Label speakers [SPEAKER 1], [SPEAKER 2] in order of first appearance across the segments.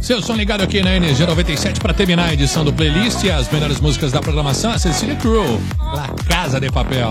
[SPEAKER 1] Seu som ligado aqui na Energia 97 para terminar a edição do playlist e as melhores músicas da programação, a Cecília Crew, La Casa de Papel.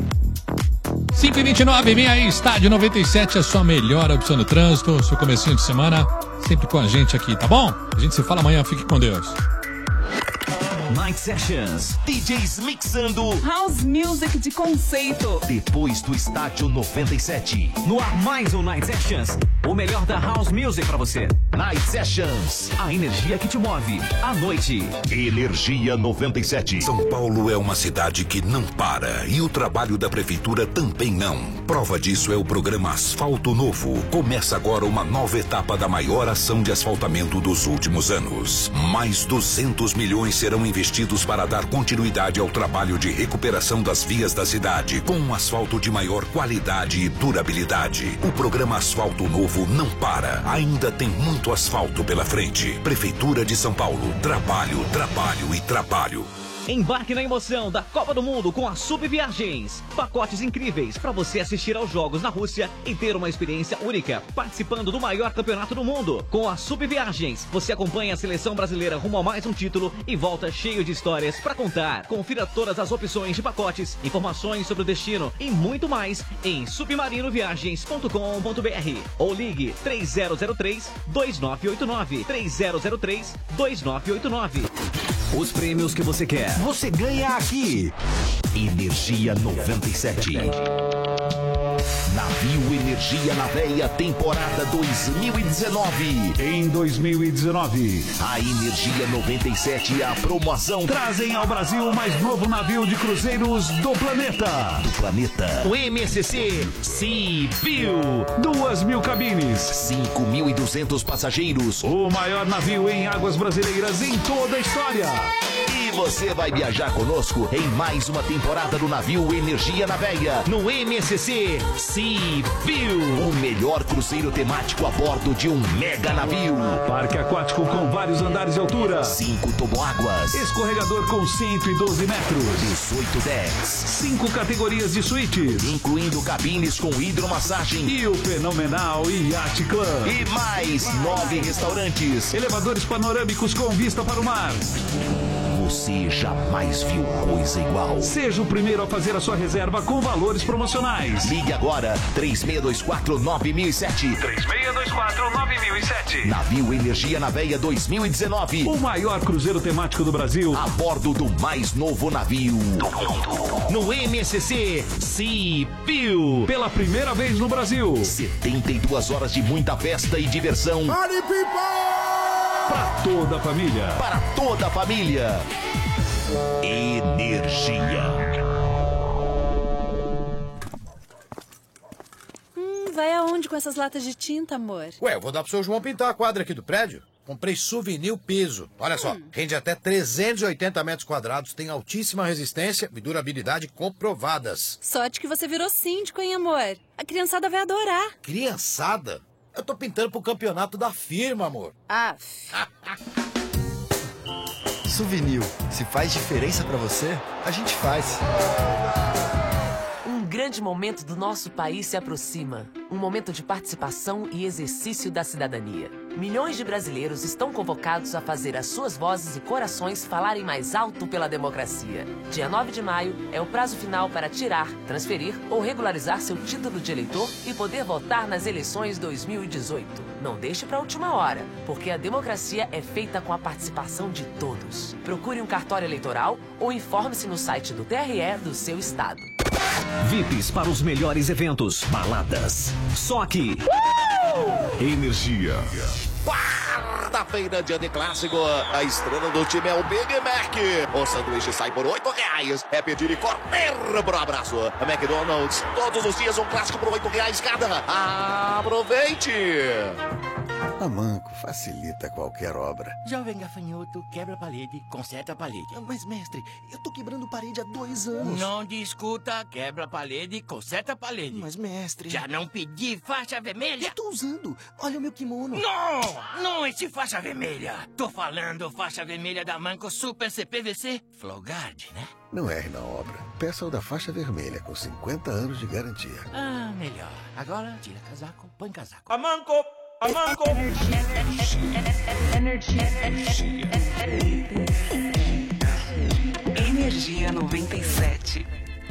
[SPEAKER 1] 5h29, vem aí, Estádio 97, a sua melhor opção no trânsito, seu comecinho de semana, sempre com a gente aqui, tá bom? A gente se fala amanhã, fique com Deus.
[SPEAKER 2] Night Sessions, DJs mixando
[SPEAKER 3] House Music de conceito.
[SPEAKER 2] Depois do Estádio 97. No ar mais um Night Sessions, o melhor da House Music pra você. Night Sessions, a energia que te move à noite.
[SPEAKER 4] Energia 97. São Paulo é uma cidade que não para e o trabalho da prefeitura também não. Prova disso é o programa Asfalto Novo. Começa agora uma nova etapa da maior ação de asfaltamento dos últimos anos. Mais 200 milhões serão investidos para dar continuidade ao trabalho de recuperação das vias da cidade, com um asfalto de maior qualidade e durabilidade. O programa Asfalto Novo não para. Ainda tem muito asfalto pela frente. Prefeitura de São Paulo. Trabalho, trabalho e trabalho.
[SPEAKER 2] Embarque na emoção da Copa do Mundo com a Sup Viagens. Pacotes incríveis para você assistir aos jogos na Rússia e ter uma experiência única participando do maior campeonato do mundo. Com a Sup Viagens, você acompanha a seleção brasileira rumo a mais um título e volta cheio de histórias para contar. Confira todas as opções de pacotes, informações sobre o destino e muito mais em submarinoviagens.com.br ou ligue 3003-2989. 3003-2989. Os prêmios que você quer, você ganha aqui. Energia 97. Navio Energia na Veia, temporada 2019.
[SPEAKER 5] Em 2019,
[SPEAKER 2] a Energia 97 e a promoção
[SPEAKER 5] trazem ao Brasil o mais novo navio de cruzeiros do planeta.
[SPEAKER 2] O MSC Civil.
[SPEAKER 5] 2.000 cabines.
[SPEAKER 2] 5.200 passageiros.
[SPEAKER 5] O maior navio em águas brasileiras em toda a história.
[SPEAKER 2] E você vai viajar conosco em mais uma temporada do navio Energia na Veia, no MSC Civil. O melhor cruzeiro temático a bordo de um mega navio.
[SPEAKER 5] Parque aquático com vários andares de altura.
[SPEAKER 2] 5 toboáguas.
[SPEAKER 5] Escorregador com 112 metros.
[SPEAKER 2] 18 decks.
[SPEAKER 5] 5 categorias de suítes,
[SPEAKER 2] incluindo cabines com hidromassagem.
[SPEAKER 5] E o fenomenal Yacht Club.
[SPEAKER 2] E mais 9 restaurantes.
[SPEAKER 5] Elevadores panorâmicos com vista para o mar.
[SPEAKER 2] Você jamais viu coisa igual.
[SPEAKER 5] Seja o primeiro a fazer a sua reserva com valores promocionais.
[SPEAKER 2] Ligue agora, 3624-9007.
[SPEAKER 5] 3624-9007.
[SPEAKER 2] Navio Energia na Veia 2019.
[SPEAKER 5] O maior cruzeiro temático do Brasil.
[SPEAKER 2] A bordo do mais novo navio do mundo. No MSC Civil.
[SPEAKER 5] Pela primeira vez no Brasil.
[SPEAKER 2] 72 horas de muita festa e diversão.
[SPEAKER 6] Party people!
[SPEAKER 5] Para toda a família.
[SPEAKER 2] Para toda a família. Energia.
[SPEAKER 7] Vai aonde com essas latas de tinta, amor?
[SPEAKER 6] Ué, eu vou dar pro seu João pintar a quadra aqui do prédio. Comprei Souvenir piso. Olha só, rende até 380 metros quadrados, tem altíssima resistência e durabilidade comprovadas.
[SPEAKER 7] Sorte que você virou síndico, hein, amor? A criançada vai adorar.
[SPEAKER 6] Criançada? Eu tô pintando pro campeonato da firma, amor.
[SPEAKER 8] Souvenir, se faz diferença pra você, a gente faz.
[SPEAKER 9] Um grande momento do nosso país se aproxima. Um momento de participação e exercício da cidadania. Milhões de brasileiros estão convocados a fazer as suas vozes e corações falarem mais alto pela democracia. Dia 9 de maio é o prazo final para tirar, transferir ou regularizar seu título de eleitor e poder votar nas eleições 2018. Não deixe para a última hora, porque a democracia é feita com a participação de todos. Procure um cartório eleitoral ou informe-se no site do TRE do seu estado.
[SPEAKER 2] VIPs para os melhores eventos, baladas. Só aqui.
[SPEAKER 4] Energia.
[SPEAKER 10] Quarta-feira, dia de clássico. A estrela do time é o Big Mac. O sanduíche sai por R$8. É pedir e correr pro abraço. McDonald's, todos os dias um clássico por R$8 cada. Aproveite!
[SPEAKER 8] A Manco facilita qualquer obra.
[SPEAKER 11] Jovem gafanhoto, quebra a parede, conserta a parede.
[SPEAKER 12] Mas, mestre, eu tô quebrando parede há 2 anos.
[SPEAKER 11] Não discuta, quebra a parede, conserta a parede.
[SPEAKER 12] Mas, mestre...
[SPEAKER 11] Já não pedi faixa vermelha?
[SPEAKER 12] Eu tô usando. Olha o meu kimono.
[SPEAKER 11] Não esse faixa vermelha. Tô falando faixa vermelha da Manco Super CPVC Flowguard, né?
[SPEAKER 8] Não erre na obra. Peça o da faixa vermelha, com 50 anos de garantia.
[SPEAKER 11] Melhor. Agora, tira casaco, põe casaco.
[SPEAKER 13] A Manco
[SPEAKER 3] Energia 97.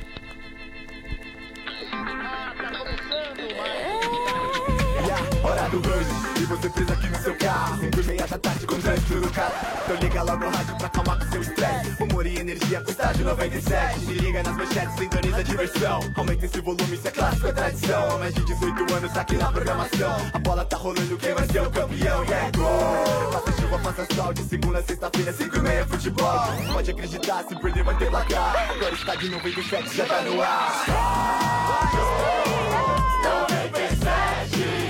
[SPEAKER 13] Hora do verde, e você presa aqui no seu carro 5:30 da tarde com trânsito no carro. Então liga logo o rádio pra acalmar com seu estresse. Humor e energia com estádio 97. Me liga nas manchetes, sintoniza a diversão. Aumenta esse volume, isso é clássico, é tradição. Há mais de 18 anos aqui na programação. A bola tá rolando, quem vai ser o campeão? E é gol! Faça chuva, faça sol, de segunda a sexta-feira 5:30 futebol. Pode acreditar, se perder vai ter placar. Agora estádio 97 já tá no ar. 97.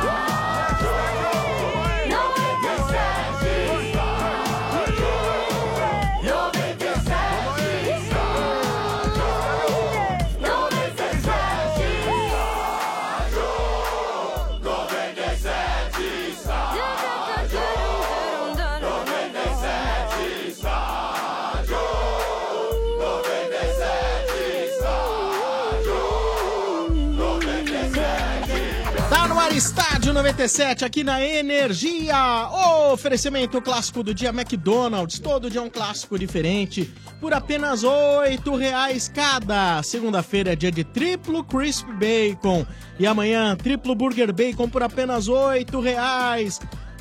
[SPEAKER 14] Estádio 97 aqui na Energia. Oferecimento clássico do dia McDonald's. Todo dia é um clássico diferente. Por apenas R$8 cada. Segunda-feira é dia de triplo Crisp Bacon. E amanhã, triplo Burger Bacon por apenas R$8.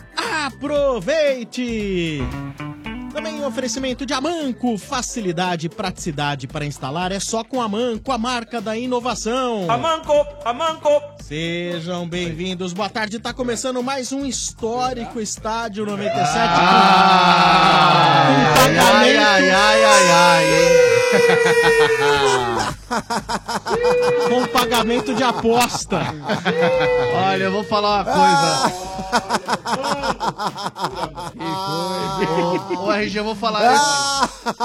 [SPEAKER 14] Aproveite! Também um oferecimento de Amanco. Facilidade e praticidade para instalar é só com Amanco, a marca da inovação.
[SPEAKER 15] Amanco, Amanco.
[SPEAKER 14] Sejam bem-vindos. Boa tarde. Tá começando mais um histórico Estádio 97. Com pagamento de aposta.
[SPEAKER 16] Olha, eu vou falar uma coisa. Ô, RG, eu vou falar.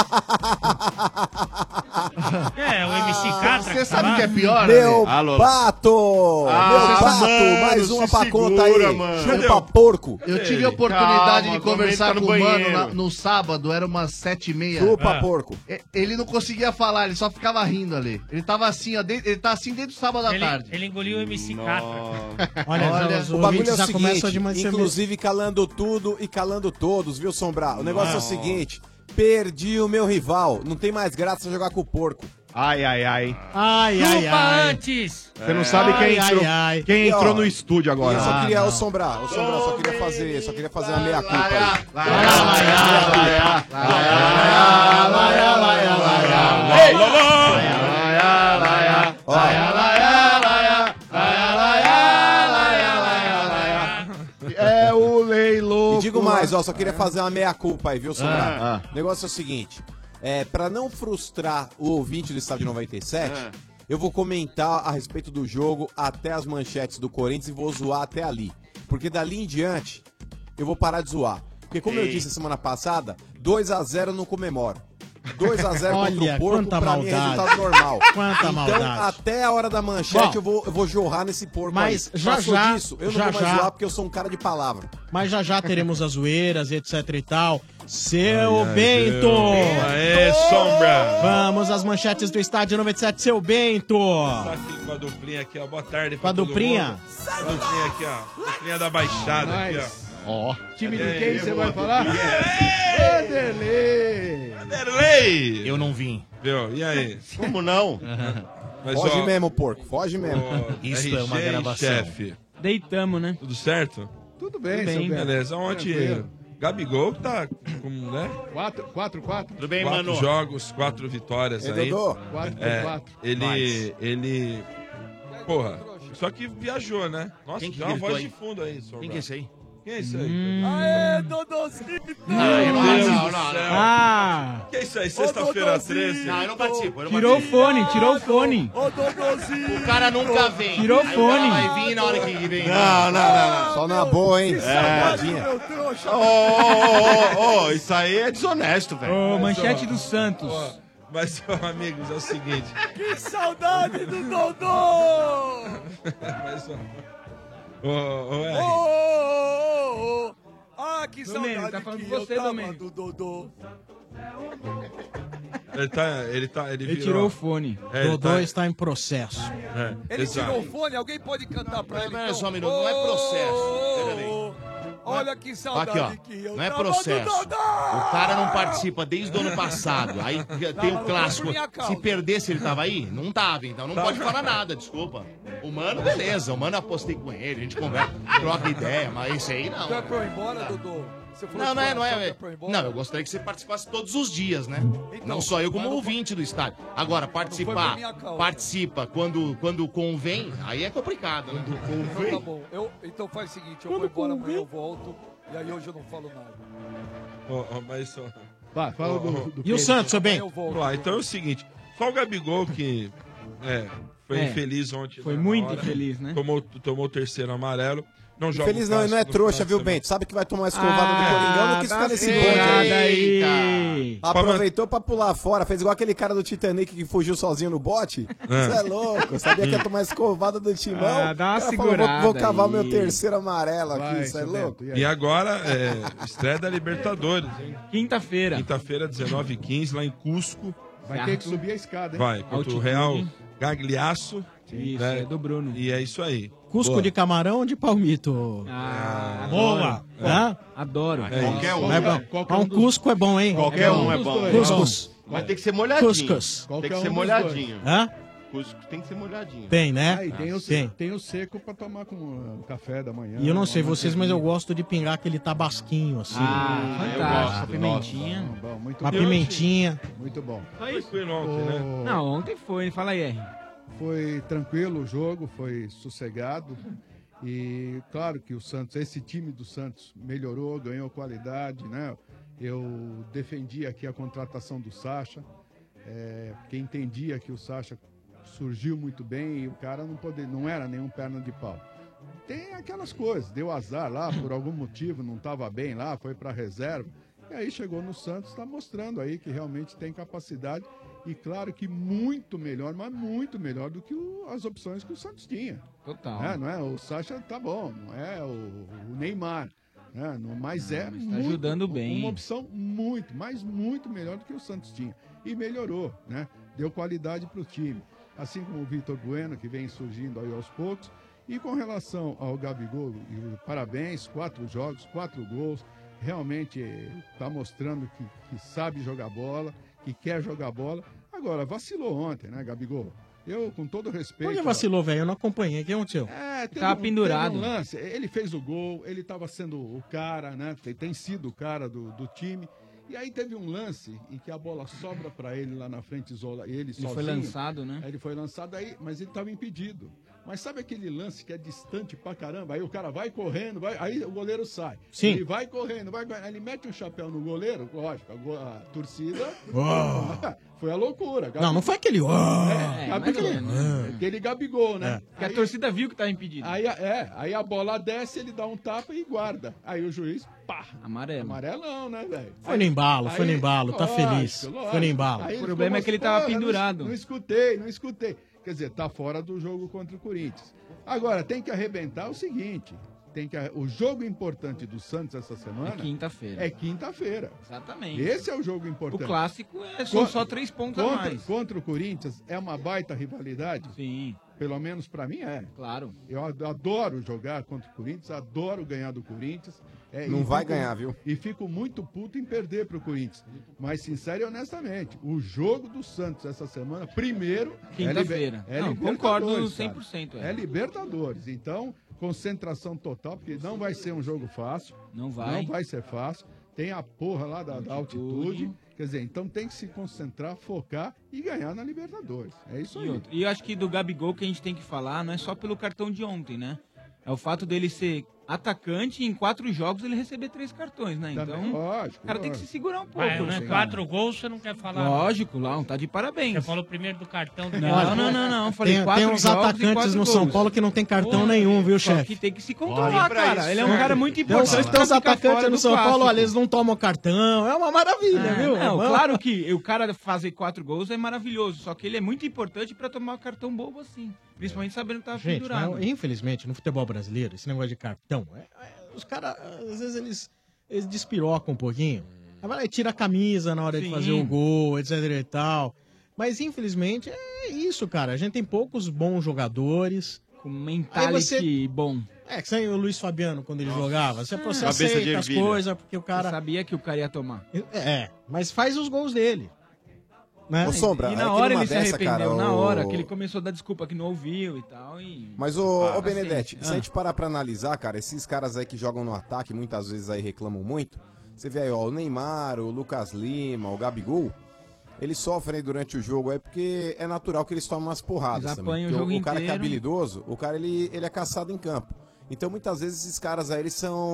[SPEAKER 17] É, o MC Catra.
[SPEAKER 16] Você sabe o que é pior?
[SPEAKER 18] Meu
[SPEAKER 16] Alô.
[SPEAKER 18] pato! Meu pato!
[SPEAKER 16] Mano,
[SPEAKER 18] Mais uma pra
[SPEAKER 16] segura,
[SPEAKER 18] conta aí.
[SPEAKER 16] mano.
[SPEAKER 18] Chupa porco.
[SPEAKER 16] Eu tive a oportunidade
[SPEAKER 18] Calma,
[SPEAKER 16] de conversar
[SPEAKER 18] tá no
[SPEAKER 16] com o mano
[SPEAKER 18] banheiro.
[SPEAKER 16] no sábado, era umas 7:30.
[SPEAKER 18] Chupa porco.
[SPEAKER 16] Ele não conseguia falar, ele só ficava rindo ali. Ele tava assim, ó, ele tá assim desde o sábado à tarde.
[SPEAKER 17] Ele engoliu o MC Catra.
[SPEAKER 14] Olha,
[SPEAKER 18] o bagulho é o seguinte, inclusive calando tudo e calando todos, viu, Sombra? O negócio é o seguinte, perdi o meu rival, não tem mais graça jogar com o porco.
[SPEAKER 19] Ai, ai, ai.
[SPEAKER 14] Ai, ai,
[SPEAKER 17] Chupa
[SPEAKER 14] ai.
[SPEAKER 17] antes!
[SPEAKER 19] Você não sabe quem
[SPEAKER 14] Ai,
[SPEAKER 19] entrou,
[SPEAKER 14] ai, ai.
[SPEAKER 19] quem
[SPEAKER 18] E,
[SPEAKER 19] entrou
[SPEAKER 18] ó,
[SPEAKER 19] no estúdio agora.
[SPEAKER 18] Eu só queria,
[SPEAKER 19] não.
[SPEAKER 18] o Sombra, só queria fazer uma meia-culpa aí.
[SPEAKER 19] É o leilão.
[SPEAKER 18] E digo mais, ó, só queria fazer uma meia-culpa aí, viu, Sombra? O negócio é o seguinte, pra não frustrar o ouvinte do Estádio 97, eu vou comentar a respeito do jogo até as manchetes do Corinthians e vou zoar até ali. Porque dali em diante, eu vou parar de zoar. Porque como eu disse semana passada, 2-0 não comemoro. 2-0 contra o porco, pra mim é resultado normal.
[SPEAKER 14] Quanta
[SPEAKER 18] então,
[SPEAKER 14] maldade.
[SPEAKER 18] até a hora da manchete, eu vou jorrar nesse porco
[SPEAKER 14] mas
[SPEAKER 18] aí.
[SPEAKER 14] já
[SPEAKER 18] Passou
[SPEAKER 14] já,
[SPEAKER 18] disso, eu não
[SPEAKER 14] já
[SPEAKER 18] vou mais
[SPEAKER 14] já.
[SPEAKER 18] zoar porque eu sou um cara de palavra.
[SPEAKER 14] Mas já teremos as zoeiras, etc e tal. Seu Bento!
[SPEAKER 15] Aê, Sombra!
[SPEAKER 14] Vamos às manchetes do Estádio 97, seu Bento!
[SPEAKER 15] Tá aqui com a duplinha aqui, ó. Boa tarde.
[SPEAKER 14] Com a duplinha?
[SPEAKER 15] A duplinha aqui, ó. Duplinha da Baixada aqui, ó.
[SPEAKER 19] Ó.
[SPEAKER 16] Time de quem você vai falar?
[SPEAKER 15] Vanderlei! Vanderlei!
[SPEAKER 17] Eu não vim.
[SPEAKER 15] Viu? E aí?
[SPEAKER 19] Como não?
[SPEAKER 15] Mas,
[SPEAKER 18] Foge
[SPEAKER 15] ó,
[SPEAKER 18] mesmo, porco, foge mesmo.
[SPEAKER 14] Isso
[SPEAKER 15] RG
[SPEAKER 14] é uma
[SPEAKER 15] e
[SPEAKER 14] gravação.
[SPEAKER 15] chefe,
[SPEAKER 17] Deitamos, né?
[SPEAKER 15] tudo certo?
[SPEAKER 19] Tudo bem,
[SPEAKER 14] Tudo bem.
[SPEAKER 15] Beleza. Ontem,
[SPEAKER 19] Tranquilo.
[SPEAKER 15] Gabigol que tá com, né?
[SPEAKER 19] 4-4.
[SPEAKER 17] Tudo bem,
[SPEAKER 15] 4
[SPEAKER 17] mano?
[SPEAKER 15] jogos, 4 vitórias aí.
[SPEAKER 18] Dodô?
[SPEAKER 19] 4-4.
[SPEAKER 15] Ele... Porra, só que viajou, né? Nossa,
[SPEAKER 17] Quem que
[SPEAKER 15] tem uma
[SPEAKER 17] gritou
[SPEAKER 15] voz
[SPEAKER 17] aí?
[SPEAKER 15] de fundo aí, Sombra.
[SPEAKER 17] Quem que é esse aí?
[SPEAKER 15] Quem é isso aí?
[SPEAKER 18] Aê, Dodôzinho!
[SPEAKER 14] Ah!
[SPEAKER 15] Que é isso aí? Sexta-feira 13?
[SPEAKER 17] Não, eu não participo.
[SPEAKER 14] Tirou o fone, tirou o fone.
[SPEAKER 18] Ô, Dodôzinho!
[SPEAKER 17] O cara nunca vem.
[SPEAKER 14] Tirou
[SPEAKER 17] Aí
[SPEAKER 14] fone.
[SPEAKER 17] O cara vai vir na hora que vem.
[SPEAKER 19] Não.
[SPEAKER 18] Só na boa, hein? Tadinha.
[SPEAKER 19] Ô, isso aí é desonesto, velho.
[SPEAKER 17] Ô, manchete do Santos.
[SPEAKER 15] Ó, mas, ó, amigos, é o seguinte.
[SPEAKER 18] Que saudade do Dodô!
[SPEAKER 15] Mas, ó, R.
[SPEAKER 18] Ah, que
[SPEAKER 17] Domênico,
[SPEAKER 18] saudade
[SPEAKER 17] tá falando
[SPEAKER 18] que
[SPEAKER 17] com você,
[SPEAKER 18] eu tava
[SPEAKER 17] Domênico.
[SPEAKER 18] do Dodô.
[SPEAKER 15] Ele
[SPEAKER 14] Ele
[SPEAKER 15] virou-
[SPEAKER 14] tirou o fone.
[SPEAKER 15] Ele
[SPEAKER 14] Dodô
[SPEAKER 15] tá-
[SPEAKER 14] está em processo.
[SPEAKER 15] É,
[SPEAKER 20] Ele
[SPEAKER 15] exato.
[SPEAKER 20] tirou o fone, alguém pode cantar pra ele?
[SPEAKER 17] Pera
[SPEAKER 20] então?
[SPEAKER 17] só um minuto, não é processo. Pera aí.
[SPEAKER 20] Olha que saudade
[SPEAKER 17] Aqui, ó.
[SPEAKER 20] que eu
[SPEAKER 17] Não é
[SPEAKER 20] tava do
[SPEAKER 17] processo.
[SPEAKER 20] Dodô!
[SPEAKER 17] O cara não participa desde o ano passado. Aí tem o clássico.
[SPEAKER 20] por minha causa.
[SPEAKER 17] Se perdesse, ele tava aí? Não tava, então não pode falar nada, desculpa. O Mano, beleza. O Mano, eu apostei com ele, a gente conversa, troca ideia, mas isso aí não.
[SPEAKER 20] Já foi embora, Dodô? Você falou
[SPEAKER 17] Não,
[SPEAKER 20] de
[SPEAKER 17] não
[SPEAKER 20] coração,
[SPEAKER 17] é.
[SPEAKER 20] já foi embora?
[SPEAKER 17] Não, eu gostaria que você participasse todos os dias, né?
[SPEAKER 20] Então,
[SPEAKER 17] não só eu como
[SPEAKER 20] mas não
[SPEAKER 17] ouvinte do estádio. Agora,
[SPEAKER 20] Não foi
[SPEAKER 17] participar,
[SPEAKER 20] por minha causa.
[SPEAKER 17] participa quando convém, aí é complicado, né?
[SPEAKER 20] Então tá bom. Então faz o seguinte, eu vou embora, amanhã eu volto. E aí hoje eu não falo nada.
[SPEAKER 15] Mas...
[SPEAKER 19] Vai, fala do
[SPEAKER 14] E o Santos, seu bem?
[SPEAKER 20] Eu volto.
[SPEAKER 15] Então é o seguinte, só o Gabigol que foi
[SPEAKER 14] É.
[SPEAKER 15] infeliz ontem.
[SPEAKER 14] Foi
[SPEAKER 15] na
[SPEAKER 14] muito
[SPEAKER 15] hora.
[SPEAKER 14] infeliz, né?
[SPEAKER 15] Tomou o terceiro amarelo. Não joga
[SPEAKER 18] Feliz
[SPEAKER 15] o
[SPEAKER 18] não, ele não é
[SPEAKER 15] clássico no
[SPEAKER 18] trouxa,
[SPEAKER 15] final
[SPEAKER 18] viu,
[SPEAKER 15] de semana.
[SPEAKER 18] Bento? Sabe que vai tomar uma escovada do Coringão, não quis ficar nesse bonde
[SPEAKER 14] nada
[SPEAKER 18] aí.
[SPEAKER 14] aí.
[SPEAKER 18] Aproveitou pra pular fora, fez igual aquele cara do Titanic que fugiu sozinho no bote. Você é louco, sabia que ia tomar escovada do timão.
[SPEAKER 14] Ah, dá uma
[SPEAKER 18] O cara
[SPEAKER 14] segurada
[SPEAKER 18] vou cavar
[SPEAKER 14] aí.
[SPEAKER 18] meu terceiro amarelo aqui,
[SPEAKER 19] Vai,
[SPEAKER 18] você é
[SPEAKER 19] seu
[SPEAKER 18] louco?
[SPEAKER 19] Bento,
[SPEAKER 15] E agora, estreia da Libertadores, hein?
[SPEAKER 14] Quinta-feira.
[SPEAKER 15] Quinta-feira, 19h15, lá em Cusco.
[SPEAKER 19] Vai ter que subir a escada, hein?
[SPEAKER 15] Vai, contra o
[SPEAKER 14] Altitude.
[SPEAKER 15] Real Gagliasso.
[SPEAKER 14] Isso,
[SPEAKER 15] né?
[SPEAKER 14] é do Bruno.
[SPEAKER 15] E é isso aí.
[SPEAKER 14] Cusco
[SPEAKER 15] Boa.
[SPEAKER 14] de camarão ou de palmito?
[SPEAKER 1] Boa.
[SPEAKER 14] Hã? Adoro.
[SPEAKER 15] Qualquer
[SPEAKER 14] É bom. Mas um Cusco é bom, hein?
[SPEAKER 16] Qualquer um é bom.
[SPEAKER 14] Cuscos.
[SPEAKER 16] Vai ter que ser molhadinho.
[SPEAKER 14] Cuscos.
[SPEAKER 16] Tem que
[SPEAKER 19] Qualquer
[SPEAKER 16] ser
[SPEAKER 19] um dos
[SPEAKER 16] molhadinho.
[SPEAKER 14] Hã?
[SPEAKER 16] Cusco tem que ser molhadinho.
[SPEAKER 14] Tem, né?
[SPEAKER 19] Aí tem,
[SPEAKER 14] Tem.
[SPEAKER 19] tem o seco pra tomar com café da manhã.
[SPEAKER 14] E eu não sei
[SPEAKER 19] uma
[SPEAKER 14] vocês, mas eu
[SPEAKER 19] manteiguinha.
[SPEAKER 14] gosto de pingar aquele tabasquinho assim.
[SPEAKER 17] fantástico.
[SPEAKER 19] Nossa,
[SPEAKER 14] pimentinha.
[SPEAKER 19] bom, muito
[SPEAKER 14] Uma
[SPEAKER 19] bom.
[SPEAKER 14] pimentinha.
[SPEAKER 19] Muito bom.
[SPEAKER 15] Tranquilo ontem, né?
[SPEAKER 14] Não, ontem foi. Fala aí, R.
[SPEAKER 19] Foi tranquilo o jogo, foi sossegado. E claro que o Santos, esse time do Santos melhorou, ganhou qualidade, né? Eu defendi aqui a contratação do Sacha, porque entendia que o Sacha surgiu muito bem e o cara não era nenhum perna de pau. Tem aquelas coisas, deu azar lá, por algum motivo, não estava bem lá, foi para reserva. E aí chegou no Santos, está mostrando aí que realmente tem capacidade. E claro que muito melhor, mas muito melhor do que as opções que o Santos tinha.
[SPEAKER 14] Total.
[SPEAKER 19] Não é? O Sacha tá bom, não é o Neymar. Né? Mas é
[SPEAKER 14] mas tá ajudando bem.
[SPEAKER 19] Uma opção muito melhor do que o Santos tinha. E melhorou, né? Deu qualidade para o time. Assim como o Vitor Bueno, que vem surgindo aí aos poucos. E com relação ao Gabigol, parabéns, 4 jogos, 4 gols. Realmente está mostrando que sabe jogar bola, que quer jogar bola. Agora, vacilou ontem, né, Gabigol? Eu, com todo respeito...
[SPEAKER 14] Por que vacilou, velho? Eu não acompanhei. O que aconteceu?
[SPEAKER 19] Tava
[SPEAKER 14] pendurado.
[SPEAKER 19] Teve um lance, ele fez o gol, ele estava sendo o cara, né? Tem sido o cara do time. E aí teve um lance em que a bola sobra para ele lá na frente, ele sozinho.
[SPEAKER 14] foi lançado, né?
[SPEAKER 19] Aí ele foi lançado aí, mas ele estava impedido. Mas sabe aquele lance que é distante pra caramba? Aí o cara vai correndo, aí o goleiro sai.
[SPEAKER 14] Sim.
[SPEAKER 19] Ele vai correndo, aí ele mete um chapéu no goleiro, lógico, a torcida... Foi a loucura.
[SPEAKER 14] Não foi aquele...
[SPEAKER 19] Aquele Gabigol, né?
[SPEAKER 14] Porque a torcida viu que tava impedido.
[SPEAKER 19] Aí a bola desce, ele dá um tapa e guarda. Aí o juiz, pá.
[SPEAKER 14] Amarelo.
[SPEAKER 19] Amarelão, né, velho?
[SPEAKER 14] Foi no embalo, tá
[SPEAKER 19] lógico,
[SPEAKER 14] feliz.
[SPEAKER 19] lógico.
[SPEAKER 14] Foi no embalo.
[SPEAKER 19] Aí
[SPEAKER 14] O
[SPEAKER 19] ele
[SPEAKER 14] problema
[SPEAKER 19] ficou,
[SPEAKER 14] é que ele
[SPEAKER 19] mas,
[SPEAKER 14] tava
[SPEAKER 19] porra,
[SPEAKER 14] pendurado.
[SPEAKER 19] Não escutei. Quer dizer, tá fora do jogo contra o Corinthians. Agora, tem que arrebentar o seguinte. O jogo importante do Santos essa semana...
[SPEAKER 14] É quinta-feira. Exatamente.
[SPEAKER 19] Esse é o jogo importante.
[SPEAKER 14] O clássico são só 3 pontos a mais.
[SPEAKER 19] Contra o Corinthians é uma baita rivalidade?
[SPEAKER 14] Sim.
[SPEAKER 19] Pelo menos pra mim é.
[SPEAKER 14] Claro.
[SPEAKER 19] Eu adoro jogar contra o Corinthians, adoro ganhar do Corinthians.
[SPEAKER 18] Não vai ganhar, viu?
[SPEAKER 19] E fico muito puto em perder pro Corinthians. Mas, sincero e honestamente, o jogo do Santos essa semana, primeiro...
[SPEAKER 14] Quinta-feira. Não, concordo 100%.
[SPEAKER 19] É Libertadores. Então, concentração total, porque não vai ser um jogo fácil.
[SPEAKER 14] Não vai
[SPEAKER 19] ser fácil. Tem a porra lá da altitude. Quer dizer, então tem que se concentrar, focar e ganhar na Libertadores. É isso aí.
[SPEAKER 14] E eu acho que do Gabigol que a gente tem que falar não é só pelo cartão de ontem, né? É o fato dele ser atacante e em 4 jogos ele receber 3 cartões, né? Então,
[SPEAKER 19] lógico,
[SPEAKER 14] o cara tem que se segurar um pouco.
[SPEAKER 21] Né? 4 gols você não quer falar.
[SPEAKER 14] Lógico, lá, tá de parabéns.
[SPEAKER 21] Você falou primeiro do cartão do
[SPEAKER 14] Não. Falei
[SPEAKER 18] tem uns atacantes no São Paulo que não tem cartão nenhum, viu, chefe?
[SPEAKER 14] Que tem que se controlar, cara. Ele é um cara muito importante.
[SPEAKER 18] Tem uns atacantes no São Paulo,
[SPEAKER 14] olha,
[SPEAKER 18] eles não tomam cartão. É uma maravilha, viu?
[SPEAKER 14] Não, claro que o cara fazer 4 gols é maravilhoso, só que ele é muito importante pra tomar cartão bobo assim. Principalmente sabendo que tava pendurado.
[SPEAKER 1] Mas, infelizmente, no futebol brasileiro, esse negócio de cartão, os caras, às vezes, eles despirocam um pouquinho.
[SPEAKER 14] Aí vai lá e tira a camisa na hora de fazer o gol, etc e tal. Mas, infelizmente, é isso, cara. A gente tem poucos bons jogadores.
[SPEAKER 5] Com mentality bom.
[SPEAKER 14] Que sem o Luiz Fabiano, quando ele jogava. Você
[SPEAKER 5] Cabeça
[SPEAKER 14] aceita
[SPEAKER 5] de
[SPEAKER 14] as
[SPEAKER 5] ervilha.
[SPEAKER 14] coisas, porque o cara...
[SPEAKER 5] Você sabia que o cara ia tomar.
[SPEAKER 14] Mas faz os gols dele. Né?
[SPEAKER 18] Ô, Sombra,
[SPEAKER 5] E
[SPEAKER 18] é
[SPEAKER 5] na
[SPEAKER 18] que
[SPEAKER 5] hora
[SPEAKER 18] numa
[SPEAKER 5] ele se
[SPEAKER 18] dessa,
[SPEAKER 5] arrependeu,
[SPEAKER 18] cara,
[SPEAKER 5] na
[SPEAKER 18] o-
[SPEAKER 5] hora que ele começou a dar desculpa que não ouviu e tal.
[SPEAKER 18] Mas, ô
[SPEAKER 5] Paciência.
[SPEAKER 18] Benedetti, se a gente parar pra analisar, cara, esses caras aí que jogam no ataque, muitas vezes aí reclamam muito. Você vê aí, ó, o Neymar, o Lucas Lima, o Gabigol, eles sofrem aí durante o jogo, é porque é natural que eles tomem umas porradas
[SPEAKER 5] Eles
[SPEAKER 18] também.
[SPEAKER 5] apanham o
[SPEAKER 18] Porque
[SPEAKER 5] jogo
[SPEAKER 18] o cara que é
[SPEAKER 5] inteiro.
[SPEAKER 18] habilidoso, o cara ele é caçado em campo. Então muitas vezes esses caras aí, eles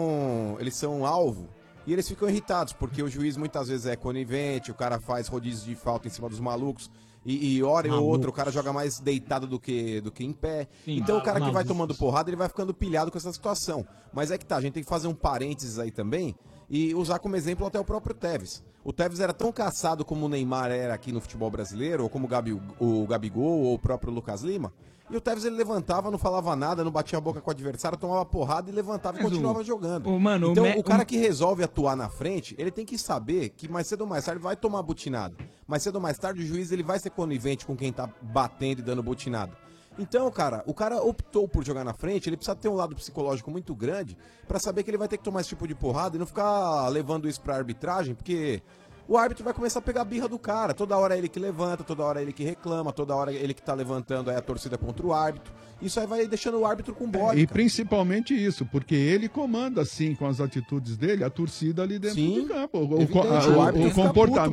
[SPEAKER 18] são alvo e eles ficam irritados, porque o juiz muitas vezes é conivente, o cara faz rodízio de falta em cima dos malucos. E hora ou outra o cara joga mais deitado do que em pé.
[SPEAKER 5] Sim.
[SPEAKER 18] Então o cara que vai
[SPEAKER 5] Malucos.
[SPEAKER 18] tomando porrada, ele vai ficando pilhado com essa situação. Mas é que tá, a gente tem que fazer um parênteses aí também e usar como exemplo até o próprio Tevez. O Tevez era tão caçado como o Neymar era aqui no futebol brasileiro, ou como o Gabigol, ou o próprio Lucas Lima. E o Tevez ele levantava, não falava nada, não batia a boca com o adversário, tomava porrada e levantava e
[SPEAKER 5] Mas
[SPEAKER 18] continuava jogando.
[SPEAKER 5] mano,
[SPEAKER 18] Então o cara que resolve atuar na frente, ele tem que saber que mais cedo ou mais tarde vai tomar butinada. Mais cedo ou mais tarde o juiz ele vai ser conivente com quem tá batendo e dando butinada. Então, cara, o cara optou por jogar na frente, ele precisa ter um lado psicológico muito grande pra saber que ele vai ter que tomar esse tipo de porrada e não ficar levando isso pra arbitragem, porque o árbitro vai começar a pegar a birra do cara. Toda hora é ele que levanta, toda hora é ele que reclama, toda hora é ele que tá levantando aí a torcida contra o árbitro. Isso aí vai deixando o árbitro com bode.
[SPEAKER 19] E principalmente isso, porque ele comanda, sim, com as atitudes dele, a torcida ali dentro
[SPEAKER 18] Sim,
[SPEAKER 19] do campo.
[SPEAKER 18] evidente, o árbitro fica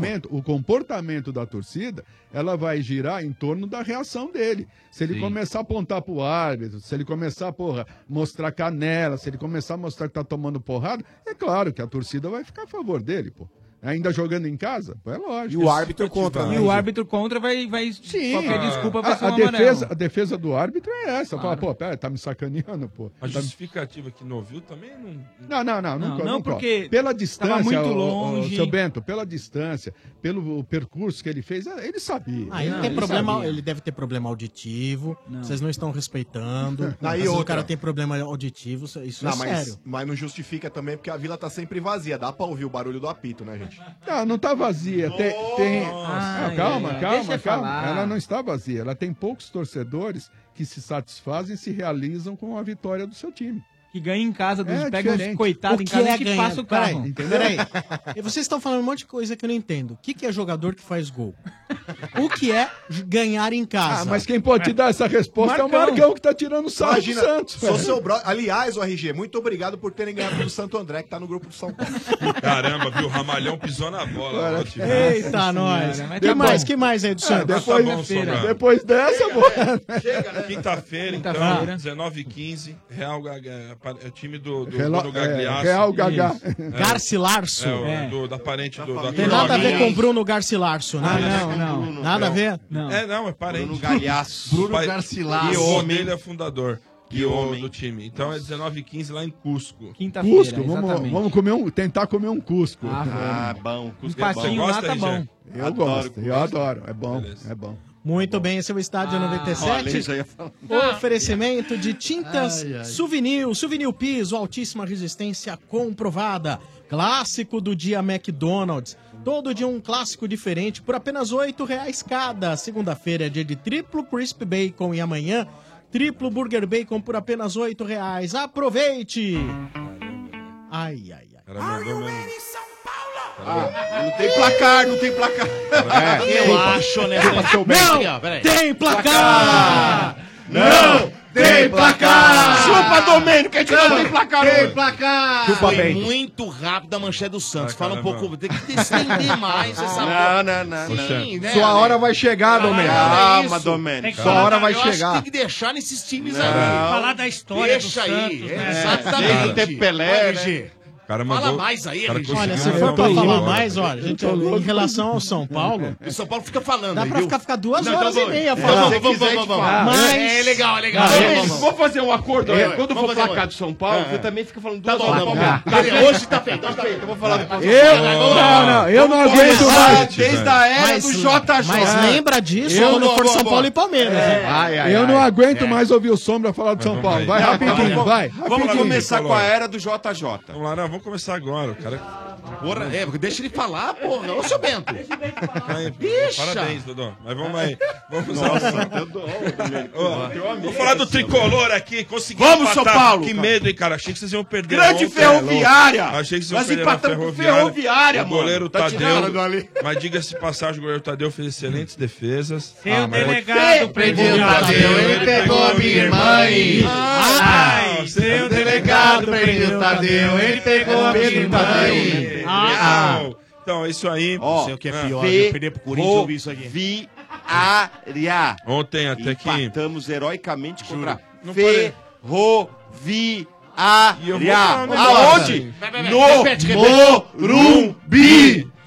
[SPEAKER 19] O comportamento da torcida, ela vai girar em torno da reação dele. Se ele começar a apontar pro árbitro, se ele começar, mostrar canela, se ele começar a mostrar que tá tomando porrada, é claro que a torcida vai ficar a favor dele, pô. Ainda jogando em casa? Pô, é lógico.
[SPEAKER 18] E o árbitro contra,
[SPEAKER 5] E o árbitro contra vai
[SPEAKER 19] Sim,
[SPEAKER 5] qualquer desculpa vai ser um
[SPEAKER 19] a defesa do árbitro é essa.
[SPEAKER 5] Claro.
[SPEAKER 19] Fala, pô, pera, tá me sacaneando, pô.
[SPEAKER 15] A
[SPEAKER 19] Tá-
[SPEAKER 15] justificativa que não ouviu também não...
[SPEAKER 19] Não,
[SPEAKER 5] porque
[SPEAKER 19] pela distância,
[SPEAKER 5] tava muito longe.
[SPEAKER 19] seu Bento, pela distância, pelo percurso que ele fez, ele sabia.
[SPEAKER 14] Ele deve ter problema auditivo. Vocês não estão respeitando.
[SPEAKER 22] Aí
[SPEAKER 14] Às vezes o
[SPEAKER 22] outra.
[SPEAKER 14] cara tem problema auditivo, isso é sério.
[SPEAKER 22] Mas não justifica também, porque a vila tá sempre vazia. Dá pra ouvir o barulho do apito, né, gente?
[SPEAKER 19] Não tá vazia. Tem...
[SPEAKER 22] Ai,
[SPEAKER 19] calma.
[SPEAKER 22] deixa eu falar.
[SPEAKER 19] Ela não está vazia. Ela tem poucos torcedores que se satisfazem e se realizam com a vitória do seu time.
[SPEAKER 5] Que ganha em casa, pega
[SPEAKER 19] diferente.
[SPEAKER 5] uns coitados em casa e que passa o carro.
[SPEAKER 14] Peraí. E vocês estão falando um monte de coisa que eu não entendo. O que é jogador que faz gol? O que é ganhar em casa?
[SPEAKER 19] Mas quem pode te dar essa resposta é o Marcão, que tá tirando sarro do
[SPEAKER 22] Imagina,
[SPEAKER 19] Santos.
[SPEAKER 22] sou
[SPEAKER 19] velho.
[SPEAKER 22] seu brother. Aliás, o RG, muito obrigado por terem ganhado do Santo André, que tá no grupo do São Paulo.
[SPEAKER 15] Caramba, viu? O Ramalhão pisou na bola. ótimo.
[SPEAKER 14] Eita, nós. Que mais aí do Santos?
[SPEAKER 15] Tá bom, Sombra.
[SPEAKER 19] Depois dessa, pô.
[SPEAKER 15] Quinta-feira, então,
[SPEAKER 14] Quinta-feira.
[SPEAKER 15] 19h15, Real Gaga, é o time do
[SPEAKER 19] Rela-
[SPEAKER 15] Bruno Gagliasso.
[SPEAKER 19] Real Gagá.
[SPEAKER 15] Isso.
[SPEAKER 14] Garcilarso.
[SPEAKER 15] Da parente do da
[SPEAKER 14] Tem nada a ver
[SPEAKER 15] turma.
[SPEAKER 14] com Bruno Garcilarso, né?
[SPEAKER 15] Não.
[SPEAKER 14] Nada a ver?
[SPEAKER 15] É parente.
[SPEAKER 22] Bruno Galhaço.
[SPEAKER 15] Bruno
[SPEAKER 22] Pai-
[SPEAKER 15] Garcilasso.
[SPEAKER 22] Que
[SPEAKER 15] O
[SPEAKER 22] homem.
[SPEAKER 15] dele é fundador
[SPEAKER 22] Que homem.
[SPEAKER 15] do time. Então é 19h15 lá em Cusco.
[SPEAKER 19] Cusco, vamos comer tentar comer um Cusco.
[SPEAKER 22] Bom.
[SPEAKER 15] Cusco é bom. Você gosta, RG?
[SPEAKER 19] Eu gosto, eu adoro. É bom, é bom.
[SPEAKER 14] Muito bem, esse é o Estádio 97.
[SPEAKER 22] já ia falar.
[SPEAKER 14] Oferecimento de tintas Souvenir. Souvenir Piso, altíssima resistência comprovada. Clássico do dia McDonald's. Todo dia um clássico diferente por apenas R$ 8,00 cada. Segunda-feira é dia de triplo Crisp Bacon e amanhã triplo Burger Bacon por apenas R$ 8,00. Aproveite! Ai.
[SPEAKER 15] Cara, mandou mesmo.
[SPEAKER 22] Não tem placar.
[SPEAKER 17] Eu acho, né?
[SPEAKER 14] Não tem placar!
[SPEAKER 22] Não tem placar!
[SPEAKER 17] Chupa, Domênico, que a gente não tem placar
[SPEAKER 22] Tem
[SPEAKER 17] hoje.
[SPEAKER 22] placar!
[SPEAKER 17] Foi
[SPEAKER 22] Bento.
[SPEAKER 17] muito rápido a manchete do Santos. Fala um
[SPEAKER 22] caramba.
[SPEAKER 17] pouco, tem que estender mais essa
[SPEAKER 22] Não.
[SPEAKER 17] Sim, né?
[SPEAKER 22] Sua hora vai chegar, Domênico. Calma,
[SPEAKER 17] isso.
[SPEAKER 22] Domênico.
[SPEAKER 17] Tem que
[SPEAKER 22] Sua
[SPEAKER 17] falar
[SPEAKER 22] hora
[SPEAKER 17] da-
[SPEAKER 22] vai
[SPEAKER 17] eu acho
[SPEAKER 22] chegar.
[SPEAKER 17] que tem que deixar nesses times
[SPEAKER 22] Não.
[SPEAKER 17] aí.
[SPEAKER 21] Falar da história
[SPEAKER 17] Deixa
[SPEAKER 21] do
[SPEAKER 17] aí.
[SPEAKER 21] Santos, né?
[SPEAKER 17] Exatamente.
[SPEAKER 22] Tem que ter Pelé,
[SPEAKER 17] Vai,
[SPEAKER 22] né?
[SPEAKER 17] RG.
[SPEAKER 15] O cara
[SPEAKER 17] Fala
[SPEAKER 15] mandou,
[SPEAKER 17] mais aí,
[SPEAKER 15] cara
[SPEAKER 17] RG.
[SPEAKER 14] Olha,
[SPEAKER 15] conseguiu
[SPEAKER 14] se for pra
[SPEAKER 15] mandar
[SPEAKER 14] falar
[SPEAKER 15] um
[SPEAKER 14] mais,
[SPEAKER 15] gol.
[SPEAKER 14] olha, gente, em relação ao São Paulo,
[SPEAKER 17] O São Paulo fica falando
[SPEAKER 14] dá
[SPEAKER 17] aí,
[SPEAKER 14] pra
[SPEAKER 17] viu?
[SPEAKER 14] ficar 2
[SPEAKER 17] Não,
[SPEAKER 14] horas
[SPEAKER 17] então
[SPEAKER 14] e meia
[SPEAKER 17] vamos.
[SPEAKER 14] falando.
[SPEAKER 17] Vamos.
[SPEAKER 14] Mas...
[SPEAKER 17] É legal.
[SPEAKER 22] Vamos fazer um acordo aí. Quando
[SPEAKER 17] Vamos
[SPEAKER 22] for
[SPEAKER 17] fazer
[SPEAKER 22] placar
[SPEAKER 17] um-
[SPEAKER 22] do São Paulo,
[SPEAKER 17] É.
[SPEAKER 22] você também fica falando
[SPEAKER 17] Tá
[SPEAKER 22] 2
[SPEAKER 17] bom,
[SPEAKER 22] horas.
[SPEAKER 17] tá bom. Hoje tá feito.
[SPEAKER 22] Eu vou falar depois.
[SPEAKER 19] Eu não aguento mais.
[SPEAKER 22] Desde a era do JJ.
[SPEAKER 14] Mas lembra disso
[SPEAKER 19] Eu
[SPEAKER 14] quando
[SPEAKER 19] não-
[SPEAKER 14] for São Paulo e Palmeiras. hein?
[SPEAKER 19] Eu não aguento mais ouvir o Sombra falar do São Paulo. Vai rapidinho, vai.
[SPEAKER 22] Vamos
[SPEAKER 19] rapidinho.
[SPEAKER 22] começar com a era do JJ.
[SPEAKER 15] Vamos lá, vamos começar agora. O cara
[SPEAKER 17] Porra, deixa ele falar, porra. Ô, seu Bento. Deixa.
[SPEAKER 15] Parabéns, Dodô. Mas vamos aí. Vamos
[SPEAKER 17] Nossa,
[SPEAKER 15] lá.
[SPEAKER 17] Dodô,
[SPEAKER 15] Vou falar do tricolor aqui. Consegui
[SPEAKER 17] Vamos, São Paulo,
[SPEAKER 15] Que
[SPEAKER 17] cara.
[SPEAKER 15] medo, hein, cara. Achei que vocês iam perder.
[SPEAKER 17] Grande
[SPEAKER 15] ontem.
[SPEAKER 17] Ferroviária.
[SPEAKER 15] Achei que vocês iam
[SPEAKER 17] Nós
[SPEAKER 15] perder na
[SPEAKER 17] empatamos com
[SPEAKER 15] Ferroviária.
[SPEAKER 17] Ferroviária,
[SPEAKER 15] O goleiro
[SPEAKER 17] mano. Tá tirando
[SPEAKER 15] Tadeu.
[SPEAKER 17] ali.
[SPEAKER 15] Mas diga-se de passagem, o goleiro Tadeu fez excelentes defesas.
[SPEAKER 21] Seu
[SPEAKER 15] mas-
[SPEAKER 21] delegado
[SPEAKER 17] prendeu o Tadeu, ele pegou a minha irmã e...
[SPEAKER 21] Ai, seu delegado
[SPEAKER 17] prendeu o Tadeu, ele pegou a minha irmã e...
[SPEAKER 15] Então, é isso aí.
[SPEAKER 17] Ó,
[SPEAKER 15] Sei o que é
[SPEAKER 17] pior,
[SPEAKER 15] pior,
[SPEAKER 17] eu perder pro Corinthians, eu vi isso aqui.
[SPEAKER 22] Viária.
[SPEAKER 15] Ontem até que...
[SPEAKER 22] Empatamos heroicamente contra
[SPEAKER 15] Não
[SPEAKER 22] Ferroviária.
[SPEAKER 15] E eu vou falar um negócio.
[SPEAKER 22] Aonde? No
[SPEAKER 17] Repete.
[SPEAKER 22] Morumbi.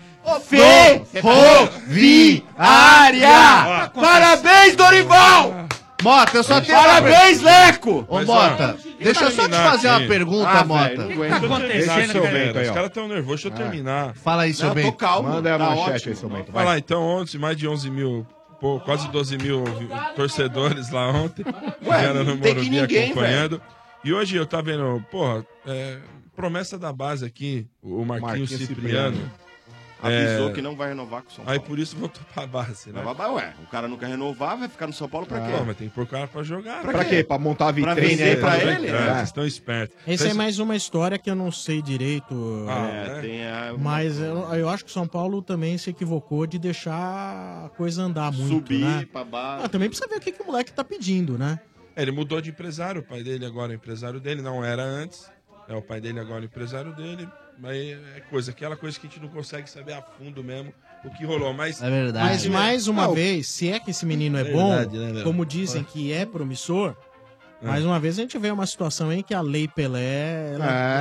[SPEAKER 22] Ferroviária. Parabéns, Dorival.
[SPEAKER 17] Mota, eu só tenho...
[SPEAKER 22] Parabéns, Leco.
[SPEAKER 17] Ô, Mota, deixa eu só te fazer uma pergunta, Mota.
[SPEAKER 21] O que tá acontecendo,
[SPEAKER 15] Os caras estão nervosos, deixa eu terminar.
[SPEAKER 17] Fala aí, seu Bento.
[SPEAKER 22] Manda aí a manchete ótimo.
[SPEAKER 12] aí, seu Bento.
[SPEAKER 15] Vai lá, então, ontem, mais de 11 mil, quase 12 mil torcedores lá ontem. Vieram no
[SPEAKER 22] tem que
[SPEAKER 15] Morumbi
[SPEAKER 22] ninguém,
[SPEAKER 15] acompanhando. E hoje eu tava vendo, promessa da base aqui, o Marquinhos Cipriano.
[SPEAKER 22] Avisou que não vai renovar com o São Paulo.
[SPEAKER 15] Aí por isso voltou pra base, né?
[SPEAKER 22] Ué, o cara não quer renovar, vai ficar no São Paulo pra quê?
[SPEAKER 15] Não, mas tem que pôr o cara pra jogar.
[SPEAKER 22] Pra quê? Pra montar a vitrine vender aí pra ele?
[SPEAKER 15] Vocês estão espertos.
[SPEAKER 14] Essa é mais uma história que eu não sei direito. Mas eu acho que o São Paulo também se equivocou de deixar a coisa andar muito,
[SPEAKER 22] Subir
[SPEAKER 14] né?
[SPEAKER 22] pra baixo.
[SPEAKER 14] Também precisa ver o que o moleque tá pedindo, né?
[SPEAKER 15] Ele mudou de empresário, o pai dele agora é empresário dele, não era antes. O pai dele agora é empresário dele. Mas é aquela coisa que a gente não consegue saber a fundo mesmo o que rolou. Mas,
[SPEAKER 14] Mas mais uma vez, se é que esse menino é bom,
[SPEAKER 15] Verdade, né, meu?
[SPEAKER 14] como dizem que é promissor, mais uma vez a gente vê uma situação em que a Lei Pelé,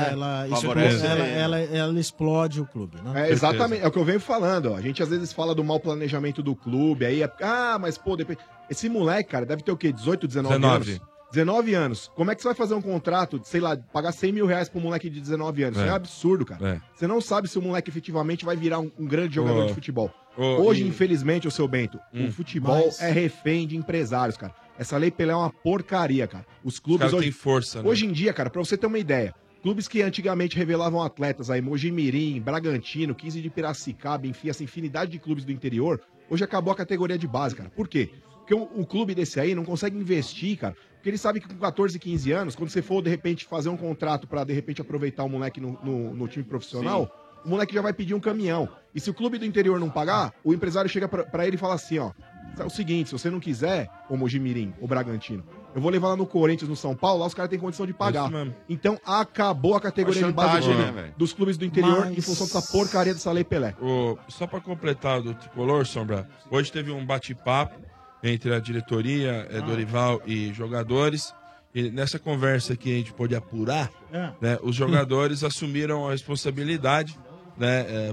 [SPEAKER 14] ela explode o clube, né?
[SPEAKER 12] É, exatamente, é o que eu venho falando, ó. A gente às vezes fala do mau planejamento do clube, aí mas pô, depende. Esse moleque, cara, deve ter o quê? 18, 19 anos? 19 anos. Como é que você vai fazer um contrato de, sei lá, pagar 100 mil reais pro moleque de 19 anos? Isso é um absurdo, cara. Você não sabe se o moleque efetivamente vai virar um grande jogador de futebol. Hoje, infelizmente, o seu Bento, o futebol é refém de empresários, cara. Essa Lei Pelé é uma porcaria, cara. Os clubes
[SPEAKER 15] Os caras
[SPEAKER 12] hoje...
[SPEAKER 15] têm força, né?
[SPEAKER 12] Hoje em dia, cara, pra você ter uma ideia, clubes que antigamente revelavam atletas aí, Mojimirim, Bragantino, 15 de Piracicaba, enfim, essa infinidade de clubes do interior, hoje acabou a categoria de base, cara. Por quê? Porque um clube desse aí não consegue investir, cara, porque ele sabe que com 14, 15 anos, quando você for, de repente, fazer um contrato pra, de repente, aproveitar o moleque no time profissional, o moleque já vai pedir um caminhão. E se o clube do interior não pagar, o empresário chega pra ele e fala assim, ó, é o seguinte, se você não quiser, ô Mojimirim, ô Bragantino, eu vou levar lá no Corinthians, no São Paulo, lá os caras têm condição de pagar.
[SPEAKER 15] Isso mesmo.
[SPEAKER 12] Então acabou a categoria de base dos clubes do interior em função dessa porcaria dessa Lei Pelé.
[SPEAKER 15] Só pra completar do tricolor, Sombra, hoje teve um bate-papo entre a diretoria, Dorival e jogadores. E nessa conversa que a gente pôde apurar, né, os jogadores assumiram a responsabilidade, né,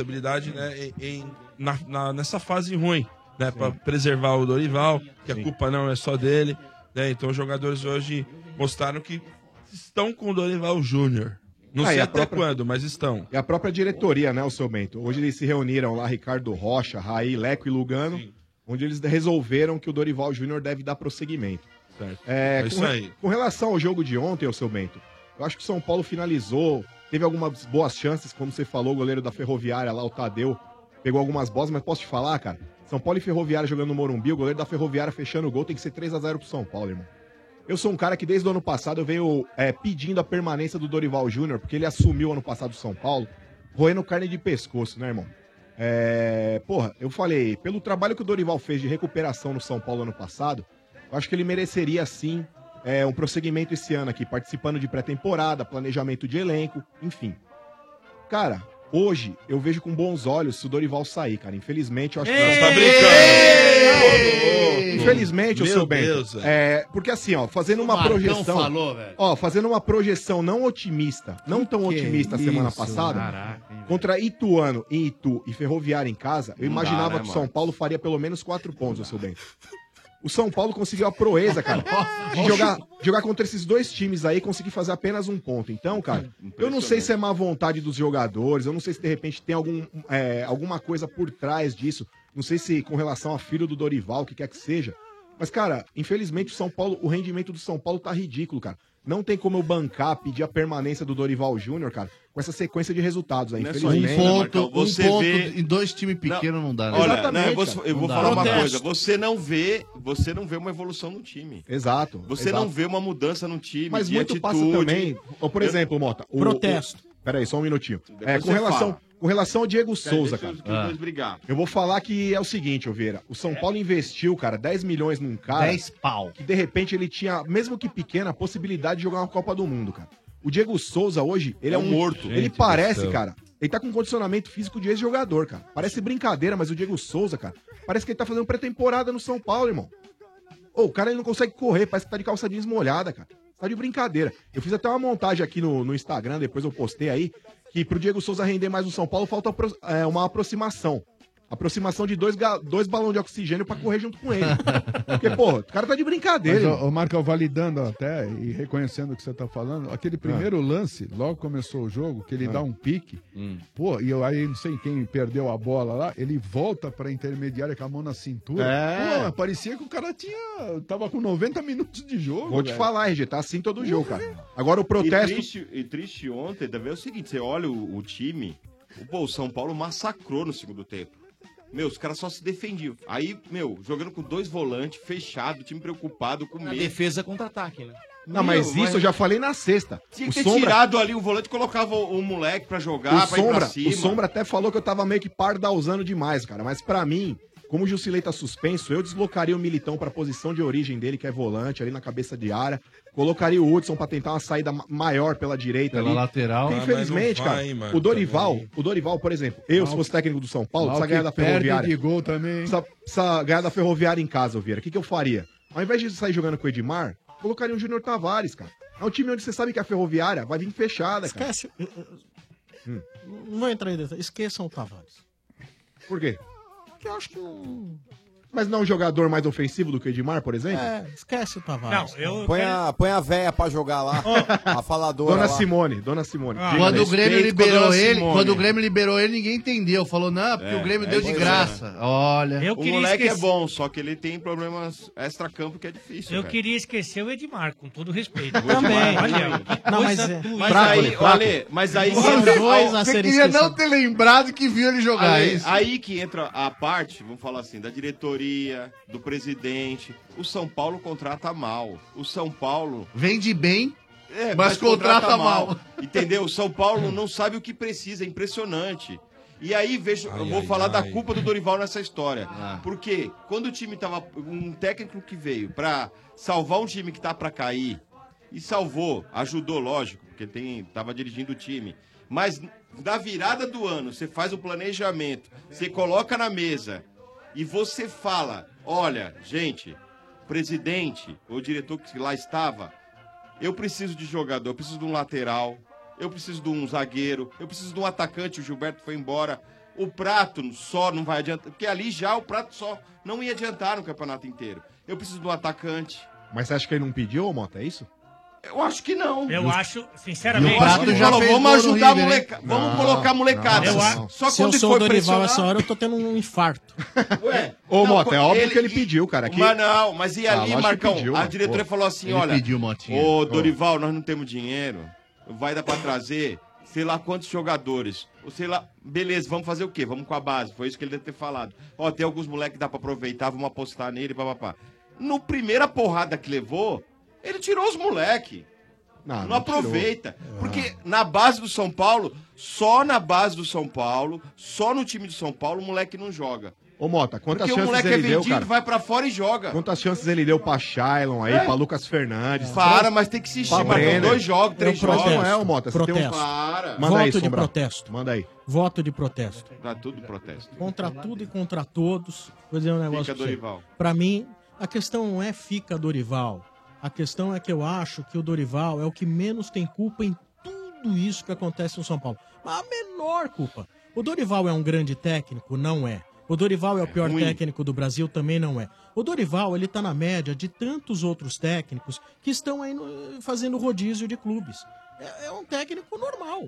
[SPEAKER 15] nessa fase ruim, né, para preservar o Dorival, que a culpa não é só dele, né, então os jogadores hoje mostraram que estão com o Dorival Júnior. Não sei até quando, mas estão.
[SPEAKER 12] E a própria diretoria, né, o seu Bento? Hoje eles se reuniram lá, Ricardo Rocha, Raí, Leco e Lugano, onde eles resolveram que o Dorival Júnior deve dar prosseguimento.
[SPEAKER 15] Certo. É isso aí.
[SPEAKER 12] Com relação ao jogo de ontem, o seu Bento, eu acho que o São Paulo finalizou, teve algumas boas chances, como você falou, o goleiro da Ferroviária lá, o Tadeu, pegou algumas bolas, mas posso te falar, cara? São Paulo e Ferroviária jogando no Morumbi, o goleiro da Ferroviária fechando o gol, tem que ser 3-0 pro São Paulo, irmão. Eu sou um cara que desde o ano passado eu venho pedindo a permanência do Dorival Júnior, porque ele assumiu ano passado o São Paulo, roendo carne de pescoço, né, irmão? Porra, eu falei, pelo trabalho que o Dorival fez de recuperação no São Paulo ano passado, eu acho que ele mereceria, sim, um prosseguimento esse ano aqui, participando de pré-temporada, planejamento de elenco, enfim. Cara, hoje eu vejo com bons olhos se o Dorival sair, cara. Infelizmente, eu acho que...
[SPEAKER 15] Você tá brincando!
[SPEAKER 12] Infelizmente, o seu bem.
[SPEAKER 15] Deus,
[SPEAKER 12] porque assim, ó, fazendo uma
[SPEAKER 17] Marcão
[SPEAKER 12] projeção...
[SPEAKER 17] falou, velho.
[SPEAKER 12] Ó, fazendo uma projeção não otimista, não tão otimista a semana passada, contra Ituano em Itu e Ferroviária em casa, eu
[SPEAKER 22] Não dá,
[SPEAKER 12] imaginava
[SPEAKER 22] né,
[SPEAKER 12] que o
[SPEAKER 22] mano?
[SPEAKER 12] São Paulo faria pelo menos 4 pontos, o seu bem. O São Paulo conseguiu a proeza, cara, de jogar contra esses dois times aí e conseguir fazer apenas um ponto. Então, cara, eu não sei se é má vontade dos jogadores, eu não sei se de repente tem alguma coisa por trás disso, não sei se com relação a filho do Dorival, o que quer que seja, Mas, cara, infelizmente o rendimento do São Paulo tá ridículo, cara. Não tem como eu bancar, pedir a permanência do Dorival Júnior, cara, com essa sequência de resultados aí.
[SPEAKER 16] Não é só
[SPEAKER 12] Infelizmente.
[SPEAKER 16] isso, né, Marcão? Você vê em dois times pequenos não dá, né?
[SPEAKER 12] Olha,
[SPEAKER 16] Exatamente,
[SPEAKER 12] Exatamente,
[SPEAKER 17] Eu vou
[SPEAKER 16] Não
[SPEAKER 17] falar
[SPEAKER 16] dá.
[SPEAKER 17] uma
[SPEAKER 16] Protesto.
[SPEAKER 17] coisa, você não vê uma evolução no time.
[SPEAKER 12] Exato.
[SPEAKER 17] Você
[SPEAKER 12] exato.
[SPEAKER 17] não vê uma mudança no time.
[SPEAKER 12] Mas
[SPEAKER 17] de
[SPEAKER 12] muito
[SPEAKER 17] atitude.
[SPEAKER 12] passa também. Ou, por exemplo, Mota. Peraí, só um minutinho.
[SPEAKER 17] Depois
[SPEAKER 12] Com
[SPEAKER 17] você
[SPEAKER 12] relação,
[SPEAKER 17] fala.
[SPEAKER 12] com relação ao Diego
[SPEAKER 17] Quer
[SPEAKER 12] Souza,
[SPEAKER 17] deixar
[SPEAKER 12] cara.
[SPEAKER 17] os dois brigar.
[SPEAKER 12] Eu vou falar que é o seguinte, Oveira. O São Paulo investiu, cara, 10 milhões num cara.
[SPEAKER 16] 10 pau.
[SPEAKER 12] Que de repente ele tinha, mesmo que pequena, a possibilidade de jogar uma Copa do Mundo, cara. O Diego Souza hoje, ele é um morto. Ele
[SPEAKER 17] Gente
[SPEAKER 12] parece,
[SPEAKER 17] do céu.
[SPEAKER 12] cara. Ele tá com um condicionamento físico de ex-jogador, cara. Parece brincadeira, mas o Diego Souza, cara, parece que ele tá fazendo pré-temporada no São Paulo, irmão. Ô, o cara ele não consegue correr, parece que tá de calça jeans molhada, cara. Tá de brincadeira. Eu fiz até uma montagem aqui no Instagram, depois eu postei aí, que pro Diego Souza render mais no São Paulo falta uma aproximação. Aproximação de dois balões de oxigênio pra correr junto com ele. Porque, pô, o cara tá de brincadeira.
[SPEAKER 19] Mas,
[SPEAKER 12] irmão.
[SPEAKER 19] ô, Marco, validando até e reconhecendo o que você tá falando, aquele primeiro lance, logo começou o jogo, que ele dá um pique, pô, e eu aí não sei quem perdeu a bola lá, ele volta pra intermediária com a mão na cintura.
[SPEAKER 12] É.
[SPEAKER 19] Pô, mas parecia que o cara tava com 90 minutos de jogo.
[SPEAKER 12] Vou te
[SPEAKER 19] velho.
[SPEAKER 12] falar, RG, tá assim todo jogo, cara. Agora o protesto.
[SPEAKER 17] E triste ontem também é o seguinte, você olha o time, o São Paulo massacrou no segundo tempo. Meu, os caras só se defendiam. Aí, jogando com dois volantes, fechado, time preocupado, com
[SPEAKER 16] A
[SPEAKER 17] medo.
[SPEAKER 16] defesa contra-ataque, né?
[SPEAKER 12] Não, mas isso eu já falei na sexta.
[SPEAKER 17] Tinha
[SPEAKER 12] O
[SPEAKER 17] que ter
[SPEAKER 12] Sombra-
[SPEAKER 17] tirado ali o volante e colocava o moleque pra jogar, pra ir pra cima.
[SPEAKER 12] O Sombra até falou que eu tava meio que pardausando demais, cara. Mas pra mim, como o Jusilei tá suspenso, eu deslocaria o Militão pra posição de origem dele, que é volante, ali na cabeça de área. Colocaria o Hudson pra tentar uma saída maior pela direita
[SPEAKER 16] Pela
[SPEAKER 12] ali.
[SPEAKER 16] lateral.
[SPEAKER 12] Porque, infelizmente,
[SPEAKER 16] mas não
[SPEAKER 12] cara,
[SPEAKER 16] vai, mano,
[SPEAKER 12] o Dorival, por exemplo, se fosse técnico do São Paulo,
[SPEAKER 19] Mal
[SPEAKER 12] precisa ganhar
[SPEAKER 19] que
[SPEAKER 12] da
[SPEAKER 19] perde
[SPEAKER 12] Ferroviária.
[SPEAKER 19] de gol também.
[SPEAKER 12] Precisa ganhar da Ferroviária em casa, Vieira. O que eu faria? Ao invés de sair jogando com o Edmar, colocaria o Júnior Tavares, cara. É um time onde você sabe que a Ferroviária vai vir fechada, cara.
[SPEAKER 14] Esquece. Não vou entrar em detalhe. Esqueçam o Tavares.
[SPEAKER 12] Por quê?
[SPEAKER 14] Porque eu acho que não.
[SPEAKER 12] Mas não é um jogador mais ofensivo do que o Edmar, por exemplo?
[SPEAKER 14] É, esquece o Tavares.
[SPEAKER 18] Põe a véia pra jogar lá. A faladora
[SPEAKER 12] Dona
[SPEAKER 18] lá.
[SPEAKER 12] Simone.
[SPEAKER 16] Quando o Grêmio
[SPEAKER 17] Respeito com a
[SPEAKER 16] liberou
[SPEAKER 17] dona
[SPEAKER 16] ele,
[SPEAKER 17] Simone.
[SPEAKER 16] quando o Grêmio liberou ele, ninguém entendeu. Falou, não, porque o Grêmio deu de graça. Olha.
[SPEAKER 17] O moleque é bom, só que ele tem problemas extra-campo que é difícil.
[SPEAKER 21] Eu
[SPEAKER 17] velho.
[SPEAKER 21] queria esquecer o Edmar, com todo respeito.
[SPEAKER 17] Também.
[SPEAKER 21] Olha, que
[SPEAKER 17] Não,
[SPEAKER 21] coisa
[SPEAKER 17] mas
[SPEAKER 21] doida.
[SPEAKER 17] mas aí, olha, mas aí que
[SPEAKER 16] São
[SPEAKER 17] entra-
[SPEAKER 16] dois a serem esquecidos. Ter lembrado que viu ele jogar
[SPEAKER 17] aí,
[SPEAKER 16] isso.
[SPEAKER 17] aí que entra a parte, vamos falar assim, da diretoria, do presidente. O São Paulo contrata mal. O São Paulo
[SPEAKER 16] vende bem,
[SPEAKER 17] mas
[SPEAKER 16] contrata mal.
[SPEAKER 17] Entendeu? O São Paulo não sabe o que precisa, é impressionante. E aí, eu vou falar da culpa do Dorival nessa história. Porque quando o time tava. Um técnico que veio pra salvar um time que tá pra cair, e salvou, ajudou, lógico, porque tava dirigindo o time. Mas na virada do ano, você faz o planejamento, você coloca na mesa e você fala: olha, gente, presidente, o diretor que lá estava, eu preciso de jogador, eu preciso de um lateral, eu preciso de um zagueiro, eu preciso de um atacante, o Gilberto foi embora. O Prato só não vai adiantar, porque ali já o Prato só não ia adiantar no campeonato inteiro. Eu preciso de um atacante.
[SPEAKER 12] Mas você acha que ele não pediu, ô Mota, é isso?
[SPEAKER 17] Eu acho que não.
[SPEAKER 21] Eu acho, sinceramente.
[SPEAKER 17] Eu acho que ele falou, vamos ajudar a molecada. Vamos colocar a molecada.
[SPEAKER 14] Só
[SPEAKER 12] Se
[SPEAKER 14] quando
[SPEAKER 12] eu
[SPEAKER 14] for
[SPEAKER 12] for
[SPEAKER 14] o Dorival
[SPEAKER 12] pressionar-
[SPEAKER 14] essa hora, eu tô tendo um infarto.
[SPEAKER 12] Ô, Mota, é óbvio que ele pediu, cara. Que...
[SPEAKER 17] Mas e ali,
[SPEAKER 12] lógico que
[SPEAKER 17] Marcão?
[SPEAKER 12] pediu,
[SPEAKER 17] A
[SPEAKER 12] mano.
[SPEAKER 17] diretoria
[SPEAKER 12] Pô.
[SPEAKER 17] falou assim:
[SPEAKER 12] Ele
[SPEAKER 17] olha,
[SPEAKER 12] pediu, Motinha.
[SPEAKER 17] ô Dorival, nós não temos dinheiro, vai dar pra trazer sei lá quantos jogadores, ou sei lá, beleza, vamos fazer o quê? Vamos com a base, foi isso que ele deve ter falado. Ó, tem alguns moleques que dá pra aproveitar, vamos apostar nele, papapá. No primeira porrada que levou, ele tirou os moleques. Não aproveita. Porque na base do São Paulo, só na base do São Paulo, só no time do São Paulo, o moleque não joga.
[SPEAKER 12] Ô, Mota, quantas
[SPEAKER 17] Porque o
[SPEAKER 12] chances
[SPEAKER 17] moleque
[SPEAKER 12] ele
[SPEAKER 17] é
[SPEAKER 12] deu,
[SPEAKER 17] vendido,
[SPEAKER 12] cara?
[SPEAKER 17] vai pra fora e joga.
[SPEAKER 12] Quantas chances ele deu pra Shailon aí, pra Lucas Fernandes?
[SPEAKER 17] Para, mas tem que insistir,
[SPEAKER 12] pra
[SPEAKER 17] Marcão.
[SPEAKER 12] Brenner.
[SPEAKER 17] 2 jogos, 3 jogos.
[SPEAKER 12] Não é, ô, Mota, você tem um...
[SPEAKER 14] Protesto.
[SPEAKER 12] Manda aí,
[SPEAKER 14] Voto de
[SPEAKER 12] Sombra.
[SPEAKER 14] protesto.
[SPEAKER 12] Manda aí.
[SPEAKER 14] Voto de protesto.
[SPEAKER 17] Tá tudo protesto.
[SPEAKER 14] Contra tudo e contra todos. Vou dizer um negócio
[SPEAKER 17] Fica
[SPEAKER 14] pra você.
[SPEAKER 17] Dorival.
[SPEAKER 14] Pra mim, a questão não é fica Dorival. A questão é que eu acho que o Dorival é o que menos tem culpa em tudo isso que acontece no São Paulo. A menor culpa. O Dorival é um grande técnico? Não é. O Dorival é o pior
[SPEAKER 6] ruim.
[SPEAKER 14] técnico do Brasil? Também não é. O Dorival, ele tá na média de tantos outros técnicos que estão aí fazendo rodízio de clubes. É um técnico normal,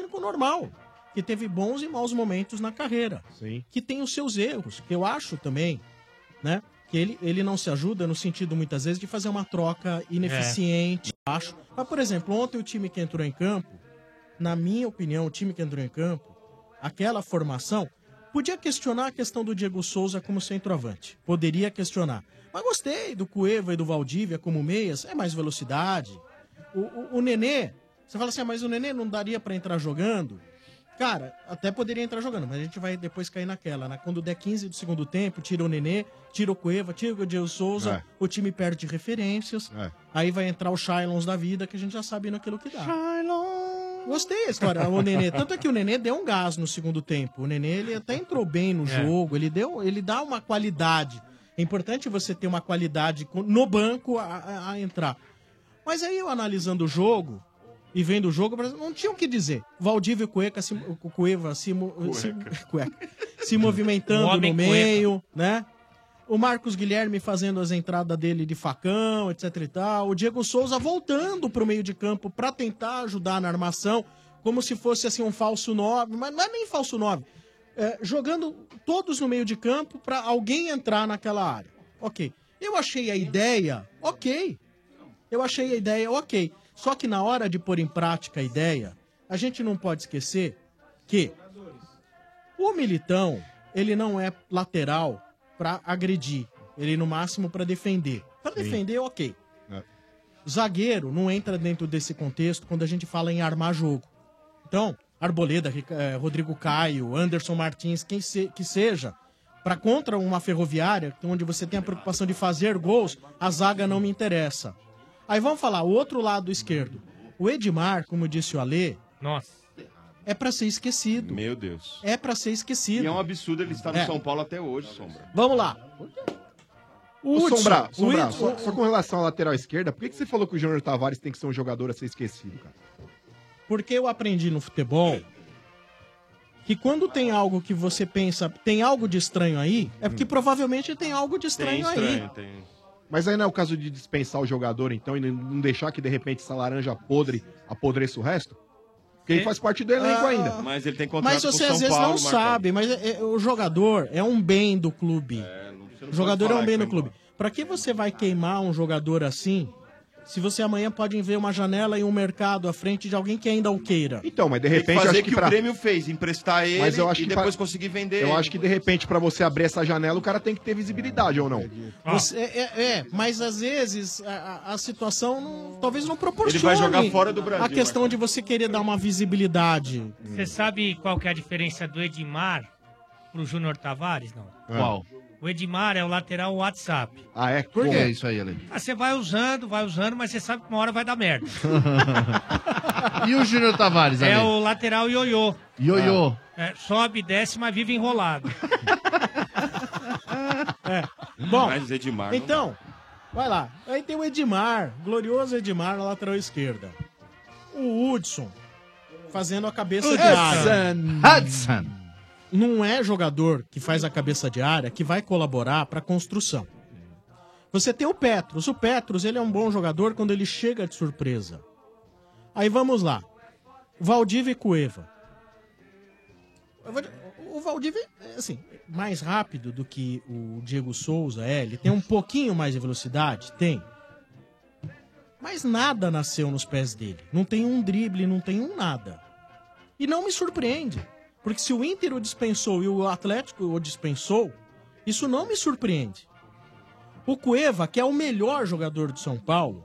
[SPEAKER 14] que teve bons e maus momentos na carreira.
[SPEAKER 12] Sim.
[SPEAKER 14] Que tem os seus erros, que eu acho também, né? que ele não se ajuda no sentido, muitas vezes, de fazer uma troca ineficiente, acho. Mas, por exemplo, ontem o time que entrou em campo, na minha opinião, o time que entrou em campo, aquela formação, podia questionar a questão do Diego Souza como centroavante. Poderia questionar. Mas gostei do Cueva e do Valdívia como meias, é mais velocidade. O Nenê, você fala assim, mas o Nenê não daria pra entrar jogando? Cara, até poderia entrar jogando, mas a gente vai depois cair naquela, né? Quando der 15 do segundo tempo, tira o Nenê, tira o Cueva, tira o Diego Souza, o time perde referências, aí vai entrar o Shailons da vida, que a gente já sabe naquilo que dá. Gostei da história, o Nenê. Tanto é que o Nenê deu um gás no segundo tempo. O Nenê, ele até entrou bem no jogo, ele dá uma qualidade. É importante você ter uma qualidade no banco a entrar. Mas aí eu analisando o jogo e vendo o jogo, não tinha o que dizer. Valdívia e Cueva se movimentando no meio, né? O Marcos Guilherme fazendo as entradas dele de facão, etc e tal. O Diego Souza voltando pro meio de campo para tentar ajudar na armação, como se fosse assim um falso 9, mas não é nem falso 9. Jogando todos no meio de campo para alguém entrar naquela área. Ok. Eu achei a ideia ok. Só que na hora de pôr em prática a ideia, a gente não pode esquecer que o Militão, ele não é lateral para agredir. Ele no máximo para defender. Para defender, ok. Zagueiro não entra dentro desse contexto quando a gente fala em armar jogo. Então, Arboleda, Rodrigo Caio, Anderson Martins, quem que seja, para contra uma Ferroviária, onde você tem a preocupação de fazer gols, a zaga não me interessa. Aí vamos falar, o outro lado esquerdo. O Edmar, como disse o Alê, é pra ser esquecido.
[SPEAKER 17] Meu Deus.
[SPEAKER 14] É pra ser esquecido.
[SPEAKER 17] E é um absurdo ele estar no São Paulo até hoje, Sombra.
[SPEAKER 14] Vamos lá.
[SPEAKER 12] Sombra, só com relação à lateral esquerda, por que você falou que o Júnior Tavares tem que ser um jogador a ser esquecido, cara?
[SPEAKER 14] Porque eu aprendi no futebol que quando tem algo que você pensa, tem algo de estranho aí, é porque provavelmente tem algo de estranho aí.
[SPEAKER 12] Mas aí não é o caso de dispensar o jogador, então, e não deixar que, de repente, essa laranja podre apodreça o resto? Porque ele faz parte do elenco ainda.
[SPEAKER 17] Mas ele tem contrato
[SPEAKER 14] Mas você às vezes não sabe, mas o jogador é um bem do clube. O jogador é um bem do clube. Pra que você vai queimar um jogador assim, se você amanhã pode ver uma janela e um mercado à frente de alguém que ainda o queira?
[SPEAKER 12] Então, mas de
[SPEAKER 17] Tem
[SPEAKER 12] repente...
[SPEAKER 17] que fazer
[SPEAKER 12] acho
[SPEAKER 17] que o Grêmio fez, emprestar ele e depois conseguir vender ele.
[SPEAKER 12] Eu acho que, de repente, pra você abrir essa janela, o cara tem que ter visibilidade, ou não?
[SPEAKER 14] Mas às vezes a situação talvez não proporcione.
[SPEAKER 17] Ele vai jogar fora do Brasil.
[SPEAKER 14] A questão de você querer dar uma visibilidade.
[SPEAKER 21] Você sabe qual que é a diferença do Edmar pro Júnior Tavares, não?
[SPEAKER 16] Qual?
[SPEAKER 21] O Edmar é o lateral WhatsApp.
[SPEAKER 12] Ah, é?
[SPEAKER 16] Por que é isso aí, Ale?
[SPEAKER 21] Você vai usando, mas você sabe que uma hora vai dar merda.
[SPEAKER 16] E o Júnior Tavares, Ale?
[SPEAKER 21] É o lateral ioiô.
[SPEAKER 16] Ioiô.
[SPEAKER 21] Sobe, desce, mas vive enrolado.
[SPEAKER 14] Bom,
[SPEAKER 17] Mas Edmar
[SPEAKER 14] então, vai lá. Aí tem o Edmar, glorioso Edmar na lateral esquerda. O Hudson fazendo a cabeça de área.
[SPEAKER 16] Hudson.
[SPEAKER 14] Não é jogador que faz a cabeça de área que vai colaborar para a construção. Você tem o Petros. O Petros, ele é um bom jogador quando ele chega de surpresa. Aí vamos lá. Valdívia e Cueva. O Valdívia, assim, mais rápido do que o Diego Souza ele tem um pouquinho mais de velocidade? Tem. Mas nada nasceu nos pés dele. Não tem um drible, não tem um nada. E não me surpreende. Porque se o Inter o dispensou e o Atlético o dispensou, isso não me surpreende. O Cueva, que é o melhor jogador do São Paulo,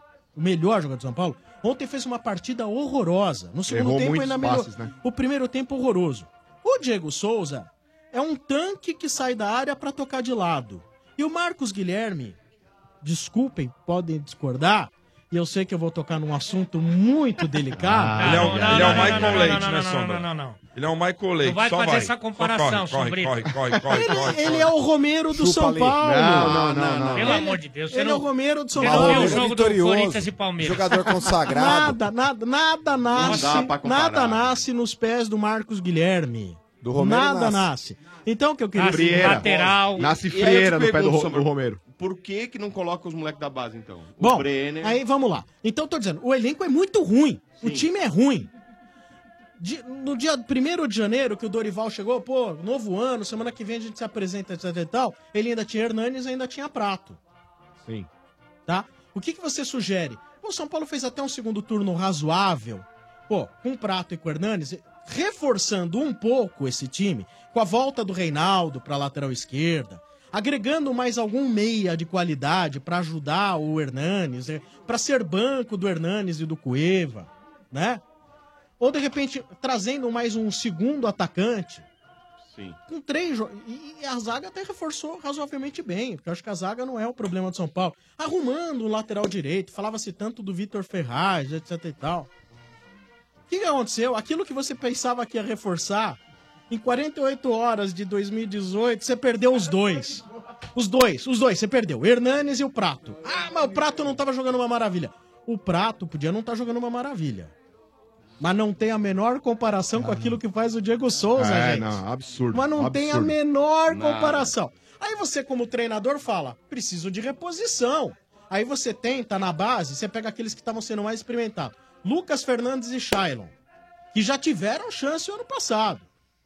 [SPEAKER 14] ontem fez uma partida horrorosa. No segundo
[SPEAKER 12] Errou
[SPEAKER 14] tempo
[SPEAKER 12] muitos
[SPEAKER 14] ainda melhor.
[SPEAKER 12] passes, né?
[SPEAKER 14] O primeiro tempo horroroso. O Diego Souza é um tanque que sai da área para tocar de lado. E o Marcos Guilherme, desculpem, podem discordar, e eu sei que eu vou tocar num assunto muito delicado.
[SPEAKER 15] Ele é o Michael Leite, né, Sombra?
[SPEAKER 21] Não.
[SPEAKER 15] Ele é o Michael Leite,
[SPEAKER 21] Não vai
[SPEAKER 15] só
[SPEAKER 21] fazer
[SPEAKER 15] vai.
[SPEAKER 21] essa comparação,
[SPEAKER 15] Só corre,
[SPEAKER 21] Sombrito.
[SPEAKER 15] corre.
[SPEAKER 14] Ele é o Romero do São Paulo.
[SPEAKER 12] Não.
[SPEAKER 21] Pelo amor de Deus.
[SPEAKER 14] Ele é o Romero do São
[SPEAKER 21] Você
[SPEAKER 14] Paulo.
[SPEAKER 21] não viu o jogo do Corinthians e Palmeiras.
[SPEAKER 18] Jogador consagrado.
[SPEAKER 14] Nada nasce nos pés do Marcos Guilherme.
[SPEAKER 18] Do Romero
[SPEAKER 14] nada
[SPEAKER 18] nasce.
[SPEAKER 14] Então o que eu queria
[SPEAKER 12] Frieira.
[SPEAKER 21] Lateral.
[SPEAKER 12] Nasce
[SPEAKER 17] E aí eu
[SPEAKER 12] frieira
[SPEAKER 17] te
[SPEAKER 12] no pé do
[SPEAKER 17] pergunto,
[SPEAKER 12] Romero.
[SPEAKER 17] Por que não coloca os moleques da base, então? O
[SPEAKER 14] Bom,
[SPEAKER 17] Brenner.
[SPEAKER 14] aí vamos lá. Então tô dizendo, o elenco é muito ruim. O time é ruim. No dia 1º de janeiro, que o Dorival chegou, pô, novo ano, semana que vem a gente se apresenta, etc e tal, ele ainda tinha Hernanes e ainda tinha Prato.
[SPEAKER 12] Sim.
[SPEAKER 14] Tá? O que você sugere? O São Paulo fez até um segundo turno razoável, pô, com o Prato e com o Hernanes, reforçando um pouco esse time, com a volta do Reinaldo pra lateral esquerda, agregando mais algum meia de qualidade pra ajudar o Hernanes, pra ser banco do Hernanes e do Cueva, né? Ou, de repente, trazendo mais um segundo atacante.
[SPEAKER 17] Sim.
[SPEAKER 14] Com 3 E a zaga até reforçou razoavelmente bem, porque eu acho que a zaga não é o problema do São Paulo. Arrumando o lateral direito, falava-se tanto do Vitor Ferraz, etc e tal. O que aconteceu? Aquilo que você pensava que ia reforçar, em 48 horas de 2018, você perdeu os dois. Os dois, você perdeu. O Hernanes e o Prato. Ah, mas o Prato não tava jogando uma maravilha. O Prato podia não estar jogando uma maravilha. Mas não tem a menor comparação com aquilo que faz o Diego Souza, gente.
[SPEAKER 12] Não, absurdo.
[SPEAKER 14] Mas não
[SPEAKER 12] absurdo.
[SPEAKER 14] tem a menor
[SPEAKER 12] Nada.
[SPEAKER 14] comparação. Aí você, como treinador, fala, preciso de reposição. Aí você tenta, na base, você pega aqueles que estavam sendo mais experimentados. Lucas Fernandes e Shailon, que já tiveram chance o ano passado.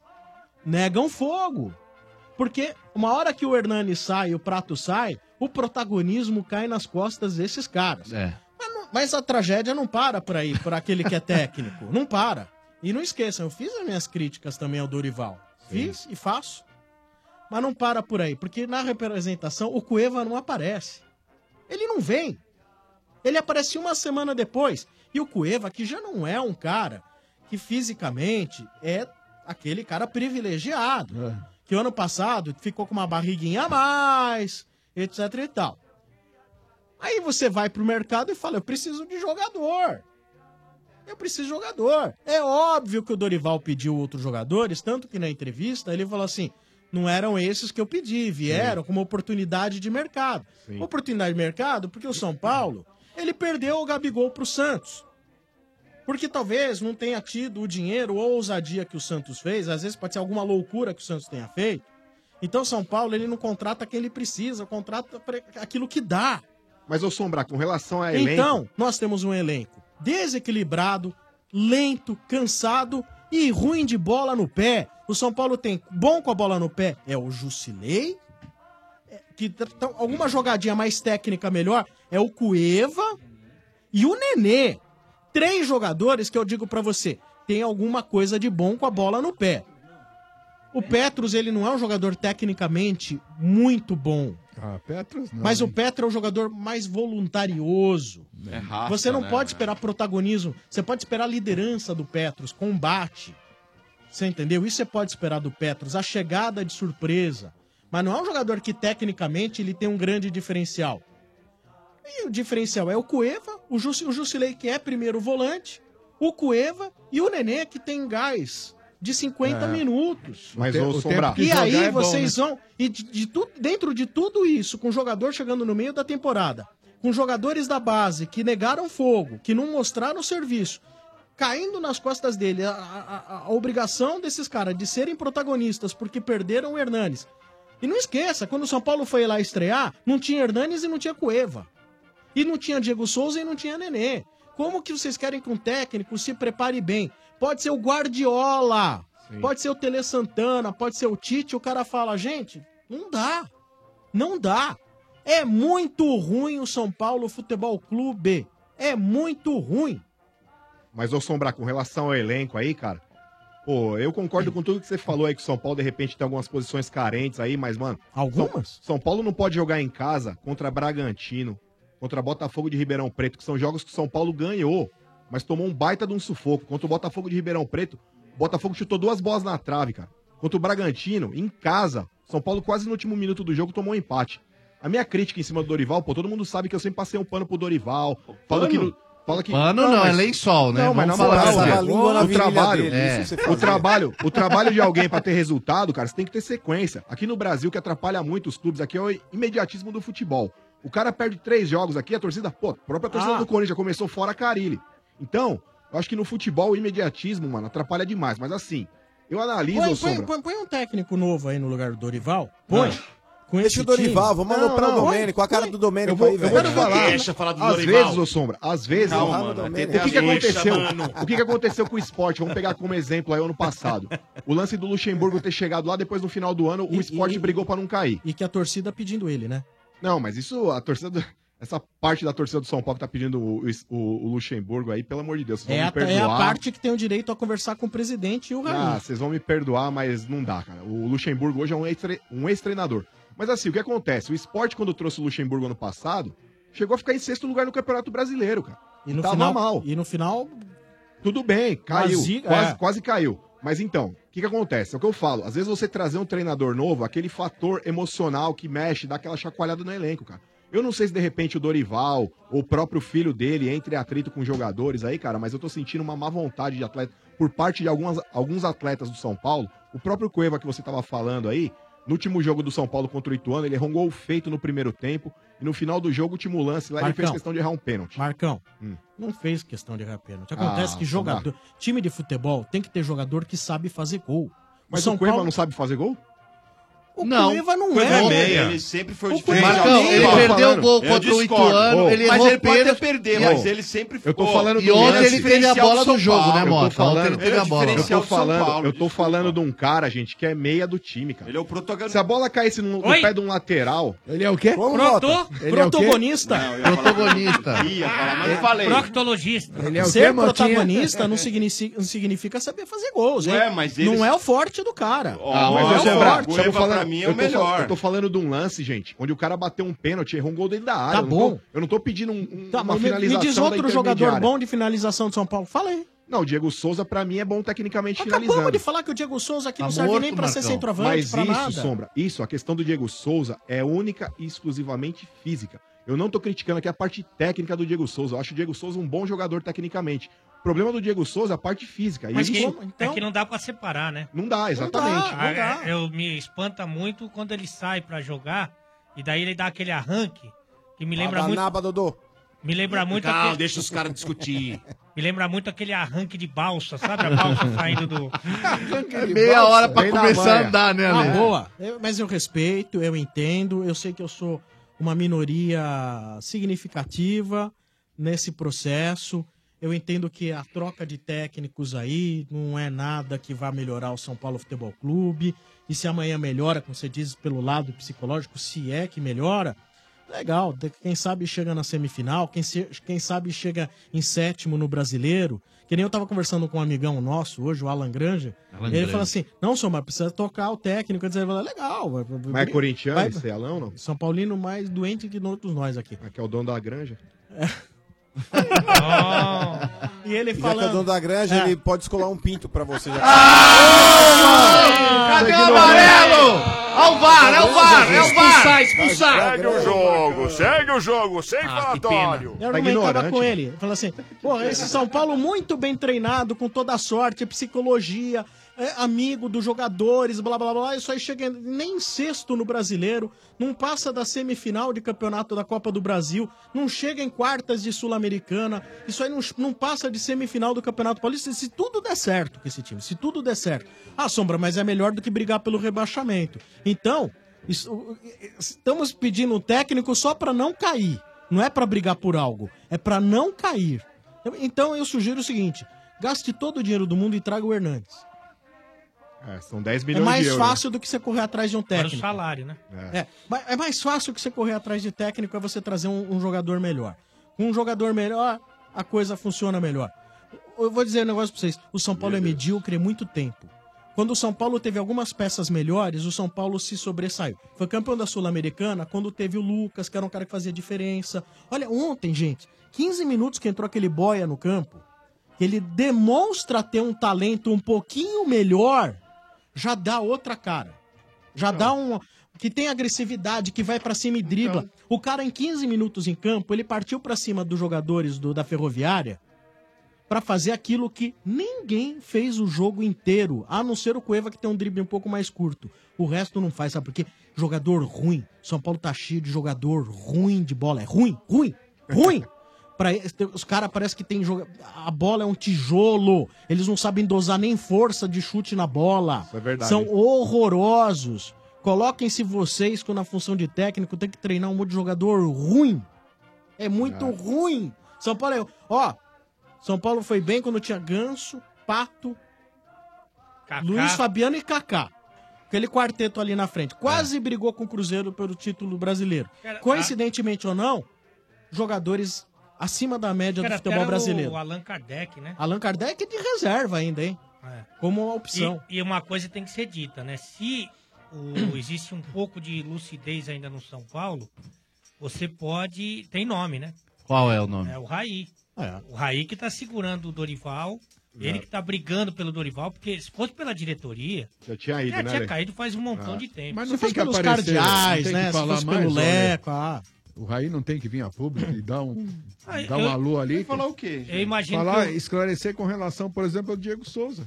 [SPEAKER 14] Negam fogo. Porque uma hora que o Hernanes sai e o Prato sai, o protagonismo cai nas costas desses caras. Mas a tragédia não para por aí, por aquele que é técnico. Não para. E não esqueçam, eu fiz as minhas críticas também ao Dorival. Fiz e faço. Mas não para por aí, porque na representação o Cueva não aparece. Ele não vem. Ele aparece uma semana depois. E o Cueva, que já não é um cara que fisicamente é aquele cara privilegiado. Que o ano passado ficou com uma barriguinha a mais, etc e tal. Aí você vai pro mercado e fala, eu preciso de jogador. Eu preciso de jogador. É óbvio que o Dorival pediu outros jogadores, tanto que na entrevista ele falou assim, não eram esses que eu pedi, vieram como oportunidade de mercado.
[SPEAKER 12] Sim.
[SPEAKER 14] Oportunidade de mercado porque o São Paulo, ele perdeu o Gabigol pro Santos. Porque talvez não tenha tido o dinheiro ou a ousadia que o Santos fez, às vezes pode ser alguma loucura que o Santos tenha feito. Então o São Paulo, ele não contrata quem ele precisa, contrata aquilo que dá.
[SPEAKER 12] Mas, ô Sombra, com relação a elenco...
[SPEAKER 14] Então, nós temos um elenco desequilibrado, lento, cansado e ruim de bola no pé. O São Paulo tem bom com a bola no pé, é o Jusilei, que alguma jogadinha mais técnica melhor, é o Cueva e o Nenê. 3 jogadores que eu digo pra você, tem alguma coisa de bom com a bola no pé. O Petros, ele não é um jogador tecnicamente muito bom.
[SPEAKER 19] Petros não.
[SPEAKER 14] Mas o Petro é o jogador mais voluntarioso.
[SPEAKER 17] É raça,
[SPEAKER 14] Você não
[SPEAKER 17] né?
[SPEAKER 14] pode esperar protagonismo. Você pode esperar a liderança do Petros, combate. Você entendeu? Isso você pode esperar do Petros, a chegada de surpresa. Mas não é um jogador que tecnicamente ele tem um grande diferencial. E o diferencial é o Cueva, o Jusilei, que é primeiro volante, o Cueva e o Nenê, que tem gás de 50 minutos.
[SPEAKER 12] Mas, ô, Sombra...
[SPEAKER 14] E aí vocês vão... E dentro de tudo isso, com o jogador chegando no meio da temporada, com jogadores da base que negaram fogo, que não mostraram serviço, caindo nas costas dele a obrigação desses caras de serem protagonistas porque perderam o Hernanes. E não esqueça, quando o São Paulo foi lá estrear, não tinha Hernanes e não tinha Cueva. E não tinha Diego Souza e não tinha Nenê. Como que vocês querem que um técnico se prepare bem? Pode ser o Guardiola, pode ser o Tele Santana, pode ser o Tite, o cara fala, gente, não dá. Não dá. É muito ruim o São Paulo Futebol Clube. É muito ruim.
[SPEAKER 12] Mas, ô Sombra, com relação ao elenco aí, cara, pô, eu concordo com tudo que você falou aí, que o São Paulo, de repente, tem algumas posições carentes aí, mas, mano...
[SPEAKER 14] Algumas?
[SPEAKER 12] São Paulo não pode jogar em casa contra Bragantino, contra Botafogo de Ribeirão Preto, que são jogos que o São Paulo ganhou, mas tomou um baita de um sufoco. Contra o Botafogo de Ribeirão Preto, o Botafogo chutou 2 bolas na trave, cara. Contra o Bragantino, em casa, São Paulo quase no último minuto do jogo tomou um empate. A minha crítica em cima do Dorival, pô, todo mundo sabe que eu sempre passei um pano pro Dorival. Fala que...
[SPEAKER 16] Pano não, é lençol, né?
[SPEAKER 12] Não, mas na
[SPEAKER 16] Vamos falar
[SPEAKER 12] moral,
[SPEAKER 16] sério.
[SPEAKER 12] o trabalho de alguém pra ter resultado, cara, você tem que ter sequência. Aqui no Brasil, que atrapalha muito os clubes, aqui é o imediatismo do futebol. O cara perde 3 jogos aqui, a torcida, pô, a própria torcida do Corinthians já começou fora a Carille. Então, eu acho que no futebol o imediatismo, mano, atrapalha demais. Mas assim, eu analiso,
[SPEAKER 14] Põe um técnico novo aí no lugar do Dorival.
[SPEAKER 18] Deixa o Dorival, vamos aloprar o Domênico, a cara do Domênico aí, velho.
[SPEAKER 22] Eu vou te falar. Às vezes, ô Sombra, às vezes...
[SPEAKER 17] Calma,
[SPEAKER 22] o
[SPEAKER 17] mano,
[SPEAKER 22] que aconteceu? O que aconteceu com o Sport? Vamos pegar como exemplo aí ano passado. O lance do Luxemburgo ter chegado lá, depois no final do ano, o Sport brigou pra não cair.
[SPEAKER 14] E que a torcida pedindo ele, né?
[SPEAKER 22] Não, mas isso, a torcida... Essa parte da torcida do São Paulo que tá pedindo o Luxemburgo aí, pelo amor de Deus, vocês vão me perdoar.
[SPEAKER 14] É a parte que tem o direito a conversar com o presidente e o Raí.
[SPEAKER 22] Vocês vão me perdoar, mas não dá, cara. O Luxemburgo hoje é um ex-treinador. Mas assim, o que acontece? O Sport, quando trouxe o Luxemburgo ano passado, chegou a ficar em 6º lugar no Campeonato Brasileiro, cara.
[SPEAKER 14] E no
[SPEAKER 22] tava
[SPEAKER 14] final,
[SPEAKER 22] mal.
[SPEAKER 14] E no final...
[SPEAKER 22] Tudo bem, caiu.
[SPEAKER 14] Quase,
[SPEAKER 22] quase caiu. Mas então, o que acontece? É o que eu falo. Às vezes você trazer um treinador novo, aquele fator emocional que mexe, dá aquela chacoalhada no elenco, cara. Eu não sei se de repente o Dorival ou o próprio filho dele entre em atrito com jogadores aí, cara, mas eu tô sentindo uma má vontade de atleta por parte de alguns atletas do São Paulo. O próprio Cueva que você tava falando aí, no último jogo do São Paulo contra o Ituano, ele errou um gol feito no primeiro tempo e no final do jogo, o último lance lá, ele fez questão de errar um pênalti.
[SPEAKER 14] Marcão, não fez questão de errar pênalti. Acontece que jogador, time de futebol tem que ter jogador que sabe fazer gol.
[SPEAKER 22] Mas o Cueva não sabe fazer gol?
[SPEAKER 14] O Cueva não é
[SPEAKER 17] meia. Ele sempre foi diferente.
[SPEAKER 16] Marcão, ele perdeu o gol contra o Ituano, ele errou
[SPEAKER 17] ele pode
[SPEAKER 16] pênalti.
[SPEAKER 17] perder, mas ele sempre foi.
[SPEAKER 22] Eu tô falando
[SPEAKER 16] E ontem ele teve a bola do jogo, né, Mota? Ontem ele teve a bola.
[SPEAKER 22] Eu tô falando de um cara, gente, que é meia do time, cara.
[SPEAKER 17] Ele é o protagonista.
[SPEAKER 22] Se a bola caísse no pé de um lateral...
[SPEAKER 19] Ele é o quê?
[SPEAKER 14] Protagonista.
[SPEAKER 16] Protagonista.
[SPEAKER 17] Ia falar, mas eu falei.
[SPEAKER 21] Proctologista.
[SPEAKER 19] Ele é o quê,
[SPEAKER 14] Ser
[SPEAKER 19] Motinha?
[SPEAKER 14] protagonista não significa saber fazer gols, hein?
[SPEAKER 17] Ué, mas eles-
[SPEAKER 14] Não é o forte do cara.
[SPEAKER 22] Mas
[SPEAKER 14] não é o forte.
[SPEAKER 17] Cueva pra mim é o melhor.
[SPEAKER 22] Eu tô falando de um lance, gente, onde o cara bateu um pênalti, errou um gol dentro da área.
[SPEAKER 14] Tá bom.
[SPEAKER 22] Eu não tô pedindo
[SPEAKER 14] Tá,
[SPEAKER 22] uma
[SPEAKER 14] mas
[SPEAKER 22] finalização
[SPEAKER 14] me diz
[SPEAKER 22] da
[SPEAKER 14] outro jogador
[SPEAKER 22] intermediária.
[SPEAKER 14] bom de finalização de São Paulo. Fala aí.
[SPEAKER 22] Não, o Diego Souza, pra mim, é bom tecnicamente
[SPEAKER 14] Acabamos
[SPEAKER 22] finalizando.
[SPEAKER 14] de falar que o Diego Souza aqui
[SPEAKER 16] Tá
[SPEAKER 14] não serve
[SPEAKER 16] morto,
[SPEAKER 14] nem pra ser
[SPEAKER 16] Marcão.
[SPEAKER 14] centroavante,
[SPEAKER 22] Mas
[SPEAKER 14] pra
[SPEAKER 22] isso,
[SPEAKER 14] nada.
[SPEAKER 22] Sombra, a questão do Diego Souza é única e exclusivamente física. Eu não tô criticando aqui a parte técnica do Diego Souza. Eu acho o Diego Souza um bom jogador tecnicamente. O problema do Diego Souza é a parte física.
[SPEAKER 21] Mas
[SPEAKER 22] E
[SPEAKER 21] que,
[SPEAKER 22] isso
[SPEAKER 21] é que não dá pra separar, né?
[SPEAKER 22] não dá, exatamente.
[SPEAKER 14] Não dá.
[SPEAKER 21] Eu me espanta muito quando ele sai pra jogar e daí ele dá aquele arranque que me lembra muito.
[SPEAKER 18] Naba, Dodô.
[SPEAKER 21] Me lembra muito
[SPEAKER 22] Calma, deixa os caras discutir.
[SPEAKER 21] Me lembra muito aquele arranque de balsa, sabe? A balsa saindo do.
[SPEAKER 16] Meia hora pra
[SPEAKER 22] Bem na
[SPEAKER 16] começar a
[SPEAKER 22] manha.
[SPEAKER 16] andar, né, Ale?
[SPEAKER 14] Boa. Mas eu respeito, eu entendo, eu sei que eu sou uma minoria significativa nesse processo. Eu entendo que a troca de técnicos aí não é nada que vá melhorar o São Paulo Futebol Clube. E se amanhã melhora, como você diz, pelo lado psicológico, se é que melhora, legal. Quem sabe chega na semifinal, quem sabe chega em 7º no Brasileiro. Que nem eu tava conversando com um amigão nosso hoje, o Alan Granja. Ele falou assim, não, Somar, precisa tocar o técnico. Eu falei, legal.
[SPEAKER 22] Mas é corintiano, esse é Alão, não?
[SPEAKER 14] São Paulino mais doente que todos nós aqui.
[SPEAKER 22] Que é o dono da granja.
[SPEAKER 14] E ele
[SPEAKER 18] Já que é
[SPEAKER 14] falando...
[SPEAKER 18] dono da granja, ele pode escolar um pinto pra você.
[SPEAKER 16] Cadê o amarelo? É o VAR, é o VAR, é o VAR!
[SPEAKER 22] Expulsar.
[SPEAKER 6] Segue o jogo, sem falatório.
[SPEAKER 14] Eu argumentava com ele. Falou assim, pô, esse São Paulo muito bem treinado, com toda a sorte, psicologia, amigo dos jogadores, blá, blá, blá. Isso aí chega nem em 6º no Brasileiro, não passa da semifinal de campeonato da Copa do Brasil, não chega em quartas de Sul-Americana, isso aí não passa de semifinal do Campeonato Paulista, se tudo der certo com esse time, se tudo der certo. Ah, Sombra, mas é melhor do que brigar pelo rebaixamento. Então, estamos pedindo um técnico só para não cair. Não é para brigar por algo, é para não cair. Então eu sugiro o seguinte, gaste todo o dinheiro do mundo e traga o Hernandes.
[SPEAKER 22] São 10 milhões
[SPEAKER 14] É mais
[SPEAKER 22] de euros.
[SPEAKER 14] fácil do que você correr atrás de um técnico.
[SPEAKER 21] Para o salário, né?
[SPEAKER 14] É mais fácil que você correr atrás de técnico é você trazer um jogador melhor. Com um jogador melhor, a coisa funciona melhor. Eu vou dizer um negócio pra vocês. O São Paulo é medíocre há muito tempo. Quando o São Paulo teve algumas peças melhores, o São Paulo se sobressaiu. Foi campeão da Sul-Americana quando teve o Lucas, que era um cara que fazia diferença. Olha, ontem, gente, 15 minutos que entrou aquele boia no campo, ele demonstra ter um talento um pouquinho melhor, já dá outra cara. Já dá um... que tem agressividade, que vai pra cima e dribla. O cara, em 15 minutos em campo, ele partiu pra cima dos jogadores da Ferroviária pra fazer aquilo que ninguém fez o jogo inteiro, a não ser o Cueva, que tem um drible um pouco mais curto. O resto não faz, sabe por quê? Jogador ruim. São Paulo tá cheio de jogador ruim de bola. É ruim. Os caras parecem que tem a bola é um tijolo. Eles não sabem dosar nem força de chute na bola.
[SPEAKER 22] Isso é verdade.
[SPEAKER 14] São horrorosos. Coloquem-se vocês que na função de técnico tem que treinar um monte de jogador ruim. É muito ruim. São Paulo São Paulo foi bem quando tinha Ganso, Pato,
[SPEAKER 21] Kaká.
[SPEAKER 14] Luiz Fabiano e Kaká. Aquele quarteto ali na frente. Quase brigou com o Cruzeiro pelo título brasileiro. Coincidentemente ou não, jogadores acima da média do futebol brasileiro.
[SPEAKER 21] O Allan Kardec, né?
[SPEAKER 14] Allan Kardec é de reserva ainda, hein? Como uma opção.
[SPEAKER 21] E uma coisa tem que ser dita, né? Se existe um pouco de lucidez ainda no São Paulo, você pode... Tem nome, né?
[SPEAKER 16] Qual é o nome?
[SPEAKER 21] É o Raí. O Raí que tá segurando o Dorival, ele que tá brigando pelo Dorival, porque se fosse pela diretoria...
[SPEAKER 12] Já tinha ido,
[SPEAKER 21] já
[SPEAKER 12] né?
[SPEAKER 21] tinha caído faz um montão de tempo.
[SPEAKER 19] Mas
[SPEAKER 14] Se
[SPEAKER 19] não
[SPEAKER 14] fosse
[SPEAKER 19] tem que
[SPEAKER 14] pelos
[SPEAKER 19] aparecer,
[SPEAKER 14] cardeais,
[SPEAKER 19] não tem
[SPEAKER 14] né?
[SPEAKER 19] que
[SPEAKER 14] Se
[SPEAKER 19] falar
[SPEAKER 14] fosse
[SPEAKER 19] mais,
[SPEAKER 14] pelo
[SPEAKER 19] olha.
[SPEAKER 14] Leco,
[SPEAKER 19] O Raí não tem que vir a público e dar
[SPEAKER 21] eu-
[SPEAKER 19] um alô ali.
[SPEAKER 17] Vai falar o quê?
[SPEAKER 21] Eu imagino
[SPEAKER 19] Falar,
[SPEAKER 21] que
[SPEAKER 19] esclarecer com relação, por exemplo, ao Diego Souza.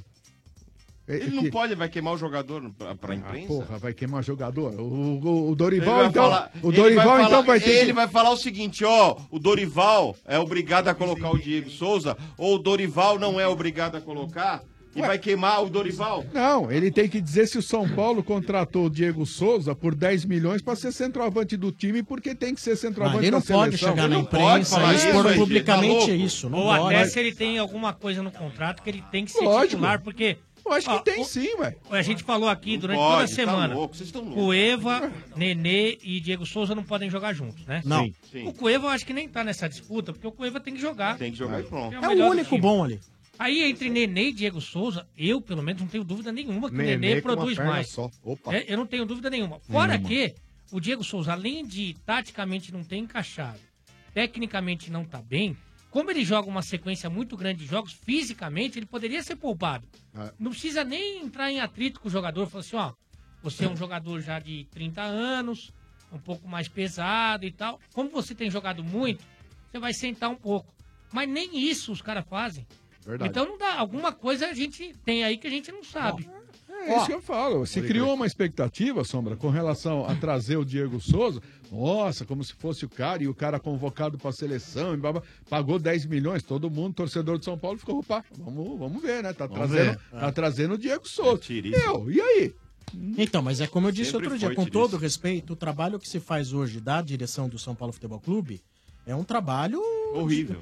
[SPEAKER 17] Ele não pode, vai queimar o jogador pra imprensa?
[SPEAKER 19] Porra, vai queimar jogador. O Dorival,
[SPEAKER 17] Ele vai
[SPEAKER 19] então.
[SPEAKER 17] falar-
[SPEAKER 19] O
[SPEAKER 17] ele
[SPEAKER 19] Dorival,
[SPEAKER 17] vai
[SPEAKER 19] então,
[SPEAKER 17] falar-
[SPEAKER 19] vai ter.
[SPEAKER 17] Ele vai falar o seguinte, ó. O Dorival é obrigado a colocar o Diego Souza, ou o Dorival não é obrigado a colocar, e vai queimar o Dorival?
[SPEAKER 19] Não, ele tem que dizer se o São Paulo contratou o Diego Souza por 10 milhões para ser centroavante do time, porque tem que ser centroavante
[SPEAKER 14] Ele não
[SPEAKER 19] da seleção.
[SPEAKER 14] pode chegar na
[SPEAKER 19] Ele não pode
[SPEAKER 14] imprensa
[SPEAKER 19] falar
[SPEAKER 14] e
[SPEAKER 19] isso,
[SPEAKER 14] expor
[SPEAKER 19] gente,
[SPEAKER 14] publicamente
[SPEAKER 19] tá louco?
[SPEAKER 14] isso. Não
[SPEAKER 21] Ou
[SPEAKER 14] pode.
[SPEAKER 21] até se ele tem alguma coisa no contrato que ele tem que ser
[SPEAKER 19] Lógico.
[SPEAKER 21] titular, porque...
[SPEAKER 19] Eu acho que tem sim, velho.
[SPEAKER 21] A gente falou aqui durante
[SPEAKER 17] pode,
[SPEAKER 21] toda a
[SPEAKER 17] tá
[SPEAKER 21] semana.
[SPEAKER 17] louco, vocês estão loucos.
[SPEAKER 21] Cueva, Nenê e Diego Souza não podem jogar juntos, né?
[SPEAKER 14] Não.
[SPEAKER 17] Sim.
[SPEAKER 21] O Cueva eu acho que nem tá nessa disputa, porque o Cueva tem que jogar.
[SPEAKER 17] Tem que jogar e pronto.
[SPEAKER 21] É
[SPEAKER 14] É
[SPEAKER 21] melhor
[SPEAKER 14] o
[SPEAKER 21] do
[SPEAKER 14] único
[SPEAKER 21] time.
[SPEAKER 14] bom ali.
[SPEAKER 21] Aí entre Nenê e Diego Souza, eu pelo menos não tenho dúvida nenhuma que o
[SPEAKER 12] Nenê
[SPEAKER 21] Nenê
[SPEAKER 12] com uma
[SPEAKER 21] produz
[SPEAKER 12] perna
[SPEAKER 21] mais.
[SPEAKER 12] só. Opa.
[SPEAKER 21] Eu não tenho dúvida nenhuma. Fora
[SPEAKER 12] Nenhuma.
[SPEAKER 21] que o Diego Souza, além de taticamente não ter encaixado, tecnicamente não tá bem, como ele joga uma sequência muito grande de jogos, fisicamente ele poderia ser poupado. Não precisa nem entrar em atrito com o jogador, falar assim, ó, você é um jogador já de 30 anos, um pouco mais pesado e tal. Como você tem jogado muito, você vai sentar um pouco. Mas nem isso os caras fazem.
[SPEAKER 19] Verdade.
[SPEAKER 21] Então não dá. Alguma coisa a gente tem aí que a gente não sabe.
[SPEAKER 19] É isso que eu falo. Se criou uma expectativa, Sombra, com relação a trazer o Diego Souza. Nossa, como se fosse o cara, e o cara convocado para a seleção, e pagou 10 milhões. Todo mundo, torcedor de São Paulo, ficou, opa, vamos ver, né? Tá trazendo o Diego Souza. E aí?
[SPEAKER 14] Então, mas é como eu disse
[SPEAKER 19] Sempre
[SPEAKER 14] outro dia,
[SPEAKER 19] foi
[SPEAKER 14] com
[SPEAKER 19] tirice.
[SPEAKER 14] todo respeito, o trabalho que se faz hoje da direção do São Paulo Futebol Clube é um trabalho
[SPEAKER 17] horrível.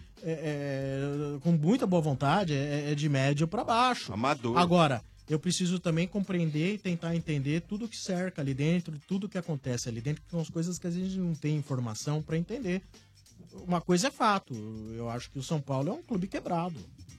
[SPEAKER 14] Com muita boa vontade, é de médio para baixo.
[SPEAKER 17] Amador.
[SPEAKER 14] Agora, eu preciso também compreender e tentar entender tudo que cerca ali dentro, tudo que acontece ali dentro, que são as coisas que a gente não tem informação para entender. Uma coisa é fato, eu acho que o São Paulo é um clube quebrado.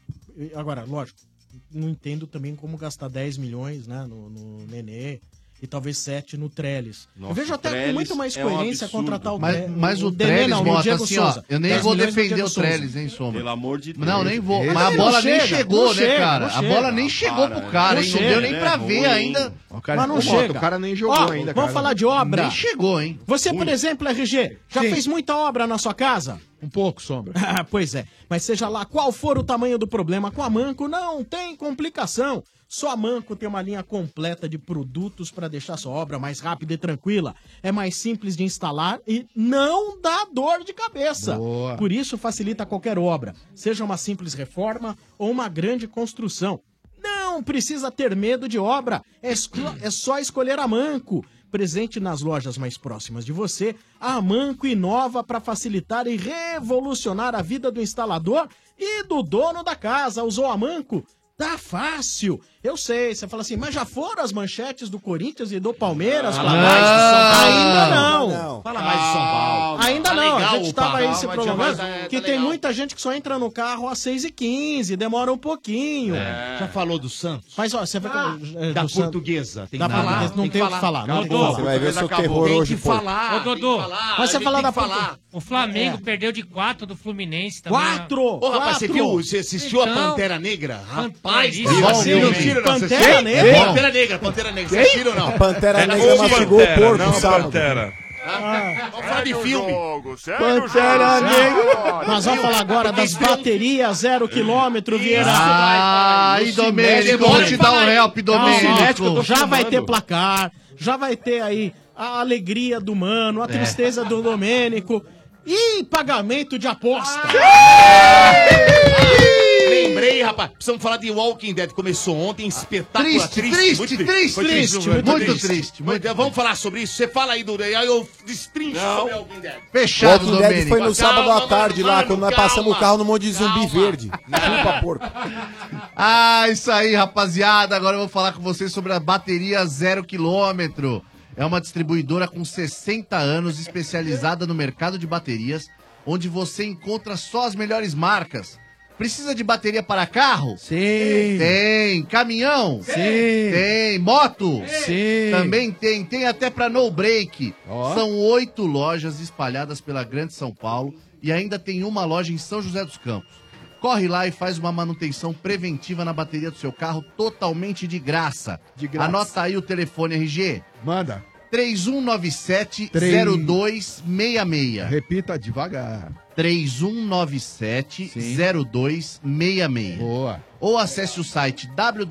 [SPEAKER 14] Agora, lógico, não entendo também como gastar 10 milhões, né, no Nenê e talvez 7 no Trellis.
[SPEAKER 16] Nossa,
[SPEAKER 14] Eu vejo até
[SPEAKER 16] Trellis
[SPEAKER 14] com muito mais
[SPEAKER 16] é um
[SPEAKER 14] coerência
[SPEAKER 16] absurdo.
[SPEAKER 14] contratar o
[SPEAKER 16] Mas o
[SPEAKER 14] Nenê,
[SPEAKER 16] Trellis,
[SPEAKER 14] não, o
[SPEAKER 16] Mota,
[SPEAKER 14] Diego
[SPEAKER 16] assim, ó,
[SPEAKER 14] Souza.
[SPEAKER 16] eu nem
[SPEAKER 14] 10
[SPEAKER 16] vou
[SPEAKER 14] milhões no
[SPEAKER 16] defender
[SPEAKER 14] Diego
[SPEAKER 16] o
[SPEAKER 14] Souza.
[SPEAKER 16] Trellis, hein, Sombra?
[SPEAKER 17] Pelo amor de Deus.
[SPEAKER 16] Não, nem vou.
[SPEAKER 14] Ele
[SPEAKER 16] Mas a
[SPEAKER 14] não
[SPEAKER 16] bola nem
[SPEAKER 14] chega,
[SPEAKER 16] chegou,
[SPEAKER 14] não
[SPEAKER 16] né,
[SPEAKER 14] chega,
[SPEAKER 16] cara?
[SPEAKER 14] não
[SPEAKER 16] A bola
[SPEAKER 14] chega.
[SPEAKER 16] nem chegou pro cara,
[SPEAKER 14] Não
[SPEAKER 16] hein? Não
[SPEAKER 14] chega,
[SPEAKER 16] deu nem
[SPEAKER 14] né?
[SPEAKER 16] pra ver
[SPEAKER 14] Ruim.
[SPEAKER 16] ainda.
[SPEAKER 14] Mas não chega.
[SPEAKER 12] O cara nem jogou
[SPEAKER 14] Ó,
[SPEAKER 12] ainda,
[SPEAKER 14] Vamos
[SPEAKER 12] cara.
[SPEAKER 14] falar de obra.
[SPEAKER 16] Nem chegou, hein?
[SPEAKER 14] Você, por
[SPEAKER 16] Ruim.
[SPEAKER 14] exemplo, RG, já
[SPEAKER 19] Sim.
[SPEAKER 14] fez muita obra na sua casa?
[SPEAKER 19] Um pouco, Sombra.
[SPEAKER 14] Ah, pois é. Mas seja lá qual for o tamanho do problema com a Manco, não tem complicação. Só a Manco tem uma linha completa de produtos para deixar sua obra mais rápida e tranquila. É mais simples de instalar e não dá dor de cabeça.
[SPEAKER 19] Boa.
[SPEAKER 14] Por isso facilita qualquer obra, seja uma simples reforma ou uma grande construção. Não precisa ter medo de obra, é só escolher a Manco. Presente nas lojas mais próximas de você, a Manco inova para facilitar e revolucionar a vida do instalador e do dono da casa. Usou a Manco? Tá fácil. Eu sei, você fala assim, mas já foram as manchetes do Corinthians e do Palmeiras? Fala mais de São Paulo. Ainda não.
[SPEAKER 5] Fala mais de São Paulo.
[SPEAKER 14] Ainda
[SPEAKER 5] Tá
[SPEAKER 14] não,
[SPEAKER 5] legal,
[SPEAKER 14] a gente tava aí
[SPEAKER 5] Calma,
[SPEAKER 14] se
[SPEAKER 5] mas
[SPEAKER 14] prolongando,
[SPEAKER 5] tá
[SPEAKER 14] que tem
[SPEAKER 5] legal.
[SPEAKER 14] muita gente que só entra no carro às 6h15, demora um pouquinho.
[SPEAKER 5] Já falou do Santos?
[SPEAKER 14] Mas ó, você vai...
[SPEAKER 5] Da portuguesa. Tem
[SPEAKER 14] Da
[SPEAKER 5] que falar.
[SPEAKER 14] portuguesa, não tem o que falar. Não tem o que falar.
[SPEAKER 18] Você vai ver seu terror
[SPEAKER 5] Tem
[SPEAKER 18] hoje,
[SPEAKER 5] que
[SPEAKER 18] pô.
[SPEAKER 5] falar.
[SPEAKER 21] Ô, Dodô,
[SPEAKER 14] Mas você falar da
[SPEAKER 5] falar.
[SPEAKER 21] o Flamengo
[SPEAKER 14] É.
[SPEAKER 21] perdeu de 4 do Fluminense também.
[SPEAKER 14] 4!
[SPEAKER 5] Ô, rapaz, você viu? Você assistiu a
[SPEAKER 21] Então,
[SPEAKER 5] Pantera Negra? Rapaz,
[SPEAKER 21] Pantera
[SPEAKER 5] vocês
[SPEAKER 21] Negra.
[SPEAKER 5] assistiram, não? Vocês
[SPEAKER 14] Pantera
[SPEAKER 5] assistiram?
[SPEAKER 14] Negra?
[SPEAKER 5] Pantera Negra, Pantera Negra. Vocês assistiram ou não?
[SPEAKER 18] A Pantera
[SPEAKER 5] É,
[SPEAKER 18] Negra
[SPEAKER 5] ô,
[SPEAKER 18] mastigou o porco
[SPEAKER 15] não,
[SPEAKER 18] sábado.
[SPEAKER 15] Pantera.
[SPEAKER 5] Vamos falar de filme.
[SPEAKER 14] Pantera Negra. Nós vamos falar agora das baterias 0 km, Vieira.
[SPEAKER 16] Ai, Domênico, vou te dar um help, Domênico.
[SPEAKER 14] Já vai ter placar, já vai ter aí a alegria do Mano, a tristeza do Domênico e pagamento de aposta.
[SPEAKER 5] Lembrei, rapaz. Rapaz, precisamos falar de Walking Dead. Começou ontem, espetáculo.
[SPEAKER 16] Triste.
[SPEAKER 5] Vamos falar sobre isso? Você fala aí, Dudu, aí eu destrincho sobre Walking Dead.
[SPEAKER 16] Fechado,
[SPEAKER 18] Walking Dead
[SPEAKER 16] Domênico.
[SPEAKER 18] foi no sábado à tarde lá,
[SPEAKER 5] mano,
[SPEAKER 18] quando nós
[SPEAKER 5] calma,
[SPEAKER 18] passamos o carro no monte de zumbi verde. Chupa, porco.
[SPEAKER 16] Ah, isso aí, rapaziada. Agora eu vou falar com vocês sobre a bateria 0 km. É uma distribuidora com 60 anos, especializada no mercado de baterias, onde você encontra só as melhores marcas. Precisa de bateria para carro?
[SPEAKER 19] Sim.
[SPEAKER 16] Tem. Caminhão?
[SPEAKER 19] Sim.
[SPEAKER 16] Tem. Moto?
[SPEAKER 19] Sim.
[SPEAKER 16] Também tem. Tem até para no break.
[SPEAKER 19] Ó.
[SPEAKER 16] São 8 lojas espalhadas pela Grande São Paulo e ainda tem uma loja em São José dos Campos. Corre lá e faz uma manutenção preventiva na bateria do seu carro totalmente de graça.
[SPEAKER 19] De graça.
[SPEAKER 16] Anota aí o telefone RG.
[SPEAKER 19] Manda.
[SPEAKER 16] 3197-0266.
[SPEAKER 19] Repita devagar.
[SPEAKER 16] 3197-0266.
[SPEAKER 19] Boa.
[SPEAKER 16] Ou acesse o site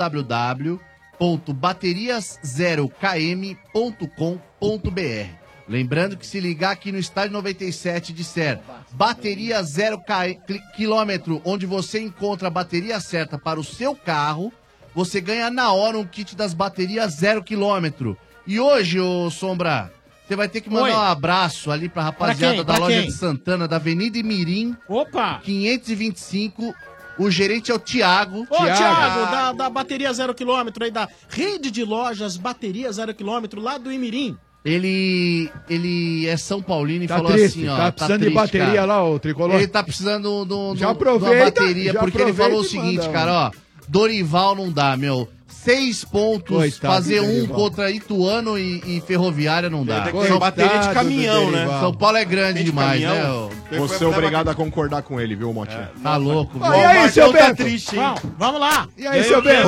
[SPEAKER 16] www.baterias0km.com.br. Lembrando que se ligar aqui no Estádio 97 e disser bateria 0 km, onde você encontra a bateria certa para o seu carro, você ganha na hora um kit das baterias 0 km. E hoje, ô Sombra, você vai ter que mandar
[SPEAKER 14] Oi.
[SPEAKER 16] um abraço ali pra rapaziada
[SPEAKER 14] Pra quem?
[SPEAKER 16] da
[SPEAKER 14] Pra
[SPEAKER 16] loja
[SPEAKER 14] quem?
[SPEAKER 16] de Santana, da Avenida Imirim.
[SPEAKER 14] Opa!
[SPEAKER 16] 525. O gerente é o Thiago.
[SPEAKER 14] Ô, Thiago, da bateria 0 km aí, da rede de lojas Bateria 0 km, lá do Imirim.
[SPEAKER 16] Ele é São Paulino e
[SPEAKER 19] Tá
[SPEAKER 16] falou
[SPEAKER 19] triste,
[SPEAKER 16] assim, ó.
[SPEAKER 19] tá precisando de bateria
[SPEAKER 16] cara.
[SPEAKER 19] lá, ô Tricolor.
[SPEAKER 16] Ele tá precisando de uma
[SPEAKER 19] Já aproveita,
[SPEAKER 16] bateria,
[SPEAKER 19] já
[SPEAKER 16] porque ele
[SPEAKER 19] aproveita
[SPEAKER 16] falou o
[SPEAKER 19] e
[SPEAKER 16] seguinte,
[SPEAKER 19] manda,
[SPEAKER 16] cara, ó. Dorival não dá, meu. 6 pontos,
[SPEAKER 19] Coitado
[SPEAKER 16] fazer
[SPEAKER 19] do
[SPEAKER 16] um
[SPEAKER 19] Dorival.
[SPEAKER 16] contra Ituano e Ferroviária não dá.
[SPEAKER 5] Tem bateria de caminhão, né?
[SPEAKER 16] São Paulo é grande
[SPEAKER 5] Tem de
[SPEAKER 16] demais,
[SPEAKER 5] caminhão.
[SPEAKER 16] né?
[SPEAKER 12] Vou ser obrigado a concordar com ele, viu, Motinha?
[SPEAKER 16] Tá louco,
[SPEAKER 19] Ah, e aí, seu
[SPEAKER 5] tá
[SPEAKER 19] Bento?
[SPEAKER 5] triste, hein?
[SPEAKER 14] Vamos lá.
[SPEAKER 19] E aí, seu Bento?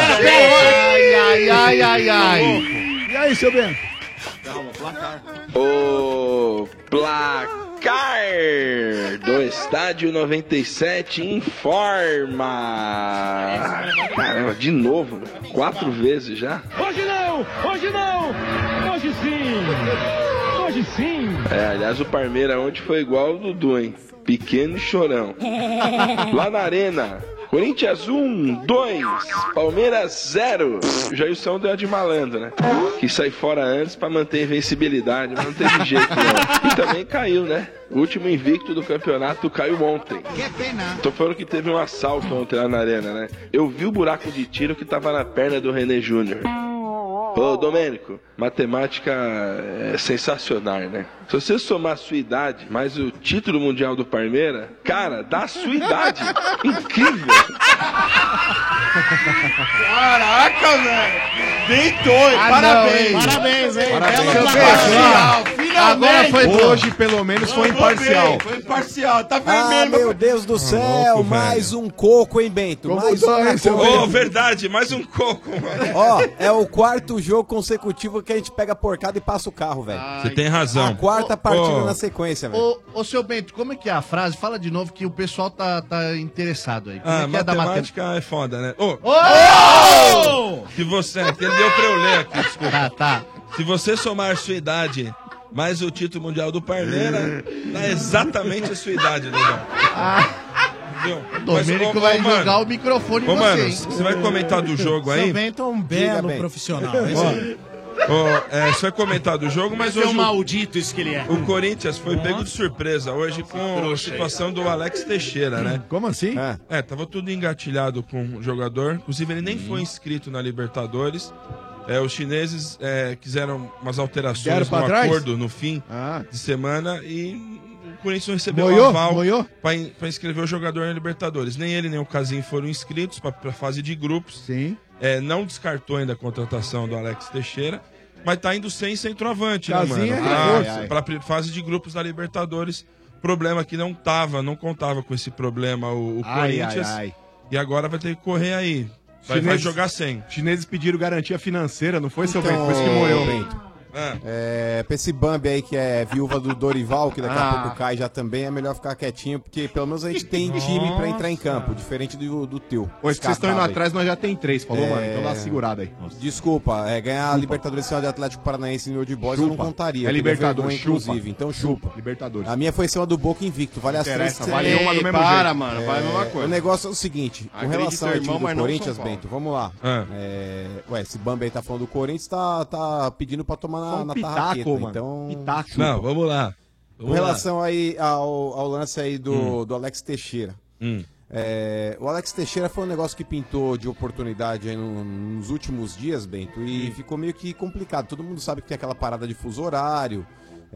[SPEAKER 16] Ai.
[SPEAKER 19] E aí, seu Bento?
[SPEAKER 15] O placar do Estádio 97 informa. Caramba, de novo, 4 vezes já.
[SPEAKER 21] Hoje não! Hoje não! Hoje sim! Hoje sim!
[SPEAKER 15] Aliás, o Parmeira ontem foi igual ao Dudu, hein? Pequeno e chorão. Lá na Arena, Corinthians 1, 2, Palmeiras 0. O Jailson deu a de malandro, né? Quis sair fora antes pra manter a invencibilidade, mas não teve jeito não. E também caiu, né? O último invicto do campeonato caiu ontem.
[SPEAKER 13] Que pena.
[SPEAKER 15] Tô falando que teve um assalto ontem lá na Arena, né? Eu vi o buraco de tiro que tava na perna do René Júnior. Ô, Domênico, matemática é sensacional, né? Se você somar a sua idade mais o título mundial do Parmeira, cara, dá a sua idade. Incrível.
[SPEAKER 5] Caraca, velho. Deitou, hein? Parabéns.
[SPEAKER 14] Parabéns, hein?
[SPEAKER 12] Parabéns.
[SPEAKER 14] Belo
[SPEAKER 12] Seu
[SPEAKER 14] placar.
[SPEAKER 16] Agora foi bom.
[SPEAKER 12] Hoje, pelo menos, foi imparcial.
[SPEAKER 5] Foi imparcial. Tá
[SPEAKER 18] Ah,
[SPEAKER 5] vermelho.
[SPEAKER 18] meu Deus do céu,
[SPEAKER 15] louco,
[SPEAKER 18] mais um coco, hein, Bento?
[SPEAKER 19] Como
[SPEAKER 18] Mais
[SPEAKER 19] dói,
[SPEAKER 18] uma
[SPEAKER 19] seu
[SPEAKER 18] coca.
[SPEAKER 15] Ô, verdade, mais um coco, mano.
[SPEAKER 18] Ó, é o quarto jogo consecutivo que a gente pega porcada e passa o carro, velho.
[SPEAKER 15] Você tem razão.
[SPEAKER 18] A quarta partida
[SPEAKER 15] Ô,
[SPEAKER 18] na sequência, velho.
[SPEAKER 16] Ô, seu Bento, como é que é a frase? Fala de novo que o pessoal tá interessado aí. Como
[SPEAKER 15] Ah,
[SPEAKER 16] é que é da
[SPEAKER 15] matemática é foda, né? Ô,
[SPEAKER 16] Oh!
[SPEAKER 15] se você... Que ele deu pra eu ler aqui, desculpa.
[SPEAKER 16] Tá.
[SPEAKER 15] Se você somar sua idade mais o título mundial do Parmeira, dá exatamente a sua idade, Dudão. Entendeu?
[SPEAKER 16] O Domênico vai jogar o microfone em
[SPEAKER 15] Ô,
[SPEAKER 16] você,
[SPEAKER 15] mano,
[SPEAKER 16] hein?
[SPEAKER 15] você vai comentar do jogo aí?
[SPEAKER 14] Seu Bento é um belo
[SPEAKER 18] bem.
[SPEAKER 14] profissional.
[SPEAKER 15] Você vai comentar do jogo, mas
[SPEAKER 5] Mas é
[SPEAKER 15] hoje
[SPEAKER 5] um maldito isso que ele é.
[SPEAKER 15] o Corinthians foi pego de surpresa hoje com a situação do Alex Teixeira, né?
[SPEAKER 19] Como assim?
[SPEAKER 15] Tava tudo engatilhado com o jogador. Inclusive, ele nem foi inscrito na Libertadores. Os chineses quiseram umas alterações
[SPEAKER 19] Deram
[SPEAKER 15] no
[SPEAKER 19] pra trás?
[SPEAKER 15] acordo no fim de semana e o Corinthians não recebeu
[SPEAKER 19] Moiou?
[SPEAKER 15] aval
[SPEAKER 19] Moiou?
[SPEAKER 15] para inscrever o jogador na Libertadores. Nem ele nem o Casim foram inscritos para a fase de grupos.
[SPEAKER 19] Sim.
[SPEAKER 15] Não descartou ainda a contratação do Alex Teixeira, mas tá indo sem centroavante,
[SPEAKER 19] Casim
[SPEAKER 15] né,
[SPEAKER 19] é
[SPEAKER 15] mano?
[SPEAKER 19] reforço.
[SPEAKER 15] Para fase de grupos da Libertadores. Problema que não contava com esse problema o Corinthians. E agora vai ter que correr aí. Vai jogar sem.
[SPEAKER 12] Chineses pediram garantia financeira, não foi, seu
[SPEAKER 18] Então,
[SPEAKER 12] Bento? Por isso que morreu.
[SPEAKER 18] Bento. Pra esse Bambi aí que é viúva do Dorival, que daqui a pouco cai já também, é melhor ficar quietinho, porque pelo menos a gente tem time pra entrar em campo, diferente do teu.
[SPEAKER 12] Hoje que vocês estão indo atrás, nós já tem 3, falou, mano? Então dá uma segurada aí.
[SPEAKER 18] Desculpa, ganhar a Libertadores de Atlético Paranaense em Old Boys eu não contaria.
[SPEAKER 12] É Libertadores,
[SPEAKER 18] inclusive, então chupa.
[SPEAKER 12] Libertadores.
[SPEAKER 18] A minha foi em cima do Boca invicto, vale as 3.
[SPEAKER 12] Valeu uma do mesmo
[SPEAKER 17] para,
[SPEAKER 12] jeito.
[SPEAKER 17] mano, vale a mesma coisa.
[SPEAKER 18] O negócio é o seguinte, com relação ao time
[SPEAKER 17] irmão, mas
[SPEAKER 18] do
[SPEAKER 17] não
[SPEAKER 18] Corinthians,
[SPEAKER 17] São Paulo.
[SPEAKER 18] Bento, vamos lá. Ué, esse Bambi aí tá falando do Corinthians, tá pedindo pra tomar na tarraqueta,
[SPEAKER 12] mano.
[SPEAKER 18] então...
[SPEAKER 15] Não, vamos lá.
[SPEAKER 18] Com relação aí ao lance aí do Alex Teixeira. O Alex Teixeira foi um negócio que pintou de oportunidade aí nos últimos dias, Bento, e ficou meio que complicado. Todo mundo sabe que tem aquela parada de fuso horário,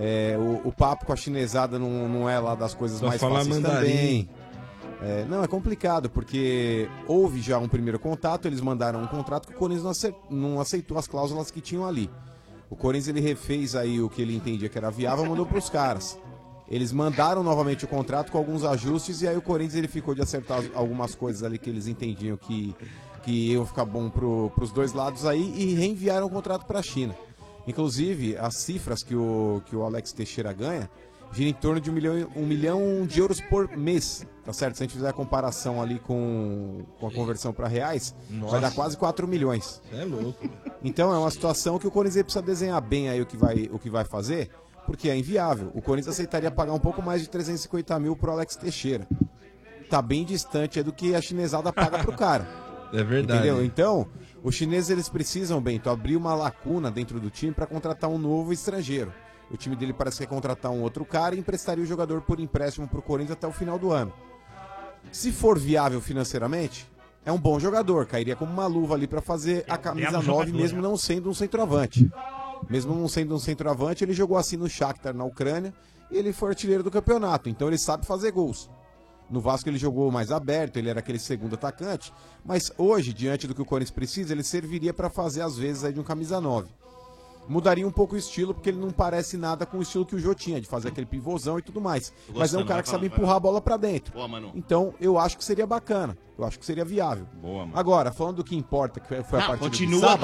[SPEAKER 18] o papo com a chinesada não é lá das coisas mais fáceis também. Não, é complicado, porque houve já um primeiro contato, eles mandaram um contrato que o Corinthians não aceitou as cláusulas que tinham ali. O Corinthians ele refez aí o que ele entendia que era viável, mandou para os caras. Eles mandaram novamente o contrato com alguns ajustes e aí o Corinthians ele ficou de acertar algumas coisas ali que eles entendiam que iam ficar bom para os dois lados aí e reenviaram o contrato para a China. Inclusive, as cifras que o Alex Teixeira ganha gira em torno de 1 milhão de euros por mês, tá certo? Se a gente fizer a comparação ali com a conversão para reais, vai dar quase 4 milhões.
[SPEAKER 15] É louco.
[SPEAKER 18] Então é uma situação que o Corinthians precisa desenhar bem aí o que vai fazer, porque é inviável. O Corinthians aceitaria pagar um pouco mais de 350 mil pro Alex Teixeira. Tá bem distante do que a chinesada paga pro cara.
[SPEAKER 15] É verdade.
[SPEAKER 18] Entendeu? Então, os chineses eles precisam, Bento, abrir uma lacuna dentro do time para contratar um novo estrangeiro. O time dele parece que quer contratar um outro cara e emprestaria o jogador por empréstimo pro Corinthians até o final do ano. Se for viável financeiramente, é um bom jogador, cairia como uma luva ali para fazer a camisa 9, mesmo não sendo um centroavante. Mesmo não sendo um centroavante, ele jogou assim no Shakhtar, na Ucrânia, e ele foi artilheiro do campeonato, então ele sabe fazer gols. No Vasco ele jogou mais aberto, ele era aquele segundo atacante, mas hoje, diante do que o Corinthians precisa, ele serviria para fazer às vezes aí de um camisa 9. Mudaria um pouco o estilo, porque ele não parece nada com o estilo que o Jô tinha, de fazer aquele pivôzão e tudo mais. Mas é um cara que sabe empurrar a bola pra dentro.
[SPEAKER 5] Boa, Manu.
[SPEAKER 18] Então, eu acho que seria bacana. Eu acho que seria viável.
[SPEAKER 5] Boa, mano.
[SPEAKER 18] Agora, falando do que importa, que foi a partida
[SPEAKER 5] continua,
[SPEAKER 18] de sábado...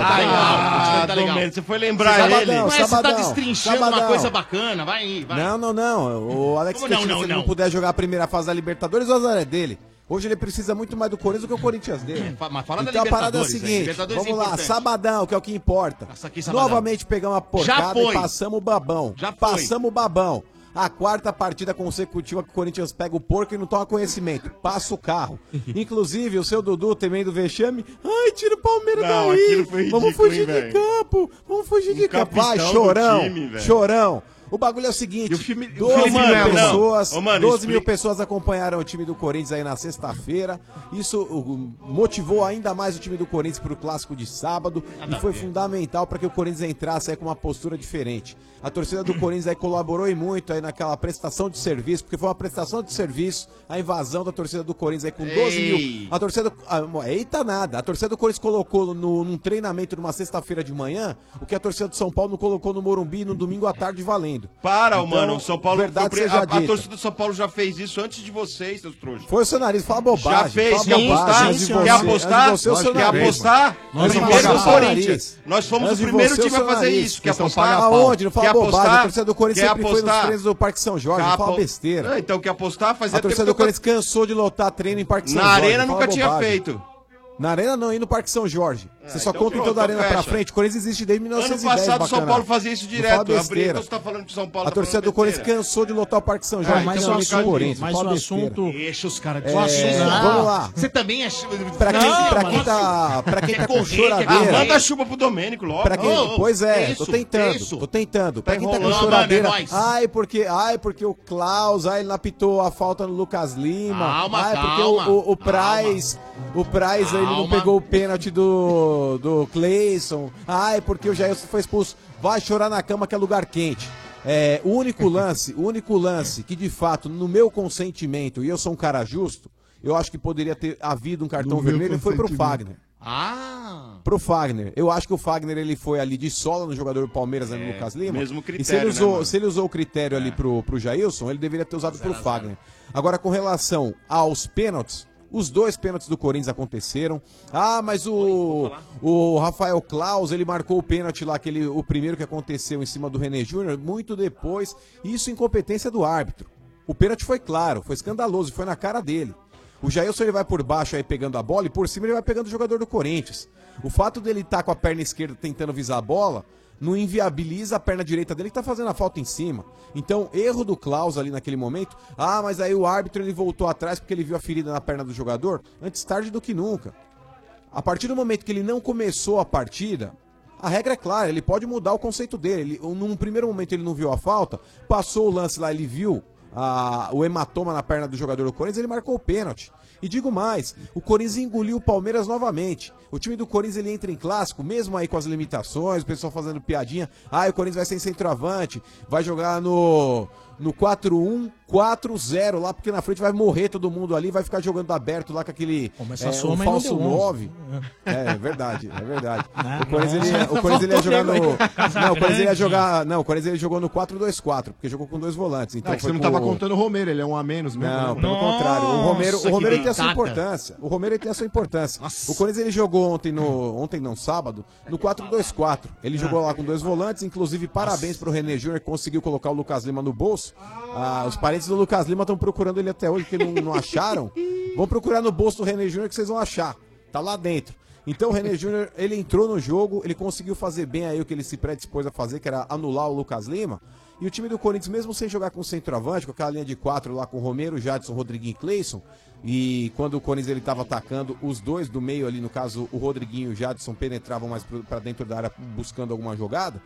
[SPEAKER 5] tá legal.
[SPEAKER 17] Domênico, você foi lembrar ele.
[SPEAKER 5] Mas você tá
[SPEAKER 18] sabadão,
[SPEAKER 5] destrinchando
[SPEAKER 18] sabadão.
[SPEAKER 5] uma coisa bacana, vai aí, vai.
[SPEAKER 18] Não. O Alex
[SPEAKER 5] Como
[SPEAKER 18] Teixeira,
[SPEAKER 5] não,
[SPEAKER 18] se ele
[SPEAKER 5] não?
[SPEAKER 18] não puder jogar a primeira fase da Libertadores, o azar é dele. Hoje ele precisa muito mais do Corinthians do que o Corinthians dele.
[SPEAKER 5] Mas fala da
[SPEAKER 18] Então a parada é a
[SPEAKER 5] Libertadores,
[SPEAKER 18] seguinte,
[SPEAKER 5] Libertadores
[SPEAKER 18] vamos
[SPEAKER 5] é
[SPEAKER 18] lá,
[SPEAKER 5] importante.
[SPEAKER 18] sabadão, que é o que importa.
[SPEAKER 5] Nossa, que sabadão.
[SPEAKER 18] Novamente pegamos uma porcada
[SPEAKER 5] foi.
[SPEAKER 18] e passamos o babão.
[SPEAKER 5] Já foi.
[SPEAKER 18] Passamos o babão. A quarta partida consecutiva que o Corinthians pega o porco e não toma conhecimento. Passa o carro. Inclusive, o seu Dudu temendo o vexame. Ai, tira o Palmeiras
[SPEAKER 17] Não,
[SPEAKER 18] daí.
[SPEAKER 17] aquilo foi ridículo,
[SPEAKER 18] Vamos fugir
[SPEAKER 17] hein,
[SPEAKER 18] de
[SPEAKER 17] velho?
[SPEAKER 18] campo. Vamos fugir de campo. Vai,
[SPEAKER 17] capitão do
[SPEAKER 18] chorão.
[SPEAKER 17] time, velho.
[SPEAKER 18] Chorão. O bagulho é o seguinte, 12 mil pessoas, 12 mil pessoas acompanharam o time do Corinthians aí na sexta-feira. Isso motivou ainda mais o time do Corinthians para o clássico de sábado e foi fundamental para que o Corinthians entrasse aí com uma postura diferente. A torcida do Corinthians aí colaborou e muito aí naquela prestação de serviço, porque foi uma prestação de serviço a invasão da torcida do Corinthians aí com 12 mil. A torcida eita nada, a torcida do Corinthians colocou num treinamento numa sexta-feira de manhã o que a torcida do São Paulo não colocou no Morumbi no domingo à tarde valendo.
[SPEAKER 17] Para,
[SPEAKER 18] Então,
[SPEAKER 17] mano, o São Paulo...
[SPEAKER 18] verdade
[SPEAKER 17] foi-
[SPEAKER 18] seja
[SPEAKER 17] a
[SPEAKER 18] dita.
[SPEAKER 17] torcida do São Paulo já fez isso antes de vocês, seus trouxas.
[SPEAKER 18] Foi o seu nariz, fala bobagem.
[SPEAKER 17] Já fez,
[SPEAKER 18] fala
[SPEAKER 17] quer
[SPEAKER 18] bobagem.
[SPEAKER 17] apostar?
[SPEAKER 18] Antes de
[SPEAKER 17] Quer
[SPEAKER 18] você,
[SPEAKER 17] apostar?
[SPEAKER 18] antes de você, o seu
[SPEAKER 17] Quer
[SPEAKER 18] nariz,
[SPEAKER 17] apostar?
[SPEAKER 18] mano. Antes de
[SPEAKER 17] Primeiro
[SPEAKER 18] você,
[SPEAKER 17] do
[SPEAKER 18] o seu
[SPEAKER 17] Corinthians.
[SPEAKER 18] nariz.
[SPEAKER 17] Nós fomos
[SPEAKER 18] Antes
[SPEAKER 17] o
[SPEAKER 18] de
[SPEAKER 17] primeiro
[SPEAKER 18] você, o
[SPEAKER 17] time a
[SPEAKER 18] seu
[SPEAKER 17] fazer
[SPEAKER 18] nariz.
[SPEAKER 17] isso. Quer
[SPEAKER 18] Vocês estão
[SPEAKER 17] apostar?
[SPEAKER 18] pagando Aonde? Não fala
[SPEAKER 17] Quer
[SPEAKER 18] bobagem.
[SPEAKER 17] apostar?
[SPEAKER 18] A torcida do Corinthians
[SPEAKER 17] Quer
[SPEAKER 18] sempre foi nos
[SPEAKER 17] apostar?
[SPEAKER 18] treinos do Parque São Jorge.
[SPEAKER 17] Quer
[SPEAKER 18] Não fala
[SPEAKER 17] apo-
[SPEAKER 18] besteira.
[SPEAKER 17] Ah, então quer apostar? Fazia
[SPEAKER 18] A torcida
[SPEAKER 17] tempo
[SPEAKER 18] do
[SPEAKER 17] que eu-
[SPEAKER 18] Corinthians cansou de lotar treino em Parque São
[SPEAKER 17] Na
[SPEAKER 18] Jorge.
[SPEAKER 17] arena
[SPEAKER 18] não
[SPEAKER 17] nunca
[SPEAKER 18] fala
[SPEAKER 17] tinha
[SPEAKER 18] bobagem.
[SPEAKER 17] feito.
[SPEAKER 18] Na arena não, e no Parque São Jorge. Você só
[SPEAKER 17] então
[SPEAKER 18] conta em
[SPEAKER 17] pronto,
[SPEAKER 18] toda a arena
[SPEAKER 17] fecha.
[SPEAKER 18] pra frente. O Corinthians existe desde 1910.
[SPEAKER 17] Ano passado o São
[SPEAKER 18] bacana.
[SPEAKER 17] Paulo fazia isso
[SPEAKER 18] Não
[SPEAKER 17] direto.
[SPEAKER 18] fala
[SPEAKER 17] Abriu,
[SPEAKER 18] besteira.
[SPEAKER 17] então você tá falando que o São Paulo
[SPEAKER 18] A
[SPEAKER 17] tá
[SPEAKER 18] torcida
[SPEAKER 17] falando
[SPEAKER 18] do Corinthians
[SPEAKER 17] besteira.
[SPEAKER 18] cansou de lotar o Parque São Jorge.
[SPEAKER 14] mas
[SPEAKER 18] então
[SPEAKER 14] o
[SPEAKER 18] não
[SPEAKER 14] assunto-
[SPEAKER 18] Corinthians.
[SPEAKER 14] mas
[SPEAKER 18] fala
[SPEAKER 14] o
[SPEAKER 18] besteira.
[SPEAKER 14] assunto-
[SPEAKER 5] Deixa os caras
[SPEAKER 18] Vamos lá.
[SPEAKER 5] Você também é...
[SPEAKER 18] Pra quem tá com choradeira.
[SPEAKER 17] Manda a chuva pro Domênico logo.
[SPEAKER 18] Pra quem, pois é,
[SPEAKER 5] isso,
[SPEAKER 18] tô tentando,
[SPEAKER 5] isso.
[SPEAKER 18] tô tentando. Pra
[SPEAKER 17] Tá
[SPEAKER 18] quem tá com
[SPEAKER 17] enrolando,
[SPEAKER 18] choradeira,
[SPEAKER 5] mano, é nóis.
[SPEAKER 18] ai, porque o Klaus, ele não apitou a falta no Lucas Lima.
[SPEAKER 5] Calma,
[SPEAKER 18] Porque
[SPEAKER 5] calma,
[SPEAKER 18] o Price, ele não
[SPEAKER 5] Calma.
[SPEAKER 18] pegou o pênalti do Cleison. Ai, porque o Jailson foi expulso. Vai chorar na cama que é lugar quente. O único lance que de fato, no meu consentimento, e eu sou um cara justo, eu acho que poderia ter havido um cartão
[SPEAKER 19] No meu
[SPEAKER 18] vermelho, foi pro
[SPEAKER 19] consentimento.
[SPEAKER 18] Fagner.
[SPEAKER 5] Ah!
[SPEAKER 18] Pro Fagner. Eu acho que o Fagner ele foi ali de sola no jogador do Palmeiras, no Lucas Lima.
[SPEAKER 17] mesmo
[SPEAKER 18] E
[SPEAKER 17] critério,
[SPEAKER 18] se ele usou,
[SPEAKER 17] né, mano?
[SPEAKER 18] se ele usou o critério ali pro Jailson, ele deveria ter usado pro Fagner. Agora, com relação aos pênaltis, Os 2 pênaltis do Corinthians aconteceram. Ah, mas o Rafael Claus, ele marcou o pênalti lá, o primeiro que aconteceu em cima do René Júnior, muito depois. Isso incompetência do árbitro. O pênalti foi claro, foi escandaloso, foi na cara dele. O Jailson ele vai por baixo aí pegando a bola e por cima ele vai pegando o jogador do Corinthians. O fato dele estar com a perna esquerda tentando visar a bola não inviabiliza a perna direita dele que tá fazendo a falta em cima. Então, erro do Klaus ali naquele momento. Ah, mas aí o árbitro ele voltou atrás porque ele viu a ferida na perna do jogador. Antes tarde do que nunca. A partir do momento que ele não começou a partida, a regra é clara, ele pode mudar o conceito dele. Num primeiro momento ele não viu a falta, passou o lance lá, ele viu o hematoma na perna do jogador do Corinthians, ele marcou o pênalti. E digo mais, o Corinthians engoliu o Palmeiras novamente. O time do Corinthians ele entra em clássico, mesmo aí com as limitações, o pessoal fazendo piadinha. Ah, o Corinthians vai ser em centroavante, vai jogar no 4-1-4-0 lá, porque na frente vai morrer todo mundo ali, vai ficar jogando aberto lá com aquele
[SPEAKER 14] um
[SPEAKER 18] falso 9. É verdade, é verdade. O Corinthians ele ia jogar no... Não, o Corinthians ia jogar... Não, o Corinthians ele jogou no 4-2-4, porque jogou com 2 volantes. Então
[SPEAKER 12] você não tava contando o Romero, ele é um a menos mesmo.
[SPEAKER 18] Não, pelo contrário. O Romero tem a sua importância. O Romero tem a sua importância. O Corinthians ele jogou sábado, no 4-2-4. Ele jogou lá com 2 volantes, inclusive parabéns pro René Júnior que conseguiu colocar o Lucas Lima no bolso. Os parentes do Lucas Lima estão procurando ele até hoje, porque não acharam. Vão procurar no bolso do René Júnior que vocês vão achar. Tá lá dentro. Então o René Júnior, ele entrou no jogo, ele conseguiu fazer bem aí o que ele se predispôs a fazer, que era anular o Lucas Lima. E o time do Corinthians, mesmo sem jogar com centroavante, com aquela linha de 4 lá com Romero, Jadson, Rodriguinho e Cleison, e quando o Corinthians ele estava atacando os 2 do meio ali, no caso o Rodriguinho e o Jadson penetravam mais para dentro da área buscando alguma jogada,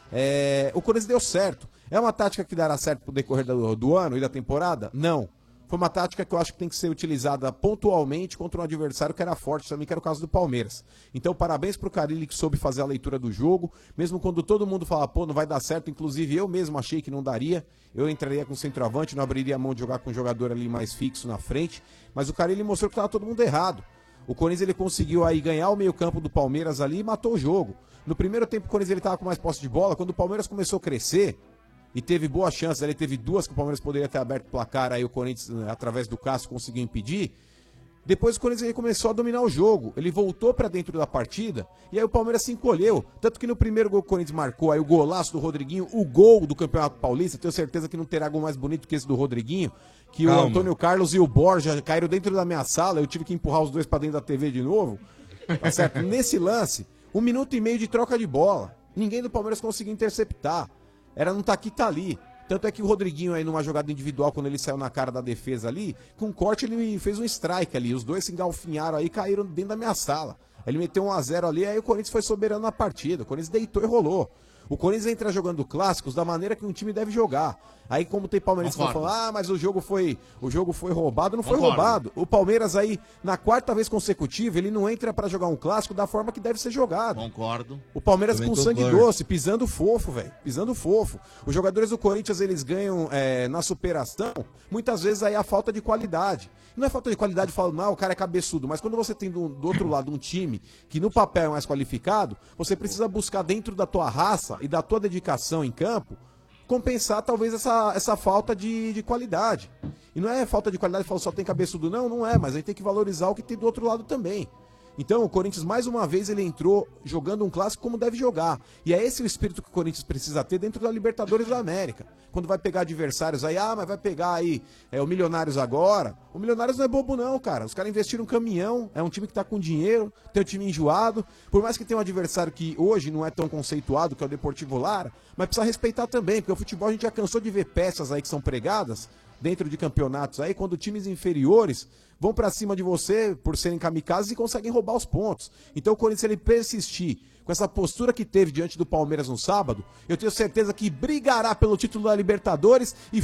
[SPEAKER 18] o Corinthians deu certo. É uma tática que dará certo pro decorrer do ano e da temporada? Não. Foi uma tática que eu acho que tem que ser utilizada pontualmente contra um adversário que era forte também, que era o caso do Palmeiras. Então, parabéns pro Carille que soube fazer a leitura do jogo, mesmo quando todo mundo fala, pô, não vai dar certo, inclusive eu mesmo achei que não daria, eu entraria com centroavante, não abriria a mão de jogar com um jogador ali mais fixo na frente, mas o Carille mostrou que tava todo mundo errado. O Corinthians ele conseguiu aí ganhar o meio-campo do Palmeiras ali e matou o jogo. No primeiro tempo o Corinthians ele tava com mais posse de bola, quando o Palmeiras começou a crescer e teve boas chances, ele teve 2 que o Palmeiras poderia ter aberto o placar, aí o Corinthians, através do Cássio, conseguiu impedir. Depois o Corinthians ele começou a dominar o jogo, ele voltou pra dentro da partida e aí o Palmeiras se encolheu. Tanto que no primeiro gol que o Corinthians marcou, aí o golaço do Rodriguinho, o gol do Campeonato Paulista, tenho certeza que não terá gol mais bonito que esse do Rodriguinho, que o Antônio Carlos e o Borja caíram dentro da minha sala, eu tive que empurrar os 2 pra dentro da TV de novo. Tá certo? Nesse lance, 1 minuto e meio de troca de bola, ninguém do Palmeiras conseguiu interceptar. Era não tá aqui, tá ali. Tanto é que o Rodriguinho aí numa jogada individual, quando ele saiu na cara da defesa ali, com um corte ele fez um strike ali. Os 2 se engalfinharam aí e caíram dentro da minha sala. Ele meteu 1-0 ali, aí o Corinthians foi soberano na partida. O Corinthians deitou e rolou. O Corinthians entra jogando clássicos da maneira que um time deve jogar. Aí como tem palmeirenses que vão falar, mas o jogo foi roubado, não foi roubado. O Palmeiras aí, na 4ª vez consecutiva, ele não entra pra jogar um clássico da forma que deve ser jogado.
[SPEAKER 5] Concordo.
[SPEAKER 18] O Palmeiras com sangue doce, pisando fofo, velho, pisando fofo. Os jogadores do Corinthians, eles ganham na superação, muitas vezes aí a falta de qualidade. Não é falta de qualidade, falo, não, o cara é cabeçudo, mas quando você tem do outro lado um time que no papel é mais qualificado, você precisa buscar dentro da tua raça e da tua dedicação em campo, compensar talvez essa falta de qualidade. E não é falta de qualidade, só tem cabeçudo, não é, mas a gente tem que valorizar o que tem do outro lado também. Então o Corinthians mais uma vez ele entrou jogando um clássico como deve jogar. E é esse o espírito que o Corinthians precisa ter dentro da Libertadores da América. Quando vai pegar adversários aí, mas vai pegar aí o Milionários agora. O Milionários não é bobo não, cara. Os caras investiram um caminhão, é um time que tá com dinheiro, tem um time enjoado. Por mais que tenha um adversário que hoje não é tão conceituado, que é o Deportivo Lara, mas precisa respeitar também, porque o futebol a gente já cansou de ver peças aí que são pregadas dentro de campeonatos aí, quando times inferiores vão pra cima de você por serem kamikazes e conseguem roubar os pontos. Então o Corinthians, ele persistir com essa postura que teve diante do Palmeiras no sábado, eu tenho certeza que brigará pelo título da Libertadores e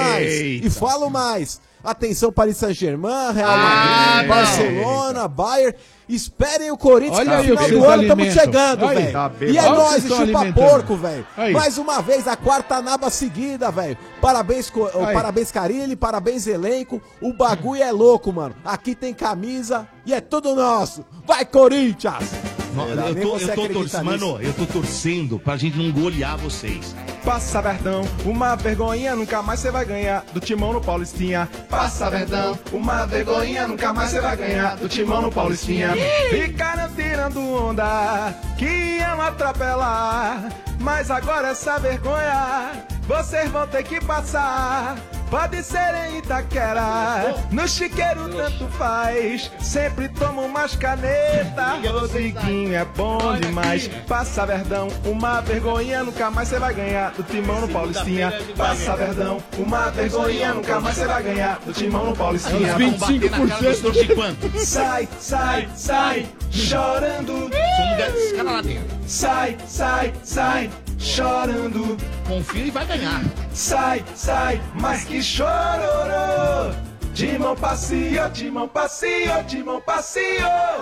[SPEAKER 18] falo mais. Atenção, Paris Saint-Germain, Real Madrid, Barcelona, Bayern. Esperem o Corinthians
[SPEAKER 21] Olha
[SPEAKER 18] no final do ano, estamos chegando, velho.
[SPEAKER 21] Tá
[SPEAKER 18] E é nóis, e chupa porco, velho. Mais uma vez, a 4ª naba seguida, velho. Parabéns, parabéns Carille, parabéns elenco. O bagulho é louco, mano. Aqui tem camisa e é tudo nosso. Vai, Corinthians!
[SPEAKER 5] Eu tô torcendo pra gente não golear vocês.
[SPEAKER 13] Passa Verdão, uma vergonha, nunca mais você vai ganhar do Timão no Paulistinha. Passa Verdão, uma vergonha, nunca mais você vai ganhar do Timão no Paulistinha. Ficaram tirando onda, que iam atropelar, mas agora essa vergonha vocês vão ter que passar. Pode ser em Itaquera, no chiqueiro tanto faz, sempre tomo umas canetas. Rodriguinho é bom demais. Passa Verdão, uma vergonha, nunca mais você vai ganhar do Timão no Paulistinha. Passa Verdão, uma vergonha, nunca mais você vai ganhar do Timão no Paulistinha.
[SPEAKER 5] 25%.
[SPEAKER 13] Sai, sai, sai, chorando. Sai, sai, sai, chorando.
[SPEAKER 5] Confia e vai ganhar.
[SPEAKER 13] Sai, sai, mas que chororô. Timão passeio, Timão passeio, Timão passeio.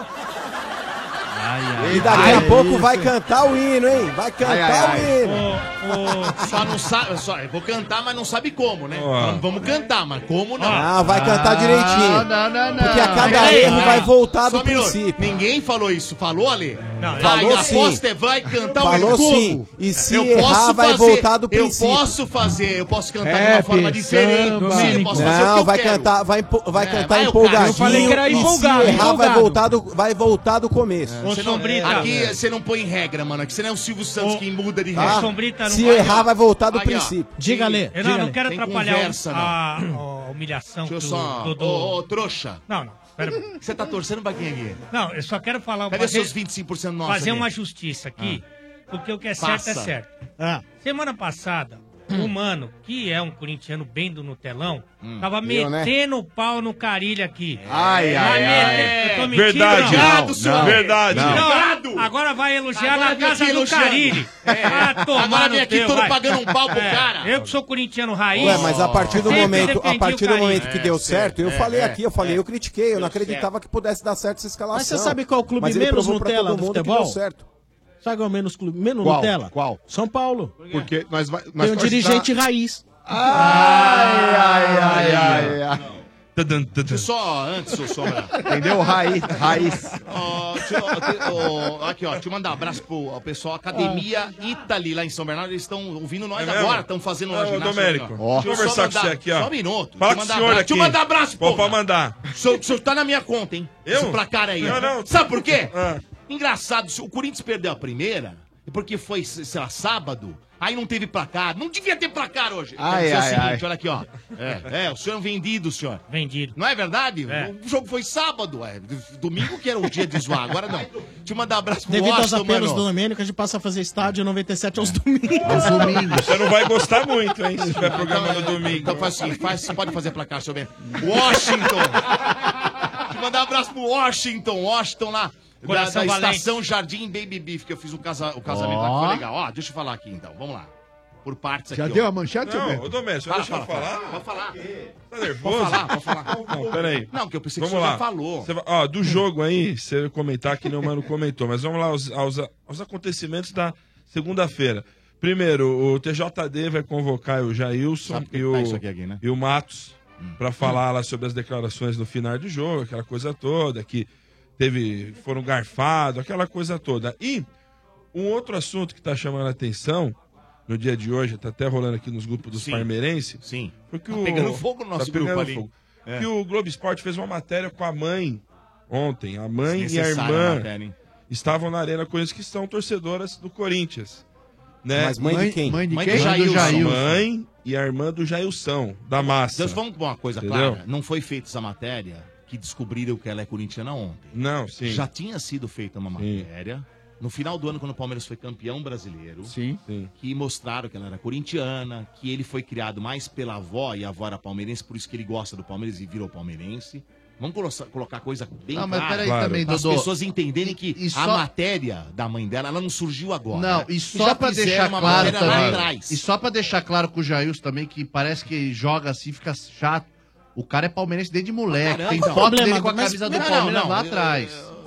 [SPEAKER 18] E daqui a pouco vai cantar o hino, hein? Vai cantar o hino.
[SPEAKER 5] Só não sabe, eu vou cantar, mas não sabe como, né? Então, vamos cantar, mas como não?
[SPEAKER 18] Não, vai cantar direitinho.
[SPEAKER 5] Não.
[SPEAKER 18] Porque a cada erro vai voltar do
[SPEAKER 5] Só um minuto.
[SPEAKER 18] princípio.
[SPEAKER 5] Ninguém falou isso. Falou, Ale?
[SPEAKER 18] Falou
[SPEAKER 5] a
[SPEAKER 18] sim.
[SPEAKER 5] aposta é vai cantar o hino
[SPEAKER 18] Falou
[SPEAKER 5] como?
[SPEAKER 18] sim. E se errar, vai voltar do princípio.
[SPEAKER 5] Eu posso cantar de uma forma diferente. Eu posso fazer o que
[SPEAKER 18] Não,
[SPEAKER 5] eu
[SPEAKER 18] vai
[SPEAKER 5] quero.
[SPEAKER 18] cantar, vai cantar
[SPEAKER 5] vai o
[SPEAKER 18] empolgadinho.
[SPEAKER 5] cara. Eu falei que era empolgado,
[SPEAKER 18] E se errar,
[SPEAKER 5] empolgado.
[SPEAKER 18] vai voltar do começo.
[SPEAKER 5] Aqui você não põe regra, mano. Aqui você não é o Silvio Santos que muda de
[SPEAKER 18] Tá?
[SPEAKER 5] regra.
[SPEAKER 18] Se errar, vai voltar do
[SPEAKER 5] Aí, ó.
[SPEAKER 18] princípio.
[SPEAKER 14] Diga, Lê.
[SPEAKER 21] Eu não quero
[SPEAKER 5] Tem
[SPEAKER 21] atrapalhar
[SPEAKER 5] conversa,
[SPEAKER 21] a humilhação
[SPEAKER 5] Deixa eu só... Ô, trouxa.
[SPEAKER 21] Não. Pera.
[SPEAKER 5] Você tá torcendo pra quem aqui?
[SPEAKER 21] Não, eu só quero falar...
[SPEAKER 5] Cadê seus 25% nossos
[SPEAKER 21] Fazer
[SPEAKER 5] aqui?
[SPEAKER 21] uma justiça aqui, porque o que é certo é
[SPEAKER 5] Passa.
[SPEAKER 21] certo. Semana passada, o Mano, que é um corintiano bem do Nutelão, tava
[SPEAKER 18] Eu, né?
[SPEAKER 21] metendo o pau no Carilho aqui.
[SPEAKER 18] Ai.
[SPEAKER 21] Eu tô mentindo,
[SPEAKER 15] Verdade,
[SPEAKER 21] não?
[SPEAKER 15] Obrigado, senhor. Verdade.
[SPEAKER 21] Não, agora vai elogiar
[SPEAKER 5] Agora
[SPEAKER 21] na
[SPEAKER 5] vem
[SPEAKER 21] casa
[SPEAKER 5] aqui
[SPEAKER 21] do
[SPEAKER 5] elogiando.
[SPEAKER 21] Carilho. Tomar
[SPEAKER 5] Agora vem
[SPEAKER 21] no
[SPEAKER 5] aqui
[SPEAKER 21] teu,
[SPEAKER 5] todo
[SPEAKER 21] vai.
[SPEAKER 5] pagando um pau pro cara.
[SPEAKER 21] Eu que sou corintiano raiz.
[SPEAKER 18] Ué, mas a partir do
[SPEAKER 21] sempre
[SPEAKER 18] momento,
[SPEAKER 21] defendi o Carilho.
[SPEAKER 18] que deu certo, eu falei aqui, eu critiquei, eu não acreditava que pudesse dar certo essa escalação.
[SPEAKER 14] Mas você sabe qual é o clube
[SPEAKER 18] Mas ele
[SPEAKER 14] menos
[SPEAKER 18] provou pra
[SPEAKER 14] Nutella
[SPEAKER 18] todo
[SPEAKER 14] do
[SPEAKER 18] mundo que
[SPEAKER 14] futebol?
[SPEAKER 18] deu certo.
[SPEAKER 14] Sabe qual é o menos clube? Menos
[SPEAKER 22] Qual?
[SPEAKER 14] Nutella?
[SPEAKER 22] Qual?
[SPEAKER 14] São Paulo.
[SPEAKER 22] Porque nós vai.
[SPEAKER 14] Tem um dirigente raiz.
[SPEAKER 22] Ai.
[SPEAKER 5] Deixa só antes, ô Sombra.
[SPEAKER 22] Entendeu? Raiz.
[SPEAKER 5] Aqui, ó, deixa eu mandar um abraço pro pessoal Academia Itali lá em São Bernardo. Eles estão ouvindo nós
[SPEAKER 15] mesmo?
[SPEAKER 5] agora, estão fazendo uma ginástica.
[SPEAKER 15] Domérico,
[SPEAKER 5] ali, ó.
[SPEAKER 15] deixa eu conversar com você aqui, ó.
[SPEAKER 5] Só um minuto.
[SPEAKER 15] Fala
[SPEAKER 5] Deixa
[SPEAKER 15] com
[SPEAKER 5] eu
[SPEAKER 15] o
[SPEAKER 5] mandar
[SPEAKER 15] senhor
[SPEAKER 5] abraço.
[SPEAKER 15] aqui.
[SPEAKER 5] Deixa eu mandar abraço, pô.
[SPEAKER 15] Pode mandar.
[SPEAKER 5] O senhor tá na minha conta, hein?
[SPEAKER 15] Eu?
[SPEAKER 5] Esse placar aí.
[SPEAKER 15] Não.
[SPEAKER 5] Sabe por quê? Engraçado, o Corinthians perdeu a primeira, porque foi, sei lá, sábado. Aí não teve placar. Não devia ter placar hoje. Quer dizer o seguinte, olha aqui, ó. O senhor é um vendido, senhor.
[SPEAKER 21] Vendido.
[SPEAKER 5] Não é verdade? O jogo foi sábado. Domingo que era o dia de zoar. Agora não. Deixa eu mandar um abraço pro
[SPEAKER 14] Devido aos
[SPEAKER 5] Washington,
[SPEAKER 14] apelos
[SPEAKER 5] mano.
[SPEAKER 14] do Domênico, a gente passa a fazer estádio 97 aos domingos.
[SPEAKER 15] Você não vai gostar muito, hein? Se tiver programa no domingo.
[SPEAKER 5] Então faz assim, pode fazer placar, deixa eu ver. Washington. Deixa eu mandar um abraço pro Washington. Washington lá. Da
[SPEAKER 21] Coração Valente.
[SPEAKER 5] Estação Jardim Baby Beef, que eu fiz o casamento lá, foi legal. Ó, deixa eu falar aqui então, vamos lá. Por partes aqui,
[SPEAKER 19] Já
[SPEAKER 5] ó.
[SPEAKER 19] deu a manchete, seu
[SPEAKER 15] Não,
[SPEAKER 19] Beto?
[SPEAKER 15] ô Domésio, deixa eu falar.
[SPEAKER 5] Pode falar.
[SPEAKER 15] Tá nervoso?
[SPEAKER 5] Pode falar.
[SPEAKER 15] Não, peraí.
[SPEAKER 5] Não, que eu pensei que
[SPEAKER 15] Vamos
[SPEAKER 5] você
[SPEAKER 15] lá.
[SPEAKER 5] já falou.
[SPEAKER 15] Ó, do jogo aí, você comentar que nem o Mano comentou, mas vamos lá aos acontecimentos da segunda-feira. Primeiro, o TJD vai convocar o Jailson e o Matos pra falar lá sobre as declarações no final do jogo, aquela coisa toda, que foram garfados, aquela coisa toda. E um outro assunto que tá chamando a atenção no dia de hoje, tá até rolando aqui nos grupos dos palmeirenses.
[SPEAKER 5] Sim.
[SPEAKER 15] Foi que
[SPEAKER 5] Tá pegando fogo no nosso grupo ali.
[SPEAKER 15] Que o Globo Esporte fez uma matéria com a mãe ontem. A mãe e a
[SPEAKER 5] Desnecessária a
[SPEAKER 15] irmã
[SPEAKER 5] matéria, hein?
[SPEAKER 15] estavam na Arena Corinthians, que são torcedoras do Corinthians. Né?
[SPEAKER 18] Mas mãe de quem?
[SPEAKER 15] Mãe de
[SPEAKER 5] Mãe
[SPEAKER 15] quem?
[SPEAKER 5] do Jailson.
[SPEAKER 15] Mãe e a irmã do Jailson, da massa.
[SPEAKER 5] Deus, vamos uma coisa
[SPEAKER 15] Entendeu?
[SPEAKER 5] clara. Não foi feita essa matéria que descobriram que ela é corintiana ontem.
[SPEAKER 15] Não, sim.
[SPEAKER 5] Já tinha sido feita uma matéria no final do ano, quando o Palmeiras foi campeão brasileiro.
[SPEAKER 15] Sim.
[SPEAKER 5] Que mostraram que ela era corintiana, que ele foi criado mais pela avó, e a avó era palmeirense, por isso que ele gosta do Palmeiras e virou palmeirense. Vamos colocar coisa bem
[SPEAKER 16] Não, mas
[SPEAKER 5] clara,
[SPEAKER 16] peraí também,
[SPEAKER 5] para as
[SPEAKER 16] Dodô.
[SPEAKER 5] pessoas entenderem que
[SPEAKER 16] E
[SPEAKER 5] a
[SPEAKER 16] só-
[SPEAKER 5] matéria da mãe dela, ela não surgiu agora.
[SPEAKER 16] Não,
[SPEAKER 5] né?
[SPEAKER 16] e só
[SPEAKER 5] já
[SPEAKER 16] pra
[SPEAKER 5] fizeram
[SPEAKER 16] deixar
[SPEAKER 5] uma
[SPEAKER 16] claro
[SPEAKER 5] matéria lá
[SPEAKER 16] também,
[SPEAKER 5] atrás.
[SPEAKER 16] e só pra deixar claro com o Jailson também, que parece que joga assim, fica chato. O cara é palmeirense desde moleque,
[SPEAKER 5] Caramba,
[SPEAKER 16] tem
[SPEAKER 5] então.
[SPEAKER 16] foto
[SPEAKER 14] Problema,
[SPEAKER 16] dele com a
[SPEAKER 14] mas-
[SPEAKER 16] camisa do
[SPEAKER 5] não,
[SPEAKER 16] Palmeiras
[SPEAKER 5] não,
[SPEAKER 16] lá
[SPEAKER 5] eu-
[SPEAKER 16] atrás.
[SPEAKER 14] Mas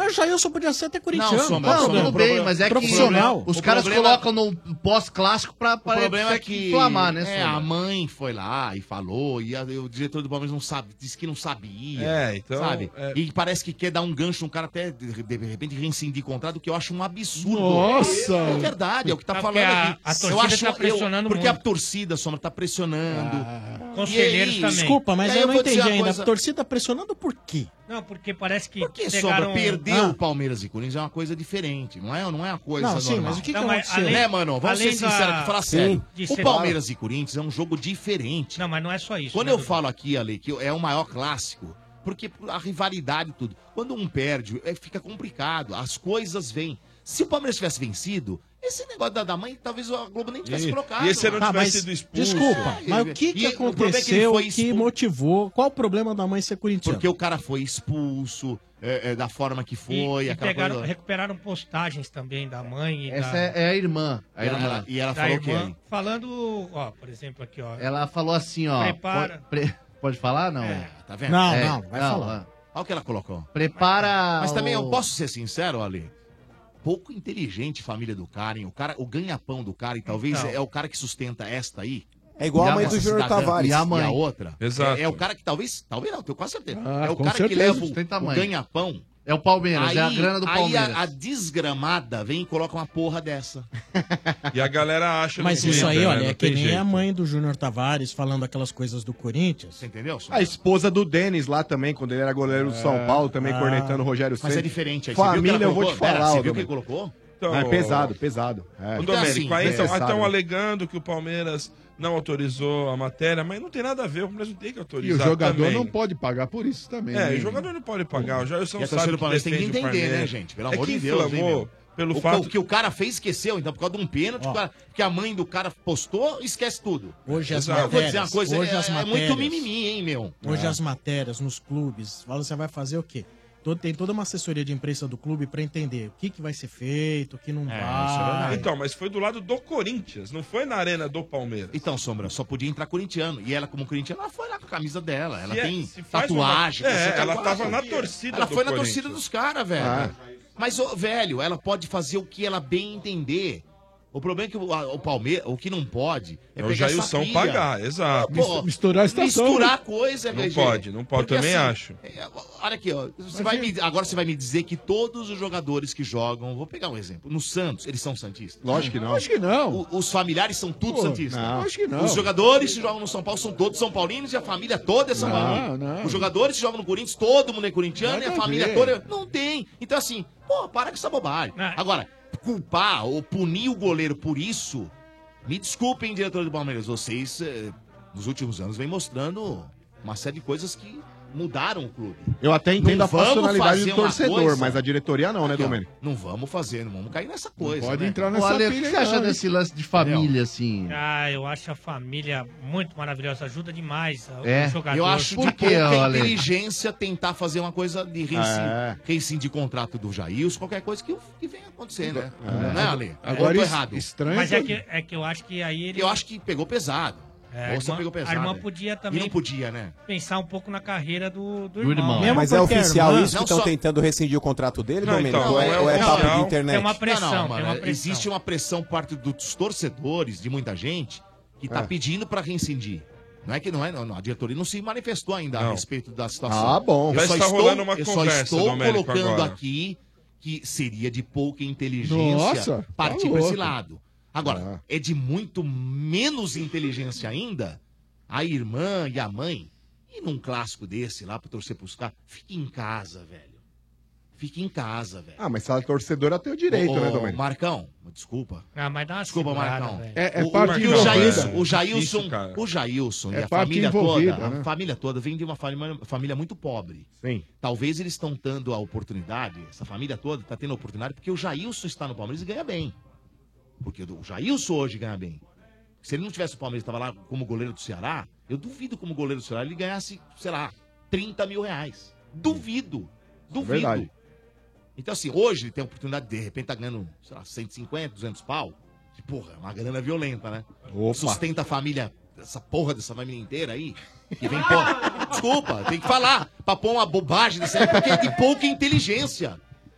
[SPEAKER 14] Mas o Jailson podia ser até corintiano.
[SPEAKER 16] Não, tudo bem, mas é que
[SPEAKER 14] profissional.
[SPEAKER 16] os caras colocam no pós-clássico pra
[SPEAKER 5] O problema é que
[SPEAKER 16] inflamar, né, Sombra?
[SPEAKER 5] a mãe foi lá e falou, e o diretor do Palmeiras não sabe, disse que não sabia.
[SPEAKER 15] Então,
[SPEAKER 5] sabe? E parece que quer dar um gancho no cara até, de repente, rescindir contrato, o que eu acho um absurdo.
[SPEAKER 19] Nossa!
[SPEAKER 5] É verdade, é o que tá
[SPEAKER 21] Porque
[SPEAKER 5] falando aqui.
[SPEAKER 21] a torcida tá pressionando
[SPEAKER 5] porque
[SPEAKER 21] muito.
[SPEAKER 5] a torcida, Sombra, tá pressionando.
[SPEAKER 21] Conselheiros também.
[SPEAKER 14] Desculpa, mas
[SPEAKER 5] E aí
[SPEAKER 14] eu não
[SPEAKER 5] vou dizer
[SPEAKER 14] entendi
[SPEAKER 5] uma
[SPEAKER 14] ainda.
[SPEAKER 5] coisa-
[SPEAKER 14] A torcida tá pressionando por quê?
[SPEAKER 21] Não, porque parece que
[SPEAKER 5] Porque,
[SPEAKER 21] pegaram...
[SPEAKER 5] Sombra, perder o Palmeiras e Corinthians é uma coisa diferente, não é uma coisa
[SPEAKER 14] Não,
[SPEAKER 5] normal.
[SPEAKER 14] sim, mas o que
[SPEAKER 21] Não,
[SPEAKER 14] que
[SPEAKER 21] mas
[SPEAKER 14] aconteceu?
[SPEAKER 21] além-
[SPEAKER 5] Né, mano? Vamos ser
[SPEAKER 21] além da-
[SPEAKER 5] sinceros aqui, falar
[SPEAKER 21] Sim.
[SPEAKER 5] sério.
[SPEAKER 21] De
[SPEAKER 5] O
[SPEAKER 21] ser-
[SPEAKER 5] Palmeiras e Corinthians é um jogo diferente.
[SPEAKER 21] Não, mas não é só isso.
[SPEAKER 5] Quando
[SPEAKER 21] né,
[SPEAKER 5] eu
[SPEAKER 21] Dudu?
[SPEAKER 5] falo aqui, Ale, que é o maior clássico, porque a rivalidade e tudo. Quando um perde, fica complicado. As coisas vêm. Se o Palmeiras tivesse vencido, esse negócio da mãe, talvez a Globo nem tivesse colocado.
[SPEAKER 15] E esse não
[SPEAKER 5] mano.
[SPEAKER 15] tivesse sido expulso.
[SPEAKER 14] Desculpa, mas o que
[SPEAKER 5] E o problema é que ele
[SPEAKER 14] aconteceu
[SPEAKER 5] foi
[SPEAKER 14] que motivou? Qual o problema da mãe ser corintiana?
[SPEAKER 5] Porque o cara foi expulso, da forma que foi,
[SPEAKER 21] E
[SPEAKER 5] aquela coisa...
[SPEAKER 21] recuperaram postagens também da mãe e
[SPEAKER 16] Essa
[SPEAKER 21] da...
[SPEAKER 16] é a irmã. A irmã.
[SPEAKER 5] E ela
[SPEAKER 21] da
[SPEAKER 5] falou o quê?
[SPEAKER 21] irmã, falando, ó, por exemplo, aqui, ó.
[SPEAKER 16] Ela falou assim, ó.
[SPEAKER 21] Prepara.
[SPEAKER 16] Pode falar, não?
[SPEAKER 5] Tá vendo?
[SPEAKER 14] Não, não, vai falar.
[SPEAKER 5] Olha o que ela colocou.
[SPEAKER 16] Prepara.
[SPEAKER 5] Mas também eu
[SPEAKER 16] o-
[SPEAKER 5] posso ser sincero, Ale. Pouco inteligente família do cara, hein? O ganha-pão do cara, e talvez
[SPEAKER 21] Então.
[SPEAKER 5] é o cara que sustenta esta aí.
[SPEAKER 18] É igual a mãe
[SPEAKER 5] essa
[SPEAKER 18] do Júnior
[SPEAKER 5] cidadã
[SPEAKER 18] Tavares.
[SPEAKER 5] E a outra.
[SPEAKER 15] Exato.
[SPEAKER 5] É o cara que talvez não, tenho quase certeza.
[SPEAKER 19] Ah,
[SPEAKER 5] é o
[SPEAKER 19] com
[SPEAKER 5] cara que
[SPEAKER 19] certeza.
[SPEAKER 5] leva
[SPEAKER 16] Sustenta a
[SPEAKER 5] o
[SPEAKER 16] mãe.
[SPEAKER 5] ganha-pão.
[SPEAKER 16] É o Palmeiras, é a grana do Palmeiras.
[SPEAKER 5] Aí a desgramada vem e coloca uma porra dessa.
[SPEAKER 15] E a galera acha
[SPEAKER 14] Mas
[SPEAKER 15] no
[SPEAKER 14] isso aí,
[SPEAKER 15] Twitter,
[SPEAKER 14] olha,
[SPEAKER 15] né?
[SPEAKER 14] é
[SPEAKER 15] Não
[SPEAKER 14] que
[SPEAKER 15] tem
[SPEAKER 14] nem
[SPEAKER 15] jeito.
[SPEAKER 14] a mãe do Júnior Tavares falando aquelas coisas do Corinthians.
[SPEAKER 5] Você entendeu?
[SPEAKER 12] A esposa do Denis lá também, quando ele era goleiro do São Paulo, também cornetando o Rogério Ceni.
[SPEAKER 5] Mas é diferente. Aí, você viu que
[SPEAKER 12] Família,
[SPEAKER 5] ela
[SPEAKER 12] eu vou te
[SPEAKER 5] colocou? Pera,
[SPEAKER 12] falar,
[SPEAKER 5] você
[SPEAKER 12] ô,
[SPEAKER 5] viu que ele
[SPEAKER 12] Domênico.
[SPEAKER 5] colocou?
[SPEAKER 15] Então,
[SPEAKER 12] É pesado, pesado. É.
[SPEAKER 15] Ô, Domênico, aí
[SPEAKER 5] Então,
[SPEAKER 15] estão alegando que o Palmeiras não autorizou a matéria, mas não tem nada a ver, o Palmeiras não tem que
[SPEAKER 19] E
[SPEAKER 15] autorizar
[SPEAKER 19] o jogador
[SPEAKER 15] também.
[SPEAKER 19] não pode pagar por isso também.
[SPEAKER 15] É,
[SPEAKER 19] né?
[SPEAKER 15] o jogador não pode pagar, o Jailson
[SPEAKER 5] E a
[SPEAKER 15] sabe
[SPEAKER 5] torcida do
[SPEAKER 15] que
[SPEAKER 5] Palmeiras tem que
[SPEAKER 15] defende o
[SPEAKER 5] entender, né,
[SPEAKER 15] Palmeiras.
[SPEAKER 5] gente? Pelo
[SPEAKER 15] É
[SPEAKER 5] amor
[SPEAKER 15] que
[SPEAKER 5] de Deus, hein,
[SPEAKER 15] inflamou
[SPEAKER 5] meu?
[SPEAKER 15] pelo
[SPEAKER 5] O
[SPEAKER 15] fato...
[SPEAKER 5] que o cara fez, esqueceu. Então, por causa de um pênalti, que a mãe do cara postou, esquece tudo.
[SPEAKER 14] Hoje as
[SPEAKER 5] Eu vou dizer uma
[SPEAKER 14] matérias,
[SPEAKER 5] coisa,
[SPEAKER 14] hoje as
[SPEAKER 5] é muito
[SPEAKER 14] matérias.
[SPEAKER 5] mimimi, hein, meu?
[SPEAKER 14] Hoje as matérias nos clubes, você vai fazer o quê? Tem toda uma assessoria de imprensa do clube pra entender o que vai ser feito, o que não vai.
[SPEAKER 15] Então, mas foi do lado do Corinthians, não foi na arena do Palmeiras.
[SPEAKER 5] Então, Sombra, só podia entrar corintiano. E ela, como corintiana, ela foi lá com a camisa dela. Ela
[SPEAKER 15] Se
[SPEAKER 5] tem
[SPEAKER 15] se faz
[SPEAKER 5] tatuagem.
[SPEAKER 15] uma-
[SPEAKER 5] tem
[SPEAKER 15] ela
[SPEAKER 5] tatuagem.
[SPEAKER 15] tava na torcida
[SPEAKER 5] Ela
[SPEAKER 15] do
[SPEAKER 5] foi na
[SPEAKER 15] Corinthians.
[SPEAKER 5] torcida dos caras, velho.
[SPEAKER 15] Ah.
[SPEAKER 5] Mas, ô, velho, ela pode fazer o que ela bem entender. O problema é que o Palmeiras, o que não pode é
[SPEAKER 15] É o
[SPEAKER 5] pegar essa
[SPEAKER 15] Jailson
[SPEAKER 5] pilha.
[SPEAKER 15] pagar, exato.
[SPEAKER 5] Pô,
[SPEAKER 19] Misturar a estação.
[SPEAKER 5] Misturar coisa,
[SPEAKER 15] Não
[SPEAKER 5] VG.
[SPEAKER 15] pode, não pode,
[SPEAKER 5] Porque,
[SPEAKER 15] também acho.
[SPEAKER 5] Olha aqui, ó. Agora você vai me dizer que todos os jogadores que jogam, vou pegar um exemplo, no Santos, eles são santistas?
[SPEAKER 12] Lógico que não.
[SPEAKER 19] Acho que não.
[SPEAKER 5] Os familiares são todos
[SPEAKER 19] Pô,
[SPEAKER 5] santistas?
[SPEAKER 12] não.
[SPEAKER 19] Acho que não.
[SPEAKER 5] Os jogadores que jogam no São Paulo são todos São Paulinos e a família toda é São
[SPEAKER 19] Não,
[SPEAKER 5] Paulino.
[SPEAKER 19] não.
[SPEAKER 5] Os jogadores que jogam no Corinthians, todo mundo é corintiano
[SPEAKER 19] Nada
[SPEAKER 5] e a
[SPEAKER 19] a
[SPEAKER 5] família
[SPEAKER 19] ver.
[SPEAKER 5] toda. Não tem. Então, assim, pô, para com essa bobagem. Agora, culpar ou punir o goleiro por isso, me desculpem, diretor do Palmeiras, vocês, nos últimos anos, vem mostrando uma série de coisas que mudaram o clube.
[SPEAKER 12] Eu até entendo
[SPEAKER 5] Não
[SPEAKER 12] a
[SPEAKER 5] vamos
[SPEAKER 12] personalidade
[SPEAKER 5] fazer
[SPEAKER 12] do
[SPEAKER 5] uma
[SPEAKER 12] torcedor,
[SPEAKER 5] coisa-
[SPEAKER 12] mas a diretoria não, né,
[SPEAKER 5] Aqui, ó,
[SPEAKER 12] Domênico?
[SPEAKER 5] Não vamos fazer, não vamos cair nessa coisa.
[SPEAKER 19] Pode
[SPEAKER 5] né?
[SPEAKER 19] entrar
[SPEAKER 16] Ô,
[SPEAKER 19] nessa
[SPEAKER 16] Ale, o que
[SPEAKER 19] pilha
[SPEAKER 16] você
[SPEAKER 19] aí,
[SPEAKER 16] acha
[SPEAKER 19] não, hein?
[SPEAKER 16] desse lance de família, assim?
[SPEAKER 21] Ah, eu acho a família muito maravilhosa, ajuda demais
[SPEAKER 16] É?
[SPEAKER 21] o jogador.
[SPEAKER 5] Eu acho
[SPEAKER 16] Por
[SPEAKER 5] de
[SPEAKER 16] quê,
[SPEAKER 5] pouca
[SPEAKER 16] Ale?
[SPEAKER 5] inteligência tentar fazer uma coisa de
[SPEAKER 12] É.
[SPEAKER 5] rescindir contrato do Jailson, qualquer coisa que venha acontecer, né? Não é, Ale?
[SPEAKER 19] Agora
[SPEAKER 5] Eu tô
[SPEAKER 19] isso-
[SPEAKER 5] errado.
[SPEAKER 19] estranho.
[SPEAKER 21] Mas é que eu acho que aí ele...
[SPEAKER 5] Eu acho que pegou pesado.
[SPEAKER 21] É,
[SPEAKER 5] Moça
[SPEAKER 21] a irmã-
[SPEAKER 5] pegou pesado.
[SPEAKER 21] a irmã
[SPEAKER 5] né?
[SPEAKER 21] podia
[SPEAKER 5] E
[SPEAKER 21] também
[SPEAKER 5] não podia, né?
[SPEAKER 21] pensar um pouco na carreira do
[SPEAKER 16] irmão.
[SPEAKER 21] irmão.
[SPEAKER 16] Mesmo
[SPEAKER 18] Mas é
[SPEAKER 14] porque a
[SPEAKER 18] oficial
[SPEAKER 14] irmã-
[SPEAKER 18] isso que
[SPEAKER 5] Não
[SPEAKER 18] estão
[SPEAKER 5] só-
[SPEAKER 18] tentando rescindir o contrato dele,
[SPEAKER 15] Não,
[SPEAKER 18] Domênico?
[SPEAKER 15] então,
[SPEAKER 18] ou
[SPEAKER 15] não é
[SPEAKER 18] ou é papo de
[SPEAKER 15] oficial.
[SPEAKER 18] internet?
[SPEAKER 21] Tem uma pressão,
[SPEAKER 5] não,
[SPEAKER 21] tem
[SPEAKER 5] mano,
[SPEAKER 21] uma pressão.
[SPEAKER 5] existe uma pressão por parte dos torcedores, de muita gente, que tá
[SPEAKER 12] É.
[SPEAKER 5] pedindo pra rescindir. Não é que não é, não, a diretoria não se manifestou ainda a
[SPEAKER 15] Não.
[SPEAKER 5] respeito da situação.
[SPEAKER 12] Ah, bom.
[SPEAKER 5] Eu
[SPEAKER 15] Já
[SPEAKER 5] só
[SPEAKER 15] está
[SPEAKER 5] estou,
[SPEAKER 15] rolando uma
[SPEAKER 5] eu só
[SPEAKER 15] conversa,
[SPEAKER 5] estou
[SPEAKER 15] Domênico,
[SPEAKER 5] colocando
[SPEAKER 15] agora.
[SPEAKER 5] aqui que seria de pouca inteligência
[SPEAKER 19] Nossa,
[SPEAKER 5] partir
[SPEAKER 19] tá
[SPEAKER 5] pra esse
[SPEAKER 19] louco.
[SPEAKER 5] lado. Agora, é de muito menos inteligência ainda a irmã e a mãe ir num clássico desse lá pra torcer pros caras. Fique em casa, velho. Fique em casa, velho.
[SPEAKER 12] Ah, mas se ela é torcedora, tem o direito, né, Domênico?
[SPEAKER 5] Marcão, desculpa.
[SPEAKER 21] Ah, mas dá uma
[SPEAKER 5] Desculpa,
[SPEAKER 21] segurada,
[SPEAKER 5] Marcão.
[SPEAKER 21] velho.
[SPEAKER 19] É
[SPEAKER 5] O
[SPEAKER 19] parte
[SPEAKER 5] Jailson,
[SPEAKER 19] envolvida.
[SPEAKER 5] o Jailson,
[SPEAKER 15] Difícil, cara.
[SPEAKER 5] o Jailson
[SPEAKER 19] É
[SPEAKER 5] e a
[SPEAKER 19] parte
[SPEAKER 5] família
[SPEAKER 19] envolvida,
[SPEAKER 5] toda,
[SPEAKER 19] né?
[SPEAKER 5] a família toda vem de uma família muito pobre.
[SPEAKER 12] Sim.
[SPEAKER 5] Talvez eles estão dando a oportunidade, essa família toda está tendo a oportunidade porque o Jailson está no Palmeiras e ganha bem. Porque o Jailson hoje ganha bem. Se ele não tivesse o Palmeiras, estava lá como goleiro do Ceará, eu duvido como goleiro do Ceará ele ganhasse, sei lá, 30 mil reais. Duvido. Duvido.
[SPEAKER 12] verdade.
[SPEAKER 5] Então, assim, hoje ele tem a oportunidade de repente tá ganhando, sei lá, 150, 200 pau. Que, porra, é uma grana violenta, né?
[SPEAKER 12] Opa.
[SPEAKER 5] Sustenta a família, essa porra dessa família inteira aí. Que vem pôr. Desculpa, tem que falar. Pra pôr uma bobagem dessa aí, porque é de pouca inteligência.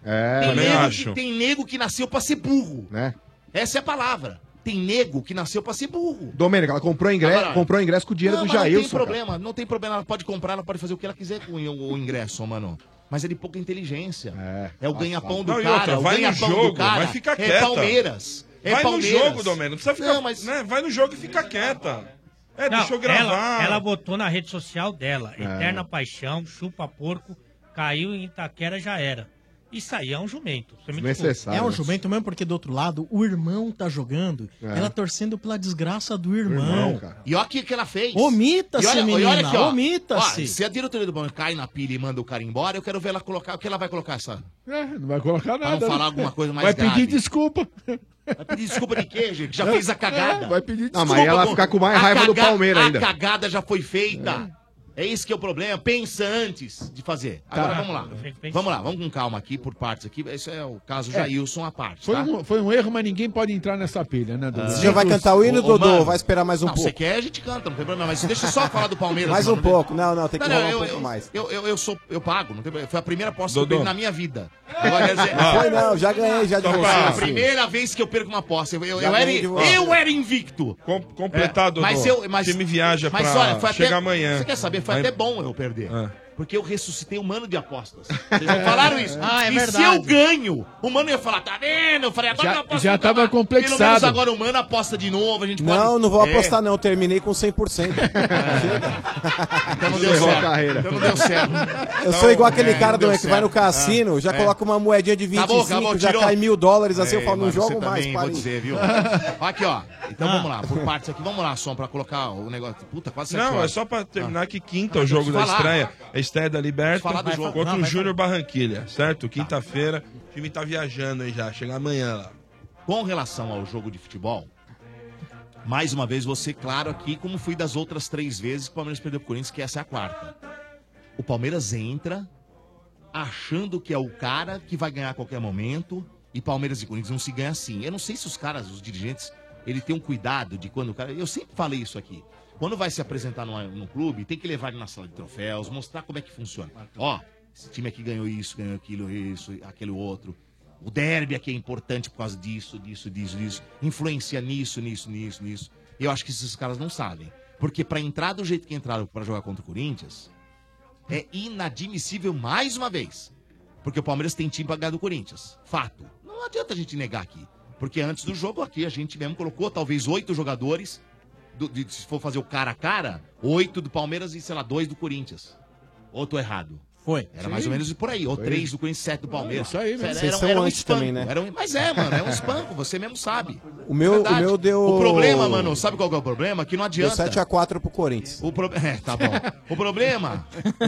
[SPEAKER 5] Tem nego que nasceu pra ser burro.
[SPEAKER 22] Né?
[SPEAKER 5] Essa é a palavra. Tem nego que nasceu pra ser burro.
[SPEAKER 22] Domênica, ela comprou ingresso com o dinheiro do Jailson.
[SPEAKER 5] Não tem problema, não tem problema. Ela pode comprar, ela pode fazer o que ela quiser com o ingresso, mano. Mas é de pouca inteligência. É o ganha-pão do
[SPEAKER 15] Não, e
[SPEAKER 5] cara.
[SPEAKER 15] outra,
[SPEAKER 5] O
[SPEAKER 15] vai no
[SPEAKER 5] ganha-pão do
[SPEAKER 15] jogo,
[SPEAKER 5] cara
[SPEAKER 15] vai ficar
[SPEAKER 5] é
[SPEAKER 15] quieta.
[SPEAKER 5] Palmeiras. É
[SPEAKER 15] Vai
[SPEAKER 5] Palmeiras.
[SPEAKER 15] no jogo, Domênico. Não precisa ficar.
[SPEAKER 5] Não, mas-
[SPEAKER 15] né? Vai no jogo e fica quieta.
[SPEAKER 21] Não,
[SPEAKER 15] deixa eu gravar.
[SPEAKER 21] Ela botou na rede social dela, Eterna Paixão, chupa porco, caiu em Itaquera, já era. Isso aí é um jumento. Você me desculpa.
[SPEAKER 14] É um jumento mesmo, porque do outro lado, o irmão tá jogando, ela torcendo pela desgraça do irmão.
[SPEAKER 5] E olha o que ela fez.
[SPEAKER 14] Omita-se,
[SPEAKER 5] E olha
[SPEAKER 14] menina,
[SPEAKER 5] aqui, ó.
[SPEAKER 14] omita-se.
[SPEAKER 5] Ó, se a diretoria do banco cai na pilha e manda o cara embora, eu quero ver ela colocar. O que ela vai colocar essa?
[SPEAKER 19] Não vai colocar
[SPEAKER 5] Pra
[SPEAKER 19] nada.
[SPEAKER 5] não falar
[SPEAKER 19] né?
[SPEAKER 5] alguma coisa mais
[SPEAKER 19] Vai
[SPEAKER 5] grave.
[SPEAKER 19] pedir desculpa.
[SPEAKER 5] Vai pedir desculpa de quê, gente? Já fez a cagada.
[SPEAKER 19] Vai pedir
[SPEAKER 22] desculpa. Não, mas ela vai ficar com mais raiva do Palmeiras ainda.
[SPEAKER 5] A cagada já foi feita. É esse que é o problema. Pensa antes de fazer. Agora vamos lá. Vamos lá, vamos com calma aqui, por partes aqui. Esse é o caso Jailson à parte.
[SPEAKER 19] Foi,
[SPEAKER 5] Tá?
[SPEAKER 19] foi um erro, mas ninguém pode entrar nessa pilha, né, Dudu?
[SPEAKER 18] Você já vai cantar o hino, Dodô?
[SPEAKER 5] mano,
[SPEAKER 18] Vai esperar mais um
[SPEAKER 5] não,
[SPEAKER 18] pouco?
[SPEAKER 5] você quer, a gente canta, não tem problema. Mas deixa eu só falar do Palmeiras.
[SPEAKER 18] Mais um
[SPEAKER 5] mano.
[SPEAKER 18] pouco. Não, tem que
[SPEAKER 5] Não,
[SPEAKER 18] rolar
[SPEAKER 5] eu-
[SPEAKER 18] um pouco
[SPEAKER 5] eu-
[SPEAKER 18] mais.
[SPEAKER 5] Eu pago, não tem problema. Foi a primeira aposta que
[SPEAKER 18] Dodô.
[SPEAKER 5] eu perdi na minha vida. Agora, quer dizer,
[SPEAKER 18] Não foi não, já ganhei, já de
[SPEAKER 5] Então,
[SPEAKER 18] você,
[SPEAKER 5] a
[SPEAKER 18] assim.
[SPEAKER 5] primeira vez que eu perco uma aposta. Eu
[SPEAKER 18] Já ganhei de você.
[SPEAKER 5] era invicto.
[SPEAKER 15] Completado,
[SPEAKER 5] mas
[SPEAKER 15] Dodô.
[SPEAKER 5] eu, mas,
[SPEAKER 15] O time viaja
[SPEAKER 5] mas
[SPEAKER 15] pra
[SPEAKER 5] olha, foi
[SPEAKER 15] chegar
[SPEAKER 5] até,
[SPEAKER 15] amanhã.
[SPEAKER 5] Você quer saber? Foi
[SPEAKER 15] Aí-
[SPEAKER 5] até bom eu perder. Porque eu ressuscitei o mano de apostas. Vocês
[SPEAKER 15] É.
[SPEAKER 5] não falaram isso?
[SPEAKER 14] Ah, é
[SPEAKER 5] e
[SPEAKER 14] verdade.
[SPEAKER 5] se eu ganho, o mano ia falar, tá vendo? Eu falei, agora
[SPEAKER 19] Já-
[SPEAKER 5] não aposto
[SPEAKER 19] já
[SPEAKER 5] nunca
[SPEAKER 19] tava
[SPEAKER 5] mais.
[SPEAKER 19] complexado.
[SPEAKER 5] Pelo menos agora o mano aposta de novo, a gente pode...
[SPEAKER 18] Não vou
[SPEAKER 5] É.
[SPEAKER 18] apostar não, terminei com 100%.
[SPEAKER 5] Então não deu certo. Então não deu certo.
[SPEAKER 18] Eu sou igual aquele cara
[SPEAKER 5] não deu
[SPEAKER 18] que vai no
[SPEAKER 5] certo.
[SPEAKER 18] cassino, já coloca uma moedinha de 25, já
[SPEAKER 5] tirou.
[SPEAKER 18] cai $1.000, assim eu
[SPEAKER 5] Ei,
[SPEAKER 18] falo, não
[SPEAKER 5] mano,
[SPEAKER 18] jogo
[SPEAKER 5] você
[SPEAKER 18] mais,
[SPEAKER 5] também, vou
[SPEAKER 18] parei.
[SPEAKER 5] dizer, viu? Aqui, ó. Então vamos lá, por partes aqui. Vamos lá, Som, pra colocar o negócio. Puta, quase 7
[SPEAKER 15] Não,
[SPEAKER 5] horas.
[SPEAKER 15] é só pra terminar que quinta
[SPEAKER 5] Ah,
[SPEAKER 15] é o jogo
[SPEAKER 5] deixa
[SPEAKER 15] da
[SPEAKER 5] eu falar.
[SPEAKER 15] estreia. A estreia da Liberta
[SPEAKER 5] Falar do jogo.
[SPEAKER 15] contra
[SPEAKER 5] Não,
[SPEAKER 15] o
[SPEAKER 5] vai
[SPEAKER 15] Júnior Barranquilha, certo? Quinta-feira. O time tá viajando aí já. Chega amanhã lá.
[SPEAKER 5] Com relação ao jogo de futebol, mais uma vez, vou ser claro aqui, como fui das outras 3 vezes que o Palmeiras perdeu pro Corinthians, que essa é a quarta. O Palmeiras entra achando que é o cara que vai ganhar a qualquer momento, e Palmeiras e Corinthians não se ganha assim. Eu não sei se os caras, os dirigentes, ele tem um cuidado de quando o cara... Eu sempre falei isso aqui. Quando vai se apresentar no clube, tem que levar ele na sala de troféus, mostrar como é que funciona. Ó, esse time aqui ganhou isso, ganhou aquilo, isso, aquele outro. O derby aqui é importante por causa disso. Influencia nisso. Eu acho que esses caras não sabem. Porque pra entrar do jeito que entraram pra jogar contra o Corinthians, é inadmissível mais uma vez. Porque o Palmeiras tem time pra ganhar do Corinthians. Fato. Não adianta a gente negar aqui. Porque antes do jogo aqui, a gente mesmo colocou talvez 8 jogadores. Se for fazer o cara a cara, 8 do Palmeiras e, sei lá, 2 do Corinthians. Ou tô errado?
[SPEAKER 14] Foi.
[SPEAKER 5] Era mais ou menos por aí. Ou 3 do Corinthians, 7 do Palmeiras.
[SPEAKER 19] Isso aí,
[SPEAKER 5] Era,
[SPEAKER 18] Vocês são
[SPEAKER 5] era um
[SPEAKER 18] antes
[SPEAKER 5] espanco.
[SPEAKER 18] também, né?
[SPEAKER 5] Mas mano, é um espanco, você mesmo sabe.
[SPEAKER 18] O meu
[SPEAKER 5] Verdade.
[SPEAKER 18] deu...
[SPEAKER 5] O problema, mano, sabe qual que é o problema? Que não
[SPEAKER 18] Deu
[SPEAKER 5] adianta.
[SPEAKER 18] 7x4 pro Corinthians.
[SPEAKER 5] Tá bom. O problema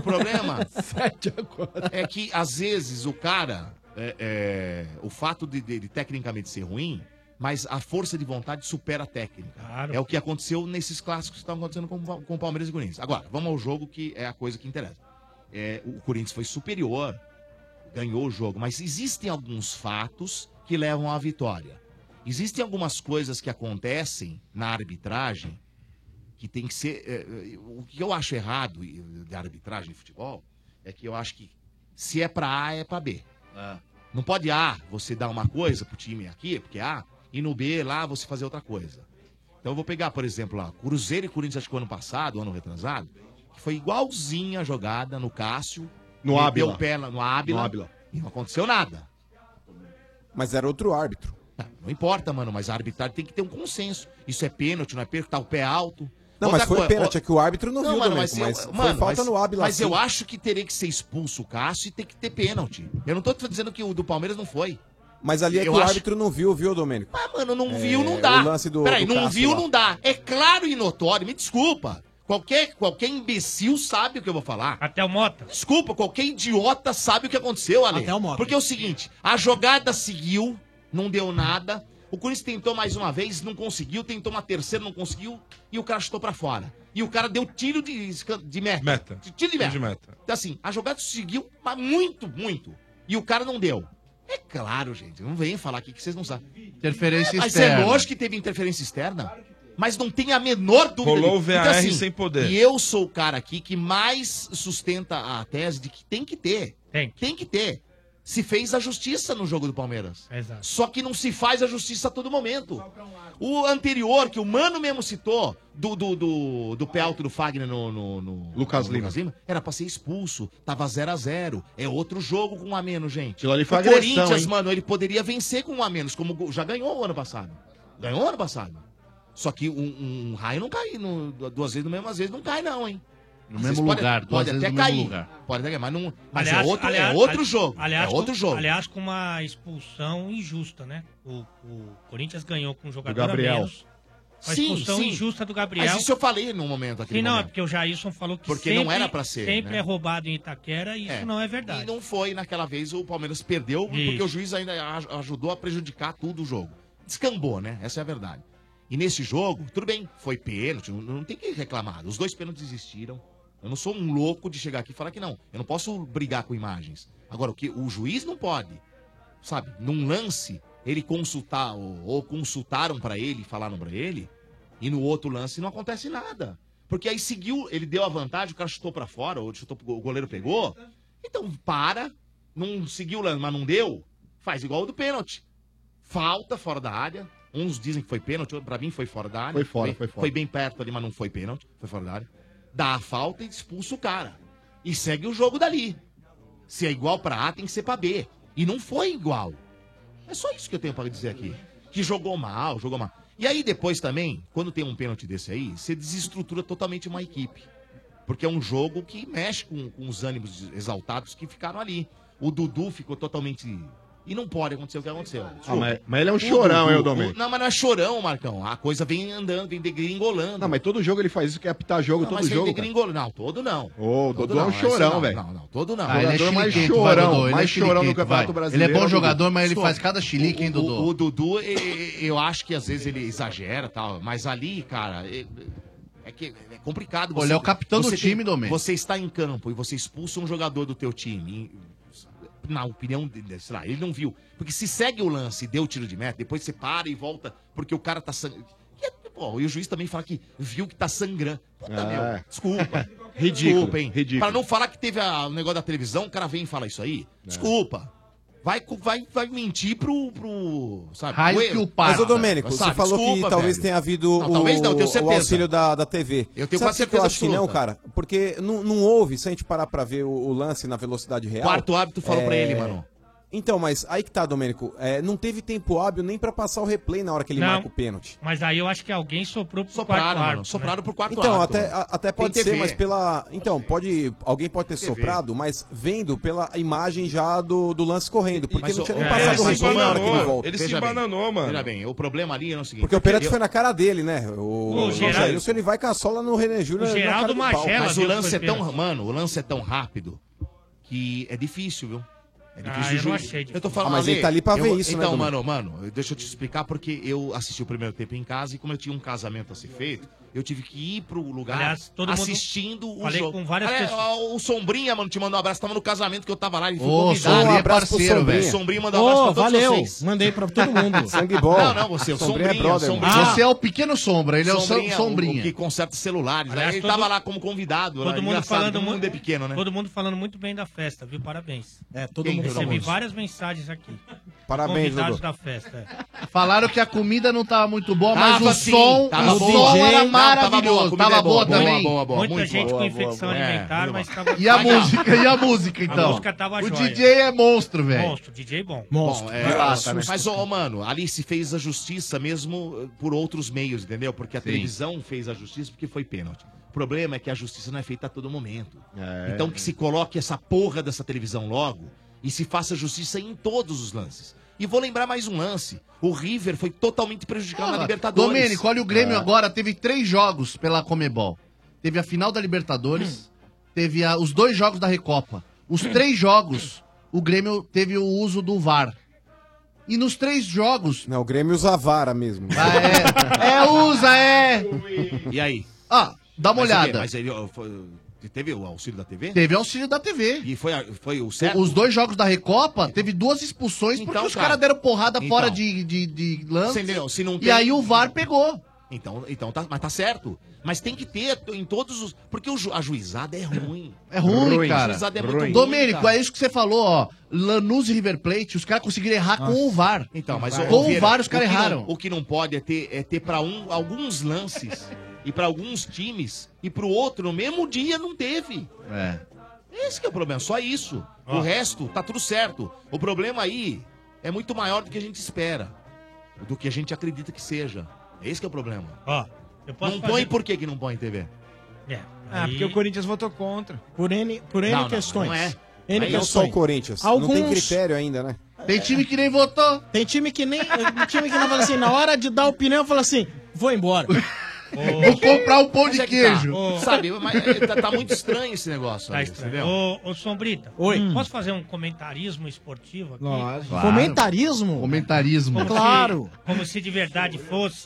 [SPEAKER 19] 7x4.
[SPEAKER 5] é que, às vezes, o cara, o fato de tecnicamente ser ruim, mas a força de vontade supera a técnica. É o que aconteceu nesses clássicos que estavam acontecendo com o Palmeiras e Corinthians. Agora, vamos ao jogo que é a coisa que interessa. O Corinthians foi superior, ganhou o jogo, mas existem alguns fatos que levam à vitória. Existem algumas coisas que acontecem na arbitragem que tem que ser... o que eu acho errado da arbitragem de futebol é que eu acho que se é pra A, é pra B. Não pode A, você dar uma coisa pro time aqui, porque A, e no B, lá, você fazer outra coisa. Então eu vou pegar, por exemplo, lá, Cruzeiro e Corinthians, acho que ano passado, ano retrasado, que foi igualzinha a jogada no Cássio.
[SPEAKER 22] No
[SPEAKER 5] meteu
[SPEAKER 22] Ábila.
[SPEAKER 5] o pé no Ábila. E não aconteceu nada.
[SPEAKER 18] Mas era outro árbitro.
[SPEAKER 5] Não importa, mano, mas a arbitragem tem que ter um consenso. Isso é pênalti, não é pênalti, tá o pé alto.
[SPEAKER 18] Não,
[SPEAKER 5] Outra
[SPEAKER 18] mas foi
[SPEAKER 5] coisa-
[SPEAKER 18] pênalti, é que o árbitro não viu,
[SPEAKER 5] mano,
[SPEAKER 18] Domênico, mas foi
[SPEAKER 5] mano,
[SPEAKER 18] falta no Ábila,
[SPEAKER 5] Mas
[SPEAKER 18] sim.
[SPEAKER 5] eu acho que teria que ser expulso o Cássio e ter que ter pênalti. Eu não tô dizendo que o do Palmeiras não foi.
[SPEAKER 18] Mas ali é que
[SPEAKER 5] Eu
[SPEAKER 18] o
[SPEAKER 5] acho-
[SPEAKER 18] árbitro não viu, Domênico?
[SPEAKER 5] Ah, mano, não viu, não dá.
[SPEAKER 18] O lance do,
[SPEAKER 5] Peraí,
[SPEAKER 18] do
[SPEAKER 5] não
[SPEAKER 18] Cássio
[SPEAKER 5] viu,
[SPEAKER 18] lá.
[SPEAKER 5] não dá. É claro e notório, me desculpa. Qualquer imbecil sabe o que eu vou falar.
[SPEAKER 21] Até o Mota.
[SPEAKER 5] Desculpa, qualquer idiota sabe o que aconteceu, Ale.
[SPEAKER 14] Até o Mota.
[SPEAKER 5] Porque é o seguinte, a jogada seguiu, não deu nada. O Corinthians tentou mais uma vez, não conseguiu. Tentou uma terceira, não conseguiu. E o cara chutou pra fora. E o cara deu tiro de meta. Tiro de meta. Então assim, a jogada seguiu, mas muito. E o cara não deu. É claro, gente. Não venham falar aqui que vocês não sabem.
[SPEAKER 16] Interferência
[SPEAKER 5] Mas
[SPEAKER 16] externa.
[SPEAKER 5] é lógico que teve interferência externa. Mas não tem a menor dúvida.
[SPEAKER 15] Rolou o
[SPEAKER 5] disso.
[SPEAKER 15] VAR
[SPEAKER 5] assim,
[SPEAKER 15] sem poder.
[SPEAKER 5] E eu sou o cara aqui que mais sustenta a tese de que tem que ter. Tem que ter. Se fez a justiça no jogo do Palmeiras.
[SPEAKER 21] Exato.
[SPEAKER 5] Só que não se faz a justiça a todo momento. O anterior, que o Mano mesmo citou, do pé alto do Fagner no
[SPEAKER 22] Lucas Lima.
[SPEAKER 5] era pra ser expulso. Tava 0x0. É outro jogo com um a menos, gente.
[SPEAKER 22] Aquilo ali foi
[SPEAKER 5] o
[SPEAKER 22] agressão,
[SPEAKER 5] Corinthians,
[SPEAKER 22] hein?
[SPEAKER 5] mano, ele poderia vencer com um a menos, como já ganhou o ano passado. Ganhou o ano passado. Só que um raio não cai. Duas vezes no mesmo, às vezes não cai, não, hein?
[SPEAKER 16] No mesmo lugar, duas
[SPEAKER 5] pode
[SPEAKER 16] vezes
[SPEAKER 5] até
[SPEAKER 16] no
[SPEAKER 5] cair.
[SPEAKER 16] mesmo lugar.
[SPEAKER 5] Pode até cair, mas, não, mas
[SPEAKER 21] Aliás,
[SPEAKER 5] é outro jogo.
[SPEAKER 21] Aliás,
[SPEAKER 5] é outro jogo.
[SPEAKER 21] Aliás, com uma expulsão injusta, né? O Corinthians ganhou com um jogador a
[SPEAKER 5] Gabriel.
[SPEAKER 21] menos. Uma expulsão injusta do Gabriel.
[SPEAKER 5] Mas isso eu falei no momento aqui.
[SPEAKER 21] Sim, não, é porque o Jailson falou que
[SPEAKER 5] Porque
[SPEAKER 21] sempre,
[SPEAKER 5] não era pra ser,
[SPEAKER 21] sempre
[SPEAKER 5] né?
[SPEAKER 21] é roubado em Itaquera e isso não é verdade.
[SPEAKER 5] E não foi naquela vez, o Palmeiras perdeu, porque o juiz ainda ajudou a prejudicar tudo o jogo. Descambou, né? Essa é a verdade. E nesse jogo, tudo bem, foi pênalti, não tem que reclamar. Os dois pênaltis existiram. Eu não sou um louco de chegar aqui e falar que não. Eu não posso brigar com imagens. Agora, o que o juiz não pode, sabe? Num lance, ele consultar, ou consultaram pra ele, falaram pra ele, e no outro lance não acontece nada. Porque aí seguiu, ele deu a vantagem, o cara chutou pra fora, ou chutou, o goleiro pegou. Então, não seguiu o lance, mas não deu, faz igual o do pênalti. Falta fora da área. Uns dizem que foi pênalti, pra mim foi fora da área.
[SPEAKER 22] Foi fora.
[SPEAKER 5] Foi bem perto ali, mas não foi pênalti, foi fora da área. Dá a falta e expulsa o cara. E segue o jogo dali. Se é igual pra A, tem que ser pra B. E não foi igual. É só isso que eu tenho pra dizer aqui. Que jogou mal. E aí depois também, quando tem um pênalti desse aí, você desestrutura totalmente uma equipe. Porque é um jogo que mexe com os ânimos exaltados que ficaram ali. O Dudu ficou totalmente... E não pode acontecer o que aconteceu.
[SPEAKER 22] Mas ele é um chorão, hein, o Domênico?
[SPEAKER 5] Não, mas não é chorão, Marcão. A coisa vem andando, vem degringolando.
[SPEAKER 22] Não, mas todo jogo ele faz isso, quer apitar jogo, todo jogo.
[SPEAKER 5] Não, todo não.
[SPEAKER 22] Ô, o
[SPEAKER 5] Todo
[SPEAKER 22] Dodô é um
[SPEAKER 5] não,
[SPEAKER 22] chorão,
[SPEAKER 5] esse
[SPEAKER 22] velho.
[SPEAKER 5] Não, todo não.
[SPEAKER 22] Ele é
[SPEAKER 16] chiliquento,
[SPEAKER 22] mais
[SPEAKER 16] vai,
[SPEAKER 22] chorão,
[SPEAKER 16] Dodô, ele
[SPEAKER 22] mais
[SPEAKER 16] é
[SPEAKER 22] chorão
[SPEAKER 16] chiliquento,
[SPEAKER 22] do Campeonato
[SPEAKER 16] vai.
[SPEAKER 22] Brasileiro.
[SPEAKER 16] Ele é bom
[SPEAKER 22] o Dodô.
[SPEAKER 16] jogador, mas ele faz cada chilique, hein, Dodô?
[SPEAKER 5] O Dudu, eu acho que às vezes ele exagera e tal, mas ali, cara, é complicado.
[SPEAKER 16] Ele é o capitão do time, Domênico.
[SPEAKER 5] Você está em campo e você expulsa um jogador do teu time. Na opinião dele, sei lá, ele não viu. Porque se segue o lance e deu o tiro de meta, depois você para e volta, porque o cara tá sangrando. E o juiz também fala que viu que tá sangrando. Puta, meu, desculpa.
[SPEAKER 22] Ridículo,
[SPEAKER 5] Desculpa, hein?
[SPEAKER 22] ridículo.
[SPEAKER 5] Para não falar que teve o negócio da televisão, o cara vem e fala isso aí. Desculpa. Vai mentir pro sabe?
[SPEAKER 18] Mas, ô Domênico, você falou que talvez tenha havido
[SPEAKER 5] talvez não, eu tenho
[SPEAKER 18] o
[SPEAKER 5] certeza.
[SPEAKER 18] auxílio da TV.
[SPEAKER 5] Eu tenho
[SPEAKER 18] Sabe
[SPEAKER 5] quase
[SPEAKER 18] por que eu
[SPEAKER 5] certeza
[SPEAKER 18] acho que não,
[SPEAKER 5] absoluta.
[SPEAKER 18] cara? Porque não houve, se a gente parar pra ver o lance na velocidade real...
[SPEAKER 5] Quarto árbitro falou pra ele, mano.
[SPEAKER 18] Então, mas aí que tá, Domênico. Não teve tempo hábil nem pra passar o replay na hora que ele
[SPEAKER 21] Não.
[SPEAKER 18] marca o pênalti.
[SPEAKER 21] Mas aí eu acho que alguém soprou pro
[SPEAKER 5] Sopraram,
[SPEAKER 21] quarto
[SPEAKER 5] mano.
[SPEAKER 21] árbitro,
[SPEAKER 5] Sopraram
[SPEAKER 21] né?
[SPEAKER 5] pro quarto
[SPEAKER 18] Então,
[SPEAKER 5] árbitro.
[SPEAKER 18] até pode
[SPEAKER 5] Tem
[SPEAKER 18] ser,
[SPEAKER 5] TV.
[SPEAKER 18] mas pela... Então, alguém pode ter soprado, mas vendo pela imagem já do lance correndo. Porque
[SPEAKER 5] Mas
[SPEAKER 18] não tinha
[SPEAKER 5] o-
[SPEAKER 18] nem
[SPEAKER 5] é,
[SPEAKER 18] passado
[SPEAKER 5] ele
[SPEAKER 18] o
[SPEAKER 5] se
[SPEAKER 18] replay na hora que ele
[SPEAKER 5] embananou,
[SPEAKER 18] volta.
[SPEAKER 5] ele se
[SPEAKER 18] Veja bem.
[SPEAKER 5] embananou, mano. Veja bem, o problema ali é o seguinte...
[SPEAKER 18] Porque o pênalti
[SPEAKER 5] eu-
[SPEAKER 18] foi na cara dele, né? O Jailson, ele vai com a sola no René Júnior na cara do pau.
[SPEAKER 5] Mas o lance é tão... Mano, o lance é tão rápido que é difícil, viu? É difícil
[SPEAKER 21] eu
[SPEAKER 5] de
[SPEAKER 21] não
[SPEAKER 5] juiz.
[SPEAKER 21] achei difícil.
[SPEAKER 5] Eu tô falando,
[SPEAKER 18] mas ele
[SPEAKER 5] Ale,
[SPEAKER 18] tá ali pra ver isso, né,
[SPEAKER 5] Então,
[SPEAKER 18] Domênico?
[SPEAKER 5] mano, deixa eu te explicar, porque eu assisti o primeiro tempo em casa e como eu tinha um casamento a ser feito, eu tive que ir pro lugar
[SPEAKER 21] Aliás, todo mundo-
[SPEAKER 5] assistindo o
[SPEAKER 21] falei
[SPEAKER 5] jogo.
[SPEAKER 21] com várias pessoas.
[SPEAKER 5] O Sombrinha, mano, te mandou um abraço, tava no casamento que eu tava lá, ele foi
[SPEAKER 16] Ô,
[SPEAKER 5] convidado.
[SPEAKER 16] Sombrinha é
[SPEAKER 5] abraço pro
[SPEAKER 16] parceiro,
[SPEAKER 5] Sombrinha.
[SPEAKER 16] velho.
[SPEAKER 5] Sombrinha mandou um abraço pra todos
[SPEAKER 14] valeu.
[SPEAKER 5] vocês.
[SPEAKER 14] Mandei pra todo mundo.
[SPEAKER 18] Sangue bom.
[SPEAKER 5] Não, você, o
[SPEAKER 18] Sombrinha
[SPEAKER 5] Sombrinha,
[SPEAKER 18] é brother,
[SPEAKER 5] Sombrinha.
[SPEAKER 16] Você é o pequeno Sombra, ele é o Sombrinha.
[SPEAKER 5] O que conserta celulares.
[SPEAKER 21] Aliás,
[SPEAKER 5] Ele
[SPEAKER 21] todo-
[SPEAKER 5] tava lá como convidado.
[SPEAKER 21] Todo
[SPEAKER 5] lá,
[SPEAKER 21] mundo
[SPEAKER 5] engraçado,
[SPEAKER 21] falando
[SPEAKER 5] todo mundo
[SPEAKER 21] muito
[SPEAKER 5] é pequeno, né?
[SPEAKER 21] Todo mundo falando muito bem da festa, viu? Parabéns.
[SPEAKER 14] Todo
[SPEAKER 5] Quem?
[SPEAKER 14] mundo
[SPEAKER 5] Todo
[SPEAKER 21] Recebi
[SPEAKER 5] mundo.
[SPEAKER 21] várias mensagens aqui.
[SPEAKER 18] Parabéns,
[SPEAKER 21] Convidados
[SPEAKER 18] Dodô.
[SPEAKER 21] da festa.
[SPEAKER 16] Falaram que a comida não tava muito boa, mas
[SPEAKER 5] Tava
[SPEAKER 16] o
[SPEAKER 5] sim,
[SPEAKER 16] som,
[SPEAKER 5] tava
[SPEAKER 16] o
[SPEAKER 5] boa.
[SPEAKER 16] som
[SPEAKER 5] Não,
[SPEAKER 16] era
[SPEAKER 5] tava boa, a
[SPEAKER 16] maravilhoso.
[SPEAKER 5] comida
[SPEAKER 16] Tava
[SPEAKER 5] é
[SPEAKER 16] boa
[SPEAKER 5] boa,
[SPEAKER 16] também.
[SPEAKER 5] boa, boa,
[SPEAKER 21] Muita
[SPEAKER 5] muito
[SPEAKER 21] gente
[SPEAKER 5] boa.
[SPEAKER 21] com infecção alimentar, mas tava...
[SPEAKER 16] E a
[SPEAKER 21] Mas não,
[SPEAKER 16] música, e a música, então?
[SPEAKER 21] A música tava
[SPEAKER 16] O
[SPEAKER 21] jóia.
[SPEAKER 16] DJ é monstro, velho.
[SPEAKER 21] Monstro, DJ bom.
[SPEAKER 5] Bom,
[SPEAKER 22] Nossa, né?
[SPEAKER 5] mas, mano, ali se fez a justiça mesmo por outros meios, entendeu? Porque a televisão fez a justiça porque foi pênalti. O problema é que a justiça não é feita a todo momento. Então que se coloque essa porra dessa televisão logo e se faça justiça em todos os lances. E vou lembrar mais um lance. O River foi totalmente prejudicado na Libertadores.
[SPEAKER 16] Domênico, olha o Grêmio agora, teve 3 jogos pela Comebol. Teve a final da Libertadores, teve os 2 jogos da Recopa. Os 3 jogos, o Grêmio teve o uso do VAR. E nos 3 jogos...
[SPEAKER 18] Não, o Grêmio usa a vara mesmo.
[SPEAKER 16] Usa.
[SPEAKER 5] E aí?
[SPEAKER 16] Dá uma
[SPEAKER 5] Mas o quê?
[SPEAKER 16] olhada.
[SPEAKER 5] Mas ele teve o auxílio da TV?
[SPEAKER 16] Teve auxílio da TV.
[SPEAKER 5] E foi o certo?
[SPEAKER 16] Os 2 jogos da Recopa, teve 2 expulsões porque
[SPEAKER 5] Então,
[SPEAKER 16] os
[SPEAKER 5] cara,
[SPEAKER 16] caras deram porrada
[SPEAKER 5] então,
[SPEAKER 16] fora de lance.
[SPEAKER 5] Você entendeu? Se não
[SPEAKER 16] E
[SPEAKER 5] tem-
[SPEAKER 16] aí o VAR pegou.
[SPEAKER 5] Então mas tá certo. Mas tem que ter em todos os... Porque a juizada é ruim.
[SPEAKER 16] É ruim,
[SPEAKER 5] A
[SPEAKER 16] cara.
[SPEAKER 5] juizada é muito ruim,
[SPEAKER 16] Domênico,
[SPEAKER 5] cara.
[SPEAKER 16] é isso que você falou, ó. Lanús e River Plate, os caras conseguiram errar com o VAR.
[SPEAKER 5] Então, mas
[SPEAKER 16] com o VAR os caras
[SPEAKER 5] o que não-
[SPEAKER 16] erraram.
[SPEAKER 5] O que não pode é ter pra alguns lances e pra alguns times e pro outro no mesmo dia não teve.
[SPEAKER 16] É.
[SPEAKER 5] Esse que é o problema, só isso. O resto tá tudo certo. O problema aí é muito maior do que a gente espera, do que a gente acredita que seja. Esse que é o problema.
[SPEAKER 21] Ó, eu posso
[SPEAKER 5] Não
[SPEAKER 21] fazer-
[SPEAKER 5] põe, por que não põe TV?
[SPEAKER 7] Ah, porque o Corinthians votou contra.
[SPEAKER 14] Por N
[SPEAKER 5] Não,
[SPEAKER 14] questões.
[SPEAKER 5] não é.
[SPEAKER 14] N
[SPEAKER 18] Aí não
[SPEAKER 14] questões.
[SPEAKER 18] só o Corinthians. Não tem critério ainda, né?
[SPEAKER 16] Tem time que nem votou.
[SPEAKER 14] Tem time que nem. time que não fala assim, na hora de dar opinião, fala assim, vou embora.
[SPEAKER 16] Vou comprar um pão
[SPEAKER 5] Mas
[SPEAKER 16] de
[SPEAKER 5] é que tá,
[SPEAKER 16] queijo.
[SPEAKER 5] sabe, mas tá muito estranho esse negócio.
[SPEAKER 21] Tá
[SPEAKER 5] aí,
[SPEAKER 21] estranho.
[SPEAKER 5] entendeu?
[SPEAKER 21] Ô, Sombrita,
[SPEAKER 14] Oi.
[SPEAKER 21] posso fazer um comentarismo esportivo aqui?
[SPEAKER 14] Lógico. Claro. Comentarismo?
[SPEAKER 16] Comentarismo.
[SPEAKER 21] Como
[SPEAKER 14] Claro.
[SPEAKER 21] como se de verdade fosse.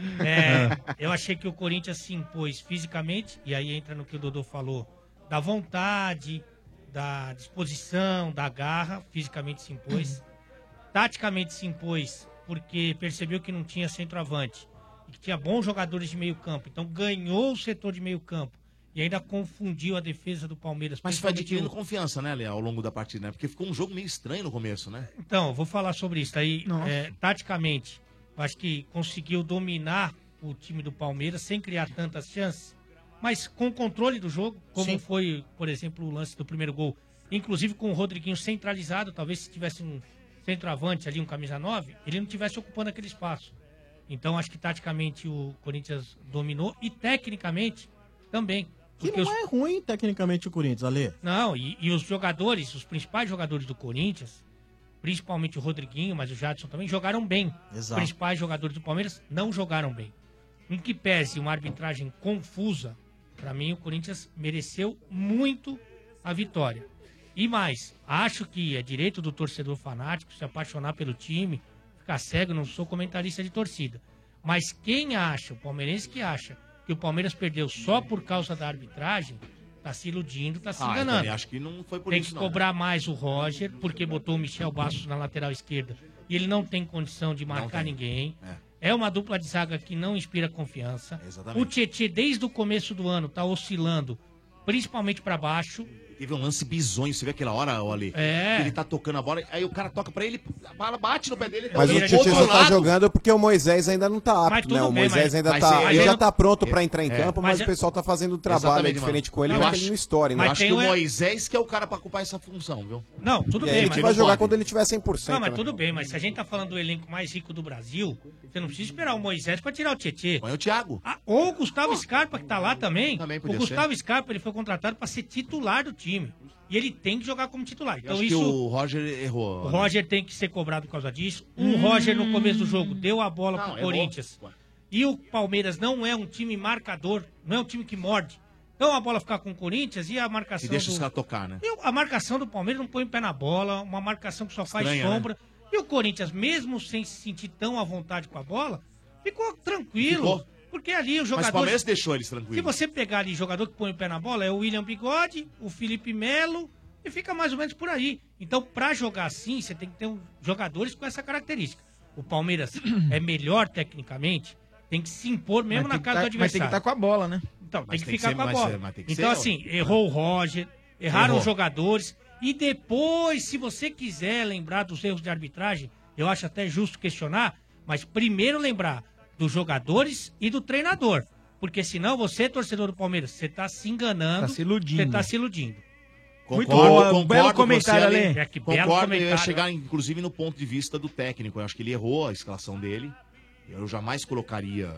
[SPEAKER 21] Eu achei que o Corinthians se impôs fisicamente, e aí entra no que o Dodô falou, da vontade, da disposição, da garra, fisicamente se impôs. Taticamente se impôs porque percebeu que não tinha centroavante e que tinha bons jogadores de meio campo, então ganhou o setor de meio campo e ainda confundiu a defesa do Palmeiras.
[SPEAKER 5] Mas foi
[SPEAKER 21] principalmente
[SPEAKER 5] adquirindo
[SPEAKER 21] o-
[SPEAKER 5] confiança, né, Léo, ao longo da partida, né? Porque ficou um jogo meio estranho no começo, né?
[SPEAKER 21] Então, vou falar sobre isso. Aí, taticamente, eu acho que conseguiu dominar o time do Palmeiras sem criar tantas chances, mas com controle do jogo, como
[SPEAKER 14] Sim.
[SPEAKER 21] foi, por exemplo, o lance do primeiro gol. Inclusive com o Rodriguinho centralizado, talvez se tivesse um centroavante ali, um camisa 9, ele não tivesse ocupando aquele espaço. Então, acho que taticamente o Corinthians dominou e tecnicamente também.
[SPEAKER 14] Que
[SPEAKER 21] Porque
[SPEAKER 14] não é ruim, tecnicamente, o Corinthians, Ale.
[SPEAKER 21] não, e os jogadores, os principais jogadores do Corinthians, principalmente o Rodriguinho, mas o Jadson também, jogaram bem. Os
[SPEAKER 14] Exato.
[SPEAKER 21] principais jogadores do Palmeiras não jogaram bem. Em que pese uma arbitragem confusa, pra mim o Corinthians mereceu muito a vitória. E mais, acho que é direito do torcedor fanático se apaixonar pelo time, ficar cego, não sou comentarista de torcida. Mas quem acha, o palmeirense que acha, que o Palmeiras perdeu só por causa da arbitragem, tá se iludindo, tá se
[SPEAKER 5] eu
[SPEAKER 21] enganando.
[SPEAKER 5] também acho que não foi por
[SPEAKER 21] Tem
[SPEAKER 5] isso,
[SPEAKER 21] que
[SPEAKER 5] não.
[SPEAKER 21] cobrar mais o Roger, porque botou o Michel Bastos na lateral esquerda e ele não tem condição de marcar
[SPEAKER 5] tem.
[SPEAKER 21] ninguém. É uma dupla de zaga que não inspira confiança.
[SPEAKER 5] Exatamente.
[SPEAKER 21] O Tietê, desde o começo do ano, tá oscilando, principalmente pra baixo.
[SPEAKER 5] Teve um lance bizonho, você vê aquela hora, Ali?
[SPEAKER 21] É.
[SPEAKER 5] Ele tá tocando a bola, aí o cara toca pra ele, a bola bate no pé dele.
[SPEAKER 18] Mas o
[SPEAKER 5] vira
[SPEAKER 18] Tietchan
[SPEAKER 5] do
[SPEAKER 18] só
[SPEAKER 5] outro
[SPEAKER 18] tá
[SPEAKER 5] lado.
[SPEAKER 18] jogando porque o Moisés ainda não tá
[SPEAKER 21] Mas
[SPEAKER 18] apto,
[SPEAKER 21] tudo
[SPEAKER 18] né? O
[SPEAKER 21] bem,
[SPEAKER 18] Moisés
[SPEAKER 21] mas-
[SPEAKER 18] ainda
[SPEAKER 5] mas
[SPEAKER 18] tá.
[SPEAKER 5] ele
[SPEAKER 18] Ele já
[SPEAKER 5] não-
[SPEAKER 18] tá pronto pra entrar em campo,
[SPEAKER 21] mas
[SPEAKER 18] mas
[SPEAKER 21] é-
[SPEAKER 18] o pessoal tá fazendo um trabalho
[SPEAKER 5] Exatamente,
[SPEAKER 18] diferente
[SPEAKER 5] mano.
[SPEAKER 18] com ele
[SPEAKER 5] Eu
[SPEAKER 18] pra
[SPEAKER 5] acho-
[SPEAKER 18] que ele não estoure, né?
[SPEAKER 5] Eu acho que
[SPEAKER 21] tem
[SPEAKER 5] o
[SPEAKER 21] o-
[SPEAKER 5] Moisés que é o cara pra ocupar essa função, viu?
[SPEAKER 21] Não, tudo
[SPEAKER 18] E aí
[SPEAKER 21] bem,
[SPEAKER 18] ele
[SPEAKER 21] mas
[SPEAKER 18] vai jogar
[SPEAKER 5] pode.
[SPEAKER 18] quando ele tiver 100%.
[SPEAKER 21] Não, mas
[SPEAKER 18] né?
[SPEAKER 21] tudo bem, mas se a gente tá falando do elenco mais rico do Brasil, você não precisa esperar o Moisés pra tirar o Tietê.
[SPEAKER 5] Põe o Thiago.
[SPEAKER 21] Ou o Gustavo Scarpa, que tá lá também.
[SPEAKER 5] Também
[SPEAKER 21] O
[SPEAKER 5] podia
[SPEAKER 21] Gustavo Scarpa, ele foi contratado pra ser titular do time. E ele tem que jogar como titular.
[SPEAKER 5] Eu
[SPEAKER 21] Então
[SPEAKER 5] acho
[SPEAKER 21] isso...
[SPEAKER 5] que o Roger errou.
[SPEAKER 21] O Roger tem que ser cobrado por causa disso. O Roger, no começo do jogo, deu a bola pro
[SPEAKER 5] errou.
[SPEAKER 21] Corinthians. E o Palmeiras não é um time marcador, não é um time que morde. Então a bola ficar com o Corinthians e a marcação
[SPEAKER 5] E deixa
[SPEAKER 21] do...
[SPEAKER 5] os caras tocar, né?
[SPEAKER 21] A marcação do Palmeiras não põe o pé na bola, uma marcação que só faz
[SPEAKER 5] Estranha,
[SPEAKER 21] sombra. E o Corinthians, mesmo sem se sentir tão à vontade com a bola, ficou tranquilo.
[SPEAKER 5] Ficou.
[SPEAKER 21] Porque ali o
[SPEAKER 5] Mas
[SPEAKER 21] jogador...
[SPEAKER 5] o Palmeiras deixou eles
[SPEAKER 21] Se
[SPEAKER 5] tranquilos.
[SPEAKER 21] você pegar ali jogador que põe o pé na bola, é o William Bigode, o Felipe Melo, e fica mais ou menos por aí. Então, pra jogar assim, você tem que ter jogadores com essa característica. O Palmeiras é melhor tecnicamente, tem que se impor mesmo na casa do adversário.
[SPEAKER 7] Mas tem que estar com a bola, né?
[SPEAKER 21] Então,
[SPEAKER 5] Mas
[SPEAKER 21] tem que ficar
[SPEAKER 5] ser-
[SPEAKER 21] com a
[SPEAKER 5] mas
[SPEAKER 21] bola.
[SPEAKER 5] é- mas tem que
[SPEAKER 21] Então,
[SPEAKER 5] ser,
[SPEAKER 21] assim, errou o Roger, erraram
[SPEAKER 5] Errou.
[SPEAKER 21] os jogadores. E depois, se você quiser lembrar dos erros de arbitragem, eu acho até justo questionar, mas primeiro lembrar dos jogadores e do treinador. Porque senão você, torcedor do Palmeiras, você tá se enganando.
[SPEAKER 7] Tá se iludindo.
[SPEAKER 21] Você tá se iludindo.
[SPEAKER 7] Muito boa, belo comentário,
[SPEAKER 5] Ale.
[SPEAKER 7] Ale.
[SPEAKER 21] É, que belo
[SPEAKER 5] Concordo, eu ia
[SPEAKER 21] comentário.
[SPEAKER 5] chegar inclusive no ponto de vista do técnico. Eu acho que ele errou a escalação dele. Eu jamais colocaria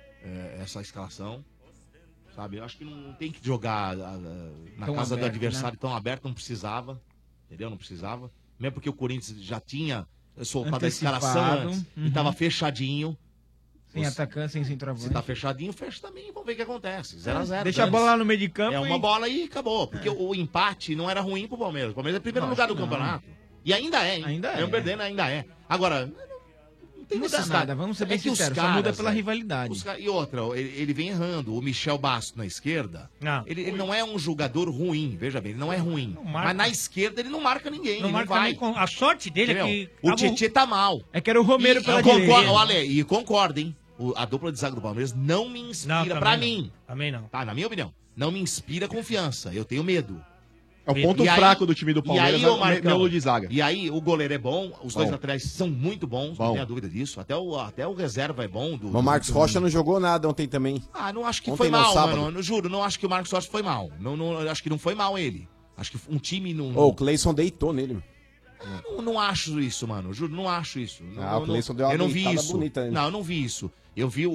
[SPEAKER 5] essa escalação. Sabe? Eu acho que não tem que jogar na
[SPEAKER 7] Tão
[SPEAKER 5] casa do
[SPEAKER 7] aberto,
[SPEAKER 5] adversário tão aberto, não precisava. Entendeu? Não precisava. Mesmo porque o Corinthians já tinha soltado a escalação
[SPEAKER 7] Antecipado,
[SPEAKER 5] antes
[SPEAKER 7] uhum.
[SPEAKER 5] e tava fechadinho.
[SPEAKER 7] Sem
[SPEAKER 5] Você-
[SPEAKER 7] atacante, sem centroavante.
[SPEAKER 5] Se tá fechadinho, fecha também. Vamos ver o que acontece. 0x0.
[SPEAKER 7] Deixa a bola lá no meio de campo
[SPEAKER 5] É uma
[SPEAKER 7] e-
[SPEAKER 5] bola e acabou. Porque o empate não era ruim pro Palmeiras. O Palmeiras é o primeiro
[SPEAKER 7] Não,
[SPEAKER 5] lugar do
[SPEAKER 7] acho que não.
[SPEAKER 5] campeonato. E ainda é, hein?
[SPEAKER 7] Ainda é.
[SPEAKER 5] Mesmo perdendo, ainda é. Agora, não tem
[SPEAKER 7] Não muda
[SPEAKER 5] necessidade.
[SPEAKER 7] nada, vamos ser bem
[SPEAKER 5] que os
[SPEAKER 7] sinceros, só muda pela
[SPEAKER 5] velho,
[SPEAKER 7] rivalidade.
[SPEAKER 5] E outra, ele vem errando. O Michel Bastos na esquerda,
[SPEAKER 21] Não.
[SPEAKER 5] ele não é um jogador ruim, veja bem, ele não é ruim.
[SPEAKER 21] marca.
[SPEAKER 5] Mas na esquerda ele não marca ninguém,
[SPEAKER 21] Não
[SPEAKER 5] ele
[SPEAKER 21] marca
[SPEAKER 5] não vai.
[SPEAKER 21] nem a sorte dele
[SPEAKER 5] Entendeu?
[SPEAKER 21] é que...
[SPEAKER 5] O Tietchan tá mal.
[SPEAKER 7] É que era o Romero
[SPEAKER 5] E
[SPEAKER 7] pela
[SPEAKER 5] eu concordo,
[SPEAKER 7] direita.
[SPEAKER 5] olha, e concordo, hein? A dupla de zaga do Palmeiras não me inspira,
[SPEAKER 21] também
[SPEAKER 5] pra
[SPEAKER 21] não.
[SPEAKER 5] mim.
[SPEAKER 21] Também não.
[SPEAKER 5] Tá, na minha opinião. Não me inspira confiança. Eu tenho medo.
[SPEAKER 22] É o ponto fraco do time do Palmeiras,
[SPEAKER 5] e aí,
[SPEAKER 22] é o miolo de zaga.
[SPEAKER 5] E aí, o goleiro é bom, os dois
[SPEAKER 22] Bom.
[SPEAKER 5] laterais são muito bons, não
[SPEAKER 22] Bom.
[SPEAKER 5] tenha dúvida disso. Até o reserva é bom.
[SPEAKER 18] Mas o Marcos Rocha não jogou nada ontem também.
[SPEAKER 5] Ah, não acho que
[SPEAKER 18] Ontem
[SPEAKER 5] foi
[SPEAKER 18] não,
[SPEAKER 5] mal,
[SPEAKER 18] sábado.
[SPEAKER 5] mano. Eu juro, não acho que o Marcos Rocha foi mal. Eu acho que não foi mal ele. Acho que um time não.
[SPEAKER 18] Ô, o Cleison deitou nele.
[SPEAKER 5] Não acho isso, mano. Eu juro, não acho isso.
[SPEAKER 18] Ah, o Cleison deu uma
[SPEAKER 5] eu não vi
[SPEAKER 18] deitada
[SPEAKER 5] isso.
[SPEAKER 18] bonita nele.
[SPEAKER 5] Não, eu não vi isso. Eu vi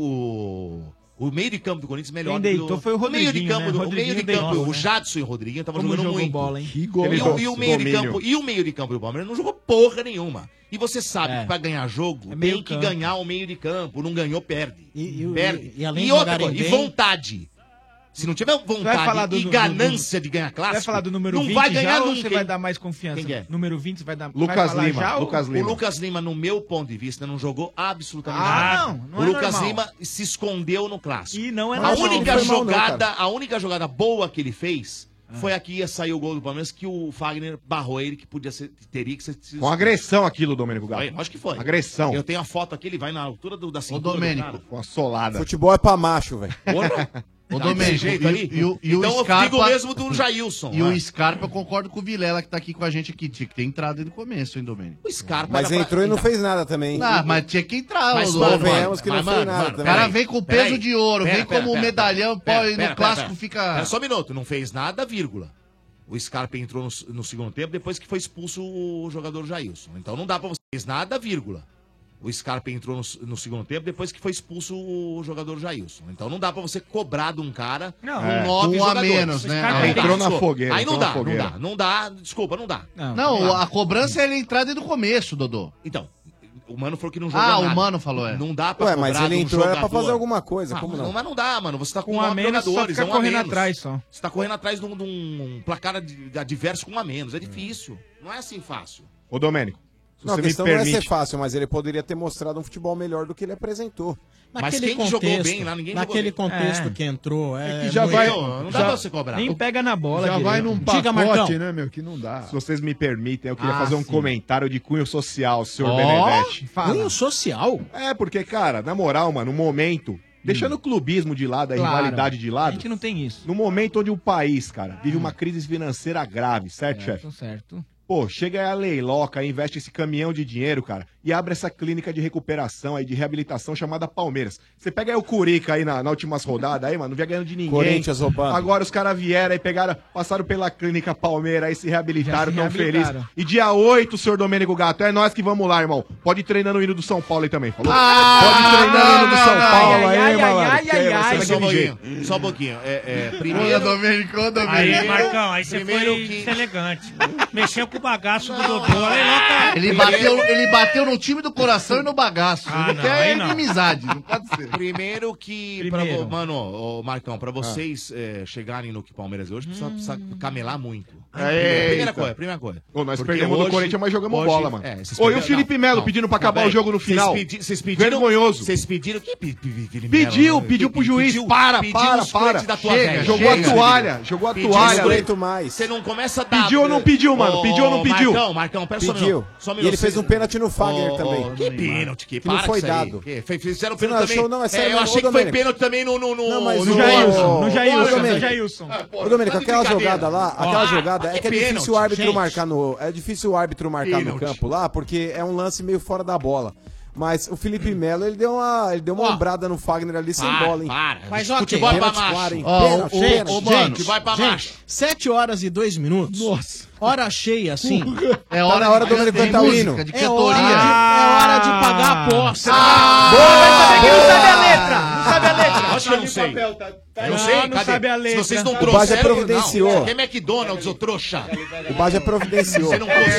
[SPEAKER 5] o meio de campo do Corinthians melhor
[SPEAKER 7] Quem
[SPEAKER 5] do que
[SPEAKER 7] deitou foi o
[SPEAKER 5] meio de
[SPEAKER 7] Rodriguinho,
[SPEAKER 5] campo,
[SPEAKER 7] né?
[SPEAKER 5] o meio de
[SPEAKER 7] Rodriguinho
[SPEAKER 5] campo,
[SPEAKER 7] deitou,
[SPEAKER 5] o
[SPEAKER 7] né?
[SPEAKER 5] Jadson e o Rodriguinho estavam
[SPEAKER 7] Como
[SPEAKER 5] jogando
[SPEAKER 7] jogou
[SPEAKER 5] muito.
[SPEAKER 7] bola, hein?
[SPEAKER 22] Que
[SPEAKER 5] E
[SPEAKER 22] golaço,
[SPEAKER 5] o meio de
[SPEAKER 22] domínio.
[SPEAKER 5] campo, e o meio de campo do Palmeiras não jogou porra nenhuma. E você sabe que pra ganhar jogo
[SPEAKER 14] meio
[SPEAKER 5] tem que
[SPEAKER 14] campo.
[SPEAKER 5] ganhar o meio de campo. Não ganhou, perde. Perde.
[SPEAKER 14] e além de
[SPEAKER 5] outra
[SPEAKER 14] jogarem
[SPEAKER 5] coisa, e
[SPEAKER 14] bem-
[SPEAKER 5] vontade. Se não tiver
[SPEAKER 7] Vai falar
[SPEAKER 5] vontade e
[SPEAKER 7] do-
[SPEAKER 5] ganância de ganhar
[SPEAKER 7] Você
[SPEAKER 5] clássico,
[SPEAKER 7] vai falar do número
[SPEAKER 5] não
[SPEAKER 7] 20
[SPEAKER 5] vai ganhar
[SPEAKER 7] já ou
[SPEAKER 5] nunca.
[SPEAKER 7] você vai
[SPEAKER 5] hein?
[SPEAKER 7] dar mais confiança?
[SPEAKER 5] Quem que é?
[SPEAKER 7] Número 20 você vai dar
[SPEAKER 22] Lucas
[SPEAKER 7] vai falar
[SPEAKER 22] Lima,
[SPEAKER 7] já ou-
[SPEAKER 22] Lucas
[SPEAKER 5] O
[SPEAKER 22] Lima.
[SPEAKER 5] Lucas Lima, no meu ponto de vista, não jogou absolutamente
[SPEAKER 7] Ah,
[SPEAKER 5] nada.
[SPEAKER 7] não
[SPEAKER 5] o
[SPEAKER 7] é
[SPEAKER 5] Lucas
[SPEAKER 7] normal.
[SPEAKER 5] Lima se escondeu no clássico.
[SPEAKER 7] E não é
[SPEAKER 5] a
[SPEAKER 7] normal.
[SPEAKER 5] única
[SPEAKER 18] Não foi mal, não,
[SPEAKER 5] jogada,
[SPEAKER 18] cara.
[SPEAKER 5] a única jogada boa que ele fez foi aqui ia sair o gol do Palmeiras que o Fagner barrou ele que teria que ser.
[SPEAKER 22] Com agressão aquilo, Domênico Gato.
[SPEAKER 5] Foi, acho que foi.
[SPEAKER 22] Agressão.
[SPEAKER 5] Eu tenho a foto aqui, ele vai na altura da cintura. do
[SPEAKER 16] Domênico.
[SPEAKER 5] cara.
[SPEAKER 22] Com a solada.
[SPEAKER 18] Futebol é pra macho, velho.
[SPEAKER 16] Ô,
[SPEAKER 5] Tá desse
[SPEAKER 16] Domênico,
[SPEAKER 5] jeito ali?
[SPEAKER 16] e
[SPEAKER 5] Então
[SPEAKER 16] o
[SPEAKER 5] eu
[SPEAKER 16] Scarpa...
[SPEAKER 5] digo mesmo do Jailson.
[SPEAKER 16] E
[SPEAKER 5] né?
[SPEAKER 16] o Scarpa, eu concordo com o Vilela, que tá aqui com a gente aqui. Tinha que ter entrado no começo, hein, Domênico?
[SPEAKER 5] O Scarpa
[SPEAKER 18] Mas
[SPEAKER 5] era pra-
[SPEAKER 18] entrou e não fez nada também.
[SPEAKER 16] Ah, mas tinha que entrar,
[SPEAKER 5] Mas,
[SPEAKER 16] ô,
[SPEAKER 5] mano,
[SPEAKER 16] Domênico.
[SPEAKER 18] Convenhamos que não fez nada
[SPEAKER 16] O
[SPEAKER 18] também.
[SPEAKER 16] cara vem com
[SPEAKER 5] Pera
[SPEAKER 16] peso
[SPEAKER 5] aí.
[SPEAKER 16] de ouro,
[SPEAKER 5] Pera,
[SPEAKER 16] vem
[SPEAKER 5] pera,
[SPEAKER 16] como
[SPEAKER 5] pera,
[SPEAKER 16] medalhão,
[SPEAKER 5] pera,
[SPEAKER 16] pô, e
[SPEAKER 5] pera,
[SPEAKER 16] no clássico
[SPEAKER 5] pera.
[SPEAKER 16] fica...
[SPEAKER 5] Pera só um minuto, não fez nada, vírgula. O Scarpa entrou no segundo tempo depois que foi expulso o jogador Jailson. Então não dá pra você fez nada, vírgula. O Scarpa entrou no segundo tempo depois que foi expulso o jogador Jailson. Então não dá pra você cobrar de um cara
[SPEAKER 7] Não,
[SPEAKER 5] com 9
[SPEAKER 16] um a
[SPEAKER 5] jogadores.
[SPEAKER 16] menos, né?
[SPEAKER 5] Não,
[SPEAKER 22] Entrou na
[SPEAKER 5] desculpa.
[SPEAKER 22] fogueira,
[SPEAKER 5] Aí não
[SPEAKER 22] entrou na
[SPEAKER 5] dá, não
[SPEAKER 22] fogueira.
[SPEAKER 5] dá, não dá, desculpa, não dá.
[SPEAKER 16] Não, a cobrança é ele entrar desde o começo, Dodô.
[SPEAKER 5] Então, o Mano falou que não jogou
[SPEAKER 16] Ah,
[SPEAKER 5] nada.
[SPEAKER 16] o Mano falou, é.
[SPEAKER 5] Não dá pra
[SPEAKER 18] Ué,
[SPEAKER 5] cobrar
[SPEAKER 18] mas ele
[SPEAKER 5] de um
[SPEAKER 18] entrou era pra
[SPEAKER 5] jogador.
[SPEAKER 18] fazer alguma coisa,
[SPEAKER 5] Ah,
[SPEAKER 18] como não?
[SPEAKER 5] Mas não dá, mano. Você tá com
[SPEAKER 7] Com um a
[SPEAKER 5] 9
[SPEAKER 7] menos, só
[SPEAKER 5] jogadores,
[SPEAKER 7] fica
[SPEAKER 5] é um a
[SPEAKER 7] correndo
[SPEAKER 5] menos.
[SPEAKER 7] atrás só.
[SPEAKER 5] Você tá correndo atrás de um placar adverso com um a menos. É difícil. Não é assim fácil.
[SPEAKER 22] Ô, Domênico, se
[SPEAKER 18] Não, a
[SPEAKER 22] você me
[SPEAKER 18] questão não é
[SPEAKER 22] permite...
[SPEAKER 18] ser fácil, mas ele poderia ter mostrado um futebol melhor do que ele apresentou.
[SPEAKER 5] Mas quem que jogou bem lá? Ninguém jogou
[SPEAKER 14] naquele
[SPEAKER 5] bem.
[SPEAKER 14] contexto
[SPEAKER 7] É.
[SPEAKER 14] que entrou, é
[SPEAKER 22] que já
[SPEAKER 14] muito-
[SPEAKER 22] vai-
[SPEAKER 5] Não dá
[SPEAKER 22] Já-
[SPEAKER 5] pra você cobrar.
[SPEAKER 7] Nem pega na bola
[SPEAKER 19] Já vai
[SPEAKER 7] direito.
[SPEAKER 19] num
[SPEAKER 14] Diga, Marcão.
[SPEAKER 19] pacote, né, meu, que não dá.
[SPEAKER 22] Se vocês me permitem, eu queria
[SPEAKER 16] Ah,
[SPEAKER 22] fazer um
[SPEAKER 16] sim.
[SPEAKER 22] comentário de cunho social, senhor
[SPEAKER 16] Ó,
[SPEAKER 22] Benedetti.
[SPEAKER 14] Cunho social?
[SPEAKER 22] É, porque, cara, na moral, mano, no momento, deixando o clubismo de lado, a
[SPEAKER 7] Claro.
[SPEAKER 22] rivalidade de
[SPEAKER 7] A
[SPEAKER 22] lado,
[SPEAKER 7] gente não tem isso.
[SPEAKER 22] no momento onde o país, cara, vive uma crise financeira grave, certo, chefe?
[SPEAKER 7] Certo.
[SPEAKER 22] Pô, chega aí a Leiloca, investe esse caminhão de dinheiro, cara, e abre essa clínica de recuperação aí, de reabilitação chamada Palmeiras. Você pega aí o Curica aí nas últimas rodadas aí, mano, não vinha ganhando de ninguém.
[SPEAKER 18] Corinthians roubando.
[SPEAKER 22] Agora os caras vieram aí, passaram pela clínica Palmeiras aí, se reabilitaram,
[SPEAKER 7] Já
[SPEAKER 22] tão
[SPEAKER 7] se
[SPEAKER 22] felizes.
[SPEAKER 7] reabilitaram.
[SPEAKER 22] E dia 8, senhor Domênico Gato, é nós que vamos lá, irmão. Pode ir treinando o hino do São Paulo aí também, falou? Pode ir treinando o hino do São Paulo aí, malandro. que aí vai ser
[SPEAKER 5] Só um
[SPEAKER 22] daquele jeito.
[SPEAKER 5] pouquinho. Só um pouquinho.
[SPEAKER 16] Olha,
[SPEAKER 5] Primeiro...
[SPEAKER 16] Domênico, ô, Domênico.
[SPEAKER 21] Aí, Marcão, aí você
[SPEAKER 5] Primeiro
[SPEAKER 21] foi
[SPEAKER 5] que-
[SPEAKER 21] deselegante. Mexeu com o bagaço do Dodô. Aleluia.
[SPEAKER 16] Ele bateu no time do coração e no bagaço.
[SPEAKER 21] Ah,
[SPEAKER 16] ele
[SPEAKER 21] não,
[SPEAKER 16] quer
[SPEAKER 21] aí não.
[SPEAKER 16] inimizade, não pode ser.
[SPEAKER 5] Primeiro que,
[SPEAKER 7] Primeiro.
[SPEAKER 5] mano, ô, Marcão, pra vocês chegarem no que Palmeiras é hoje, precisa camelar muito.
[SPEAKER 22] Eita.
[SPEAKER 5] Primeira coisa.
[SPEAKER 22] Ô, nós
[SPEAKER 5] Porque
[SPEAKER 22] perdemos do
[SPEAKER 5] hoje-
[SPEAKER 22] Corinthians, mas jogamos
[SPEAKER 5] hoje-
[SPEAKER 22] bola, mano.
[SPEAKER 5] vocês
[SPEAKER 22] Ô, e o
[SPEAKER 5] perderam-
[SPEAKER 22] Felipe
[SPEAKER 5] não,
[SPEAKER 22] Melo
[SPEAKER 5] não.
[SPEAKER 22] pedindo pra acabar
[SPEAKER 5] Não,
[SPEAKER 22] o jogo no
[SPEAKER 5] peraí.
[SPEAKER 22] final.
[SPEAKER 5] Vocês pediram...
[SPEAKER 22] Vergonhoso.
[SPEAKER 5] Vocês pediram... Que Felipe
[SPEAKER 22] Pediu
[SPEAKER 5] Melo?
[SPEAKER 22] pro juiz,
[SPEAKER 5] Pediu-
[SPEAKER 22] para,
[SPEAKER 5] pediu
[SPEAKER 22] para,
[SPEAKER 5] os coletes
[SPEAKER 22] para.
[SPEAKER 5] da tua
[SPEAKER 22] Chega,
[SPEAKER 5] velha.
[SPEAKER 22] jogou a
[SPEAKER 5] Chega,
[SPEAKER 22] toalha,
[SPEAKER 5] Felipe.
[SPEAKER 22] jogou a
[SPEAKER 5] Pediu
[SPEAKER 22] toalha.
[SPEAKER 5] os
[SPEAKER 22] Não
[SPEAKER 5] coletes.
[SPEAKER 18] aguento mais.
[SPEAKER 5] Você não começa a dar...
[SPEAKER 22] Pediu ou não pediu, mano? Pediu ou não pediu?
[SPEAKER 5] Marcão, só um
[SPEAKER 18] Pediu.
[SPEAKER 5] minuto. Só um
[SPEAKER 18] E
[SPEAKER 5] minuto.
[SPEAKER 18] ele fez um pênalti no Fagner também.
[SPEAKER 5] Que pênalti, que
[SPEAKER 18] Que não
[SPEAKER 5] para
[SPEAKER 18] foi
[SPEAKER 5] com isso aí.
[SPEAKER 18] dado.
[SPEAKER 5] Que fizeram
[SPEAKER 18] Você não
[SPEAKER 5] pênalti
[SPEAKER 18] achou?
[SPEAKER 5] também.
[SPEAKER 18] Não, é sério,
[SPEAKER 5] eu
[SPEAKER 18] não,
[SPEAKER 5] achei
[SPEAKER 18] ô,
[SPEAKER 5] que foi
[SPEAKER 18] Domênico.
[SPEAKER 5] pênalti também no
[SPEAKER 18] Não, mas
[SPEAKER 7] No
[SPEAKER 18] o-
[SPEAKER 7] Jailson, no
[SPEAKER 18] Ô,
[SPEAKER 7] Jailson,
[SPEAKER 18] Domênico.
[SPEAKER 7] no Jailson.
[SPEAKER 18] Ô, Domênico, aquela
[SPEAKER 5] brincadeira.
[SPEAKER 18] jogada lá, aquela jogada, é que é difícil
[SPEAKER 5] pênalti,
[SPEAKER 18] o árbitro
[SPEAKER 5] gente.
[SPEAKER 18] marcar no. É difícil o árbitro marcar no
[SPEAKER 5] Pênalti.
[SPEAKER 18] campo lá, porque é um lance meio fora da bola. Mas o Felipe Melo, ele deu uma ombrada no Fagner ali sem bola, hein?
[SPEAKER 14] Mas ok.
[SPEAKER 5] Futebol é pra
[SPEAKER 18] Pênalti, claro, hein?
[SPEAKER 5] macho.
[SPEAKER 16] Ó,
[SPEAKER 18] Pênalti,
[SPEAKER 16] o-
[SPEAKER 18] pênalti.
[SPEAKER 16] o- mano,
[SPEAKER 5] Vai pra macho.
[SPEAKER 14] 7 horas e 2 minutos. Nossa. Hora cheia, assim.
[SPEAKER 16] É
[SPEAKER 18] Tá na hora do Domênico cantar o hino.
[SPEAKER 16] de
[SPEAKER 14] É hora,
[SPEAKER 16] cantoria.
[SPEAKER 14] é hora de pagar a aposta.
[SPEAKER 7] Não sabe a letra. Não sabe a letra.
[SPEAKER 5] Acho que eu não sei. Eu não
[SPEAKER 7] Não,
[SPEAKER 5] sei,
[SPEAKER 7] não
[SPEAKER 5] cadê?
[SPEAKER 7] sabe a
[SPEAKER 5] Se
[SPEAKER 7] letra.
[SPEAKER 5] vocês não
[SPEAKER 18] O
[SPEAKER 5] trouxeram...
[SPEAKER 18] Baja providenciou.
[SPEAKER 5] Não, que é McDonald's, ô trouxa.
[SPEAKER 18] O Baja providenciou.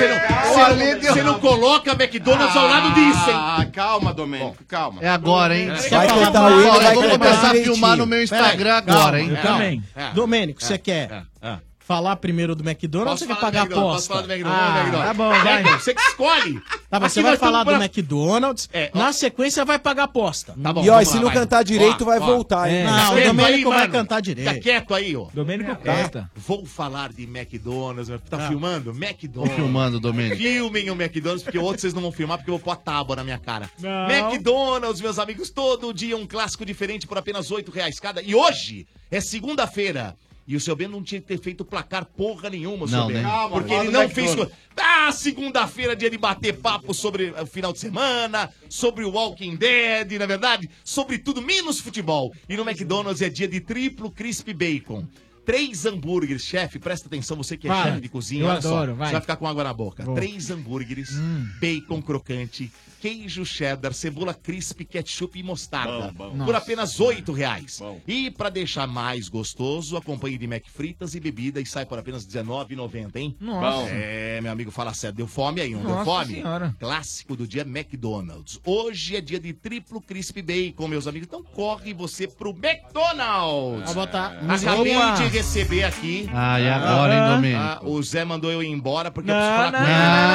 [SPEAKER 5] Você não coloca McDonald's ao lado disso, hein?
[SPEAKER 17] Ah, calma, Domênico, calma.
[SPEAKER 16] É agora, hein?
[SPEAKER 18] Vai cantar o hino,
[SPEAKER 16] Ó, eu
[SPEAKER 18] vai
[SPEAKER 16] vou
[SPEAKER 18] cantar
[SPEAKER 16] começar a
[SPEAKER 18] direitinho.
[SPEAKER 16] filmar no meu Instagram agora, hein?
[SPEAKER 7] Eu também.
[SPEAKER 14] Domênico, você quer falar primeiro do McDonald's ou você quer pagar a
[SPEAKER 5] Posso falar
[SPEAKER 14] aposta?
[SPEAKER 5] do McDonald's?
[SPEAKER 14] Tá bom, vai.
[SPEAKER 5] Você que escolhe.
[SPEAKER 14] Tá, mas você
[SPEAKER 5] Aqui
[SPEAKER 14] vai
[SPEAKER 5] nós
[SPEAKER 14] falar
[SPEAKER 5] estamos
[SPEAKER 14] do McDonald's, na sequência vai pagar a aposta.
[SPEAKER 5] Tá bom,
[SPEAKER 18] E ó,
[SPEAKER 5] vamos
[SPEAKER 18] se
[SPEAKER 5] lá,
[SPEAKER 18] não
[SPEAKER 5] vai.
[SPEAKER 18] cantar direito, vai voltar, hein?
[SPEAKER 14] Não, o
[SPEAKER 5] Quieto
[SPEAKER 14] Domênico
[SPEAKER 5] aí,
[SPEAKER 14] vai
[SPEAKER 5] mano.
[SPEAKER 14] cantar direito.
[SPEAKER 5] Fica quieto aí, ó.
[SPEAKER 2] Domênico
[SPEAKER 5] É,
[SPEAKER 2] canta.
[SPEAKER 5] vou falar de McDonald's. Tá filmando? McDonald's.
[SPEAKER 16] Tô filmando, Domênico.
[SPEAKER 5] Filmem o McDonald's, porque o outro vocês não vão filmar, porque eu vou pôr a tábua na minha cara.
[SPEAKER 16] Não.
[SPEAKER 5] McDonald's, meus amigos, todo dia um clássico diferente por apenas R$8 cada. E hoje é segunda-feira. E o seu Ben não tinha que ter feito placar porra nenhuma, seu
[SPEAKER 16] Não,
[SPEAKER 5] Ben.
[SPEAKER 16] né? Calma,
[SPEAKER 5] Porque
[SPEAKER 16] fala
[SPEAKER 5] ele
[SPEAKER 16] do
[SPEAKER 5] não fez...
[SPEAKER 16] McDonald's.
[SPEAKER 5] Segunda-feira, dia de bater papo sobre o final de semana, sobre o Walking Dead, na verdade, sobre tudo, menos futebol. E no McDonald's é dia de triplo crispy bacon. 3 hambúrgueres, chefe, presta atenção, você que é
[SPEAKER 2] Vai.
[SPEAKER 5] chefe de cozinha,
[SPEAKER 2] Eu
[SPEAKER 5] olha
[SPEAKER 2] adoro,
[SPEAKER 5] só,
[SPEAKER 2] vai.
[SPEAKER 5] você vai ficar com água na boca.
[SPEAKER 2] Vou.
[SPEAKER 5] 3 hambúrgueres, bacon crocante, queijo cheddar, cebola crisp, ketchup e mostarda.
[SPEAKER 2] Bom.
[SPEAKER 5] Por
[SPEAKER 2] Nossa.
[SPEAKER 5] apenas R$8. E pra deixar mais gostoso, acompanhe de McFritas e bebida e sai por apenas R$19,90, hein?
[SPEAKER 2] Nossa.
[SPEAKER 5] É, meu amigo, fala sério, deu fome aí, não deu
[SPEAKER 2] Nossa
[SPEAKER 5] fome?
[SPEAKER 2] Senhora.
[SPEAKER 5] Clássico do dia McDonald's. Hoje é dia de triplo crispy bacon, meus amigos. Então corre você pro McDonald's.
[SPEAKER 14] Vou botar
[SPEAKER 5] Acabei
[SPEAKER 14] música.
[SPEAKER 5] de receber aqui.
[SPEAKER 16] Ah, e agora, hein, Domênico?
[SPEAKER 5] O Zé mandou eu ir embora porque eu
[SPEAKER 16] Não,
[SPEAKER 5] preciso falar
[SPEAKER 16] não,
[SPEAKER 5] com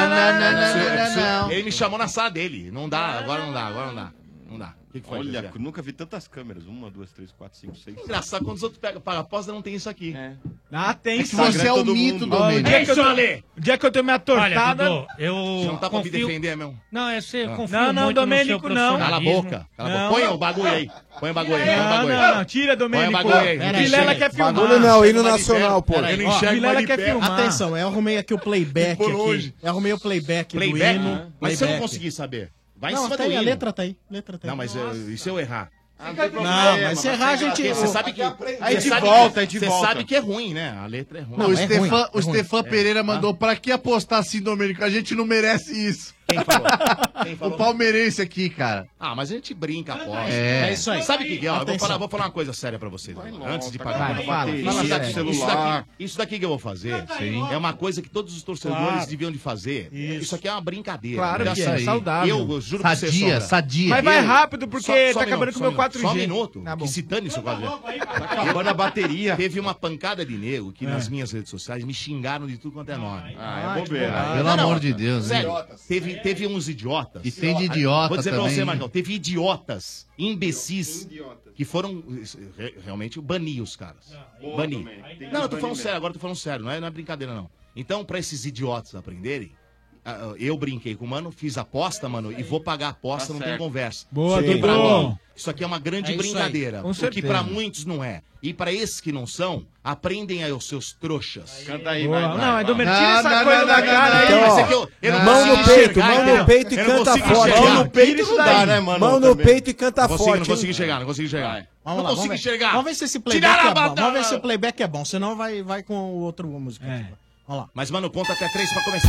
[SPEAKER 5] ele.
[SPEAKER 16] não.
[SPEAKER 5] Ele me chamou na sala dele. Não dá, agora não dá, agora não dá. Não dá. O que foi?
[SPEAKER 17] Olha,
[SPEAKER 5] Zé?
[SPEAKER 17] nunca vi tantas câmeras. 1, 2, 3, 4, 5, 6.
[SPEAKER 5] Engraçado, quando os outros pagam aposta, não tem isso aqui.
[SPEAKER 2] Ah, tem
[SPEAKER 16] É que você é o mito, Domênico.
[SPEAKER 2] É isso,
[SPEAKER 5] Ale.
[SPEAKER 2] O dia que eu tenho minha tortada...
[SPEAKER 21] Olha, Dudu, eu
[SPEAKER 5] Você não tá pra me
[SPEAKER 21] confio...
[SPEAKER 5] defender, meu?
[SPEAKER 21] Não, é você
[SPEAKER 5] Ah.
[SPEAKER 21] confio
[SPEAKER 2] Não, não,
[SPEAKER 21] muito no
[SPEAKER 2] Domênico,
[SPEAKER 21] seu
[SPEAKER 2] não.
[SPEAKER 5] Cala a
[SPEAKER 21] profissionalismo.
[SPEAKER 5] boca. Cala a boca.
[SPEAKER 2] Não.
[SPEAKER 5] Põe o bagulho aí. Põe o bagulho aí. põe o
[SPEAKER 2] Não,
[SPEAKER 5] bagulho aí.
[SPEAKER 2] não, não, tira, Domênico.
[SPEAKER 5] Põe o bagulho aí.
[SPEAKER 2] O Vilela quer filmar.
[SPEAKER 18] Bagulho não, hino nacional, pô.
[SPEAKER 5] Eu não
[SPEAKER 2] Ó,
[SPEAKER 5] enxergo
[SPEAKER 2] Vilela
[SPEAKER 5] mais de
[SPEAKER 2] quer
[SPEAKER 5] perto.
[SPEAKER 2] filmar.
[SPEAKER 14] Atenção, eu arrumei aqui o playback
[SPEAKER 5] Por
[SPEAKER 14] aqui.
[SPEAKER 5] longe.
[SPEAKER 14] Eu arrumei o playback,
[SPEAKER 5] Playback?
[SPEAKER 14] do hino.
[SPEAKER 5] Mas se eu não
[SPEAKER 14] playback.
[SPEAKER 5] conseguir saber, vai em
[SPEAKER 14] Não,
[SPEAKER 5] cima
[SPEAKER 14] tá
[SPEAKER 5] do
[SPEAKER 14] aí, a
[SPEAKER 5] hino.
[SPEAKER 14] letra tá aí. Letra tá aí.
[SPEAKER 5] Não, mas e se eu errar?
[SPEAKER 14] Não, mas se errar, a gente...
[SPEAKER 5] Você sabe que...
[SPEAKER 17] Aí de
[SPEAKER 5] você sabe
[SPEAKER 17] volta,
[SPEAKER 5] que-
[SPEAKER 17] aí de
[SPEAKER 5] Você
[SPEAKER 17] volta.
[SPEAKER 5] sabe que é ruim, né? A letra é ruim.
[SPEAKER 16] Não, o
[SPEAKER 14] é ruim,
[SPEAKER 16] Stefan,
[SPEAKER 14] é
[SPEAKER 16] o
[SPEAKER 14] ruim.
[SPEAKER 16] Stefan Pereira mandou, pra que apostar assim, Domênico? A gente não merece isso.
[SPEAKER 5] Quem falou? Quem
[SPEAKER 16] O
[SPEAKER 5] falou?
[SPEAKER 16] palmeirense aqui, cara.
[SPEAKER 5] Ah, mas a gente brinca, aposta.
[SPEAKER 16] É.
[SPEAKER 14] É isso aí.
[SPEAKER 5] Sabe o que é? Ó, eu
[SPEAKER 14] Atenção.
[SPEAKER 5] vou falar uma coisa séria pra vocês. Antes de
[SPEAKER 17] tá
[SPEAKER 5] pagar.
[SPEAKER 2] Vai, fala
[SPEAKER 5] Isso daqui,
[SPEAKER 2] sério.
[SPEAKER 5] isso daqui que eu vou fazer é uma coisa que todos os torcedores
[SPEAKER 2] Claro.
[SPEAKER 5] deviam de fazer. Isso aqui é uma brincadeira.
[SPEAKER 2] Claro
[SPEAKER 5] Então,
[SPEAKER 2] que
[SPEAKER 5] assim,
[SPEAKER 2] é, saudável.
[SPEAKER 5] Eu juro pra você,
[SPEAKER 16] Sadia,
[SPEAKER 5] Sombra.
[SPEAKER 16] sadia.
[SPEAKER 2] Mas vai
[SPEAKER 5] Eu-
[SPEAKER 2] rápido, porque
[SPEAKER 5] Só
[SPEAKER 2] tá
[SPEAKER 5] um
[SPEAKER 2] acabando com o
[SPEAKER 5] minuto,
[SPEAKER 2] meu 4G.
[SPEAKER 5] Só um minuto.
[SPEAKER 2] Tá bom.
[SPEAKER 5] Que se dane seu 4G.
[SPEAKER 17] Tá acabando a bateria.
[SPEAKER 5] Teve uma pancada de nego que nas minhas redes sociais me xingaram de tudo quanto é nome.
[SPEAKER 17] Ah, é bobeira.
[SPEAKER 16] Pelo amor de Deus, hein?
[SPEAKER 5] Sério, teve uns idiotas.
[SPEAKER 16] E tem de idiota
[SPEAKER 5] Vou dizer pra
[SPEAKER 16] também.
[SPEAKER 5] você, Marcão, teve idiotas, imbecis, que foram realmente banir os caras. Banir. Não, eu tô falando sério, agora eu tô falando sério, não é brincadeira não. Então, pra esses idiotas aprenderem, eu brinquei com o mano, fiz aposta, mano, e vou pagar a aposta, não tem conversa.
[SPEAKER 2] Boa,
[SPEAKER 5] Porque pra
[SPEAKER 2] Dudu.
[SPEAKER 5] mim, isso aqui é uma grande
[SPEAKER 14] É isso aí,
[SPEAKER 5] brincadeira.
[SPEAKER 2] com
[SPEAKER 5] O que
[SPEAKER 2] certeza.
[SPEAKER 5] pra muitos não é. E pra esses que não são, aprendem aí os seus trouxas.
[SPEAKER 17] Canta aí,
[SPEAKER 2] Boa.
[SPEAKER 17] vai.
[SPEAKER 2] Não, é Domênico,
[SPEAKER 16] Não,
[SPEAKER 2] tira essa
[SPEAKER 16] não,
[SPEAKER 2] coisa
[SPEAKER 16] não,
[SPEAKER 2] da
[SPEAKER 16] não,
[SPEAKER 2] cara
[SPEAKER 16] não,
[SPEAKER 2] aí.
[SPEAKER 18] Então,
[SPEAKER 5] Mas
[SPEAKER 18] ó,
[SPEAKER 5] é que eu não
[SPEAKER 18] mão
[SPEAKER 5] consigo
[SPEAKER 18] no peito,
[SPEAKER 5] enxergar,
[SPEAKER 18] mão no
[SPEAKER 5] entendeu?
[SPEAKER 18] peito e
[SPEAKER 5] Eu não
[SPEAKER 18] canta
[SPEAKER 5] consigo
[SPEAKER 18] forte.
[SPEAKER 5] enxergar.
[SPEAKER 18] Mão no
[SPEAKER 17] peito não dá, né, mano?
[SPEAKER 18] Mão no
[SPEAKER 17] Também.
[SPEAKER 18] peito e canta
[SPEAKER 5] Não consigo,
[SPEAKER 18] forte.
[SPEAKER 5] não consigo
[SPEAKER 18] hein?
[SPEAKER 5] enxergar, não consigo enxergar.
[SPEAKER 14] Vamos
[SPEAKER 5] não
[SPEAKER 14] lá,
[SPEAKER 5] consigo
[SPEAKER 14] vamos ver.
[SPEAKER 5] enxergar.
[SPEAKER 14] Vamos ver se esse
[SPEAKER 5] Tirar
[SPEAKER 14] playback
[SPEAKER 5] a
[SPEAKER 14] é bom.
[SPEAKER 5] batata.
[SPEAKER 14] Vamos ver se o playback é bom, senão vai com o outro música. Vamos lá.
[SPEAKER 5] Mas, mano, conta até 3 pra começar.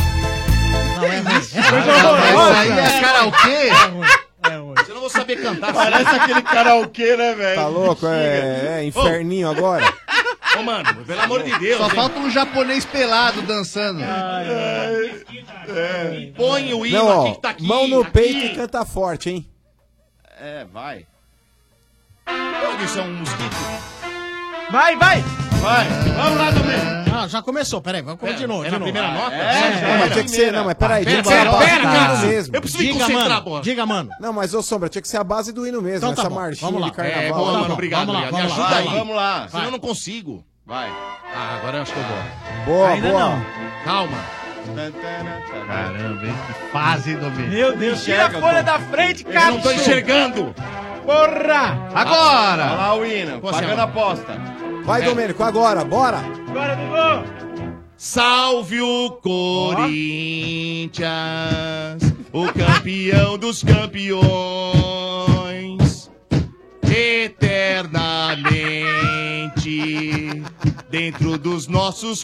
[SPEAKER 14] Não, é ruim.
[SPEAKER 16] Isso aí é karaokê?
[SPEAKER 14] É ruim.
[SPEAKER 5] Eu não vou saber cantar.
[SPEAKER 17] Parece aquele karaokê, né, velho?
[SPEAKER 18] Tá louco? É inferninho agora?
[SPEAKER 5] Ô, mano, pelo amor de Deus.
[SPEAKER 16] Só
[SPEAKER 5] hein?
[SPEAKER 16] falta um japonês pelado dançando.
[SPEAKER 5] Põe o hino
[SPEAKER 18] Não, ó,
[SPEAKER 5] aqui que tá aqui.
[SPEAKER 18] mão no
[SPEAKER 5] aqui.
[SPEAKER 18] peito e canta forte, hein?
[SPEAKER 17] É, vai.
[SPEAKER 5] Isso é um mosquito.
[SPEAKER 2] Vai, vai.
[SPEAKER 17] Vai. Vamos lá, Domênico.
[SPEAKER 14] Ah, já começou, peraí, vamos de novo.
[SPEAKER 5] É
[SPEAKER 14] de
[SPEAKER 5] na
[SPEAKER 14] novo.
[SPEAKER 5] primeira nota?
[SPEAKER 18] Não, mas tinha que ser, não, mas peraí,
[SPEAKER 5] Pera,
[SPEAKER 18] tinha que ser a base
[SPEAKER 5] pera,
[SPEAKER 18] do
[SPEAKER 5] cara.
[SPEAKER 18] hino mesmo.
[SPEAKER 5] Eu preciso me
[SPEAKER 14] Diga,
[SPEAKER 5] concentrar,
[SPEAKER 14] mano.
[SPEAKER 5] porra.
[SPEAKER 14] Diga, mano.
[SPEAKER 18] Não, mas ô Sombra, tinha que ser a base do hino mesmo,
[SPEAKER 14] Então tá
[SPEAKER 18] essa
[SPEAKER 14] bom,
[SPEAKER 18] marchinha
[SPEAKER 14] vamos lá.
[SPEAKER 18] de carnaval.
[SPEAKER 5] É, boa,
[SPEAKER 14] Tá
[SPEAKER 5] mano,
[SPEAKER 14] bom,
[SPEAKER 5] obrigado.
[SPEAKER 14] vamos lá,
[SPEAKER 5] obrigado. Me
[SPEAKER 14] vamos lá.
[SPEAKER 5] ajuda
[SPEAKER 17] Vai,
[SPEAKER 5] aí.
[SPEAKER 17] vamos lá.
[SPEAKER 5] Senão eu não consigo.
[SPEAKER 17] Vai.
[SPEAKER 5] Ah, agora eu acho que eu vou.
[SPEAKER 18] Boa,
[SPEAKER 2] Ainda
[SPEAKER 18] boa.
[SPEAKER 2] não.
[SPEAKER 5] Calma.
[SPEAKER 16] Caramba, hein? Que fase, Domênico.
[SPEAKER 2] Meu Deus, tira a folha da frente,
[SPEAKER 5] Eu
[SPEAKER 2] cara.
[SPEAKER 5] não tô enxergando.
[SPEAKER 2] Porra.
[SPEAKER 17] Olha
[SPEAKER 16] Agora!
[SPEAKER 17] lá o hino,
[SPEAKER 5] Como assim,
[SPEAKER 17] pagando a
[SPEAKER 5] mano?
[SPEAKER 17] aposta.
[SPEAKER 18] Vai, Domênico, agora, bora.
[SPEAKER 2] Agora, Dudu.
[SPEAKER 5] Salve o Corinthians, o campeão dos campeões, eternamente dentro dos nossos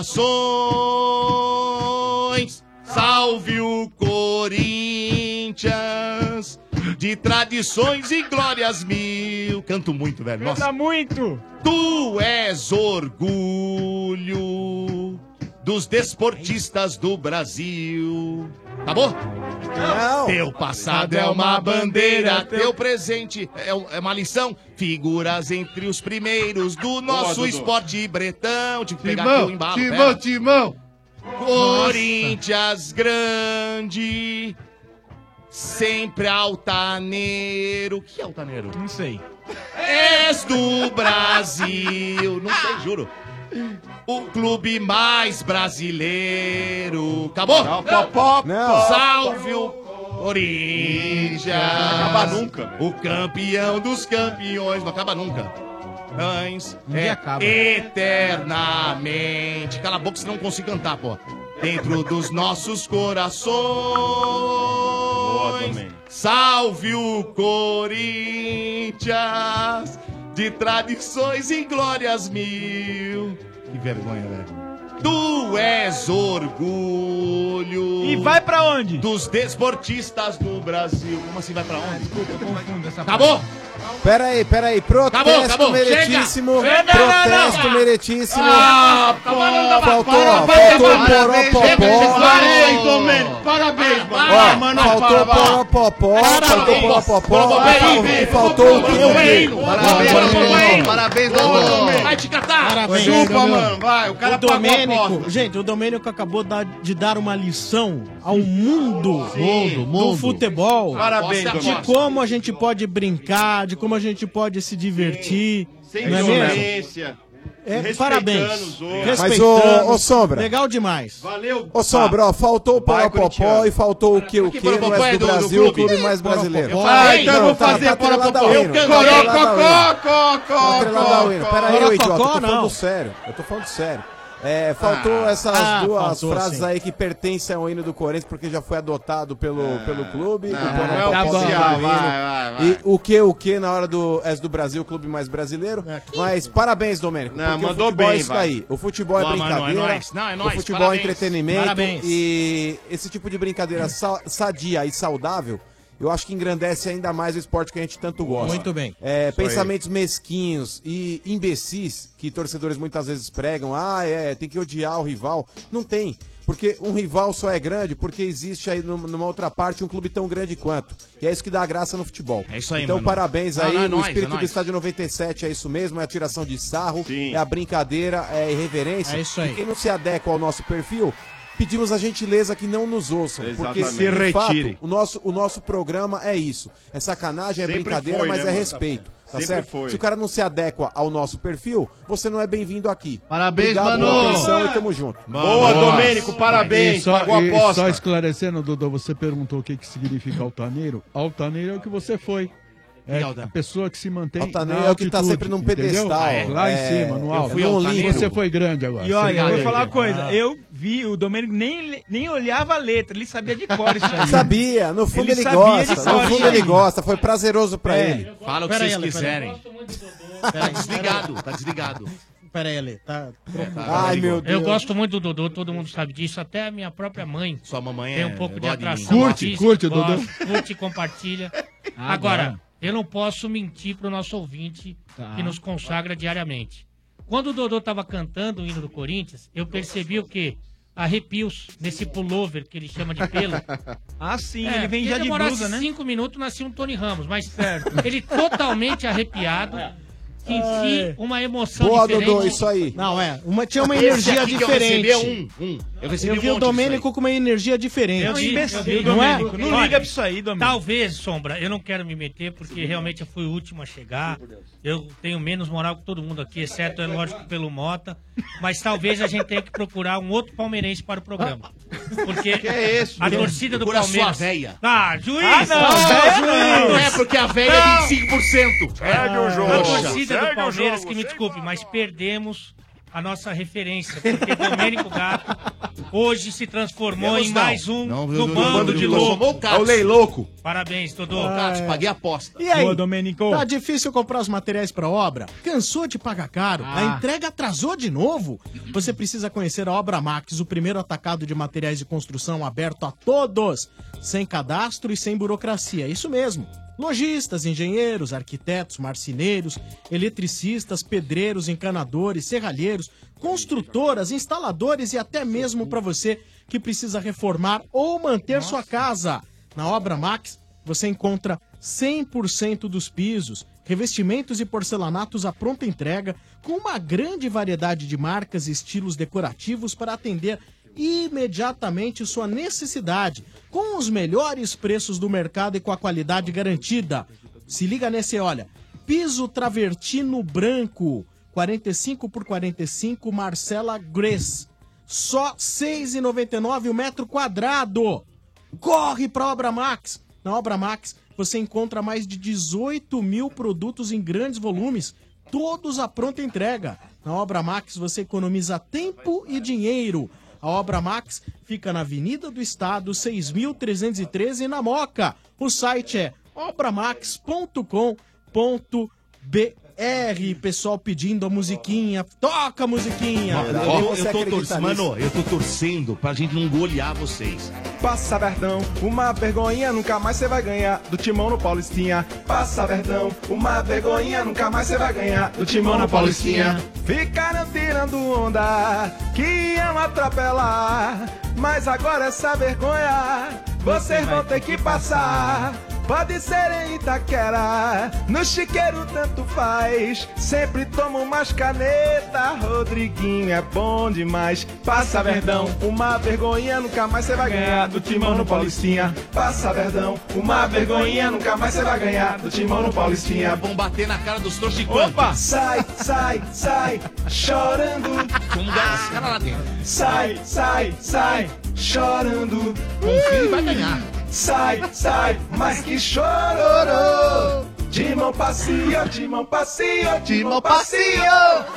[SPEAKER 5] corações. Salve o Corinthians, de tradições e glórias mil. Canto muito, velho. Nossa.
[SPEAKER 2] Canta muito.
[SPEAKER 5] Tu és orgulho dos desportistas do Brasil. Acabou?
[SPEAKER 18] Não.
[SPEAKER 5] Teu passado é uma bandeira, teu presente é uma lição. Figuras entre os primeiros do nosso
[SPEAKER 16] Dudu.
[SPEAKER 5] esporte bretão. Tive que pegar aqui o embalo.
[SPEAKER 16] Timão.
[SPEAKER 5] Corinthians grande, sempre altaneiro. O que é altaneiro?
[SPEAKER 2] Não sei.
[SPEAKER 5] És do Brasil. Não sei, juro. O clube mais brasileiro. Acabou?
[SPEAKER 18] Não.
[SPEAKER 5] Salve o Corinthians. Não acaba nunca. O campeão dos campeões. Não acaba nunca.
[SPEAKER 14] dia acaba.
[SPEAKER 5] Eternamente. Cala a boca, senão não consigo cantar, pô. Dentro dos nossos corações. Salve o Corinthians. De tradições e glórias mil. Que vergonha, velho. Tu és orgulho.
[SPEAKER 2] E vai pra onde?
[SPEAKER 5] Dos desportistas do Brasil. Como assim vai pra onde?
[SPEAKER 2] Desculpa, eu confundo essa
[SPEAKER 5] Acabou?
[SPEAKER 18] Peraí. Protesto
[SPEAKER 5] Acabou.
[SPEAKER 18] meritíssimo.
[SPEAKER 5] Chega.
[SPEAKER 18] Protesto meritíssimo. Faltou
[SPEAKER 2] Parabéns,
[SPEAKER 18] mano. Faltou poropopó. Faltou o quê?
[SPEAKER 16] Parabéns, Dodô.
[SPEAKER 5] Vai te catar.
[SPEAKER 14] Parabéns,
[SPEAKER 17] Chupa, mano, vai. O cara
[SPEAKER 14] o
[SPEAKER 17] pagou a
[SPEAKER 14] Domênico,
[SPEAKER 17] aposta.
[SPEAKER 14] gente, o Domênico acabou de dar uma lição ao mundo, do
[SPEAKER 16] mundo.
[SPEAKER 14] futebol.
[SPEAKER 17] Parabéns,
[SPEAKER 14] de
[SPEAKER 17] Domênico.
[SPEAKER 14] como a gente pode brincar, de como a gente pode se divertir.
[SPEAKER 17] Sem
[SPEAKER 14] não é mesmo?
[SPEAKER 17] violência.
[SPEAKER 14] É, parabéns.
[SPEAKER 17] os outros.
[SPEAKER 18] Mas,
[SPEAKER 14] Respeitando.
[SPEAKER 18] ô, Sombra.
[SPEAKER 14] Legal demais.
[SPEAKER 17] Valeu.
[SPEAKER 18] Ô, Sombra, ó, faltou o
[SPEAKER 17] Vai,
[SPEAKER 18] Poropopó
[SPEAKER 17] corintiano.
[SPEAKER 18] e faltou o que
[SPEAKER 5] Que Poropopó
[SPEAKER 18] não é
[SPEAKER 5] é
[SPEAKER 18] do
[SPEAKER 5] do
[SPEAKER 18] Brasil, o
[SPEAKER 5] clube?
[SPEAKER 18] clube mais brasileiro.
[SPEAKER 5] Eu falei,
[SPEAKER 17] então eu vou fazer
[SPEAKER 18] Poropopó.
[SPEAKER 17] Eu
[SPEAKER 18] Peraí, ô idiota, eu tô
[SPEAKER 14] Poropopó,
[SPEAKER 18] falando
[SPEAKER 14] não.
[SPEAKER 18] sério. Faltou essas duas
[SPEAKER 14] faltou,
[SPEAKER 18] frases
[SPEAKER 14] sim.
[SPEAKER 18] aí que pertencem ao hino do Corinthians, porque já foi adotado pelo clube.
[SPEAKER 17] Não,
[SPEAKER 18] o Poropopó
[SPEAKER 17] não é oficial,
[SPEAKER 18] tem o hino.
[SPEAKER 17] vai.
[SPEAKER 18] E o que na hora do És do Brasil, o clube mais brasileiro. Mas parabéns, Domênico.
[SPEAKER 17] Não,
[SPEAKER 18] porque
[SPEAKER 17] mandou
[SPEAKER 18] o futebol
[SPEAKER 17] bem,
[SPEAKER 18] é isso
[SPEAKER 17] vai.
[SPEAKER 18] daí. O futebol é
[SPEAKER 5] Boa, mano,
[SPEAKER 18] brincadeira.
[SPEAKER 5] é nóis. Não, é nóis,
[SPEAKER 18] O futebol
[SPEAKER 5] parabéns.
[SPEAKER 18] é entretenimento.
[SPEAKER 14] Parabéns.
[SPEAKER 18] E esse tipo de brincadeira sadia e saudável, eu acho que engrandece ainda mais o esporte que a gente tanto gosta.
[SPEAKER 14] Muito bem.
[SPEAKER 18] Pensamentos mesquinhos e imbecis que torcedores muitas vezes pregam. Tem que odiar o rival. Não tem. Porque um rival só é grande porque existe aí numa outra parte um clube tão grande quanto. E é isso que dá graça no futebol.
[SPEAKER 5] É isso aí,
[SPEAKER 18] então,
[SPEAKER 5] mano.
[SPEAKER 18] parabéns
[SPEAKER 5] Não,
[SPEAKER 18] aí.
[SPEAKER 5] não, é
[SPEAKER 18] o
[SPEAKER 5] nóis,
[SPEAKER 18] espírito
[SPEAKER 5] é
[SPEAKER 18] do
[SPEAKER 5] nóis.
[SPEAKER 18] Estádio 97 é isso mesmo, é a tiração de sarro,
[SPEAKER 17] Sim.
[SPEAKER 18] é a brincadeira, é a irreverência.
[SPEAKER 14] É isso aí.
[SPEAKER 18] E quem não se adequa ao nosso perfil, pedimos a gentileza que não nos ouçam. Porque,
[SPEAKER 17] Exatamente.
[SPEAKER 18] de fato,
[SPEAKER 2] retire.
[SPEAKER 18] o nosso programa é isso. É sacanagem, é
[SPEAKER 17] Sempre
[SPEAKER 18] brincadeira,
[SPEAKER 17] foi,
[SPEAKER 18] mas
[SPEAKER 17] né,
[SPEAKER 18] é
[SPEAKER 17] mano?
[SPEAKER 18] respeito. Tá
[SPEAKER 17] Sempre
[SPEAKER 18] certo?
[SPEAKER 17] foi.
[SPEAKER 18] Se o cara não se adequa ao nosso perfil, você não é bem-vindo aqui.
[SPEAKER 16] Parabéns,
[SPEAKER 18] Obrigado
[SPEAKER 16] Manu.
[SPEAKER 18] pela atenção e tamo junto.
[SPEAKER 17] Boa, Domênico, parabéns. Pagou a
[SPEAKER 19] Só
[SPEAKER 17] aposta.
[SPEAKER 19] esclarecendo, Dodô, você perguntou o que significa altaneiro. Altaneiro é o que você foi. É a pessoa que se mantém.
[SPEAKER 18] Altaneiro
[SPEAKER 19] na
[SPEAKER 18] é o que tá
[SPEAKER 19] altitude,
[SPEAKER 18] sempre num
[SPEAKER 19] entendeu?
[SPEAKER 18] pedestal.
[SPEAKER 19] Lá em cima, no
[SPEAKER 18] eu
[SPEAKER 19] alto.
[SPEAKER 18] fui altaneiro.
[SPEAKER 19] Você foi grande agora.
[SPEAKER 2] E olha, eu
[SPEAKER 19] Você
[SPEAKER 2] vou falar uma
[SPEAKER 19] foi.
[SPEAKER 2] coisa. Eu vi, o Domênico nem olhava a letra, ele sabia de cor isso aí.
[SPEAKER 18] Sabia, no fundo ele,
[SPEAKER 2] sabia
[SPEAKER 18] gosta.
[SPEAKER 2] de
[SPEAKER 18] No
[SPEAKER 2] cor
[SPEAKER 18] fundo
[SPEAKER 2] isso
[SPEAKER 18] ele
[SPEAKER 2] aí.
[SPEAKER 18] gosta, foi prazeroso pra
[SPEAKER 14] É.
[SPEAKER 18] ele.
[SPEAKER 5] Fala o que
[SPEAKER 14] Pera aí,
[SPEAKER 5] vocês
[SPEAKER 14] Ale,
[SPEAKER 5] quiserem. Tá desligado, tá desligado.
[SPEAKER 14] Pera aí, Ale. Tá.
[SPEAKER 18] Ai, meu Deus.
[SPEAKER 21] Eu gosto muito do Dodô, todo mundo sabe disso, até a minha própria mãe
[SPEAKER 5] Sua mamãe
[SPEAKER 21] tem um pouco de
[SPEAKER 5] dó mim.
[SPEAKER 21] atração.
[SPEAKER 19] Curte,
[SPEAKER 21] artística,
[SPEAKER 19] curte, Dodô.
[SPEAKER 21] gosta, curte e compartilha. Agora, eu não posso mentir pro nosso ouvinte que nos consagra diariamente. Quando o Dodô tava cantando o hino do Corinthians, eu percebi o quê? Arrepios nesse pullover que ele chama de pelo.
[SPEAKER 2] Ah, sim, ele vem já de
[SPEAKER 21] demorasse
[SPEAKER 2] blusa, né?
[SPEAKER 21] 5 minutos, nascia um Tony Ramos, mas ele totalmente arrepiado, que em si uma emoção
[SPEAKER 18] Boa,
[SPEAKER 21] diferente.
[SPEAKER 18] Dodô, isso aí.
[SPEAKER 14] Não, tinha uma
[SPEAKER 5] Esse
[SPEAKER 14] energia
[SPEAKER 5] aqui que eu
[SPEAKER 14] diferente.
[SPEAKER 5] recebi é Eu recebi
[SPEAKER 14] Eu vi
[SPEAKER 5] um
[SPEAKER 14] o
[SPEAKER 5] monte disso
[SPEAKER 14] Domênico com uma energia diferente.
[SPEAKER 2] É um imbecil,
[SPEAKER 14] Não é?
[SPEAKER 2] Domênico. Não
[SPEAKER 21] Olha,
[SPEAKER 2] liga pra isso aí, Domênico.
[SPEAKER 21] Talvez, Sombra, eu não quero me meter porque realmente eu fui o último a chegar. Eu tenho menos moral que todo mundo aqui, exceto, é lógico, pelo Mota. Mas talvez a gente tenha que procurar um outro palmeirense para o programa. Porque
[SPEAKER 17] Que é isso?
[SPEAKER 21] a torcida do
[SPEAKER 5] Procura a
[SPEAKER 21] Palmeiras...
[SPEAKER 5] sua véia.
[SPEAKER 21] Ah, juiz!
[SPEAKER 5] Não é porque a velha é 25%.
[SPEAKER 6] Segue o jogo.
[SPEAKER 21] A torcida
[SPEAKER 6] Segue
[SPEAKER 21] do
[SPEAKER 6] o
[SPEAKER 21] Palmeiras,
[SPEAKER 6] jogo,
[SPEAKER 21] que me
[SPEAKER 6] segue
[SPEAKER 21] desculpe, mas perdemos a nossa referência. Porque Domênico Gato hoje se transformou em mais um no bando de louco.
[SPEAKER 5] É o Lei Louco.
[SPEAKER 21] Parabéns, Dodô.
[SPEAKER 5] Paguei a aposta.
[SPEAKER 14] E aí?
[SPEAKER 2] Boa, Domênico.
[SPEAKER 14] Tá difícil comprar os materiais pra obra? Cansou de pagar caro? A entrega atrasou de novo? Você precisa conhecer a Obra Max, o primeiro atacado de materiais de construção aberto a todos, sem cadastro e sem burocracia. Isso mesmo. Lojistas, engenheiros, arquitetos, marceneiros, eletricistas, pedreiros, encanadores, serralheiros, construtoras, instaladores e até mesmo para você que precisa reformar ou manter sua casa. Na Obra Max, você encontra 100% dos pisos, revestimentos e porcelanatos à pronta entrega, com uma grande variedade de marcas e estilos decorativos para atender imediatamente sua necessidade, com os melhores preços do mercado e com a qualidade garantida. Se liga nesse, olha, piso travertino branco, 45 por 45, Marcela Grace, só R$ 6,99 o metro quadrado. Corre para a Obra Max. Na Obra Max você encontra mais de 18 mil produtos em grandes volumes, todos à pronta entrega. Na Obra Max você economiza tempo e dinheiro. A Obra Max fica na Avenida do Estado, 6.313, na Moca. O site é obramax.com.br. Pessoal pedindo a musiquinha. Toca a musiquinha.
[SPEAKER 5] Eu tô torcendo pra gente não golear vocês.
[SPEAKER 13] Passa Verdão, uma vergonhinha nunca mais você vai ganhar do Timão no Paulistinha. Passa Verdão, uma vergonhinha nunca mais você vai ganhar do Timão no Paulistinha. Ficaram tirando onda, que iam atropelar, mas agora essa vergonha vocês vão ter que passar. Pode ser em Itaquera, no Chiqueiro tanto faz, sempre tomo mais caneta, Rodriguinho é bom demais. Passa Verdão, uma vergonhinha nunca mais você vai ganhar do Timão no Paulistinha. Passa Verdão, uma vergonhinha nunca mais você vai ganhar do Timão no Paulistinha.
[SPEAKER 5] Vão bater na cara dos trouxas de campo.
[SPEAKER 13] Opa! Sai, sai, sai, chorando.
[SPEAKER 5] Como ganhar esse cara lá dentro?
[SPEAKER 13] Sai, sai, sai, chorando.
[SPEAKER 5] Confia e vai ganhar.
[SPEAKER 13] Sai, sai, mas que chororô. Timão passeio, Timão passeio, Timão passeio.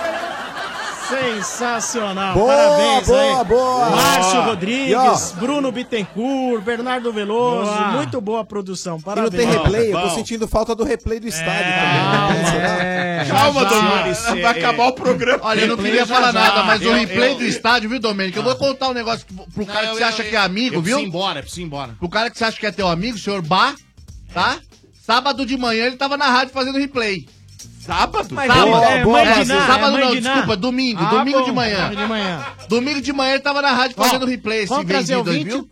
[SPEAKER 14] Sensacional,
[SPEAKER 18] Boa,
[SPEAKER 14] parabéns
[SPEAKER 18] boa,
[SPEAKER 14] aí.
[SPEAKER 18] boa.
[SPEAKER 14] Márcio
[SPEAKER 18] Boa.
[SPEAKER 14] Rodrigues,
[SPEAKER 18] E ó.
[SPEAKER 14] Bruno Bittencourt, Bernardo Veloso,
[SPEAKER 18] Boa.
[SPEAKER 14] muito boa a produção,
[SPEAKER 18] E
[SPEAKER 14] parabéns.
[SPEAKER 18] não tem replay, eu tô sentindo falta do replay do estádio também.
[SPEAKER 16] Calma,
[SPEAKER 18] Domênico.
[SPEAKER 16] Domênico. Vai acabar o programa. Olha, eu não
[SPEAKER 18] Replay
[SPEAKER 16] queria
[SPEAKER 18] já
[SPEAKER 16] falar
[SPEAKER 18] já.
[SPEAKER 16] nada, mas o
[SPEAKER 18] Eu-
[SPEAKER 16] replay
[SPEAKER 18] eu-
[SPEAKER 16] do estádio, viu, Domênico? Eu vou contar um negócio pro cara que você acha que é amigo,
[SPEAKER 5] eu
[SPEAKER 16] viu?
[SPEAKER 5] preciso ir embora, preciso ir embora.
[SPEAKER 16] Pro cara que você acha que é teu amigo, o senhor Bá, tá? Sábado de manhã ele tava na rádio fazendo replay.
[SPEAKER 5] Sábado?
[SPEAKER 16] Mas
[SPEAKER 14] Sábado.
[SPEAKER 16] boa,
[SPEAKER 14] Mãe de Ná,
[SPEAKER 16] sábado
[SPEAKER 14] Mãe
[SPEAKER 16] não,
[SPEAKER 14] de Ná.
[SPEAKER 16] desculpa, domingo,
[SPEAKER 14] Ah,
[SPEAKER 16] domingo
[SPEAKER 14] bom,
[SPEAKER 16] de manhã.
[SPEAKER 14] domingo de manhã.
[SPEAKER 16] Domingo de manhã ele tava na rádio fazendo replay esse
[SPEAKER 14] Vamos trazer o
[SPEAKER 16] vendido aí,
[SPEAKER 14] 20
[SPEAKER 16] viu?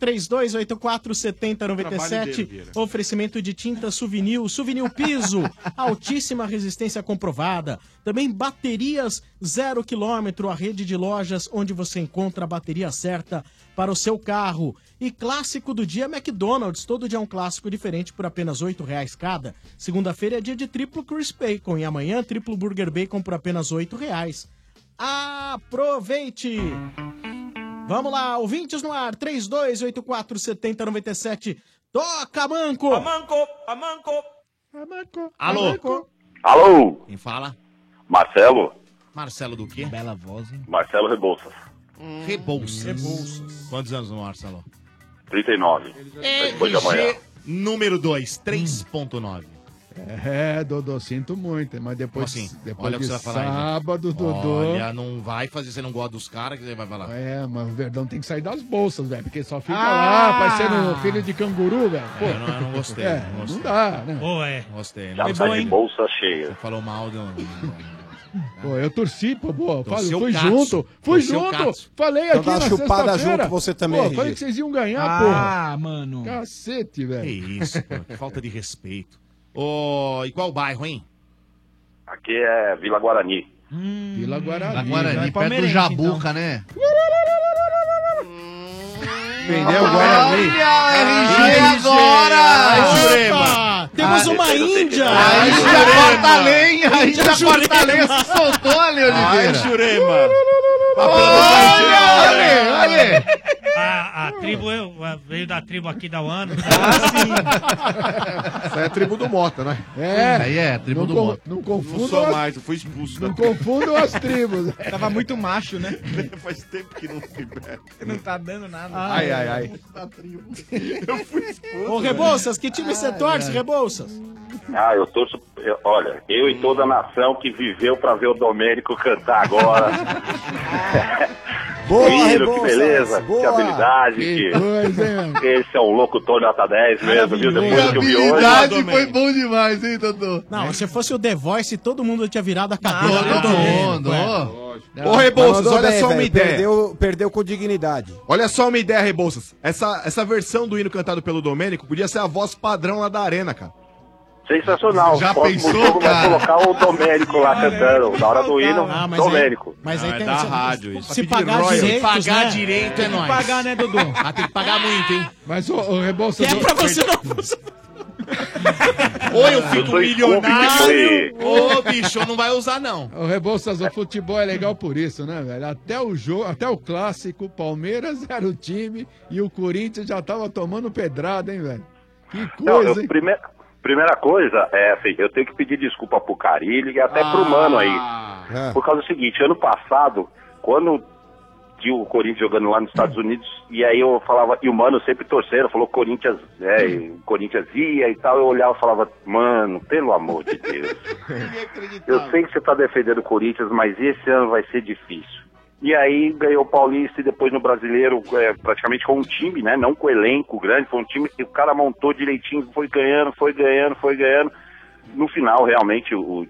[SPEAKER 14] 32847097. Oferecimento de tinta Souvenir, Souvenir Piso, altíssima resistência comprovada. Também baterias 0 km, a rede de lojas onde você encontra a bateria certa para o seu carro. E clássico do dia McDonald's, todo dia é um clássico diferente por apenas R$ 8,00 cada. Segunda-feira é dia de triplo Crisp Bacon e amanhã triplo Burger Bacon por apenas R$ 8,00. Aproveite! Vamos lá, ouvintes no ar, 32847097. Toca, Manco!
[SPEAKER 2] Amanco!
[SPEAKER 5] Alô?
[SPEAKER 6] Alô?
[SPEAKER 5] Quem fala?
[SPEAKER 6] Marcelo?
[SPEAKER 5] Marcelo do quê?
[SPEAKER 16] Bela voz, hein?
[SPEAKER 6] Marcelo Rebouças.
[SPEAKER 5] Rebouças. Quantos anos, Marcelo?
[SPEAKER 6] 39. Depois de amanhã.
[SPEAKER 5] RG número 2, 3.9.
[SPEAKER 19] É, Dodô, sinto muito, mas depois,
[SPEAKER 5] Assim,
[SPEAKER 19] depois
[SPEAKER 5] olha o que
[SPEAKER 19] de
[SPEAKER 5] você vai falar aí, né?
[SPEAKER 19] sábado, Dodô...
[SPEAKER 5] Olha, não vai fazer, você não gosta dos caras, que você vai falar.
[SPEAKER 19] É, mas o Verdão tem que sair das bolsas, velho, porque só fica lá parecendo filho de canguru, velho. Pô.
[SPEAKER 5] Eu não gostei,
[SPEAKER 19] É,
[SPEAKER 5] não gostei.
[SPEAKER 19] não dá, né?
[SPEAKER 5] Não gostei.
[SPEAKER 6] Já
[SPEAKER 5] Não
[SPEAKER 6] tá
[SPEAKER 5] gostei.
[SPEAKER 6] de bolsa cheia.
[SPEAKER 5] Você falou mal do...
[SPEAKER 19] Pô, eu torci, pô,
[SPEAKER 5] Torceu
[SPEAKER 19] fui
[SPEAKER 5] o Katsu.
[SPEAKER 19] junto, fui
[SPEAKER 5] Torceu o
[SPEAKER 19] junto,
[SPEAKER 5] Katsu.
[SPEAKER 19] falei
[SPEAKER 18] Então
[SPEAKER 19] aqui
[SPEAKER 18] dá
[SPEAKER 19] na
[SPEAKER 18] uma chupada
[SPEAKER 19] sexta-feira.
[SPEAKER 18] junto você também,
[SPEAKER 19] Pô,
[SPEAKER 18] RG.
[SPEAKER 19] falei que vocês iam ganhar,
[SPEAKER 2] Ah,
[SPEAKER 19] pô.
[SPEAKER 2] mano.
[SPEAKER 19] Cacete, velho.
[SPEAKER 5] Que isso, pô, que falta de respeito. Ô, e qual bairro, hein?
[SPEAKER 6] Aqui é Vila Guarani.
[SPEAKER 19] Vila Guarani.
[SPEAKER 16] Na Guarani, perto do Jabuca, né?
[SPEAKER 19] Vendeu o Guarani.
[SPEAKER 16] Olha, RG agora!
[SPEAKER 14] Opa! Temos uma Índia!
[SPEAKER 16] A Índia corta a lenha, a Índia corta a lenha, se soltou ali,
[SPEAKER 17] Ai,
[SPEAKER 16] Oliveira.
[SPEAKER 17] Jurema.
[SPEAKER 16] Olha!
[SPEAKER 21] A tribo, veio da tribo aqui da UANO.
[SPEAKER 12] Essa é a tribo do Mota, né?
[SPEAKER 19] É,
[SPEAKER 16] Aí é, tribo
[SPEAKER 19] não,
[SPEAKER 16] do
[SPEAKER 19] con-
[SPEAKER 16] Mota.
[SPEAKER 19] não
[SPEAKER 17] Não
[SPEAKER 19] confundam
[SPEAKER 17] sou
[SPEAKER 19] as,
[SPEAKER 17] mais, eu fui expulso.
[SPEAKER 19] não confundam as tribos.
[SPEAKER 2] Tava muito macho, né?
[SPEAKER 17] Faz tempo que não libera.
[SPEAKER 2] Não tá dando nada.
[SPEAKER 12] Ai, ai, ai.
[SPEAKER 17] Eu fui expulso.
[SPEAKER 14] Ô, Rebouças, que time você torce, Rebouças?
[SPEAKER 6] Ah, eu torço. Olha, eu e toda a nação que viveu pra ver o Domênico cantar agora.
[SPEAKER 18] Boa,
[SPEAKER 4] Menino, que
[SPEAKER 18] Rebouças,
[SPEAKER 4] beleza,
[SPEAKER 18] boa.
[SPEAKER 4] que habilidade.
[SPEAKER 18] Que
[SPEAKER 19] coisa, hein?
[SPEAKER 4] Esse é um locutor nota 10 mesmo, viu? Depois do que eu vi hoje.
[SPEAKER 16] Habilidade foi bom demais, hein, Dodô?
[SPEAKER 14] Não, se fosse o The Voice, todo mundo tinha virado a cadeira.
[SPEAKER 16] todo mundo,
[SPEAKER 12] Ô, Rebouças,
[SPEAKER 18] Mandou
[SPEAKER 12] olha
[SPEAKER 18] bem,
[SPEAKER 12] só uma
[SPEAKER 18] velho.
[SPEAKER 12] ideia.
[SPEAKER 18] Perdeu com dignidade.
[SPEAKER 12] Olha só uma ideia, Rebouças. Essa versão do hino cantado pelo Domênico podia ser a voz padrão lá da arena, cara.
[SPEAKER 4] Sensacional.
[SPEAKER 12] Já
[SPEAKER 4] O próximo
[SPEAKER 12] pensou,
[SPEAKER 4] jogo vai
[SPEAKER 12] cara?
[SPEAKER 4] colocar o Domênico lá cantando. Na hora do hino,
[SPEAKER 14] mas
[SPEAKER 4] Domênico.
[SPEAKER 14] Mas aí tem
[SPEAKER 9] da rádio isso.
[SPEAKER 14] Se pagar direitos,
[SPEAKER 9] pagar
[SPEAKER 14] né?
[SPEAKER 9] direito
[SPEAKER 14] Tem
[SPEAKER 9] é
[SPEAKER 14] que
[SPEAKER 9] nóis.
[SPEAKER 14] pagar, né, Dudu?
[SPEAKER 9] Ah, tem que pagar muito, hein?
[SPEAKER 19] Mas, ô Rebouças...
[SPEAKER 14] Que é pra você não...
[SPEAKER 9] Ou eu fico
[SPEAKER 4] sou
[SPEAKER 9] milionário,
[SPEAKER 4] Scooby,
[SPEAKER 9] ou bicho, não vai usar, não.
[SPEAKER 19] O Rebouças, o futebol é legal por isso, né, velho? Até o jogo, até o clássico, o Palmeiras era o time e o Corinthians já tava tomando pedrada, hein, velho? Que coisa, hein?
[SPEAKER 4] Primeira coisa, assim, eu tenho que pedir desculpa pro Carille e até pro Mano aí. Por causa do seguinte, ano passado, quando tinha o Corinthians jogando lá nos Estados Unidos, e aí eu falava, e o Mano sempre torcendo, falou Corinthians, o Corinthians ia e tal, eu olhava e falava, mano, pelo amor de Deus. Eu sei que você tá defendendo o Corinthians, mas esse ano vai ser difícil. E aí ganhou o Paulista e depois no Brasileiro, praticamente com um time, né? Não com elenco grande, foi um time que o cara montou direitinho, foi ganhando. No final, realmente, o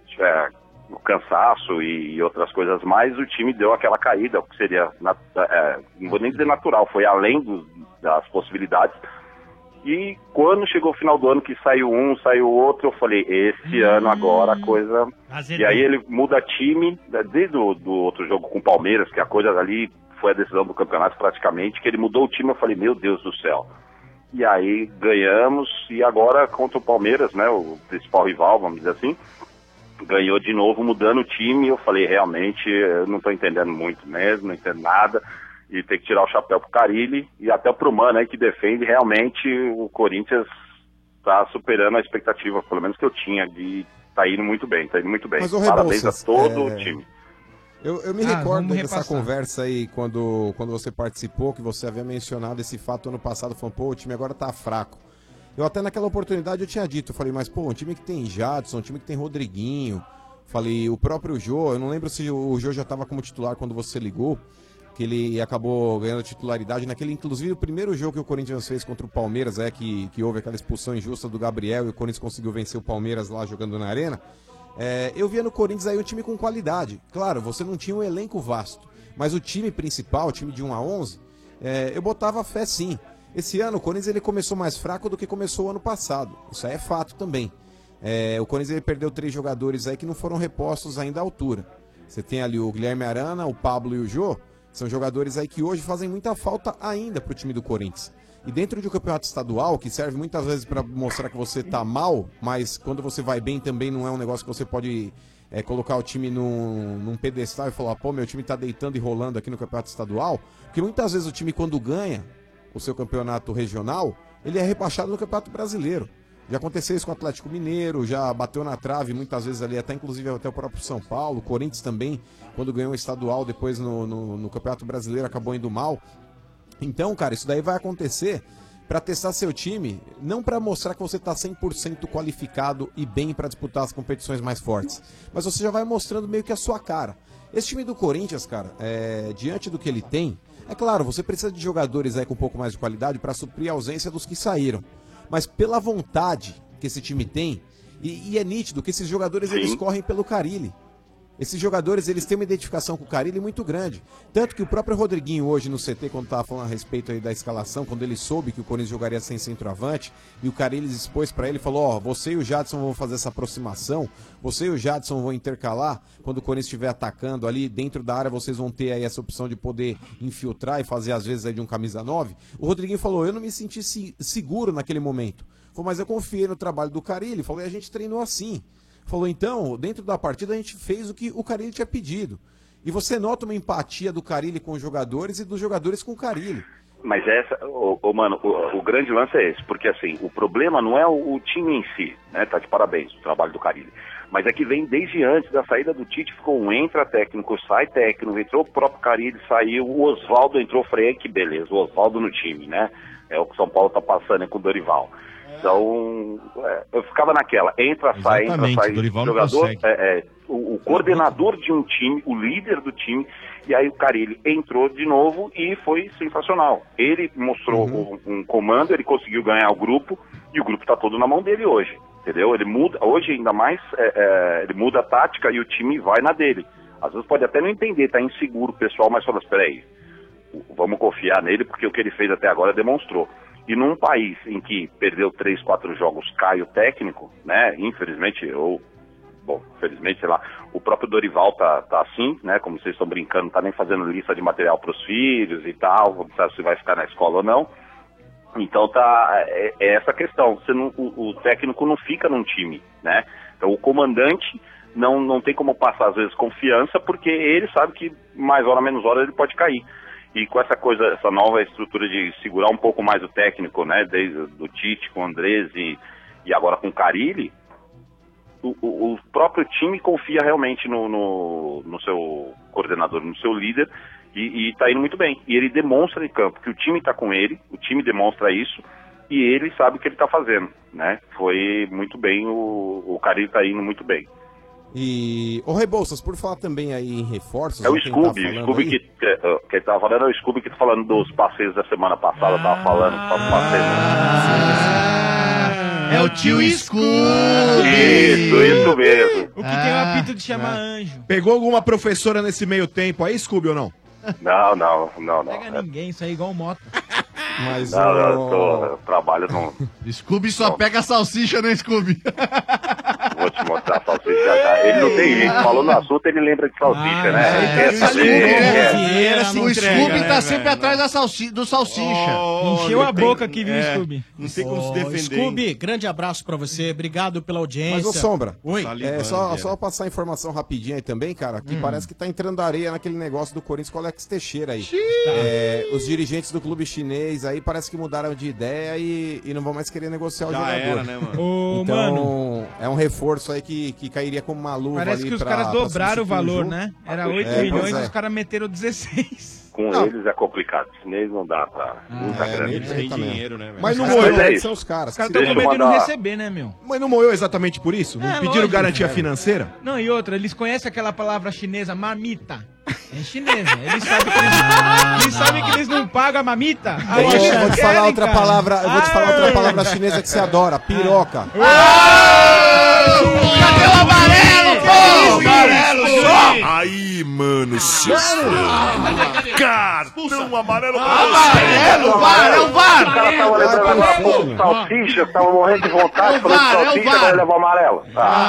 [SPEAKER 4] cansaço e outras coisas mais, o time deu aquela caída, o que seria, não vou nem dizer natural, foi além das possibilidades. E quando chegou o final do ano, que saiu um, saiu outro, eu falei, esse ano agora a coisa... E aí ele muda time, desde do outro jogo com o Palmeiras, que a coisa ali foi a decisão do campeonato praticamente, que ele mudou o time, eu falei, meu Deus do céu. E aí ganhamos, e agora contra o Palmeiras, né, o principal rival, vamos dizer assim, ganhou de novo, mudando o time, e eu falei, realmente, eu não tô entendendo muito mesmo, não entendo nada. E tem que tirar o chapéu pro Carille e até pro Mano aí que defende. Realmente o Corinthians tá superando a expectativa, pelo menos que eu tinha, de tá indo muito bem.
[SPEAKER 18] Mas, ô,
[SPEAKER 4] Parabéns
[SPEAKER 18] Rebouças,
[SPEAKER 4] a todo o time.
[SPEAKER 18] Eu me recordo dessa conversa aí, quando você participou, que você havia mencionado esse fato ano passado, falando, pô, o time agora tá fraco. Eu até naquela oportunidade eu tinha dito, eu falei, mas pô, um time que tem Jadson, um time que tem Rodriguinho, falei, o próprio Jô, eu não lembro se o Jô já tava como titular quando você ligou, que ele acabou ganhando titularidade naquele, inclusive o primeiro jogo que o Corinthians fez contra o Palmeiras, que houve aquela expulsão injusta do Gabriel e o Corinthians conseguiu vencer o Palmeiras lá jogando na arena. Eu via no Corinthians aí um time com qualidade. Claro, você não tinha um elenco vasto, mas o time principal, o time de 1 a 11, eu botava fé sim. Esse ano o Corinthians ele começou mais fraco do que começou o ano passado, isso aí é fato também. O Corinthians ele perdeu 3 jogadores aí que não foram repostos ainda à altura. Você tem ali o Guilherme Arana, o Pablo e o Jô. São jogadores aí que hoje fazem muita falta ainda pro time do Corinthians. E dentro de um campeonato estadual, que serve muitas vezes para mostrar que você tá mal, mas quando você vai bem também não é um negócio que você pode colocar o time num pedestal e falar, pô, meu time tá deitando e rolando aqui no campeonato estadual. Porque muitas vezes o time, quando ganha o seu campeonato regional, ele é rebaixado no campeonato brasileiro. Já aconteceu isso com o Atlético Mineiro, já bateu na trave muitas vezes ali, até inclusive até o próprio São Paulo, o Corinthians também, quando ganhou o estadual, depois no Campeonato Brasileiro acabou indo mal. Então, cara, isso daí vai acontecer para testar seu time, não para mostrar que você tá 100% qualificado e bem para disputar as competições mais fortes, mas você já vai mostrando meio que a sua cara. Esse time do Corinthians, cara, diante do que ele tem, é claro, você precisa de jogadores aí com um pouco mais de qualidade para suprir a ausência dos que saíram. Mas pela vontade que esse time tem, e é nítido que esses jogadores eles correm pelo Carille. Esses jogadores eles têm uma identificação com o Carille muito grande. Tanto que o próprio Rodriguinho hoje no CT, quando estava falando a respeito aí da escalação, quando ele soube que o Corinthians jogaria sem centroavante, e o Carille expôs para ele, falou, ó, você e o Jadson vão fazer essa aproximação, você e o Jadson vão intercalar, quando o Corinthians estiver atacando ali dentro da área, vocês vão ter aí essa opção de poder infiltrar e fazer às vezes aí de um camisa 9. O Rodriguinho falou, eu não me senti seguro naquele momento. Falou, mas eu confiei no trabalho do Carille, falou, e a gente treinou assim. Falou, então, dentro da partida a gente fez o que o Carille tinha pedido. E você nota uma empatia do Carille com os jogadores e dos jogadores com o Carille.
[SPEAKER 4] Mas mano, o grande lance é esse, porque assim, o problema não é o time em si, né? Tá de parabéns o trabalho do Carille. Mas é que vem desde antes da saída do Tite, ficou um entra técnico, sai técnico, entrou o próprio Carille, saiu, o Oswaldo entrou, falei, que beleza, o Oswaldo no time, né? É o que o São Paulo tá passando com o Dorival. Então, eu ficava naquela, entra, sai,
[SPEAKER 5] Exatamente, o Dorival não
[SPEAKER 4] jogador,
[SPEAKER 5] consegue.
[SPEAKER 4] o coordenador de um time, o líder do time, e aí o Carille entrou de novo e foi sensacional. Ele mostrou um comando, ele conseguiu ganhar o grupo, e o grupo tá todo na mão dele hoje, entendeu? Ele muda, hoje ainda mais, ele muda a tática e o time vai na dele. Às vezes pode até não entender, tá inseguro o pessoal, mas fala, espera aí, vamos confiar nele, porque o que ele fez até agora demonstrou. E num país em que perdeu 3, 4 jogos, cai o técnico, né? Infelizmente, felizmente, sei lá, o próprio Dorival tá assim, né? Como vocês estão brincando, não tá nem fazendo lista de material pros filhos e tal, não sabe se vai ficar na escola ou não. Então é essa questão. O técnico não fica num time, né? Então o comandante não tem como passar, às vezes, confiança, porque ele sabe que mais hora menos hora ele pode cair. E com essa coisa, essa nova estrutura de segurar um pouco mais o técnico, né, desde do Tite com o Andrés e agora com o Carille, o próprio time confia realmente no seu coordenador, no seu líder, e tá indo muito bem. E ele demonstra em campo que o time tá com ele, o time demonstra isso, e ele sabe o que ele tá fazendo, né? Foi muito bem, o Carille tá indo muito bem.
[SPEAKER 18] E, ô Rebouças, por falar também aí em reforços...
[SPEAKER 4] É o Scooby, o Scooby que tava falando, é o Scooby que tá falando dos passeios da semana passada, tava falando dos passeios.
[SPEAKER 16] É o tio Scooby!
[SPEAKER 4] Isso mesmo.
[SPEAKER 2] O que tem o apito de chamar anjo.
[SPEAKER 22] Pegou alguma professora nesse meio tempo aí, Scooby, ou não?
[SPEAKER 4] Não.
[SPEAKER 2] Pega ninguém, isso aí é igual moto.
[SPEAKER 18] Mas
[SPEAKER 4] eu trabalho no...
[SPEAKER 16] Scooby só pega salsicha, né, Scooby?
[SPEAKER 4] Vou te mostrar a salsicha já. Ele não tem jeito, falou no assunto, ele lembra de salsicha, né?
[SPEAKER 16] O Scooby tá sempre atrás do salsicha.
[SPEAKER 2] Encheu a boca aqui, viu, Scooby?
[SPEAKER 17] Não tem como se defender.
[SPEAKER 14] Scooby, grande abraço pra você, obrigado pela audiência.
[SPEAKER 18] Mas, ô Sombra,
[SPEAKER 14] oi.
[SPEAKER 18] Só passar a informação rapidinho aí também, cara, que parece que tá entrando areia naquele negócio do Corinthians com o Alex Teixeira aí. Os dirigentes do clube chinês aí parece que mudaram de ideia e não vão mais querer negociar o jogador.
[SPEAKER 17] Era, né, mano?
[SPEAKER 18] Então, é um reforço aí que cairia como uma luva.
[SPEAKER 2] Parece
[SPEAKER 18] ali
[SPEAKER 2] que os
[SPEAKER 18] pra,
[SPEAKER 2] caras dobraram o valor,
[SPEAKER 18] jogo.
[SPEAKER 2] né? Era 8 milhões e os caras meteram 16.
[SPEAKER 4] Com eles é complicado. Chinês não dá pra. Muita grana.
[SPEAKER 17] Eles têm dinheiro, né, velho?
[SPEAKER 22] Mas não
[SPEAKER 4] Mas
[SPEAKER 22] moeu,
[SPEAKER 4] é isso.
[SPEAKER 22] são os caras.
[SPEAKER 2] Os caras estão com medo de não receber, né, meu?
[SPEAKER 22] Mas não moeu exatamente por isso? Não pediram
[SPEAKER 2] lógico,
[SPEAKER 22] garantia financeira?
[SPEAKER 2] Não, e outra, eles conhecem aquela palavra chinesa, mamita. É chinesa. Eles sabem que eles não pagam a mamita. Aí
[SPEAKER 18] Eu
[SPEAKER 2] eles
[SPEAKER 18] vou te
[SPEAKER 2] querem,
[SPEAKER 18] falar outra
[SPEAKER 2] cara.
[SPEAKER 18] palavra, eu vou te falar outra palavra chinesa que você adora, piroca.
[SPEAKER 16] Cadê o amarelo, pô?
[SPEAKER 6] Amarelo só! Aí, mano, seu cartão amarelo pra
[SPEAKER 16] Amarelo, VAR, é o
[SPEAKER 4] Os
[SPEAKER 16] VAR!
[SPEAKER 4] caras estavam lembrando agora há pouco de salsicha, estavam morrendo de vontade, falando de salsicha, vai levar o amarelo.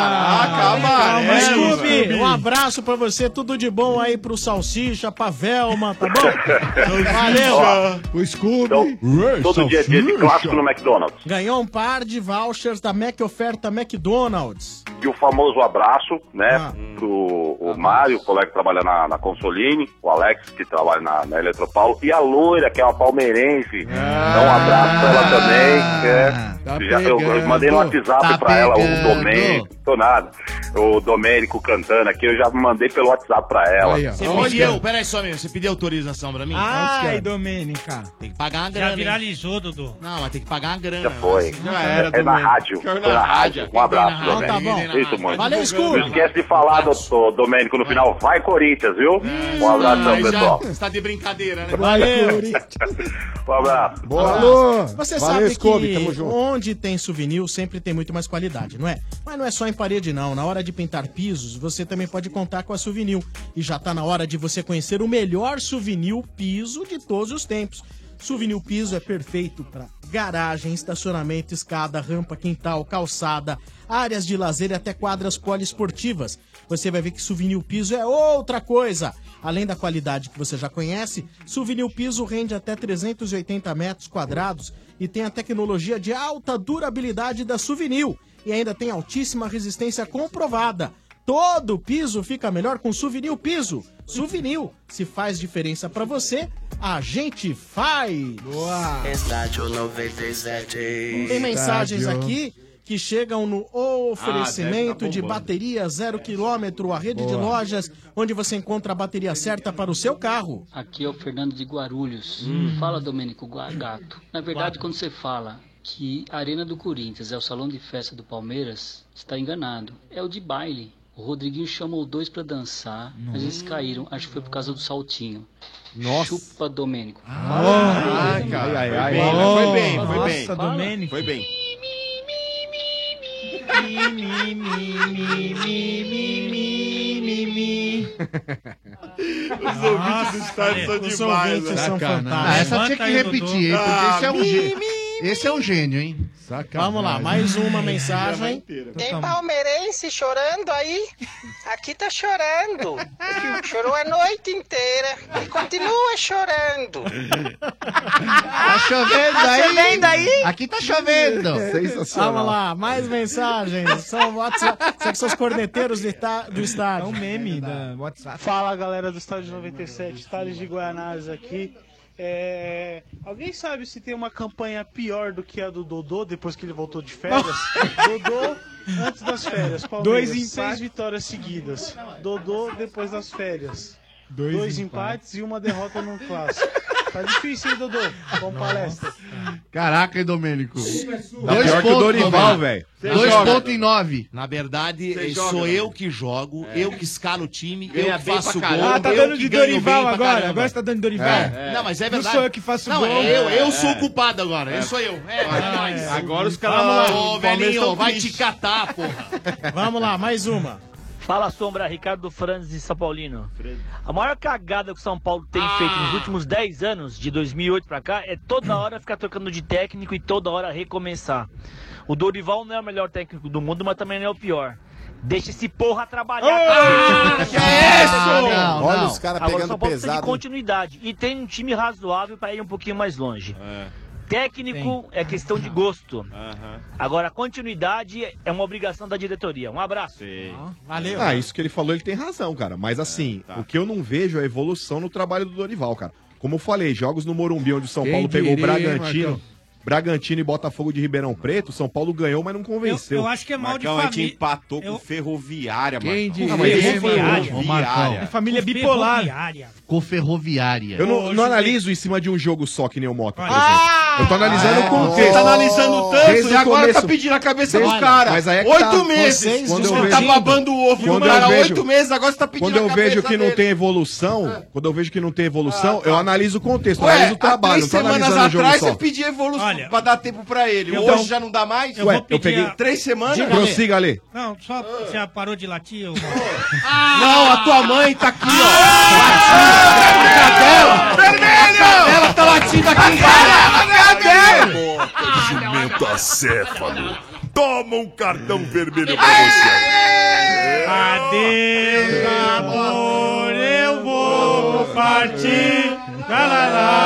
[SPEAKER 14] Calma, Scooby, um abraço pra você, tudo de bom aí pro Salsicha, pra Velma, tá bom? Valeu!
[SPEAKER 22] O Scooby.
[SPEAKER 4] Então, todo dia é dia de clássico no McDonald's.
[SPEAKER 14] Ganhou um par de vouchers da Mac Oferta McDonald's.
[SPEAKER 4] E o famoso abraço, né, pro o Mário, o colega que trabalha na Consoline, o Alex, que trabalha na Eletropaulo, e a Loira, que é uma palmeirense. Então, um abraço pra ela também. Eu mandei no WhatsApp pra ela o Domênico, tô nada. O Domênico cantando aqui, eu já mandei pelo WhatsApp pra ela.
[SPEAKER 5] Você pediu, peraí só, meu, você pediu autorização pra mim?
[SPEAKER 2] Ai, Domênica.
[SPEAKER 5] Tem que pagar uma
[SPEAKER 21] Já
[SPEAKER 5] grana. hein?
[SPEAKER 21] viralizou, Dudu.
[SPEAKER 5] Não, mas tem que pagar uma grana.
[SPEAKER 4] Já foi.
[SPEAKER 5] Já era,
[SPEAKER 4] É na rádio.
[SPEAKER 5] Foi
[SPEAKER 4] Foi na rádio. Um abraço,
[SPEAKER 14] Então tá
[SPEAKER 4] Domênico.
[SPEAKER 14] bom.
[SPEAKER 4] Isso, mano.
[SPEAKER 14] Valeu, Scooby.
[SPEAKER 4] Não esquece de falar, do Domênico, no final. Vai, Corinthians, viu? Um abração, pessoal.
[SPEAKER 5] Você tá de brincadeira, né?
[SPEAKER 14] Valeu!
[SPEAKER 4] Um abraço.
[SPEAKER 18] Boa,
[SPEAKER 14] Você
[SPEAKER 18] Valeu,
[SPEAKER 14] sabe
[SPEAKER 18] Scooby,
[SPEAKER 14] que
[SPEAKER 18] tamo junto.
[SPEAKER 14] onde tem souvenir sempre tem muito mais qualidade, não é? Mas não é só em parede não, na hora de pintar pisos você também pode contar com a Souvenir. E já tá na hora de você conhecer o melhor Souvenir piso de todos os tempos. Souvenir piso é perfeito para garagem, estacionamento, escada, rampa, quintal, calçada, áreas de lazer e até quadras poliesportivas. Você vai ver que Souvenir piso é outra coisa. Além da qualidade que você já conhece, Souvenir piso rende até 380 metros quadrados e tem a tecnologia de alta durabilidade da Souvenir. E ainda tem altíssima resistência comprovada. Todo piso fica melhor com Souvenir piso. Souvenir, se faz diferença pra você, a gente faz. Boa.
[SPEAKER 3] Estádio 97.
[SPEAKER 14] Tem mensagens aqui que chegam no oferecimento de bateria 0 km, a rede de lojas onde você encontra a bateria certa para o seu carro.
[SPEAKER 8] Aqui é o Fernando de Guarulhos. Fala, Domênico Gato. Na verdade, quando você fala que a Arena do Corinthians é o salão de festa do Palmeiras, está enganado. É o de baile. O Rodriguinho chamou 2 pra dançar, mas eles caíram. Acho que foi por causa do saltinho.
[SPEAKER 18] Nossa.
[SPEAKER 8] Chupa, Domênico.
[SPEAKER 5] Ai, cara. Foi bem.
[SPEAKER 2] Nossa, Domênico.
[SPEAKER 5] Foi bem.
[SPEAKER 17] Os ouvintes do estádio são
[SPEAKER 16] os
[SPEAKER 17] demais,
[SPEAKER 16] ouvintes
[SPEAKER 17] né?
[SPEAKER 16] são
[SPEAKER 17] Sacana.
[SPEAKER 16] fantásticos. Essa tinha que repetir, hein? Porque esse é um gênio. Esse é um gênio, hein?
[SPEAKER 14] Vamos lá, mais uma mensagem.
[SPEAKER 10] Tem palmeirense chorando aí? Aqui tá chorando. Chorou a noite inteira e continua chorando.
[SPEAKER 16] Tá chovendo aí? Aqui tá chovendo.
[SPEAKER 14] Vamos lá, mais mensagens. São WhatsApp. Será que são os corneteiros do estádio?
[SPEAKER 2] É um meme da WhatsApp.
[SPEAKER 23] Fala, galera do Estádio 97, Thales de Guanás aqui. Alguém sabe se tem uma campanha pior do que a do Dodô depois que ele voltou de férias? Dodô antes das férias, Palmeiras, 6 vitórias seguidas. Dodô depois das férias. 2 empates e uma derrota no clássico. Tá difícil, hein, Dodô? Bom palestra.
[SPEAKER 16] Caraca, hein, Domênico?
[SPEAKER 5] Tá pior que o Dorival, velho.
[SPEAKER 16] 2,9.
[SPEAKER 5] Na verdade,
[SPEAKER 16] Você
[SPEAKER 5] sou
[SPEAKER 16] joga,
[SPEAKER 5] eu que jogo, eu que escalo o time,
[SPEAKER 17] Ganha
[SPEAKER 5] eu que
[SPEAKER 17] bem
[SPEAKER 5] faço
[SPEAKER 17] pra
[SPEAKER 5] gol.
[SPEAKER 17] caramba.
[SPEAKER 2] Tá
[SPEAKER 5] eu
[SPEAKER 2] dando
[SPEAKER 5] que
[SPEAKER 2] de
[SPEAKER 5] ganho
[SPEAKER 2] Dorival
[SPEAKER 5] bem pra
[SPEAKER 2] agora.
[SPEAKER 5] caramba.
[SPEAKER 2] Agora você tá dando de Dorival.
[SPEAKER 5] Não, mas é verdade.
[SPEAKER 2] Não sou eu que faço
[SPEAKER 5] não,
[SPEAKER 2] gol.
[SPEAKER 5] Eu sou o culpado agora. Eu sou eu.
[SPEAKER 17] Agora os
[SPEAKER 5] Vamos
[SPEAKER 17] caras...
[SPEAKER 5] lá, ô, velhinho, vai te catar, porra.
[SPEAKER 14] Vamos lá, mais uma.
[SPEAKER 24] Fala, Sombra, Ricardo Franz de São Paulino. A maior cagada que o São Paulo tem feito nos últimos 10 anos, de 2008 pra cá, é toda hora ficar trocando de técnico e toda hora recomeçar. O Dorival não é o melhor técnico do mundo, mas também não é o pior. Deixa esse porra trabalhar.
[SPEAKER 18] Que é isso? Olha os caras
[SPEAKER 24] Agora, o
[SPEAKER 18] pegando
[SPEAKER 24] São Paulo precisa de
[SPEAKER 18] pesado.
[SPEAKER 24] continuidade e tem um time razoável para ir um pouquinho mais longe. Técnico é questão de gosto. Agora, a continuidade é uma obrigação da diretoria. Um abraço.
[SPEAKER 14] Valeu.
[SPEAKER 22] Ah, isso que ele falou, ele tem razão, cara. Mas assim, o que eu não vejo é a evolução no trabalho do Dorival, cara. Como eu falei, jogos no Morumbi, onde o São Quem Paulo pegou o diria, Bragantino. Marcão? Bragantino e Botafogo de Ribeirão Preto, São Paulo ganhou, mas não convenceu.
[SPEAKER 21] Eu acho que é mal de
[SPEAKER 17] Marcão, a gente
[SPEAKER 21] família.
[SPEAKER 17] empatou com Ferroviária, mano.
[SPEAKER 22] Quem diria,
[SPEAKER 16] Ô, Marcão.
[SPEAKER 2] É família bipolar.
[SPEAKER 16] Com Ferroviária.
[SPEAKER 22] Eu não analiso em cima de um jogo só, que nem o Mota, por exemplo. Eu tô analisando o contexto.
[SPEAKER 17] Você tá analisando tanto
[SPEAKER 22] Desde
[SPEAKER 17] e
[SPEAKER 22] o
[SPEAKER 17] agora
[SPEAKER 22] começo.
[SPEAKER 17] tá pedindo a cabeça
[SPEAKER 22] Desde-
[SPEAKER 17] dos caras.
[SPEAKER 22] Mas aí é que
[SPEAKER 17] 8
[SPEAKER 22] tá.
[SPEAKER 17] meses.
[SPEAKER 22] Quando eu
[SPEAKER 17] Você
[SPEAKER 22] vejo-
[SPEAKER 17] tá babando o ovo do
[SPEAKER 22] Quando eu
[SPEAKER 17] cara há
[SPEAKER 22] vejo-
[SPEAKER 17] 8 meses, agora você tá pedindo
[SPEAKER 22] Quando eu
[SPEAKER 17] a cabeça
[SPEAKER 22] vejo que não
[SPEAKER 17] dele.
[SPEAKER 22] tem evolução, quando eu vejo que não tem evolução, eu analiso o contexto,
[SPEAKER 17] Ué,
[SPEAKER 22] analiso o trabalho,
[SPEAKER 17] há
[SPEAKER 22] não
[SPEAKER 17] 3
[SPEAKER 22] tô
[SPEAKER 17] semanas
[SPEAKER 22] analisando o jogo
[SPEAKER 17] atrás
[SPEAKER 22] só.
[SPEAKER 17] você pedia evolução pra dar tempo pra ele.
[SPEAKER 21] Então,
[SPEAKER 17] Hoje já não dá mais?
[SPEAKER 21] eu vou pedir
[SPEAKER 22] peguei
[SPEAKER 21] a-
[SPEAKER 17] 3 semanas?
[SPEAKER 21] Diga,
[SPEAKER 22] Prossiga, Ale.
[SPEAKER 21] Não, só já parou de latir?
[SPEAKER 17] Não, a tua mãe tá aqui, ó. Cadela!
[SPEAKER 7] Vermelho!
[SPEAKER 17] Ela tá latindo aqui em casa.
[SPEAKER 6] Jumento acéfalo. Toma um cartão vermelho pra você.
[SPEAKER 21] Adeus, amor, eu vou partir. Lá, lá,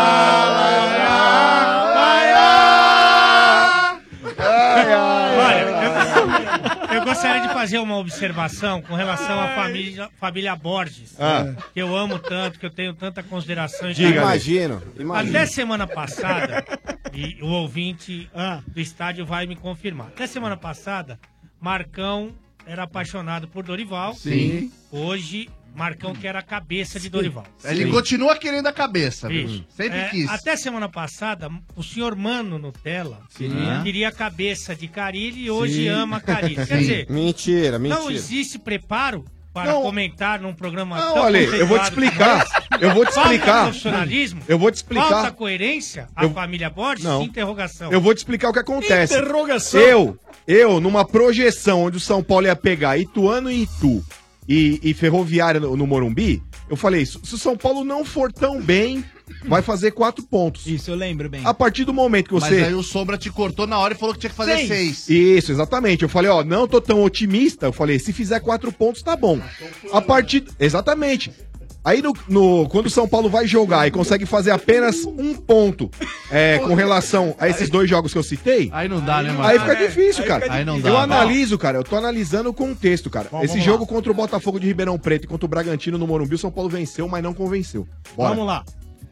[SPEAKER 21] Olha, eu gostaria de fazer uma observação com relação à família Borges. Que eu amo tanto, que eu tenho tanta consideração. e
[SPEAKER 18] Diga,
[SPEAKER 21] carinho.
[SPEAKER 18] imagino.
[SPEAKER 21] Até semana passada, e o ouvinte do estádio vai me confirmar. Até semana passada, Marcão era apaixonado por Dorival.
[SPEAKER 16] Sim.
[SPEAKER 21] Hoje, Marcão quer a cabeça de Dorival.
[SPEAKER 16] Ele continua querendo a cabeça, viu?
[SPEAKER 21] Isso.
[SPEAKER 16] Sempre quis.
[SPEAKER 21] Até semana passada, o senhor Mano Nutella
[SPEAKER 16] Sim.
[SPEAKER 21] queria a cabeça de Carilli e hoje
[SPEAKER 18] Sim.
[SPEAKER 21] ama Carilli. Quer
[SPEAKER 18] Sim.
[SPEAKER 21] dizer,
[SPEAKER 18] Mentira,
[SPEAKER 21] não
[SPEAKER 18] mentira.
[SPEAKER 21] existe preparo para comentar num programa
[SPEAKER 22] Não,
[SPEAKER 21] tão
[SPEAKER 22] Ale, eu vou te
[SPEAKER 21] conceituado
[SPEAKER 22] explicar.
[SPEAKER 21] como esse.
[SPEAKER 22] Eu vou te
[SPEAKER 21] Falta
[SPEAKER 22] explicar.
[SPEAKER 21] profissionalismo,
[SPEAKER 22] Eu vou te explicar.
[SPEAKER 21] falta coerência à família Borges,
[SPEAKER 22] Não.
[SPEAKER 21] interrogação.
[SPEAKER 22] Eu vou te explicar o que acontece.
[SPEAKER 21] Interrogação.
[SPEAKER 22] Eu, numa projeção onde o São Paulo ia pegar Ituano e Itu e Ferroviária no Morumbi, eu falei, se o São Paulo não for tão bem, vai fazer 4 pontos.
[SPEAKER 2] Isso, eu lembro bem.
[SPEAKER 22] A partir do momento que você...
[SPEAKER 16] Mas aí o Sombra te cortou na hora e falou que tinha que fazer 6.
[SPEAKER 22] Isso, exatamente. Eu falei, ó, não tô tão otimista. Eu falei, se fizer 4 pontos, tá bom. A partir... Exatamente. Aí, quando o São Paulo vai jogar e consegue fazer apenas 1 ponto com relação a esses 2 jogos que eu citei...
[SPEAKER 16] Aí não dá, né, mano?
[SPEAKER 22] Aí fica difícil, cara.
[SPEAKER 16] Aí não dá.
[SPEAKER 22] Eu analiso, cara. Eu tô analisando o contexto, cara.
[SPEAKER 16] Bom,
[SPEAKER 22] Esse
[SPEAKER 16] vamos
[SPEAKER 22] jogo contra o Botafogo de Ribeirão Preto e contra o Bragantino no Morumbi, o São Paulo venceu, mas não convenceu. Bora.
[SPEAKER 14] Vamos lá.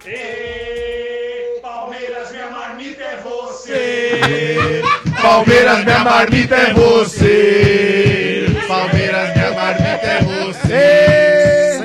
[SPEAKER 7] Palmeiras, minha marmita é você.
[SPEAKER 22] Palmeiras, minha marmita é você.
[SPEAKER 16] Palmeiras, minha marmita é você.